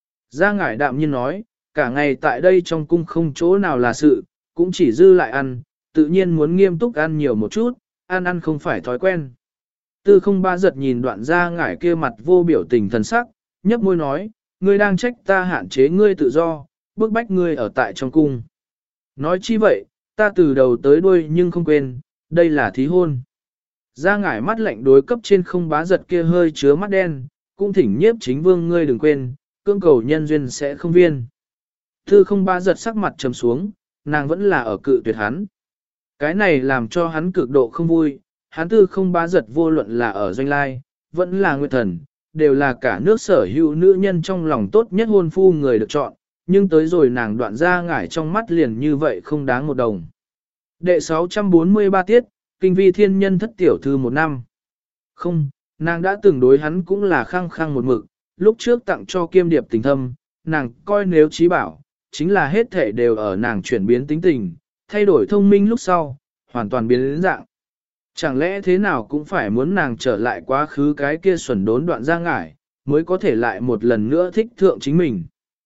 Ra Ngải đạm nhiên nói, cả ngày tại đây trong cung không chỗ nào là sự, cũng chỉ dư lại ăn, tự nhiên muốn nghiêm túc ăn nhiều một chút, ăn ăn không phải thói quen. Tư không ba giật nhìn đoạn Ra Ngải kia mặt vô biểu tình thần sắc, nhấp môi nói, ngươi đang trách ta hạn chế ngươi tự do, bức bách ngươi ở tại trong cung. Nói chi vậy, ta từ đầu tới đuôi nhưng không quên, đây là thí hôn. Ra Ngải mắt lạnh đối cấp trên không bá giật kia hơi chứa mắt đen, cũng thỉnh nhiếp chính vương ngươi đừng quên, cưỡng cầu nhân duyên sẽ không viên. Tư không bá giật sắc mặt trầm xuống, nàng vẫn là ở cự tuyệt hắn. Cái này làm cho hắn cực độ không vui, hắn tư không bá giật vô luận là ở doanh lai, vẫn là nguyệt thần, đều là cả nước sở hữu nữ nhân trong lòng tốt nhất hôn phu người được chọn, nhưng tới rồi nàng đoạn Ra Ngải trong mắt liền như vậy không đáng một đồng. Đệ sáu trăm bốn mươi ba tiết, kinh vi thiên nhân thất tiểu thư một năm. Không, nàng đã từng đối hắn cũng là khăng khăng một mực, lúc trước tặng cho kiêm điệp tình thâm, nàng coi nếu trí bảo, chính là hết thể đều ở nàng chuyển biến tính tình, thay đổi thông minh lúc sau, hoàn toàn biến đến dạng. Chẳng lẽ thế nào cũng phải muốn nàng trở lại quá khứ cái kia xuẩn đốn đoạn Ra Ngải, mới có thể lại một lần nữa thích thượng chính mình.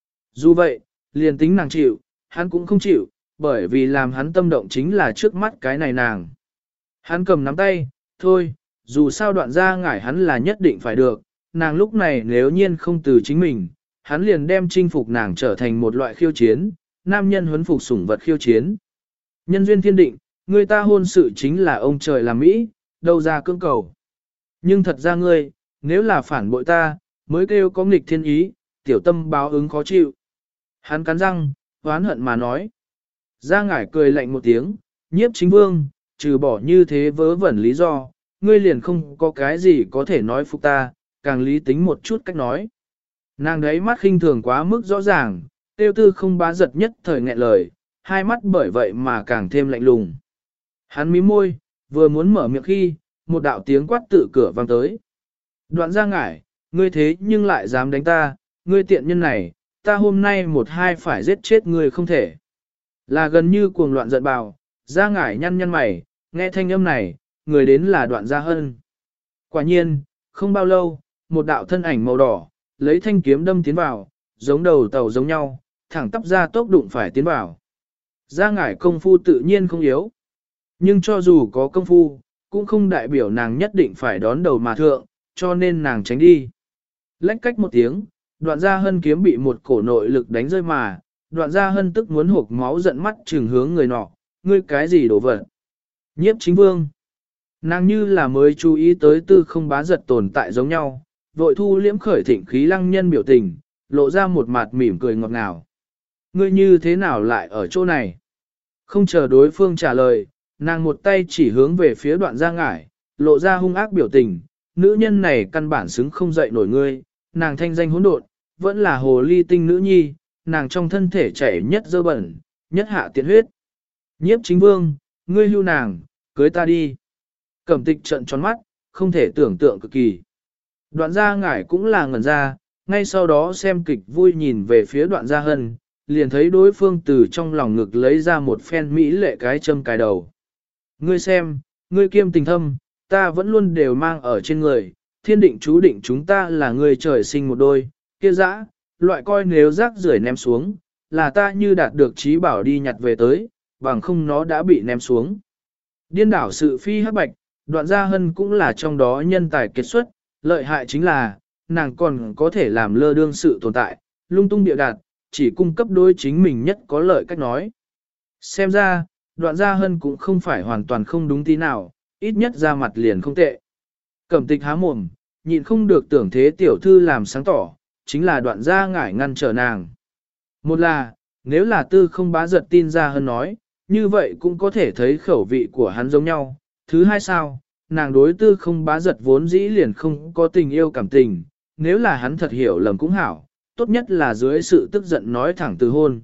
Dù vậy, liền tính nàng chịu, hắn cũng không chịu, bởi vì làm hắn tâm động chính là trước mắt cái này nàng. Hắn cầm nắm tay, thôi, dù sao đoạn Ra Ngải hắn là nhất định phải được, nàng lúc này nếu nhiên không từ chính mình, hắn liền đem chinh phục nàng trở thành một loại khiêu chiến, nam nhân huấn phục sủng vật khiêu chiến. Nhân duyên thiên định, người ta hôn sự chính là ông trời làm Mỹ, đâu ra cưỡng cầu. Nhưng thật ra ngươi, nếu là phản bội ta, mới kêu có nghịch thiên ý, tiểu tâm báo ứng khó chịu. Hắn cắn răng, oán hận mà nói. Ra Ngải cười lạnh một tiếng, nhiếp chính vương, trừ bỏ như thế vớ vẩn lý do, ngươi liền không có cái gì có thể nói phục ta, càng lý tính một chút cách nói. Nàng đấy mắt khinh thường quá mức rõ ràng, tiêu tư không bá giật nhất thời nghẹn lời, hai mắt bởi vậy mà càng thêm lạnh lùng. Hắn mím môi, vừa muốn mở miệng khi, một đạo tiếng quát tự cửa vang tới. Đoạn Ra Ngải, ngươi thế nhưng lại dám đánh ta, ngươi tiện nhân này, ta hôm nay một hai phải giết chết ngươi không thể. Là gần như cuồng loạn giận bào, Ra Ngải nhăn nhăn mày, nghe thanh âm này, người đến là Đoạn Gia Hân. Quả nhiên, không bao lâu, một đạo thân ảnh màu đỏ, lấy thanh kiếm đâm tiến vào, giống đầu tàu giống nhau, thẳng tắp ra tốc đụng phải tiến vào. Ra Ngải công phu tự nhiên không yếu. Nhưng cho dù có công phu, cũng không đại biểu nàng nhất định phải đón đầu mà thượng, cho nên nàng tránh đi. Lách cách một tiếng, Đoạn Gia Hân kiếm bị một cổ nội lực đánh rơi mà, Đoạn Gia Hân tức muốn hộc máu giận mắt trừng hướng người nọ, ngươi cái gì đổ vật. Nhiếp chính vương. Nàng như là mới chú ý tới tư không bá giật tồn tại giống nhau, vội thu liễm khởi thịnh khí lăng nhân biểu tình, lộ ra một mặt mỉm cười ngọt ngào. Ngươi như thế nào lại ở chỗ này? Không chờ đối phương trả lời, nàng một tay chỉ hướng về phía Đoạn Gia Ngải, lộ ra hung ác biểu tình, nữ nhân này căn bản xứng không dậy nổi ngươi, nàng thanh danh hỗn độn, vẫn là hồ ly tinh nữ nhi, nàng trong thân thể chảy nhất dơ bẩn, nhất hạ tiện huyết. Nhiếp chính vương, ngươi hưu nàng, cưới ta đi. Cẩm Tịch trợn tròn mắt, không thể tưởng tượng cực kỳ. Đoạn Gia Ngải cũng là ngẩn ra, ngay sau đó xem kịch vui nhìn về phía Đoạn Gia Hân, liền thấy đối phương từ trong lòng ngực lấy ra một phen mỹ lệ cái châm cài đầu. Ngươi xem, ngươi kiêm tình thâm, ta vẫn luôn đều mang ở trên người, thiên định chú định chúng ta là người trời sinh một đôi, kia dã, loại coi nếu rác rưởi ném xuống, là ta như đạt được trí bảo đi nhặt về tới, bằng không nó đã bị ném xuống. Điên đảo sự phi hắc bạch, đoạn gia hân cũng là trong đó nhân tài kết xuất, lợi hại chính là, nàng còn có thể làm lơ đương sự tồn tại, lung tung địa đạt, chỉ cung cấp đối chính mình nhất có lợi cách nói. Xem ra, đoạn gia hân cũng không phải hoàn toàn không đúng tí nào, ít nhất ra mặt liền không tệ. Cẩm tịch há mồm, nhịn không được tưởng thế tiểu thư làm sáng tỏ, chính là đoạn gia ngải ngăn trở nàng. Một là, nếu là tư không bá giật tin ra hơn nói, như vậy cũng có thể thấy khẩu vị của hắn giống nhau. Thứ hai sao, nàng đối tư không bá giật vốn dĩ liền không có tình yêu cảm tình, nếu là hắn thật hiểu lầm cũng hảo, tốt nhất là dưới sự tức giận nói thẳng từ hôn.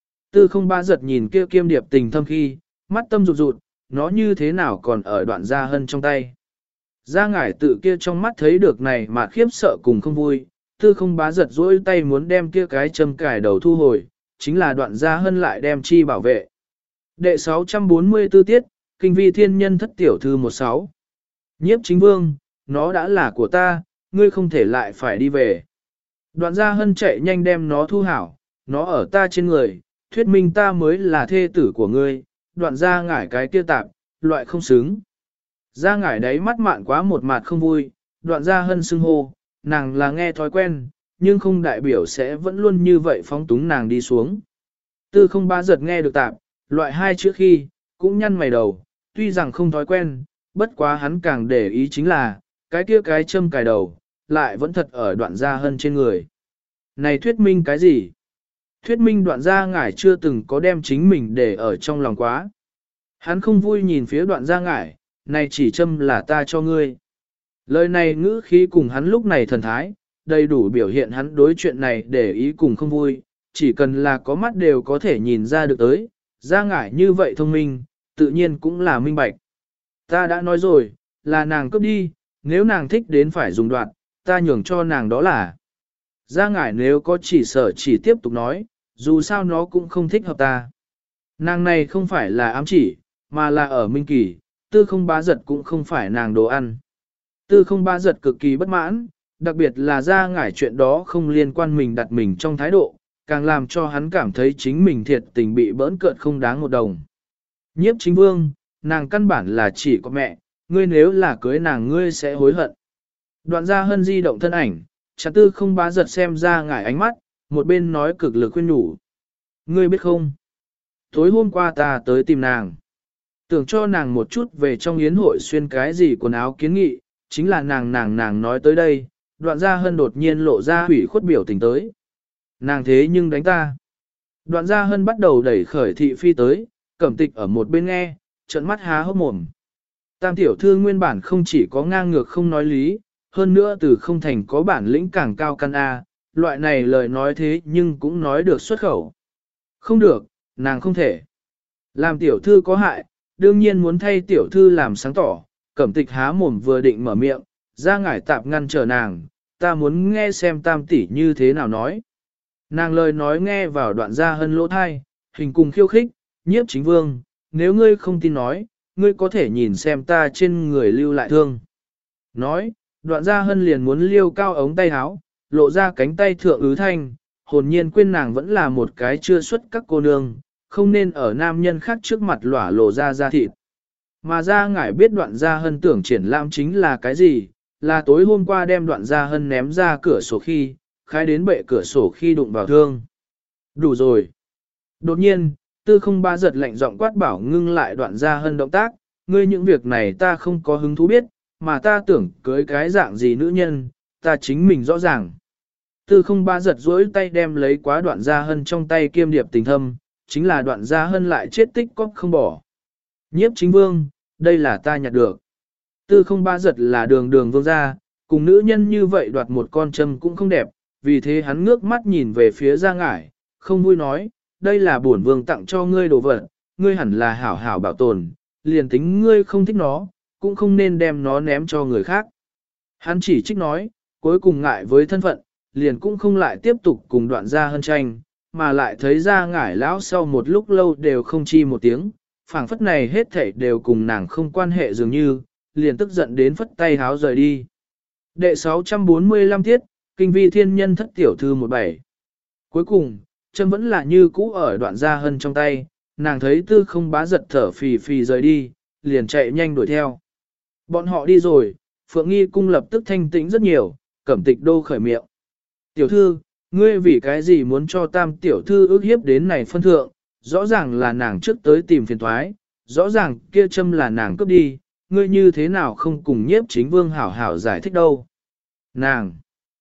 Tư không bá giật nhìn kia kiêm điệp tình thâm khi, mắt tâm rụt rụt, nó như thế nào còn ở đoạn gia hân trong tay. Gia ngải tự kia trong mắt thấy được này mà khiếp sợ cùng không vui, tư không bá giật dỗi tay muốn đem kia cái châm cài đầu thu hồi, chính là đoạn gia hân lại đem chi bảo vệ. Đệ sáu trăm bốn mươi tư tiết, kinh vi thiên nhân thất tiểu thư một sáu. Nhiếp chính vương, nó đã là của ta, ngươi không thể lại phải đi về. Đoạn gia hân chạy nhanh đem nó thu hảo, nó ở ta trên người, thuyết minh ta mới là thê tử của ngươi, đoạn gia ngải cái kia tạp, loại không xứng. Gia ngải đấy mắt mạn quá một mặt không vui, đoạn gia hân xưng hô, nàng là nghe thói quen, nhưng không đại biểu sẽ vẫn luôn như vậy phóng túng nàng đi xuống. Tư không ba giật nghe được tạp, loại hai chữ khi, cũng nhăn mày đầu, tuy rằng không thói quen, bất quá hắn càng để ý chính là, cái kia cái châm cài đầu, lại vẫn thật ở đoạn gia hân trên người. Này thuyết minh cái gì? Thuyết minh đoạn gia ngải chưa từng có đem chính mình để ở trong lòng quá. Hắn không vui nhìn phía đoạn gia ngải, này chỉ châm là ta cho ngươi. Lời này ngữ khí cùng hắn lúc này thần thái, đầy đủ biểu hiện hắn đối chuyện này để ý cùng không vui, chỉ cần là có mắt đều có thể nhìn ra được tới, gia ngải như vậy thông minh, tự nhiên cũng là minh bạch. Ta đã nói rồi, là nàng cướp đi, nếu nàng thích đến phải dùng đoạn, ta nhường cho nàng đó là. Gia ngải nếu có chỉ sở chỉ tiếp tục nói, dù sao nó cũng không thích hợp ta. Nàng này không phải là ám chỉ, mà là ở minh kỳ, tư không bá giật cũng không phải nàng đồ ăn. Tư không bá giật cực kỳ bất mãn, đặc biệt là gia ngải chuyện đó không liên quan mình đặt mình trong thái độ, càng làm cho hắn cảm thấy chính mình thiệt tình bị bỡn cợt không đáng một đồng. Nhiếp chính vương, nàng căn bản là chỉ có mẹ, ngươi nếu là cưới nàng ngươi sẽ hối hận. Đoạn gia hân di động thân ảnh, chặt tư không bá giật xem ra ngải ánh mắt, một bên nói cực lực khuyên nhủ. Ngươi biết không? Tối hôm qua ta tới tìm nàng. Tưởng cho nàng một chút về trong yến hội xuyên cái gì quần áo kiến nghị, chính là nàng nàng nàng nói tới đây, đoạn gia hân đột nhiên lộ ra hủy khuất biểu tình tới. Nàng thế nhưng đánh ta. Đoạn gia hân bắt đầu đẩy khởi thị phi tới, cẩm tịch ở một bên nghe, trợn mắt há hốc mồm. Tam tiểu thư nguyên bản không chỉ có ngang ngược không nói lý, hơn nữa từ không thành có bản lĩnh càng cao căn A, loại này lời nói thế nhưng cũng nói được xuất khẩu. Không được, nàng không thể. Làm tiểu thư có hại, đương nhiên muốn thay tiểu thư làm sáng tỏ, cẩm tịch há mồm vừa định mở miệng, ra ngải tạp ngăn trở nàng, ta muốn nghe xem tam tỷ như thế nào nói. Nàng lời nói nghe vào đoạn gia hân lỗ thai, hình cùng khiêu khích, nhiếp chính vương, nếu ngươi không tin nói, ngươi có thể nhìn xem ta trên người lưu lại thương. Nói, đoạn gia hân liền muốn liêu cao ống tay áo, lộ ra cánh tay thượng ứ thanh, hồn nhiên quên nàng vẫn là một cái chưa xuất các cô nương, không nên ở nam nhân khác trước mặt lỏa lộ ra da thịt. Mà ra ngải biết đoạn gia hân tưởng triển lãm chính là cái gì, là tối hôm qua đem đoạn gia hân ném ra cửa sổ khi, khai đến bệ cửa sổ khi đụng vào thương. Đủ rồi. Đột nhiên, tư không ba giật lạnh giọng quát bảo ngưng lại đoạn gia hân động tác, ngươi những việc này ta không có hứng thú biết, mà ta tưởng cưới cái dạng gì nữ nhân, ta chính mình rõ ràng. Tư không ba giật duỗi tay đem lấy quá đoạn gia hân trong tay kiêm điệp tình thâm, chính là đoạn gia hân lại chết tích cóp không bỏ. Nhiếp chính vương, đây là ta nhặt được. Tư không ba giật là đường đường vương gia, cùng nữ nhân như vậy đoạt một con châm cũng không đẹp, vì thế hắn ngước mắt nhìn về phía Gia Ngải, không vui nói, đây là bổn vương tặng cho ngươi đồ vật, ngươi hẳn là hảo hảo bảo tồn, liền tính ngươi không thích nó, cũng không nên đem nó ném cho người khác. Hắn chỉ trích nói, cuối cùng ngại với thân phận, liền cũng không lại tiếp tục cùng đoạn gia hân tranh, mà lại thấy Gia Ngải lão sau một lúc lâu đều không chi một tiếng, phảng phất này hết thảy đều cùng nàng không quan hệ dường như, liền tức giận đến phất tay háo rời đi. Đệ sáu trăm bốn mươi lăm tiết, kinh vi thiên nhân thất tiểu thư một bảy. Cuối cùng, châm vẫn là như cũ ở đoạn gia hân trong tay, nàng thấy tư không bá giật thở phì phì rời đi, liền chạy nhanh đuổi theo. Bọn họ đi rồi, Phượng Nghi cung lập tức thanh tĩnh rất nhiều, Cẩm Tịch Đô khởi miệng. Tiểu thư, ngươi vì cái gì muốn cho tam tiểu thư ước hiếp đến này phân thượng, rõ ràng là nàng trước tới tìm phiền thoái, rõ ràng kia châm là nàng cướp đi, ngươi như thế nào không cùng nhiếp chính vương hảo hảo giải thích đâu. Nàng,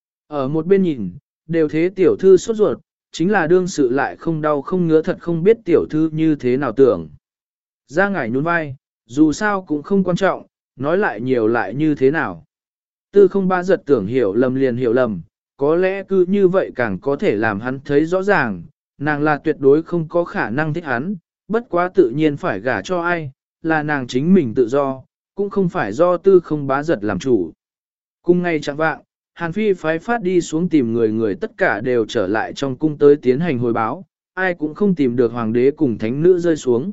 ở một bên nhìn, đều thế tiểu thư sốt ruột, chính là đương sự lại không đau không ngứa thật không biết tiểu thư như thế nào tưởng. Ra ngải nhún vai, dù sao cũng không quan trọng, nói lại nhiều lại như thế nào. Tư không ba giật tưởng hiểu lầm liền hiểu lầm, có lẽ cứ như vậy càng có thể làm hắn thấy rõ ràng, nàng là tuyệt đối không có khả năng thích hắn, bất quá tự nhiên phải gả cho ai, là nàng chính mình tự do, cũng không phải do tư không bá giật làm chủ. Cùng ngay chẳng vạng, Hàn Phi phái phát đi xuống tìm người người tất cả đều trở lại trong cung tới tiến hành hồi báo, ai cũng không tìm được hoàng đế cùng thánh nữ rơi xuống.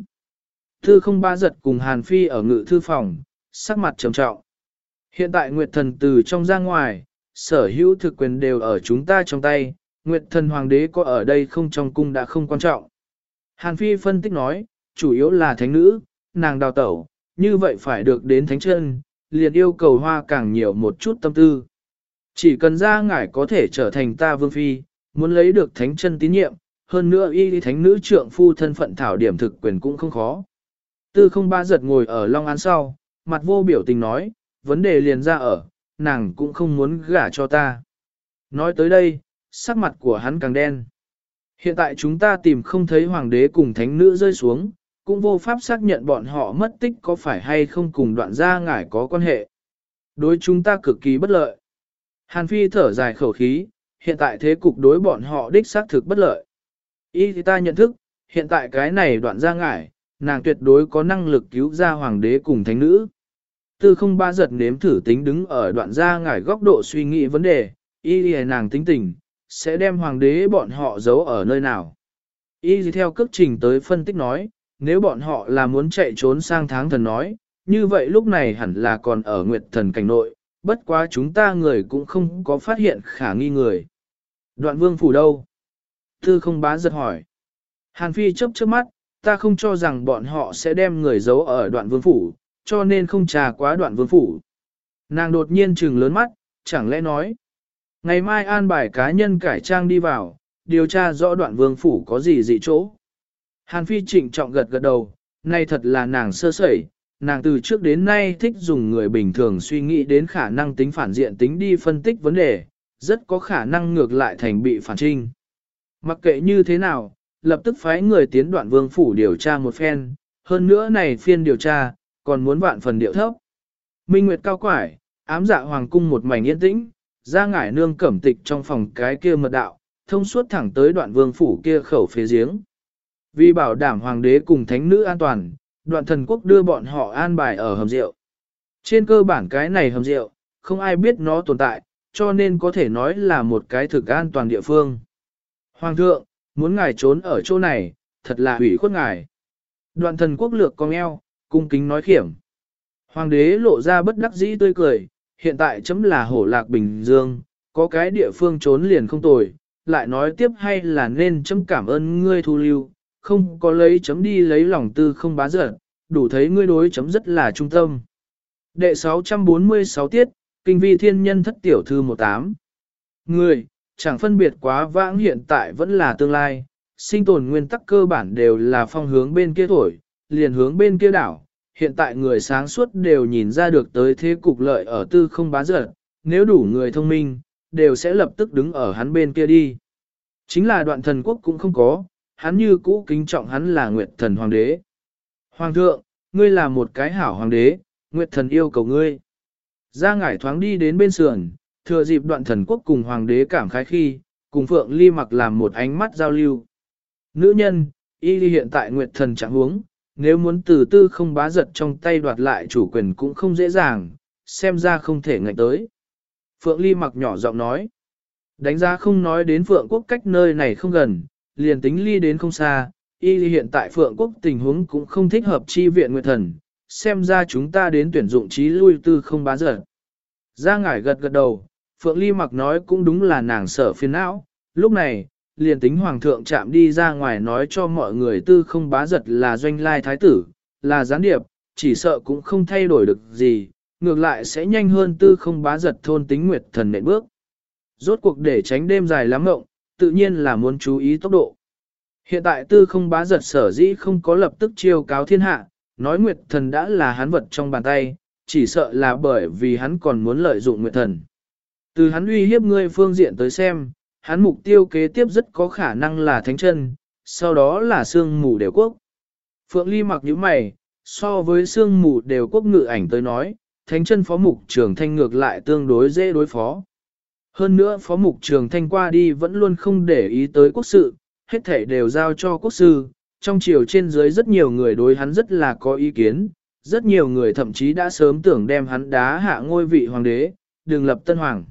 Tư không bá giật cùng Hàn Phi ở ngự thư phòng, sắc mặt trầm trọng. Hiện tại Nguyệt Thần từ trong ra ngoài, sở hữu thực quyền đều ở chúng ta trong tay, Nguyệt Thần Hoàng đế có ở đây không trong cung đã không quan trọng. Hàn Phi phân tích nói, chủ yếu là thánh nữ, nàng đào tẩu, như vậy phải được đến thánh chân, liền yêu cầu hoa càng nhiều một chút tâm tư. Chỉ cần ra ngải có thể trở thành ta vương phi, muốn lấy được thánh chân tín nhiệm, hơn nữa y thánh nữ trượng phu thân phận thảo điểm thực quyền cũng không khó. Tư không ba giật ngồi ở Long Án sau, mặt vô biểu tình nói, vấn đề liền ra ở, nàng cũng không muốn gả cho ta. Nói tới đây, sắc mặt của hắn càng đen. Hiện tại chúng ta tìm không thấy hoàng đế cùng thánh nữ rơi xuống, cũng vô pháp xác nhận bọn họ mất tích có phải hay không cùng đoạn gia ngải có quan hệ. Đối chúng ta cực kỳ bất lợi. Hàn Phi thở dài khẩu khí, hiện tại thế cục đối bọn họ đích xác thực bất lợi. Ý thì ta nhận thức, hiện tại cái này đoạn gia ngải, nàng tuyệt đối có năng lực cứu ra hoàng đế cùng thánh nữ. Tư không ba giật nếm thử tính đứng ở đoạn gia ngải góc độ suy nghĩ vấn đề, y thì nàng tính tình, sẽ đem hoàng đế bọn họ giấu ở nơi nào. Y thì theo cước trình tới phân tích nói, nếu bọn họ là muốn chạy trốn sang tháng thần nói, như vậy lúc này hẳn là còn ở Nguyệt Thần cảnh nội, bất quá chúng ta người cũng không có phát hiện khả nghi người. Đoạn vương phủ đâu? Tư không bá giật hỏi. Hàn Phi chớp chớp mắt, ta không cho rằng bọn họ sẽ đem người giấu ở đoạn vương phủ, cho nên không trà quá đoạn vương phủ. Nàng đột nhiên trừng lớn mắt, chẳng lẽ nói. Ngày mai an bài cá nhân cải trang đi vào, điều tra rõ đoạn vương phủ có gì dị chỗ. Hàn Phi trịnh trọng gật gật đầu, nay thật là nàng sơ sẩy, nàng từ trước đến nay thích dùng người bình thường suy nghĩ đến khả năng tính phản diện tính đi phân tích vấn đề, rất có khả năng ngược lại thành bị phản trinh. Mặc kệ như thế nào, lập tức phái người tiến đoạn vương phủ điều tra một phen, hơn nữa này phiên điều tra, còn muốn vạn phần điệu thấp. Minh Nguyệt cao quải, ám dạ hoàng cung một mảnh yên tĩnh, ra ngải nương cẩm tịch trong phòng cái kia mật đạo, thông suốt thẳng tới đoạn vương phủ kia khẩu phía giếng. Vì bảo đảm hoàng đế cùng thánh nữ an toàn, đoạn thần quốc đưa bọn họ an bài ở hầm rượu. Trên cơ bản cái này hầm rượu, không ai biết nó tồn tại, cho nên có thể nói là một cái thực an toàn địa phương. Hoàng thượng, muốn ngài trốn ở chỗ này, thật là hủy khuất ngài. Đoạn thần quốc lược cong eo, cung kính nói khiểm. Hoàng đế lộ ra bất đắc dĩ tươi cười, hiện tại chấm là hổ lạc bình dương, có cái địa phương trốn liền không tồi, lại nói tiếp hay là nên chấm cảm ơn ngươi thu lưu, không có lấy chấm đi lấy lòng tư không bá giật, đủ thấy ngươi đối chấm rất là trung tâm. Đệ sáu trăm bốn mươi sáu tiết, Kinh vi thiên nhân thất tiểu thư mười tám. Người, chẳng phân biệt quá vãng hiện tại vẫn là tương lai, sinh tồn nguyên tắc cơ bản đều là phong hướng bên kia thổi, liền hướng bên kia đảo. Hiện tại người sáng suốt đều nhìn ra được tới thế cục lợi ở tư không bá giật, nếu đủ người thông minh, đều sẽ lập tức đứng ở hắn bên kia đi. Chính là đoạn thần quốc cũng không có, hắn như cũ kính trọng hắn là Nguyệt Thần Hoàng đế. Hoàng thượng, ngươi là một cái hảo hoàng đế, Nguyệt Thần yêu cầu ngươi. Ra ngải thoáng đi đến bên sườn, thừa dịp đoạn thần quốc cùng hoàng đế cảm khái khi, cùng Phượng Ly mặc làm một ánh mắt giao lưu. Nữ nhân, y ly hiện tại Nguyệt Thần chẳng huống, nếu muốn từ tư không bá giật trong tay đoạt lại chủ quyền cũng không dễ dàng, xem ra không thể ngạnh tới. Phượng Ly mặc nhỏ giọng nói, đánh giá không nói đến Phượng quốc cách nơi này không gần, liền tính ly đến không xa, y ly hiện tại Phượng quốc tình huống cũng không thích hợp chi viện Nguyệt Thần, xem ra chúng ta đến tuyển dụng trí lui tư không bá giật. Ra ngải gật gật đầu, Phượng Ly mặc nói cũng đúng là nàng sợ phiền não, lúc này, liền tính hoàng thượng chạm đi ra ngoài nói cho mọi người tư không bá giật là doanh lai thái tử, là gián điệp, chỉ sợ cũng không thay đổi được gì, ngược lại sẽ nhanh hơn tư không bá giật thôn tính nguyệt thần nện bước. Rốt cuộc để tránh đêm dài lắm ngộng, tự nhiên là muốn chú ý tốc độ. Hiện tại tư không bá giật sở dĩ không có lập tức chiêu cáo thiên hạ, nói nguyệt thần đã là hắn vật trong bàn tay, chỉ sợ là bởi vì hắn còn muốn lợi dụng nguyệt thần. Từ hắn uy hiếp ngươi phương diện tới xem, hắn mục tiêu kế tiếp rất có khả năng là thánh chân, sau đó là sương mù đều quốc. Phượng Ly mặc những mày, so với sương mù đều quốc ngự ảnh tới nói, thánh chân phó mục trường thanh ngược lại tương đối dễ đối phó. Hơn nữa phó mục trường thanh qua đi vẫn luôn không để ý tới quốc sự, hết thể đều giao cho quốc sư, trong triều trên dưới rất nhiều người đối hắn rất là có ý kiến, rất nhiều người thậm chí đã sớm tưởng đem hắn đá hạ ngôi vị hoàng đế, đừng lập tân hoàng.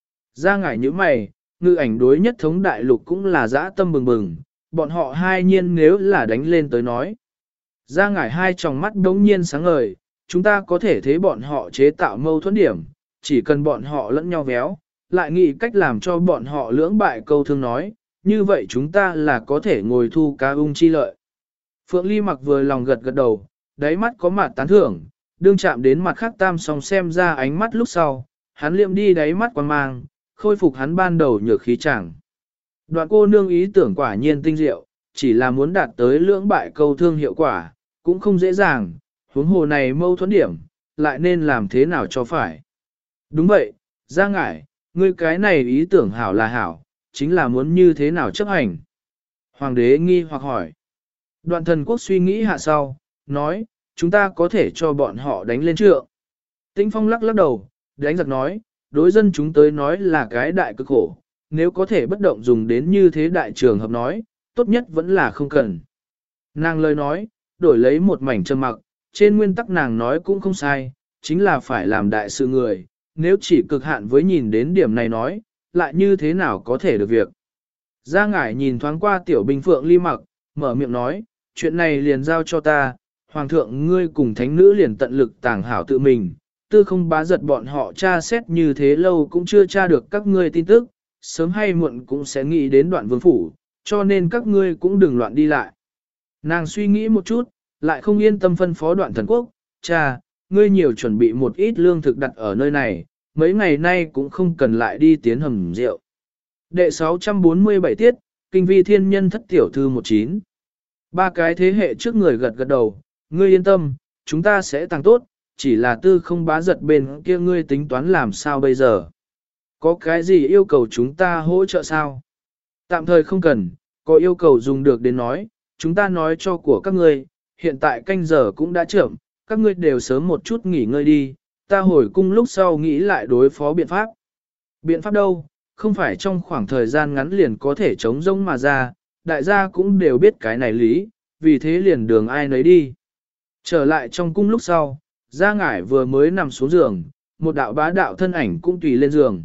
Ra ngải như mày, ngự ảnh đối nhất thống đại lục cũng là dã tâm bừng bừng, bọn họ hai nhiên nếu là đánh lên tới nói. Ra ngải hai tròng mắt đống nhiên sáng ngời, chúng ta có thể thế bọn họ chế tạo mâu thuẫn điểm, chỉ cần bọn họ lẫn nhau véo, lại nghĩ cách làm cho bọn họ lưỡng bại câu thương nói, như vậy chúng ta là có thể ngồi thu cá ung chi lợi. Phượng Ly mặc vừa lòng gật gật đầu, đáy mắt có mặt tán thưởng, đương chạm đến mặt khác tam song xem ra ánh mắt lúc sau, hắn liệm đi đáy mắt quan mang, khôi phục hắn ban đầu nhược khí chẳng. Đoạn cô nương ý tưởng quả nhiên tinh diệu, chỉ là muốn đạt tới lưỡng bại câu thương hiệu quả, cũng không dễ dàng, huống hồ này mâu thuẫn điểm, lại nên làm thế nào cho phải. Đúng vậy, ra ngải, ngươi cái này ý tưởng hảo là hảo, chính là muốn như thế nào chấp hành. Hoàng đế nghi hoặc hỏi. Đoạn thần quốc suy nghĩ hạ sau, nói, chúng ta có thể cho bọn họ đánh lên trượng. Tĩnh Phong lắc lắc đầu, đánh giặc nói, đối dân chúng tới nói là cái đại cực khổ, nếu có thể bất động dùng đến như thế đại trường hợp nói, tốt nhất vẫn là không cần. Nàng lời nói, đổi lấy một mảnh trầm mặc, trên nguyên tắc nàng nói cũng không sai, chính là phải làm đại sự người, nếu chỉ cực hạn với nhìn đến điểm này nói, lại như thế nào có thể được việc. Gia ngải nhìn thoáng qua tiểu binh Phượng Ly mặc, mở miệng nói, chuyện này liền giao cho ta, hoàng thượng ngươi cùng thánh nữ liền tận lực tàng hảo tự mình, tư không bá giật bọn họ tra xét như thế lâu cũng chưa tra được các ngươi tin tức, sớm hay muộn cũng sẽ nghĩ đến đoạn vương phủ, cho nên các ngươi cũng đừng loạn đi lại. Nàng suy nghĩ một chút, lại không yên tâm phân phó đoạn thần quốc, cha, ngươi nhiều chuẩn bị một ít lương thực đặt ở nơi này, mấy ngày nay cũng không cần lại đi tiến hầm rượu. Đệ sáu trăm bốn mươi bảy tiết, Kinh vi thiên nhân thất tiểu thư mười chín. Ba cái thế hệ trước người gật gật đầu, ngươi yên tâm, chúng ta sẽ tăng tốt, chỉ là tư không bá giật bên kia ngươi tính toán làm sao bây giờ. Có cái gì yêu cầu chúng ta hỗ trợ sao? Tạm thời không cần, có yêu cầu dùng được đến nói, chúng ta nói cho của các ngươi, hiện tại canh giờ cũng đã chậm, các ngươi đều sớm một chút nghỉ ngơi đi, ta hồi cung lúc sau nghĩ lại đối phó biện pháp. Biện pháp đâu, không phải trong khoảng thời gian ngắn liền có thể chống rông mà ra, đại gia cũng đều biết cái này lý, vì thế liền đường ai nấy đi. Trở lại trong cung lúc sau, Gia Ngải vừa mới nằm xuống giường, một đạo bá đạo thân ảnh cũng tùy lên giường.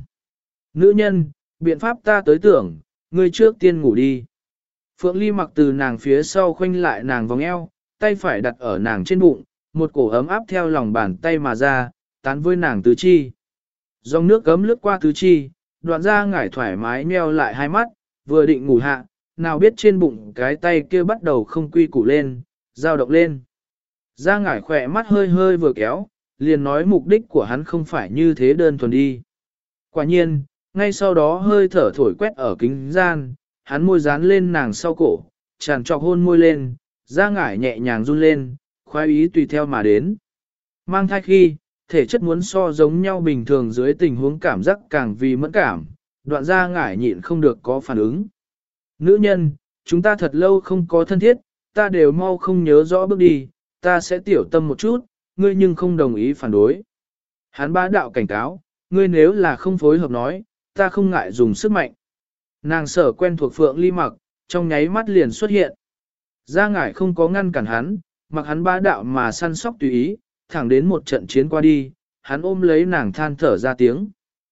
Nữ nhân, biện pháp ta tới tưởng, ngươi trước tiên ngủ đi. Phượng Ly mặc từ nàng phía sau khoanh lại nàng vòng eo, tay phải đặt ở nàng trên bụng, một cổ ấm áp theo lòng bàn tay mà ra, tán với nàng tứ chi. Dòng nước gấm lướt qua tứ chi, đoạn Gia Ngải thoải mái nheo lại hai mắt, vừa định ngủ hạ, nào biết trên bụng cái tay kia bắt đầu không quy củ lên, dao động lên. Gia Ngải khỏe mắt hơi hơi vừa kéo, liền nói mục đích của hắn không phải như thế đơn thuần đi. Quả nhiên, ngay sau đó hơi thở thổi quét ở kính gian, hắn môi dán lên nàng sau cổ, tràn trọc hôn môi lên, Gia Ngải nhẹ nhàng run lên, khoái ý tùy theo mà đến. Mang thai khi, thể chất muốn so giống nhau bình thường dưới tình huống cảm giác càng vì mẫn cảm, đoạn Gia Ngải nhịn không được có phản ứng. Nữ nhân, chúng ta thật lâu không có thân thiết, ta đều mau không nhớ rõ bước đi, ta sẽ tiểu tâm một chút, ngươi nhưng không đồng ý phản đối. Hắn bá đạo cảnh cáo, ngươi nếu là không phối hợp nói, ta không ngại dùng sức mạnh. Nàng sở quen thuộc Phượng Ly mặc, trong nháy mắt liền xuất hiện. Gia Ngải không có ngăn cản hắn, mặc hắn bá đạo mà săn sóc tùy ý, thẳng đến một trận chiến qua đi, hắn ôm lấy nàng than thở ra tiếng.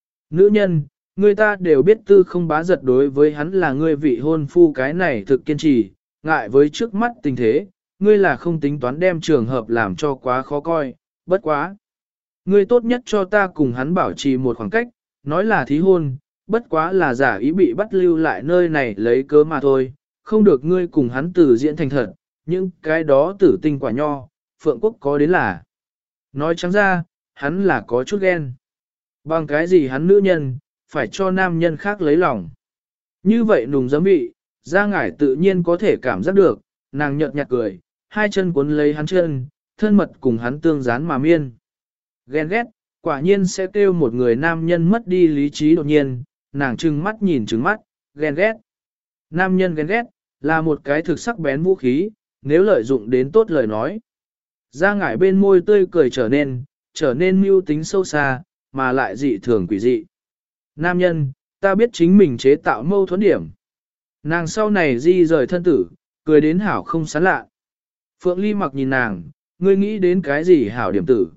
Nữ nhân, người ta đều biết tư không bá giật đối với hắn là ngươi vị hôn phu cái này thực kiên trì, ngại với trước mắt tình thế, ngươi là không tính toán đem trường hợp làm cho quá khó coi, bất quá. Ngươi tốt nhất cho ta cùng hắn bảo trì một khoảng cách, nói là thí hôn, bất quá là giả ý bị bắt lưu lại nơi này lấy cớ mà thôi, không được ngươi cùng hắn tử diễn thành thật, nhưng cái đó tử tinh quả nho, Phượng Quốc có đến là. Nói trắng ra, hắn là có chút ghen. Bằng cái gì hắn nữ nhân, phải cho nam nhân khác lấy lòng. Như vậy nùng giấm vị, ra ngải tự nhiên có thể cảm giác được, nàng nhợt nhạt cười, hai chân cuốn lấy hắn chân, thân mật cùng hắn tương dán mà miên. Ghen ghét, quả nhiên sẽ kêu một người nam nhân mất đi lý trí đột nhiên, nàng trừng mắt nhìn trừng mắt, ghen ghét. Nam nhân ghen ghét, là một cái thực sắc bén vũ khí, nếu lợi dụng đến tốt lời nói. Ra ngải bên môi tươi cười trở nên, trở nên mưu tính sâu xa, mà lại dị thường quỷ dị. Nam nhân, ta biết chính mình chế tạo mâu thuẫn điểm. Nàng sau này di rời thân tử, cười đến hảo không sán lạ. Phượng Ly mặc nhìn nàng, ngươi nghĩ đến cái gì hảo điểm tử.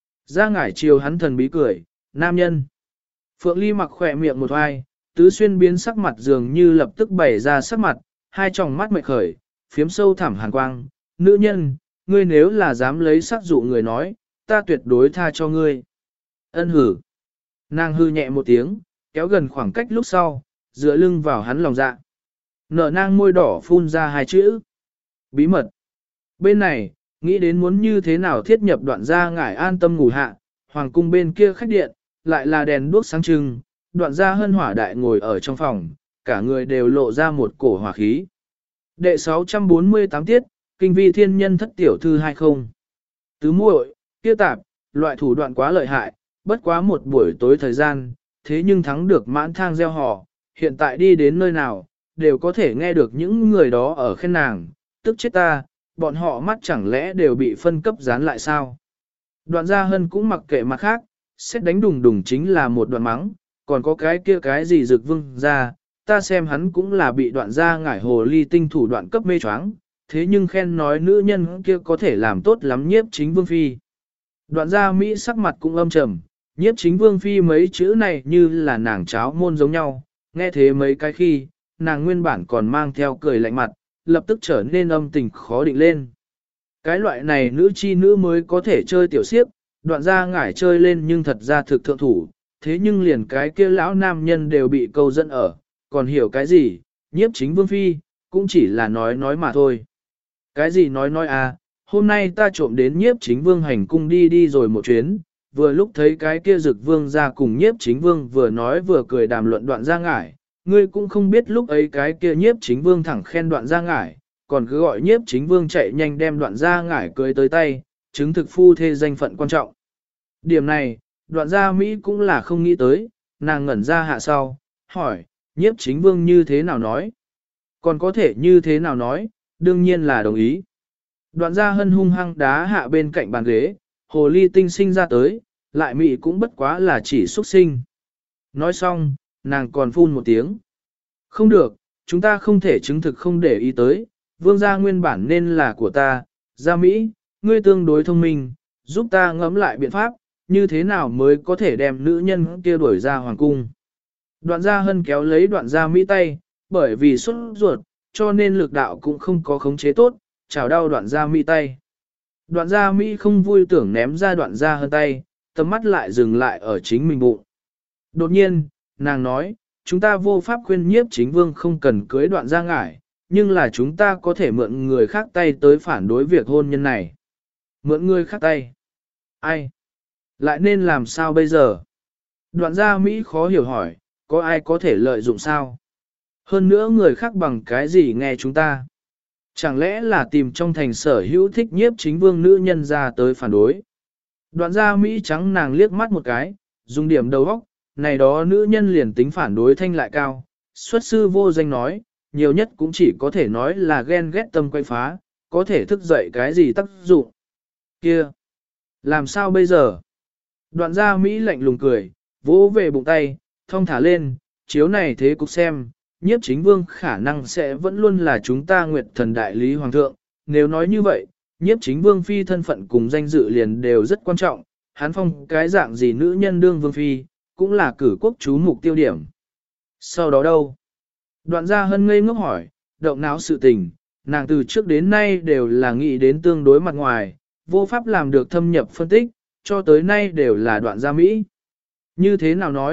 Ra ngải chiều hắn thần bí cười, nam nhân. Phượng Ly mặc khỏe miệng một hoài, tứ xuyên biến sắc mặt dường như lập tức bày ra sắc mặt, hai tròng mắt mệt khởi, phiếm sâu thẳm hàn quang. Nữ nhân, ngươi nếu là dám lấy sắc dụ người nói, ta tuyệt đối tha cho ngươi. Ân hử. Nàng hư nhẹ một tiếng, kéo gần khoảng cách lúc sau, dựa lưng vào hắn lòng dạ. Nở nang môi đỏ phun ra hai chữ. Bí mật. Bên này, nghĩ đến muốn như thế nào thiết nhập đoạn gia ngải an tâm ngủ hạ, hoàng cung bên kia khách điện, lại là đèn đuốc sáng trưng, đoạn gia hân hỏa đại ngồi ở trong phòng, cả người đều lộ ra một cổ hỏa khí. Đệ sáu trăm bốn mươi tám tiết, kinh vi thiên nhân thất tiểu thư hai không. Tứ muội, kia tạp, loại thủ đoạn quá lợi hại, bất quá một buổi tối thời gian, thế nhưng thắng được mãn thang gieo họ, hiện tại đi đến nơi nào, đều có thể nghe được những người đó ở khen nàng, tức chết ta, bọn họ mắt chẳng lẽ đều bị phân cấp dán lại sao. Đoạn gia hân cũng mặc kệ mặt khác, xét đánh đùng đùng chính là một đoạn mắng, còn có cái kia cái gì rực vương ra, ta xem hắn cũng là bị đoạn gia ngải hồ ly tinh thủ đoạn cấp mê choáng, thế nhưng khen nói nữ nhân kia có thể làm tốt lắm nhiếp chính vương phi. Đoạn gia Mỹ sắc mặt cũng âm trầm, nhiếp chính vương phi mấy chữ này như là nàng cháo môn giống nhau, nghe thế mấy cái khi, nàng nguyên bản còn mang theo cười lạnh mặt, lập tức trở nên âm tình khó định lên. Cái loại này nữ chi nữ mới có thể chơi tiểu siếp, đoạn gia ngải chơi lên nhưng thật ra thực thượng thủ, thế nhưng liền cái kia lão nam nhân đều bị câu dẫn ở, còn hiểu cái gì, nhiếp chính vương phi, cũng chỉ là nói nói mà thôi. Cái gì nói nói à, hôm nay ta trộm đến nhiếp chính vương hành cung đi đi rồi một chuyến, vừa lúc thấy cái kia rực vương ra cùng nhiếp chính vương vừa nói vừa cười đàm luận đoạn gia ngải, ngươi cũng không biết lúc ấy cái kia nhiếp chính vương thẳng khen đoạn gia ngải, còn cứ gọi nhiếp chính vương chạy nhanh đem đoạn gia ngải cưới tới tay, chứng thực phu thê danh phận quan trọng. Điểm này, đoạn gia Mỹ cũng là không nghĩ tới, nàng ngẩn ra hạ sau, hỏi, nhiếp chính vương như thế nào nói? Còn có thể như thế nào nói, đương nhiên là đồng ý. Đoạn gia hân hung hăng đá hạ bên cạnh bàn ghế, hồ ly tinh sinh ra tới, lại Mỹ cũng bất quá là chỉ xuất sinh. Nói xong, nàng còn phun một tiếng. Không được, chúng ta không thể chứng thực không để ý tới, vương gia nguyên bản nên là của ta, gia Mỹ, ngươi tương đối thông minh, giúp ta ngẫm lại biện pháp, như thế nào mới có thể đem nữ nhân kia đuổi ra hoàng cung. Đoạn gia hân kéo lấy đoạn gia Mỹ tay, bởi vì xuất ruột, cho nên lực đạo cũng không có khống chế tốt, chào đau đoạn gia Mỹ tay. Đoạn gia Mỹ không vui tưởng ném ra đoạn gia hân tay, tầm mắt lại dừng lại ở chính mình bụng. Đột nhiên, nàng nói, chúng ta vô pháp khuyên nhiếp chính vương không cần cưới đoạn gia ngải, nhưng là chúng ta có thể mượn người khác tay tới phản đối việc hôn nhân này. Mượn người khác tay? Ai? Lại nên làm sao bây giờ? Đoạn gia Mỹ khó hiểu hỏi, có ai có thể lợi dụng sao? Hơn nữa người khác bằng cái gì nghe chúng ta? Chẳng lẽ là tìm trong thành sở hữu thích nhiếp chính vương nữ nhân ra tới phản đối? Đoạn gia Mỹ trắng nàng liếc mắt một cái, dùng điểm đầu óc, này đó nữ nhân liền tính phản đối thanh lại cao. Xuất sư vô danh nói, nhiều nhất cũng chỉ có thể nói là ghen ghét tâm quay phá, có thể thức dậy cái gì tác dụng. Kia! Làm sao bây giờ? Đoạn gia Mỹ lạnh lùng cười, vỗ về bụng tay, thong thả lên, chiếu này thế cục xem, nhiếp chính vương khả năng sẽ vẫn luôn là chúng ta nguyệt thần đại lý hoàng thượng. Nếu nói như vậy, nhiếp chính vương phi thân phận cùng danh dự liền đều rất quan trọng, hắn phong cái dạng gì nữ nhân đương vương phi, cũng là cử quốc chú mục tiêu điểm. Sau đó đâu? Đoạn gia hân ngây ngốc hỏi, động não sự tình, nàng từ trước đến nay đều là nghĩ đến tương đối mặt ngoài, vô pháp làm được thâm nhập phân tích, cho tới nay đều là đoạn gia Mỹ. Như thế nào nói,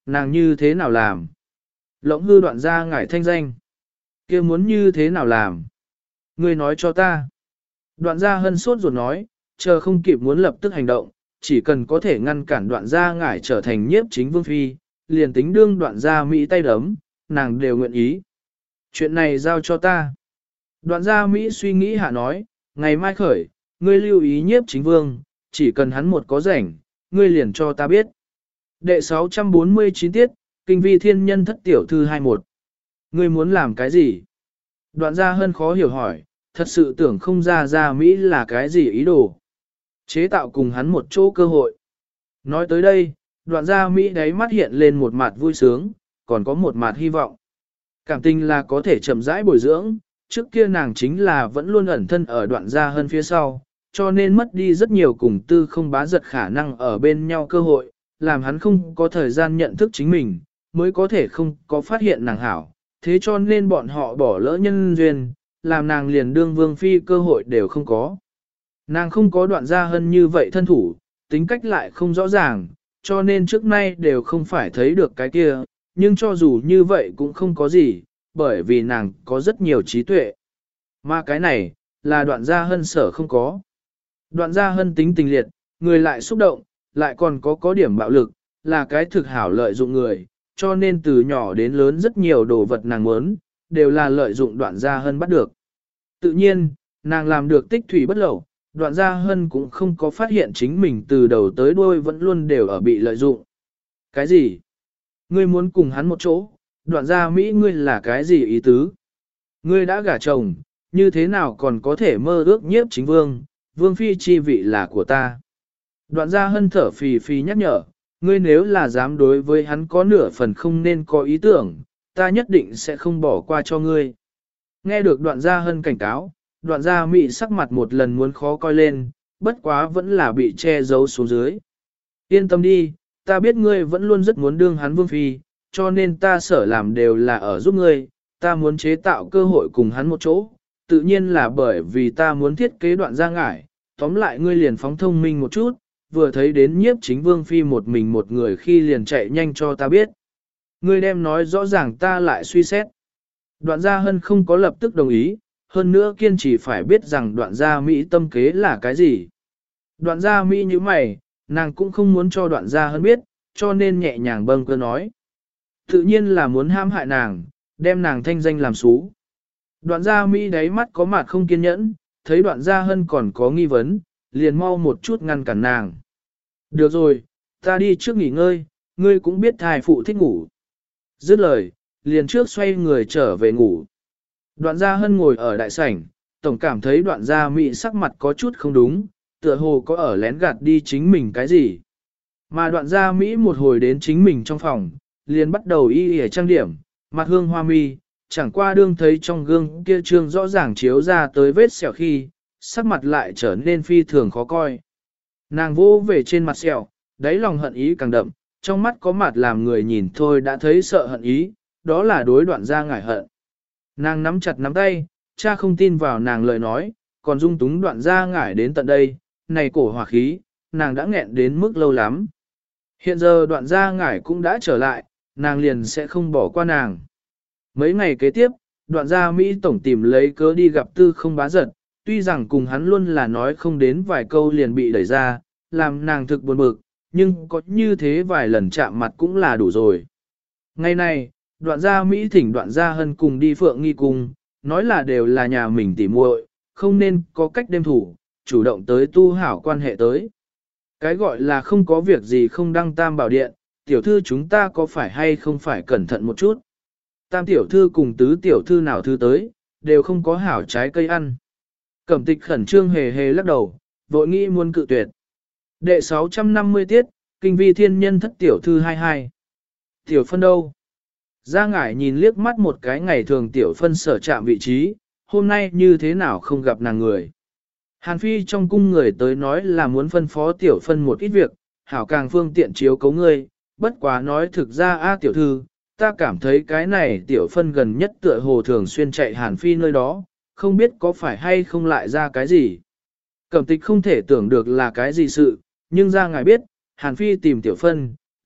Nàng như thế nào làm? Lộng hư đoạn gia ngải thanh danh. Kia muốn như thế nào làm? Ngươi nói cho ta. Đoạn gia hân sốt ruột nói, chờ không kịp muốn lập tức hành động, chỉ cần có thể ngăn cản đoạn gia ngải trở thành nhiếp chính vương phi, liền tính đương đoạn gia Mỹ tay đấm, nàng đều nguyện ý. Chuyện này giao cho ta. Đoạn gia Mỹ suy nghĩ hạ nói, ngày mai khởi, ngươi lưu ý nhiếp chính vương, chỉ cần hắn một có rảnh, ngươi liền cho ta biết. Đệ sáu trăm bốn mươi chín tiết, kinh vi thiên nhân thất tiểu thư hai mươi mốt. Ngươi muốn làm cái gì? Đoạn gia hân khó hiểu hỏi, thật sự tưởng không ra ra Mỹ là cái gì ý đồ. Chế tạo cùng hắn một chỗ cơ hội. Nói tới đây, đoạn gia Mỹ đáy mắt hiện lên một mặt vui sướng, còn có một mặt hy vọng. Cảm tình là có thể chậm rãi bồi dưỡng, trước kia nàng chính là vẫn luôn ẩn thân ở đoạn gia hân phía sau, cho nên mất đi rất nhiều cùng tư không bá giật khả năng ở bên nhau cơ hội, làm hắn không có thời gian nhận thức chính mình, mới có thể không có phát hiện nàng hảo, thế cho nên bọn họ bỏ lỡ nhân duyên, làm nàng liền đương vương phi cơ hội đều không có. Nàng không có đoạn gia hân như vậy thân thủ, tính cách lại không rõ ràng, cho nên trước nay đều không phải thấy được cái kia, nhưng cho dù như vậy cũng không có gì, bởi vì nàng có rất nhiều trí tuệ. Mà cái này, là đoạn gia hân sở không có. Đoạn gia hân tính tình liệt, người lại xúc động, lại còn có có điểm bạo lực, là cái thực hảo lợi dụng người, cho nên từ nhỏ đến lớn rất nhiều đồ vật nàng muốn, đều là lợi dụng đoạn gia hân bắt được. Tự nhiên, nàng làm được tích thủy bất lậu, đoạn gia hân cũng không có phát hiện chính mình từ đầu tới đuôi vẫn luôn đều ở bị lợi dụng. Cái gì? Ngươi muốn cùng hắn một chỗ, đoạn gia Mỹ ngươi là cái gì ý tứ? Ngươi đã gả chồng, như thế nào còn có thể mơ ước nhiếp chính vương, vương phi chi vị là của ta. Đoạn gia hân thở phì phì nhắc nhở, ngươi nếu là dám đối với hắn có nửa phần không nên có ý tưởng, ta nhất định sẽ không bỏ qua cho ngươi. Nghe được đoạn gia hân cảnh cáo, đoạn gia Mỹ sắc mặt một lần muốn khó coi lên, bất quá vẫn là bị che giấu xuống dưới. Yên tâm đi, ta biết ngươi vẫn luôn rất muốn đương hắn vương phi, cho nên ta sở làm đều là ở giúp ngươi, ta muốn chế tạo cơ hội cùng hắn một chỗ, tự nhiên là bởi vì ta muốn thiết kế đoạn gia ngải, tóm lại ngươi liền phóng thông minh một chút, vừa thấy đến nhiếp chính vương phi một mình một người khi liền chạy nhanh cho ta biết. Ngươi đem nói rõ ràng ta lại suy xét. Đoạn gia hân không có lập tức đồng ý, hơn nữa kiên trì phải biết rằng đoạn gia Mỹ tâm kế là cái gì. Đoạn gia Mỹ như mày, nàng cũng không muốn cho đoạn gia hân biết, cho nên nhẹ nhàng bâng cơ nói. Tự nhiên là muốn ham hại nàng, đem nàng thanh danh làm xú. Đoạn gia Mỹ đáy mắt có mặt không kiên nhẫn, thấy đoạn gia hân còn có nghi vấn, liền mau một chút ngăn cản nàng. Được rồi, ta đi trước nghỉ ngơi, ngươi cũng biết thai phụ thích ngủ. Dứt lời, liền trước xoay người trở về ngủ. Đoạn gia hân ngồi ở đại sảnh, tổng cảm thấy đoạn gia Mỹ sắc mặt có chút không đúng, tựa hồ có ở lén gạt đi chính mình cái gì. Mà đoạn gia Mỹ một hồi đến chính mình trong phòng, liền bắt đầu y y trang điểm, mặt hương hoa mi, chẳng qua đương thấy trong gương kia trương rõ ràng chiếu ra tới vết sẹo khi, sắc mặt lại trở nên phi thường khó coi. Nàng vô về trên mặt sẹo, đáy lòng hận ý càng đậm, trong mắt có mặt làm người nhìn thôi đã thấy sợ hận ý, đó là đối đoạn gia ngải hận. Nàng nắm chặt nắm tay, cha không tin vào nàng lời nói, còn dung túng đoạn gia ngải đến tận đây, này cổ hỏa khí, nàng đã nghẹn đến mức lâu lắm. Hiện giờ đoạn gia ngải cũng đã trở lại, nàng liền sẽ không bỏ qua nàng. Mấy ngày kế tiếp, đoạn gia Mỹ tổng tìm lấy cớ đi gặp tư không bá giật, tuy rằng cùng hắn luôn là nói không đến vài câu liền bị đẩy ra, làm nàng thực buồn bực, nhưng có như thế vài lần chạm mặt cũng là đủ rồi. Ngày này, đoạn gia Mỹ thỉnh đoạn gia hân cùng đi phượng nghi cung, nói là đều là nhà mình tỉ muội, không nên có cách đêm thủ, chủ động tới tu hảo quan hệ tới. Cái gọi là không có việc gì không đăng tam bảo điện, tiểu thư chúng ta có phải hay không phải cẩn thận một chút. Tam tiểu thư cùng tứ tiểu thư nào thư tới, đều không có hảo trái cây ăn. Cẩm tịch khẩn trương hề hề lắc đầu, vội nghĩ muốn cự tuyệt. Đệ sáu trăm năm mươi tiết, kinh vi thiên nhân thất tiểu thư hai mươi hai. Tiểu phân đâu? Gia ngải nhìn liếc mắt một cái ngày thường tiểu phân sở chạm vị trí, hôm nay như thế nào không gặp nàng người. Hàn Phi trong cung người tới nói là muốn phân phó tiểu phân một ít việc, hảo càng phương tiện chiếu cấu ngươi, bất quá nói thực ra a tiểu thư, ta cảm thấy cái này tiểu phân gần nhất tựa hồ thường xuyên chạy Hàn Phi nơi đó, không biết có phải hay không lại ra cái gì. Cẩm tịch không thể tưởng được là cái gì sự, nhưng ra ngài biết, Hàn Phi tìm tiểu phân,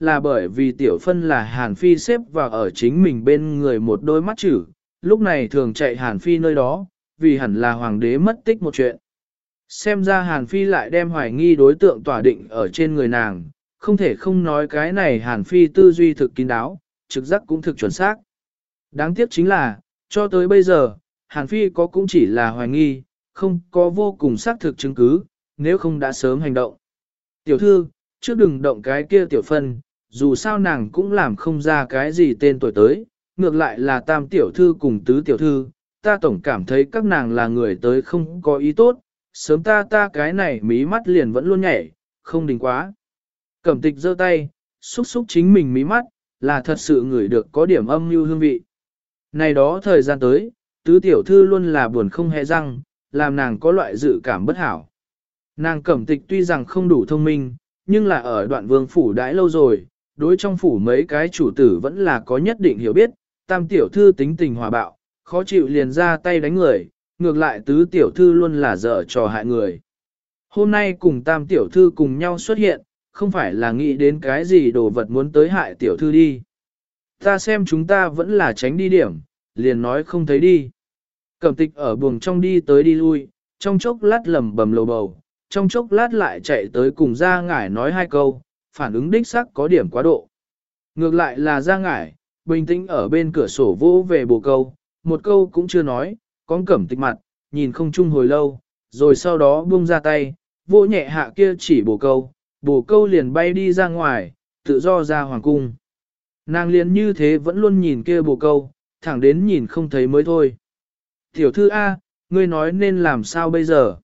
là bởi vì tiểu phân là Hàn Phi xếp vào ở chính mình bên người một đôi mắt chữ, lúc này thường chạy Hàn Phi nơi đó, vì hẳn là hoàng đế mất tích một chuyện. Xem ra Hàn Phi lại đem hoài nghi đối tượng tỏa định ở trên người nàng, không thể không nói cái này Hàn Phi tư duy thực kín đáo, trực giác cũng thực chuẩn xác. Đáng tiếc chính là, cho tới bây giờ, Hàn Phi có cũng chỉ là hoài nghi, không có vô cùng xác thực chứng cứ, nếu không đã sớm hành động. Tiểu thư, trước đừng động cái kia tiểu phân, dù sao nàng cũng làm không ra cái gì tên tuổi tới, ngược lại là tam tiểu thư cùng tứ tiểu thư, ta tổng cảm thấy các nàng là người tới không có ý tốt, sớm ta ta cái này mí mắt liền vẫn luôn nhảy, không đình quá. Cẩm tịch giơ tay, xúc xúc chính mình mí mắt, là thật sự ngửi được có điểm âm mưu hương vị. Này đó thời gian tới, tứ tiểu thư luôn là buồn không hề răng, làm nàng có loại dự cảm bất hảo. Nàng cẩm tịch tuy rằng không đủ thông minh, nhưng là ở đoạn vương phủ đãi lâu rồi, đối trong phủ mấy cái chủ tử vẫn là có nhất định hiểu biết, tam tiểu thư tính tình hòa bạo, khó chịu liền ra tay đánh người, ngược lại tứ tiểu thư luôn là dở trò hại người. Hôm nay cùng tam tiểu thư cùng nhau xuất hiện, không phải là nghĩ đến cái gì đồ vật muốn tới hại tiểu thư đi. Ta xem chúng ta vẫn là tránh đi điểm, liền nói không thấy đi. Cẩm tịch ở buồng trong đi tới đi lui, trong chốc lát lầm bầm lầu bầu, trong chốc lát lại chạy tới cùng Gia Ngải nói hai câu, phản ứng đích sắc có điểm quá độ. Ngược lại là Gia Ngải, bình tĩnh ở bên cửa sổ vô về bồ câu, một câu cũng chưa nói, con cẩm tịch mặt, nhìn không chung hồi lâu, rồi sau đó buông ra tay, vỗ nhẹ hạ kia chỉ bồ câu, bồ câu liền bay đi ra ngoài, tự do ra hoàng cung. Nàng liền như thế vẫn luôn nhìn kia bồ câu, thẳng đến nhìn không thấy mới thôi. Tiểu thư A, ngươi nói nên làm sao bây giờ?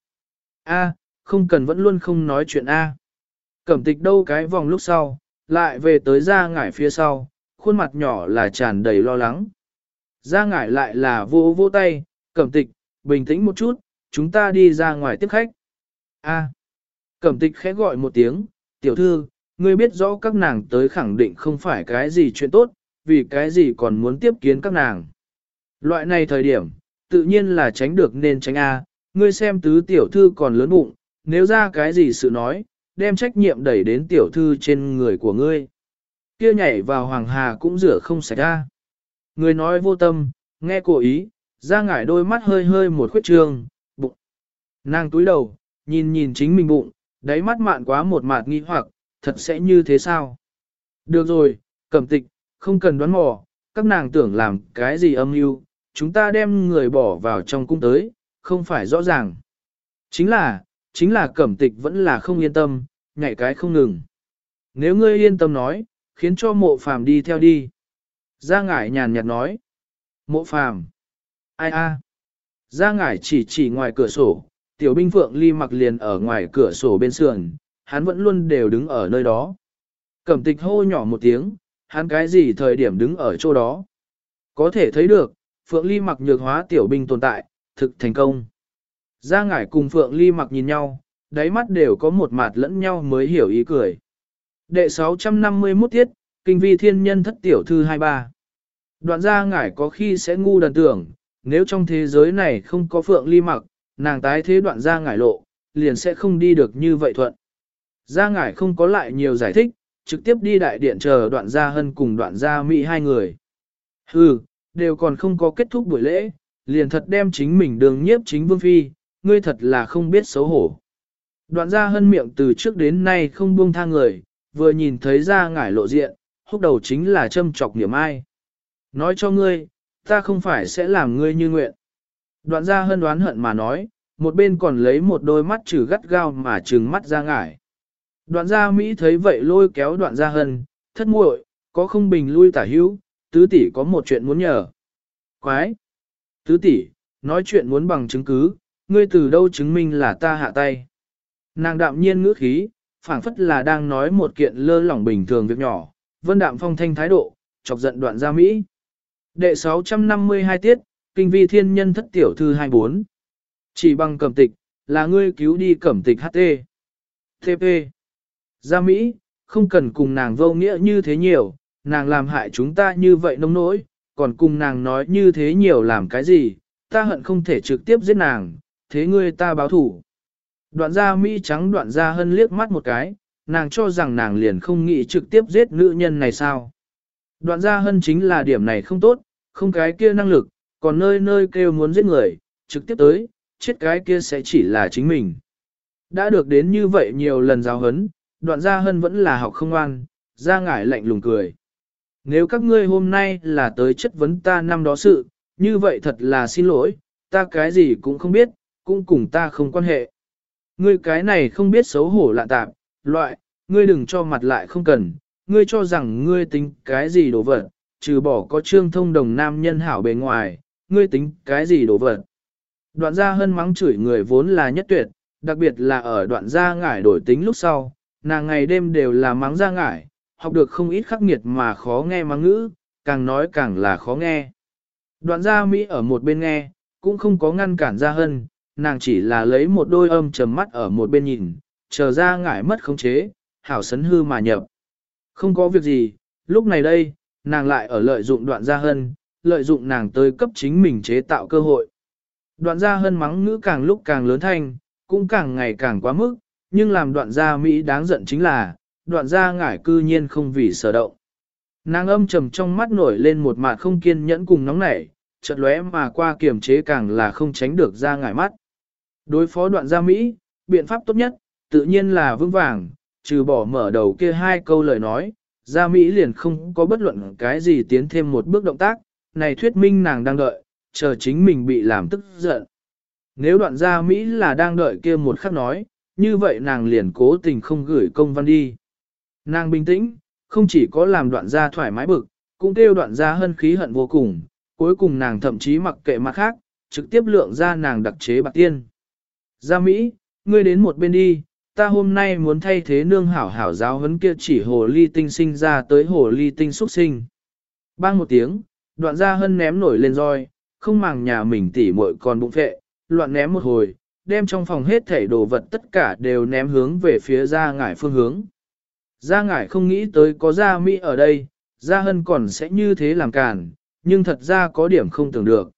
A, không cần vẫn luôn không nói chuyện A. Cẩm tịch đâu cái vòng lúc sau, lại về tới Gia Ngải phía sau, khuôn mặt nhỏ là tràn đầy lo lắng. Gia Ngải lại là vô vô tay, Cẩm tịch, bình tĩnh một chút, chúng ta đi ra ngoài tiếp khách. A. Cẩm tịch khẽ gọi một tiếng, tiểu thư, ngươi biết rõ các nàng tới khẳng định không phải cái gì chuyện tốt, vì cái gì còn muốn tiếp kiến các nàng. Loại này thời điểm, tự nhiên là tránh được nên tránh A, ngươi xem tứ tiểu thư còn lớn bụng, nếu ra cái gì sự nói, đem trách nhiệm đẩy đến tiểu thư trên người của ngươi. Kia nhảy vào hoàng hà cũng rửa không sạch A. Người nói vô tâm, nghe cố ý, Gia Ngải đôi mắt hơi hơi một khuyết trương, bụng. Nàng túi đầu, nhìn nhìn chính mình bụng, đáy mắt mạn quá một mạt nghi hoặc, thật sẽ như thế sao? Được rồi, Cẩm tịch, không cần đoán mò, các nàng tưởng làm cái gì âm mưu, chúng ta đem người bỏ vào trong cung tới, không phải rõ ràng. Chính là, chính là Cẩm tịch vẫn là không yên tâm, nhảy cái không ngừng. Nếu ngươi yên tâm nói, khiến cho mộ phàm đi theo đi. Gia Ngải nhàn nhạt nói. Mộ phàm. Ai a? Gia Ngải chỉ chỉ ngoài cửa sổ, tiểu binh Phượng Ly mặc liền ở ngoài cửa sổ bên sườn, hắn vẫn luôn đều đứng ở nơi đó. Cẩm tịch hô nhỏ một tiếng, hắn cái gì thời điểm đứng ở chỗ đó. Có thể thấy được, Phượng Ly mặc nhược hóa tiểu binh tồn tại, thực thành công. Gia Ngải cùng Phượng Ly mặc nhìn nhau, đáy mắt đều có một mặt lẫn nhau mới hiểu ý cười. Đệ sáu trăm năm mươi mốt tiết, kinh vi thiên nhân thất tiểu thư hai ba. Đoạn Gia Ngải có khi sẽ ngu đần tưởng, nếu trong thế giới này không có Phượng Ly mặc, nàng tái thế Đoạn Gia Ngải lộ, liền sẽ không đi được như vậy thuận. Gia Ngải không có lại nhiều giải thích, trực tiếp đi đại điện chờ Đoạn Gia Hân cùng Đoạn Gia Mỹ hai người. Hừ, đều còn không có kết thúc buổi lễ, liền thật đem chính mình đường nhiếp chính vương phi, ngươi thật là không biết xấu hổ. Đoạn Gia Hân miệng từ trước đến nay không buông tha người, vừa nhìn thấy Gia Ngải lộ diện, húc đầu chính là châm chọc niệm ai. Nói cho ngươi, ta không phải sẽ làm ngươi như nguyện. Đoạn Gia Hân đoán hận mà nói, một bên còn lấy một đôi mắt trừ gắt gao mà trừng mắt Gia Ngải. Đoạn Gia Mỹ thấy vậy lôi kéo Đoạn Gia Hân, thất muội, có không bình lui tả hữu, tứ tỷ có một chuyện muốn nhờ. Quái! Tứ tỷ, nói chuyện muốn bằng chứng cứ, ngươi từ đâu chứng minh là ta hạ tay. Nàng đạm nhiên ngữ khí, phảng phất là đang nói một kiện lơ lỏng bình thường việc nhỏ, vân đạm phong thanh thái độ, chọc giận Đoạn Gia Mỹ. Đệ sáu trăm năm mươi hai tiết, kinh vi thiên nhân thất tiểu thư hai bốn. Chỉ bằng cẩm tịch, là ngươi cứu đi cẩm tịch hát tê. tê pê. Gia Mỹ, không cần cùng nàng vô nghĩa như thế nhiều, nàng làm hại chúng ta như vậy nông nỗi, còn cùng nàng nói như thế nhiều làm cái gì, ta hận không thể trực tiếp giết nàng, thế ngươi ta báo thủ. Đoạn Gia Mỹ trắng Đoạn Gia Hân liếc mắt một cái, nàng cho rằng nàng liền không nghĩ trực tiếp giết nữ nhân này sao. Đoạn gia hân chính là điểm này không tốt, không cái kia năng lực, còn nơi nơi kêu muốn giết người, trực tiếp tới, chết cái kia sẽ chỉ là chính mình. Đã được đến như vậy nhiều lần giáo hấn, đoạn gia hân vẫn là học không ngoan, ra ngải lạnh lùng cười. Nếu các ngươi hôm nay là tới chất vấn ta năm đó sự, như vậy thật là xin lỗi, ta cái gì cũng không biết, cũng cùng ta không quan hệ. Ngươi cái này không biết xấu hổ lạ tạp, loại, ngươi đừng cho mặt lại không cần, ngươi cho rằng ngươi tính cái gì đồ vật, trừ bỏ có trương thông đồng nam nhân hảo bề ngoài, ngươi tính cái gì đồ vật. Đoạn gia hân mắng chửi người vốn là nhất tuyệt, đặc biệt là ở đoạn gia ngải đổi tính lúc sau, nàng ngày đêm đều là mắng gia ngải, học được không ít khắc nghiệt mà khó nghe mắng ngữ, càng nói càng là khó nghe. Đoạn gia Mỹ ở một bên nghe, cũng không có ngăn cản gia hân, nàng chỉ là lấy một đôi âm trầm mắt ở một bên nhìn, chờ gia ngải mất khống chế, hảo sấn hư mà nhập. Không có việc gì, lúc này đây, nàng lại ở lợi dụng đoạn gia hân, lợi dụng nàng tới cấp chính mình chế tạo cơ hội. Đoạn gia hân mắng ngữ càng lúc càng lớn thanh, cũng càng ngày càng quá mức, nhưng làm đoạn gia Mỹ đáng giận chính là, đoạn gia ngải cư nhiên không vì sở động. Nàng âm trầm trong mắt nổi lên một mặt không kiên nhẫn cùng nóng nảy, chợt lóe mà qua kiềm chế càng là không tránh được ra ngải mắt. Đối phó đoạn gia Mỹ, biện pháp tốt nhất, tự nhiên là vững vàng, trừ bỏ mở đầu kia hai câu lời nói, gia Mỹ liền không có bất luận cái gì tiến thêm một bước động tác, này thuyết minh nàng đang đợi, chờ chính mình bị làm tức giận. Nếu đoạn gia Mỹ là đang đợi kia một khắc nói, như vậy nàng liền cố tình không gửi công văn đi. Nàng bình tĩnh, không chỉ có làm đoạn gia thoải mái bực, cũng kêu đoạn gia hân khí hận vô cùng, cuối cùng nàng thậm chí mặc kệ mặt khác, trực tiếp lượng ra nàng đặc chế bạc tiên. Gia Mỹ, ngươi đến một bên đi, ta hôm nay muốn thay thế nương hảo hảo giáo huấn kia chỉ hồ ly tinh sinh ra tới hồ ly tinh xuất sinh. Bang một tiếng, đoạn gia hân ném nổi lên roi, không màng nhà mình tỉ muội còn bụng phệ, loạn ném một hồi, đem trong phòng hết thảy đồ vật tất cả đều ném hướng về phía gia ngải phương hướng. Gia ngải không nghĩ tới có gia Mỹ ở đây, gia hân còn sẽ như thế làm cản, nhưng thật ra có điểm không tưởng được.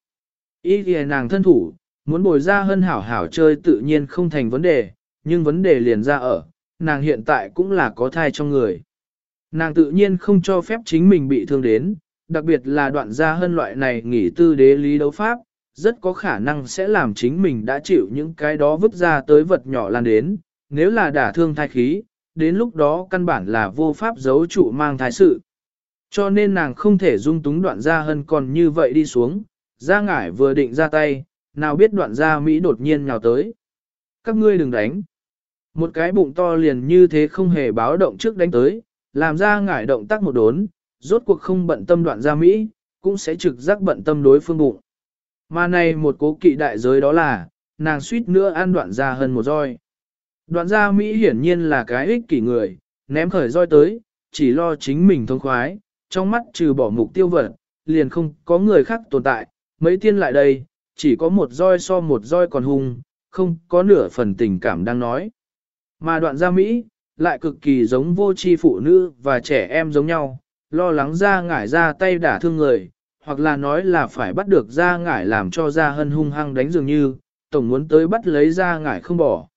Ý thì nàng thân thủ, muốn bồi gia hân hảo hảo chơi tự nhiên không thành vấn đề, nhưng vấn đề liền ra ở, nàng hiện tại cũng là có thai trong người. Nàng tự nhiên không cho phép chính mình bị thương đến, đặc biệt là đoạn gia hân loại này nghỉ tư đế lý đấu pháp, rất có khả năng sẽ làm chính mình đã chịu những cái đó vứt ra tới vật nhỏ lan đến, nếu là đả thương thai khí, đến lúc đó căn bản là vô pháp giấu trụ mang thai sự. Cho nên nàng không thể dung túng đoạn gia hân còn như vậy đi xuống, gia ngải vừa định ra tay, nào biết đoạn gia Mỹ đột nhiên nhào tới. Các ngươi đừng đánh. Một cái bụng to liền như thế không hề báo động trước đánh tới, làm gia ngải động tác một đốn, rốt cuộc không bận tâm đoạn gia Mỹ, cũng sẽ trực giác bận tâm đối phương bụng. Mà này một cố kỵ đại giới đó là, nàng suýt nữa ăn đoạn gia hân một roi. Đoạn gia Mỹ hiển nhiên là cái ích kỷ người, ném khởi roi tới, chỉ lo chính mình thông khoái, trong mắt trừ bỏ mục tiêu vật, liền không có người khác tồn tại, mấy tiên lại đây, chỉ có một roi so một roi còn hung, không có nửa phần tình cảm đang nói. Mà đoạn gia Mỹ, lại cực kỳ giống vô tri phụ nữ và trẻ em giống nhau, lo lắng ra ngải ra tay đả thương người, hoặc là nói là phải bắt được ra ngải làm cho ra hân hung hăng đánh dường như, tổng muốn tới bắt lấy ra ngải không bỏ.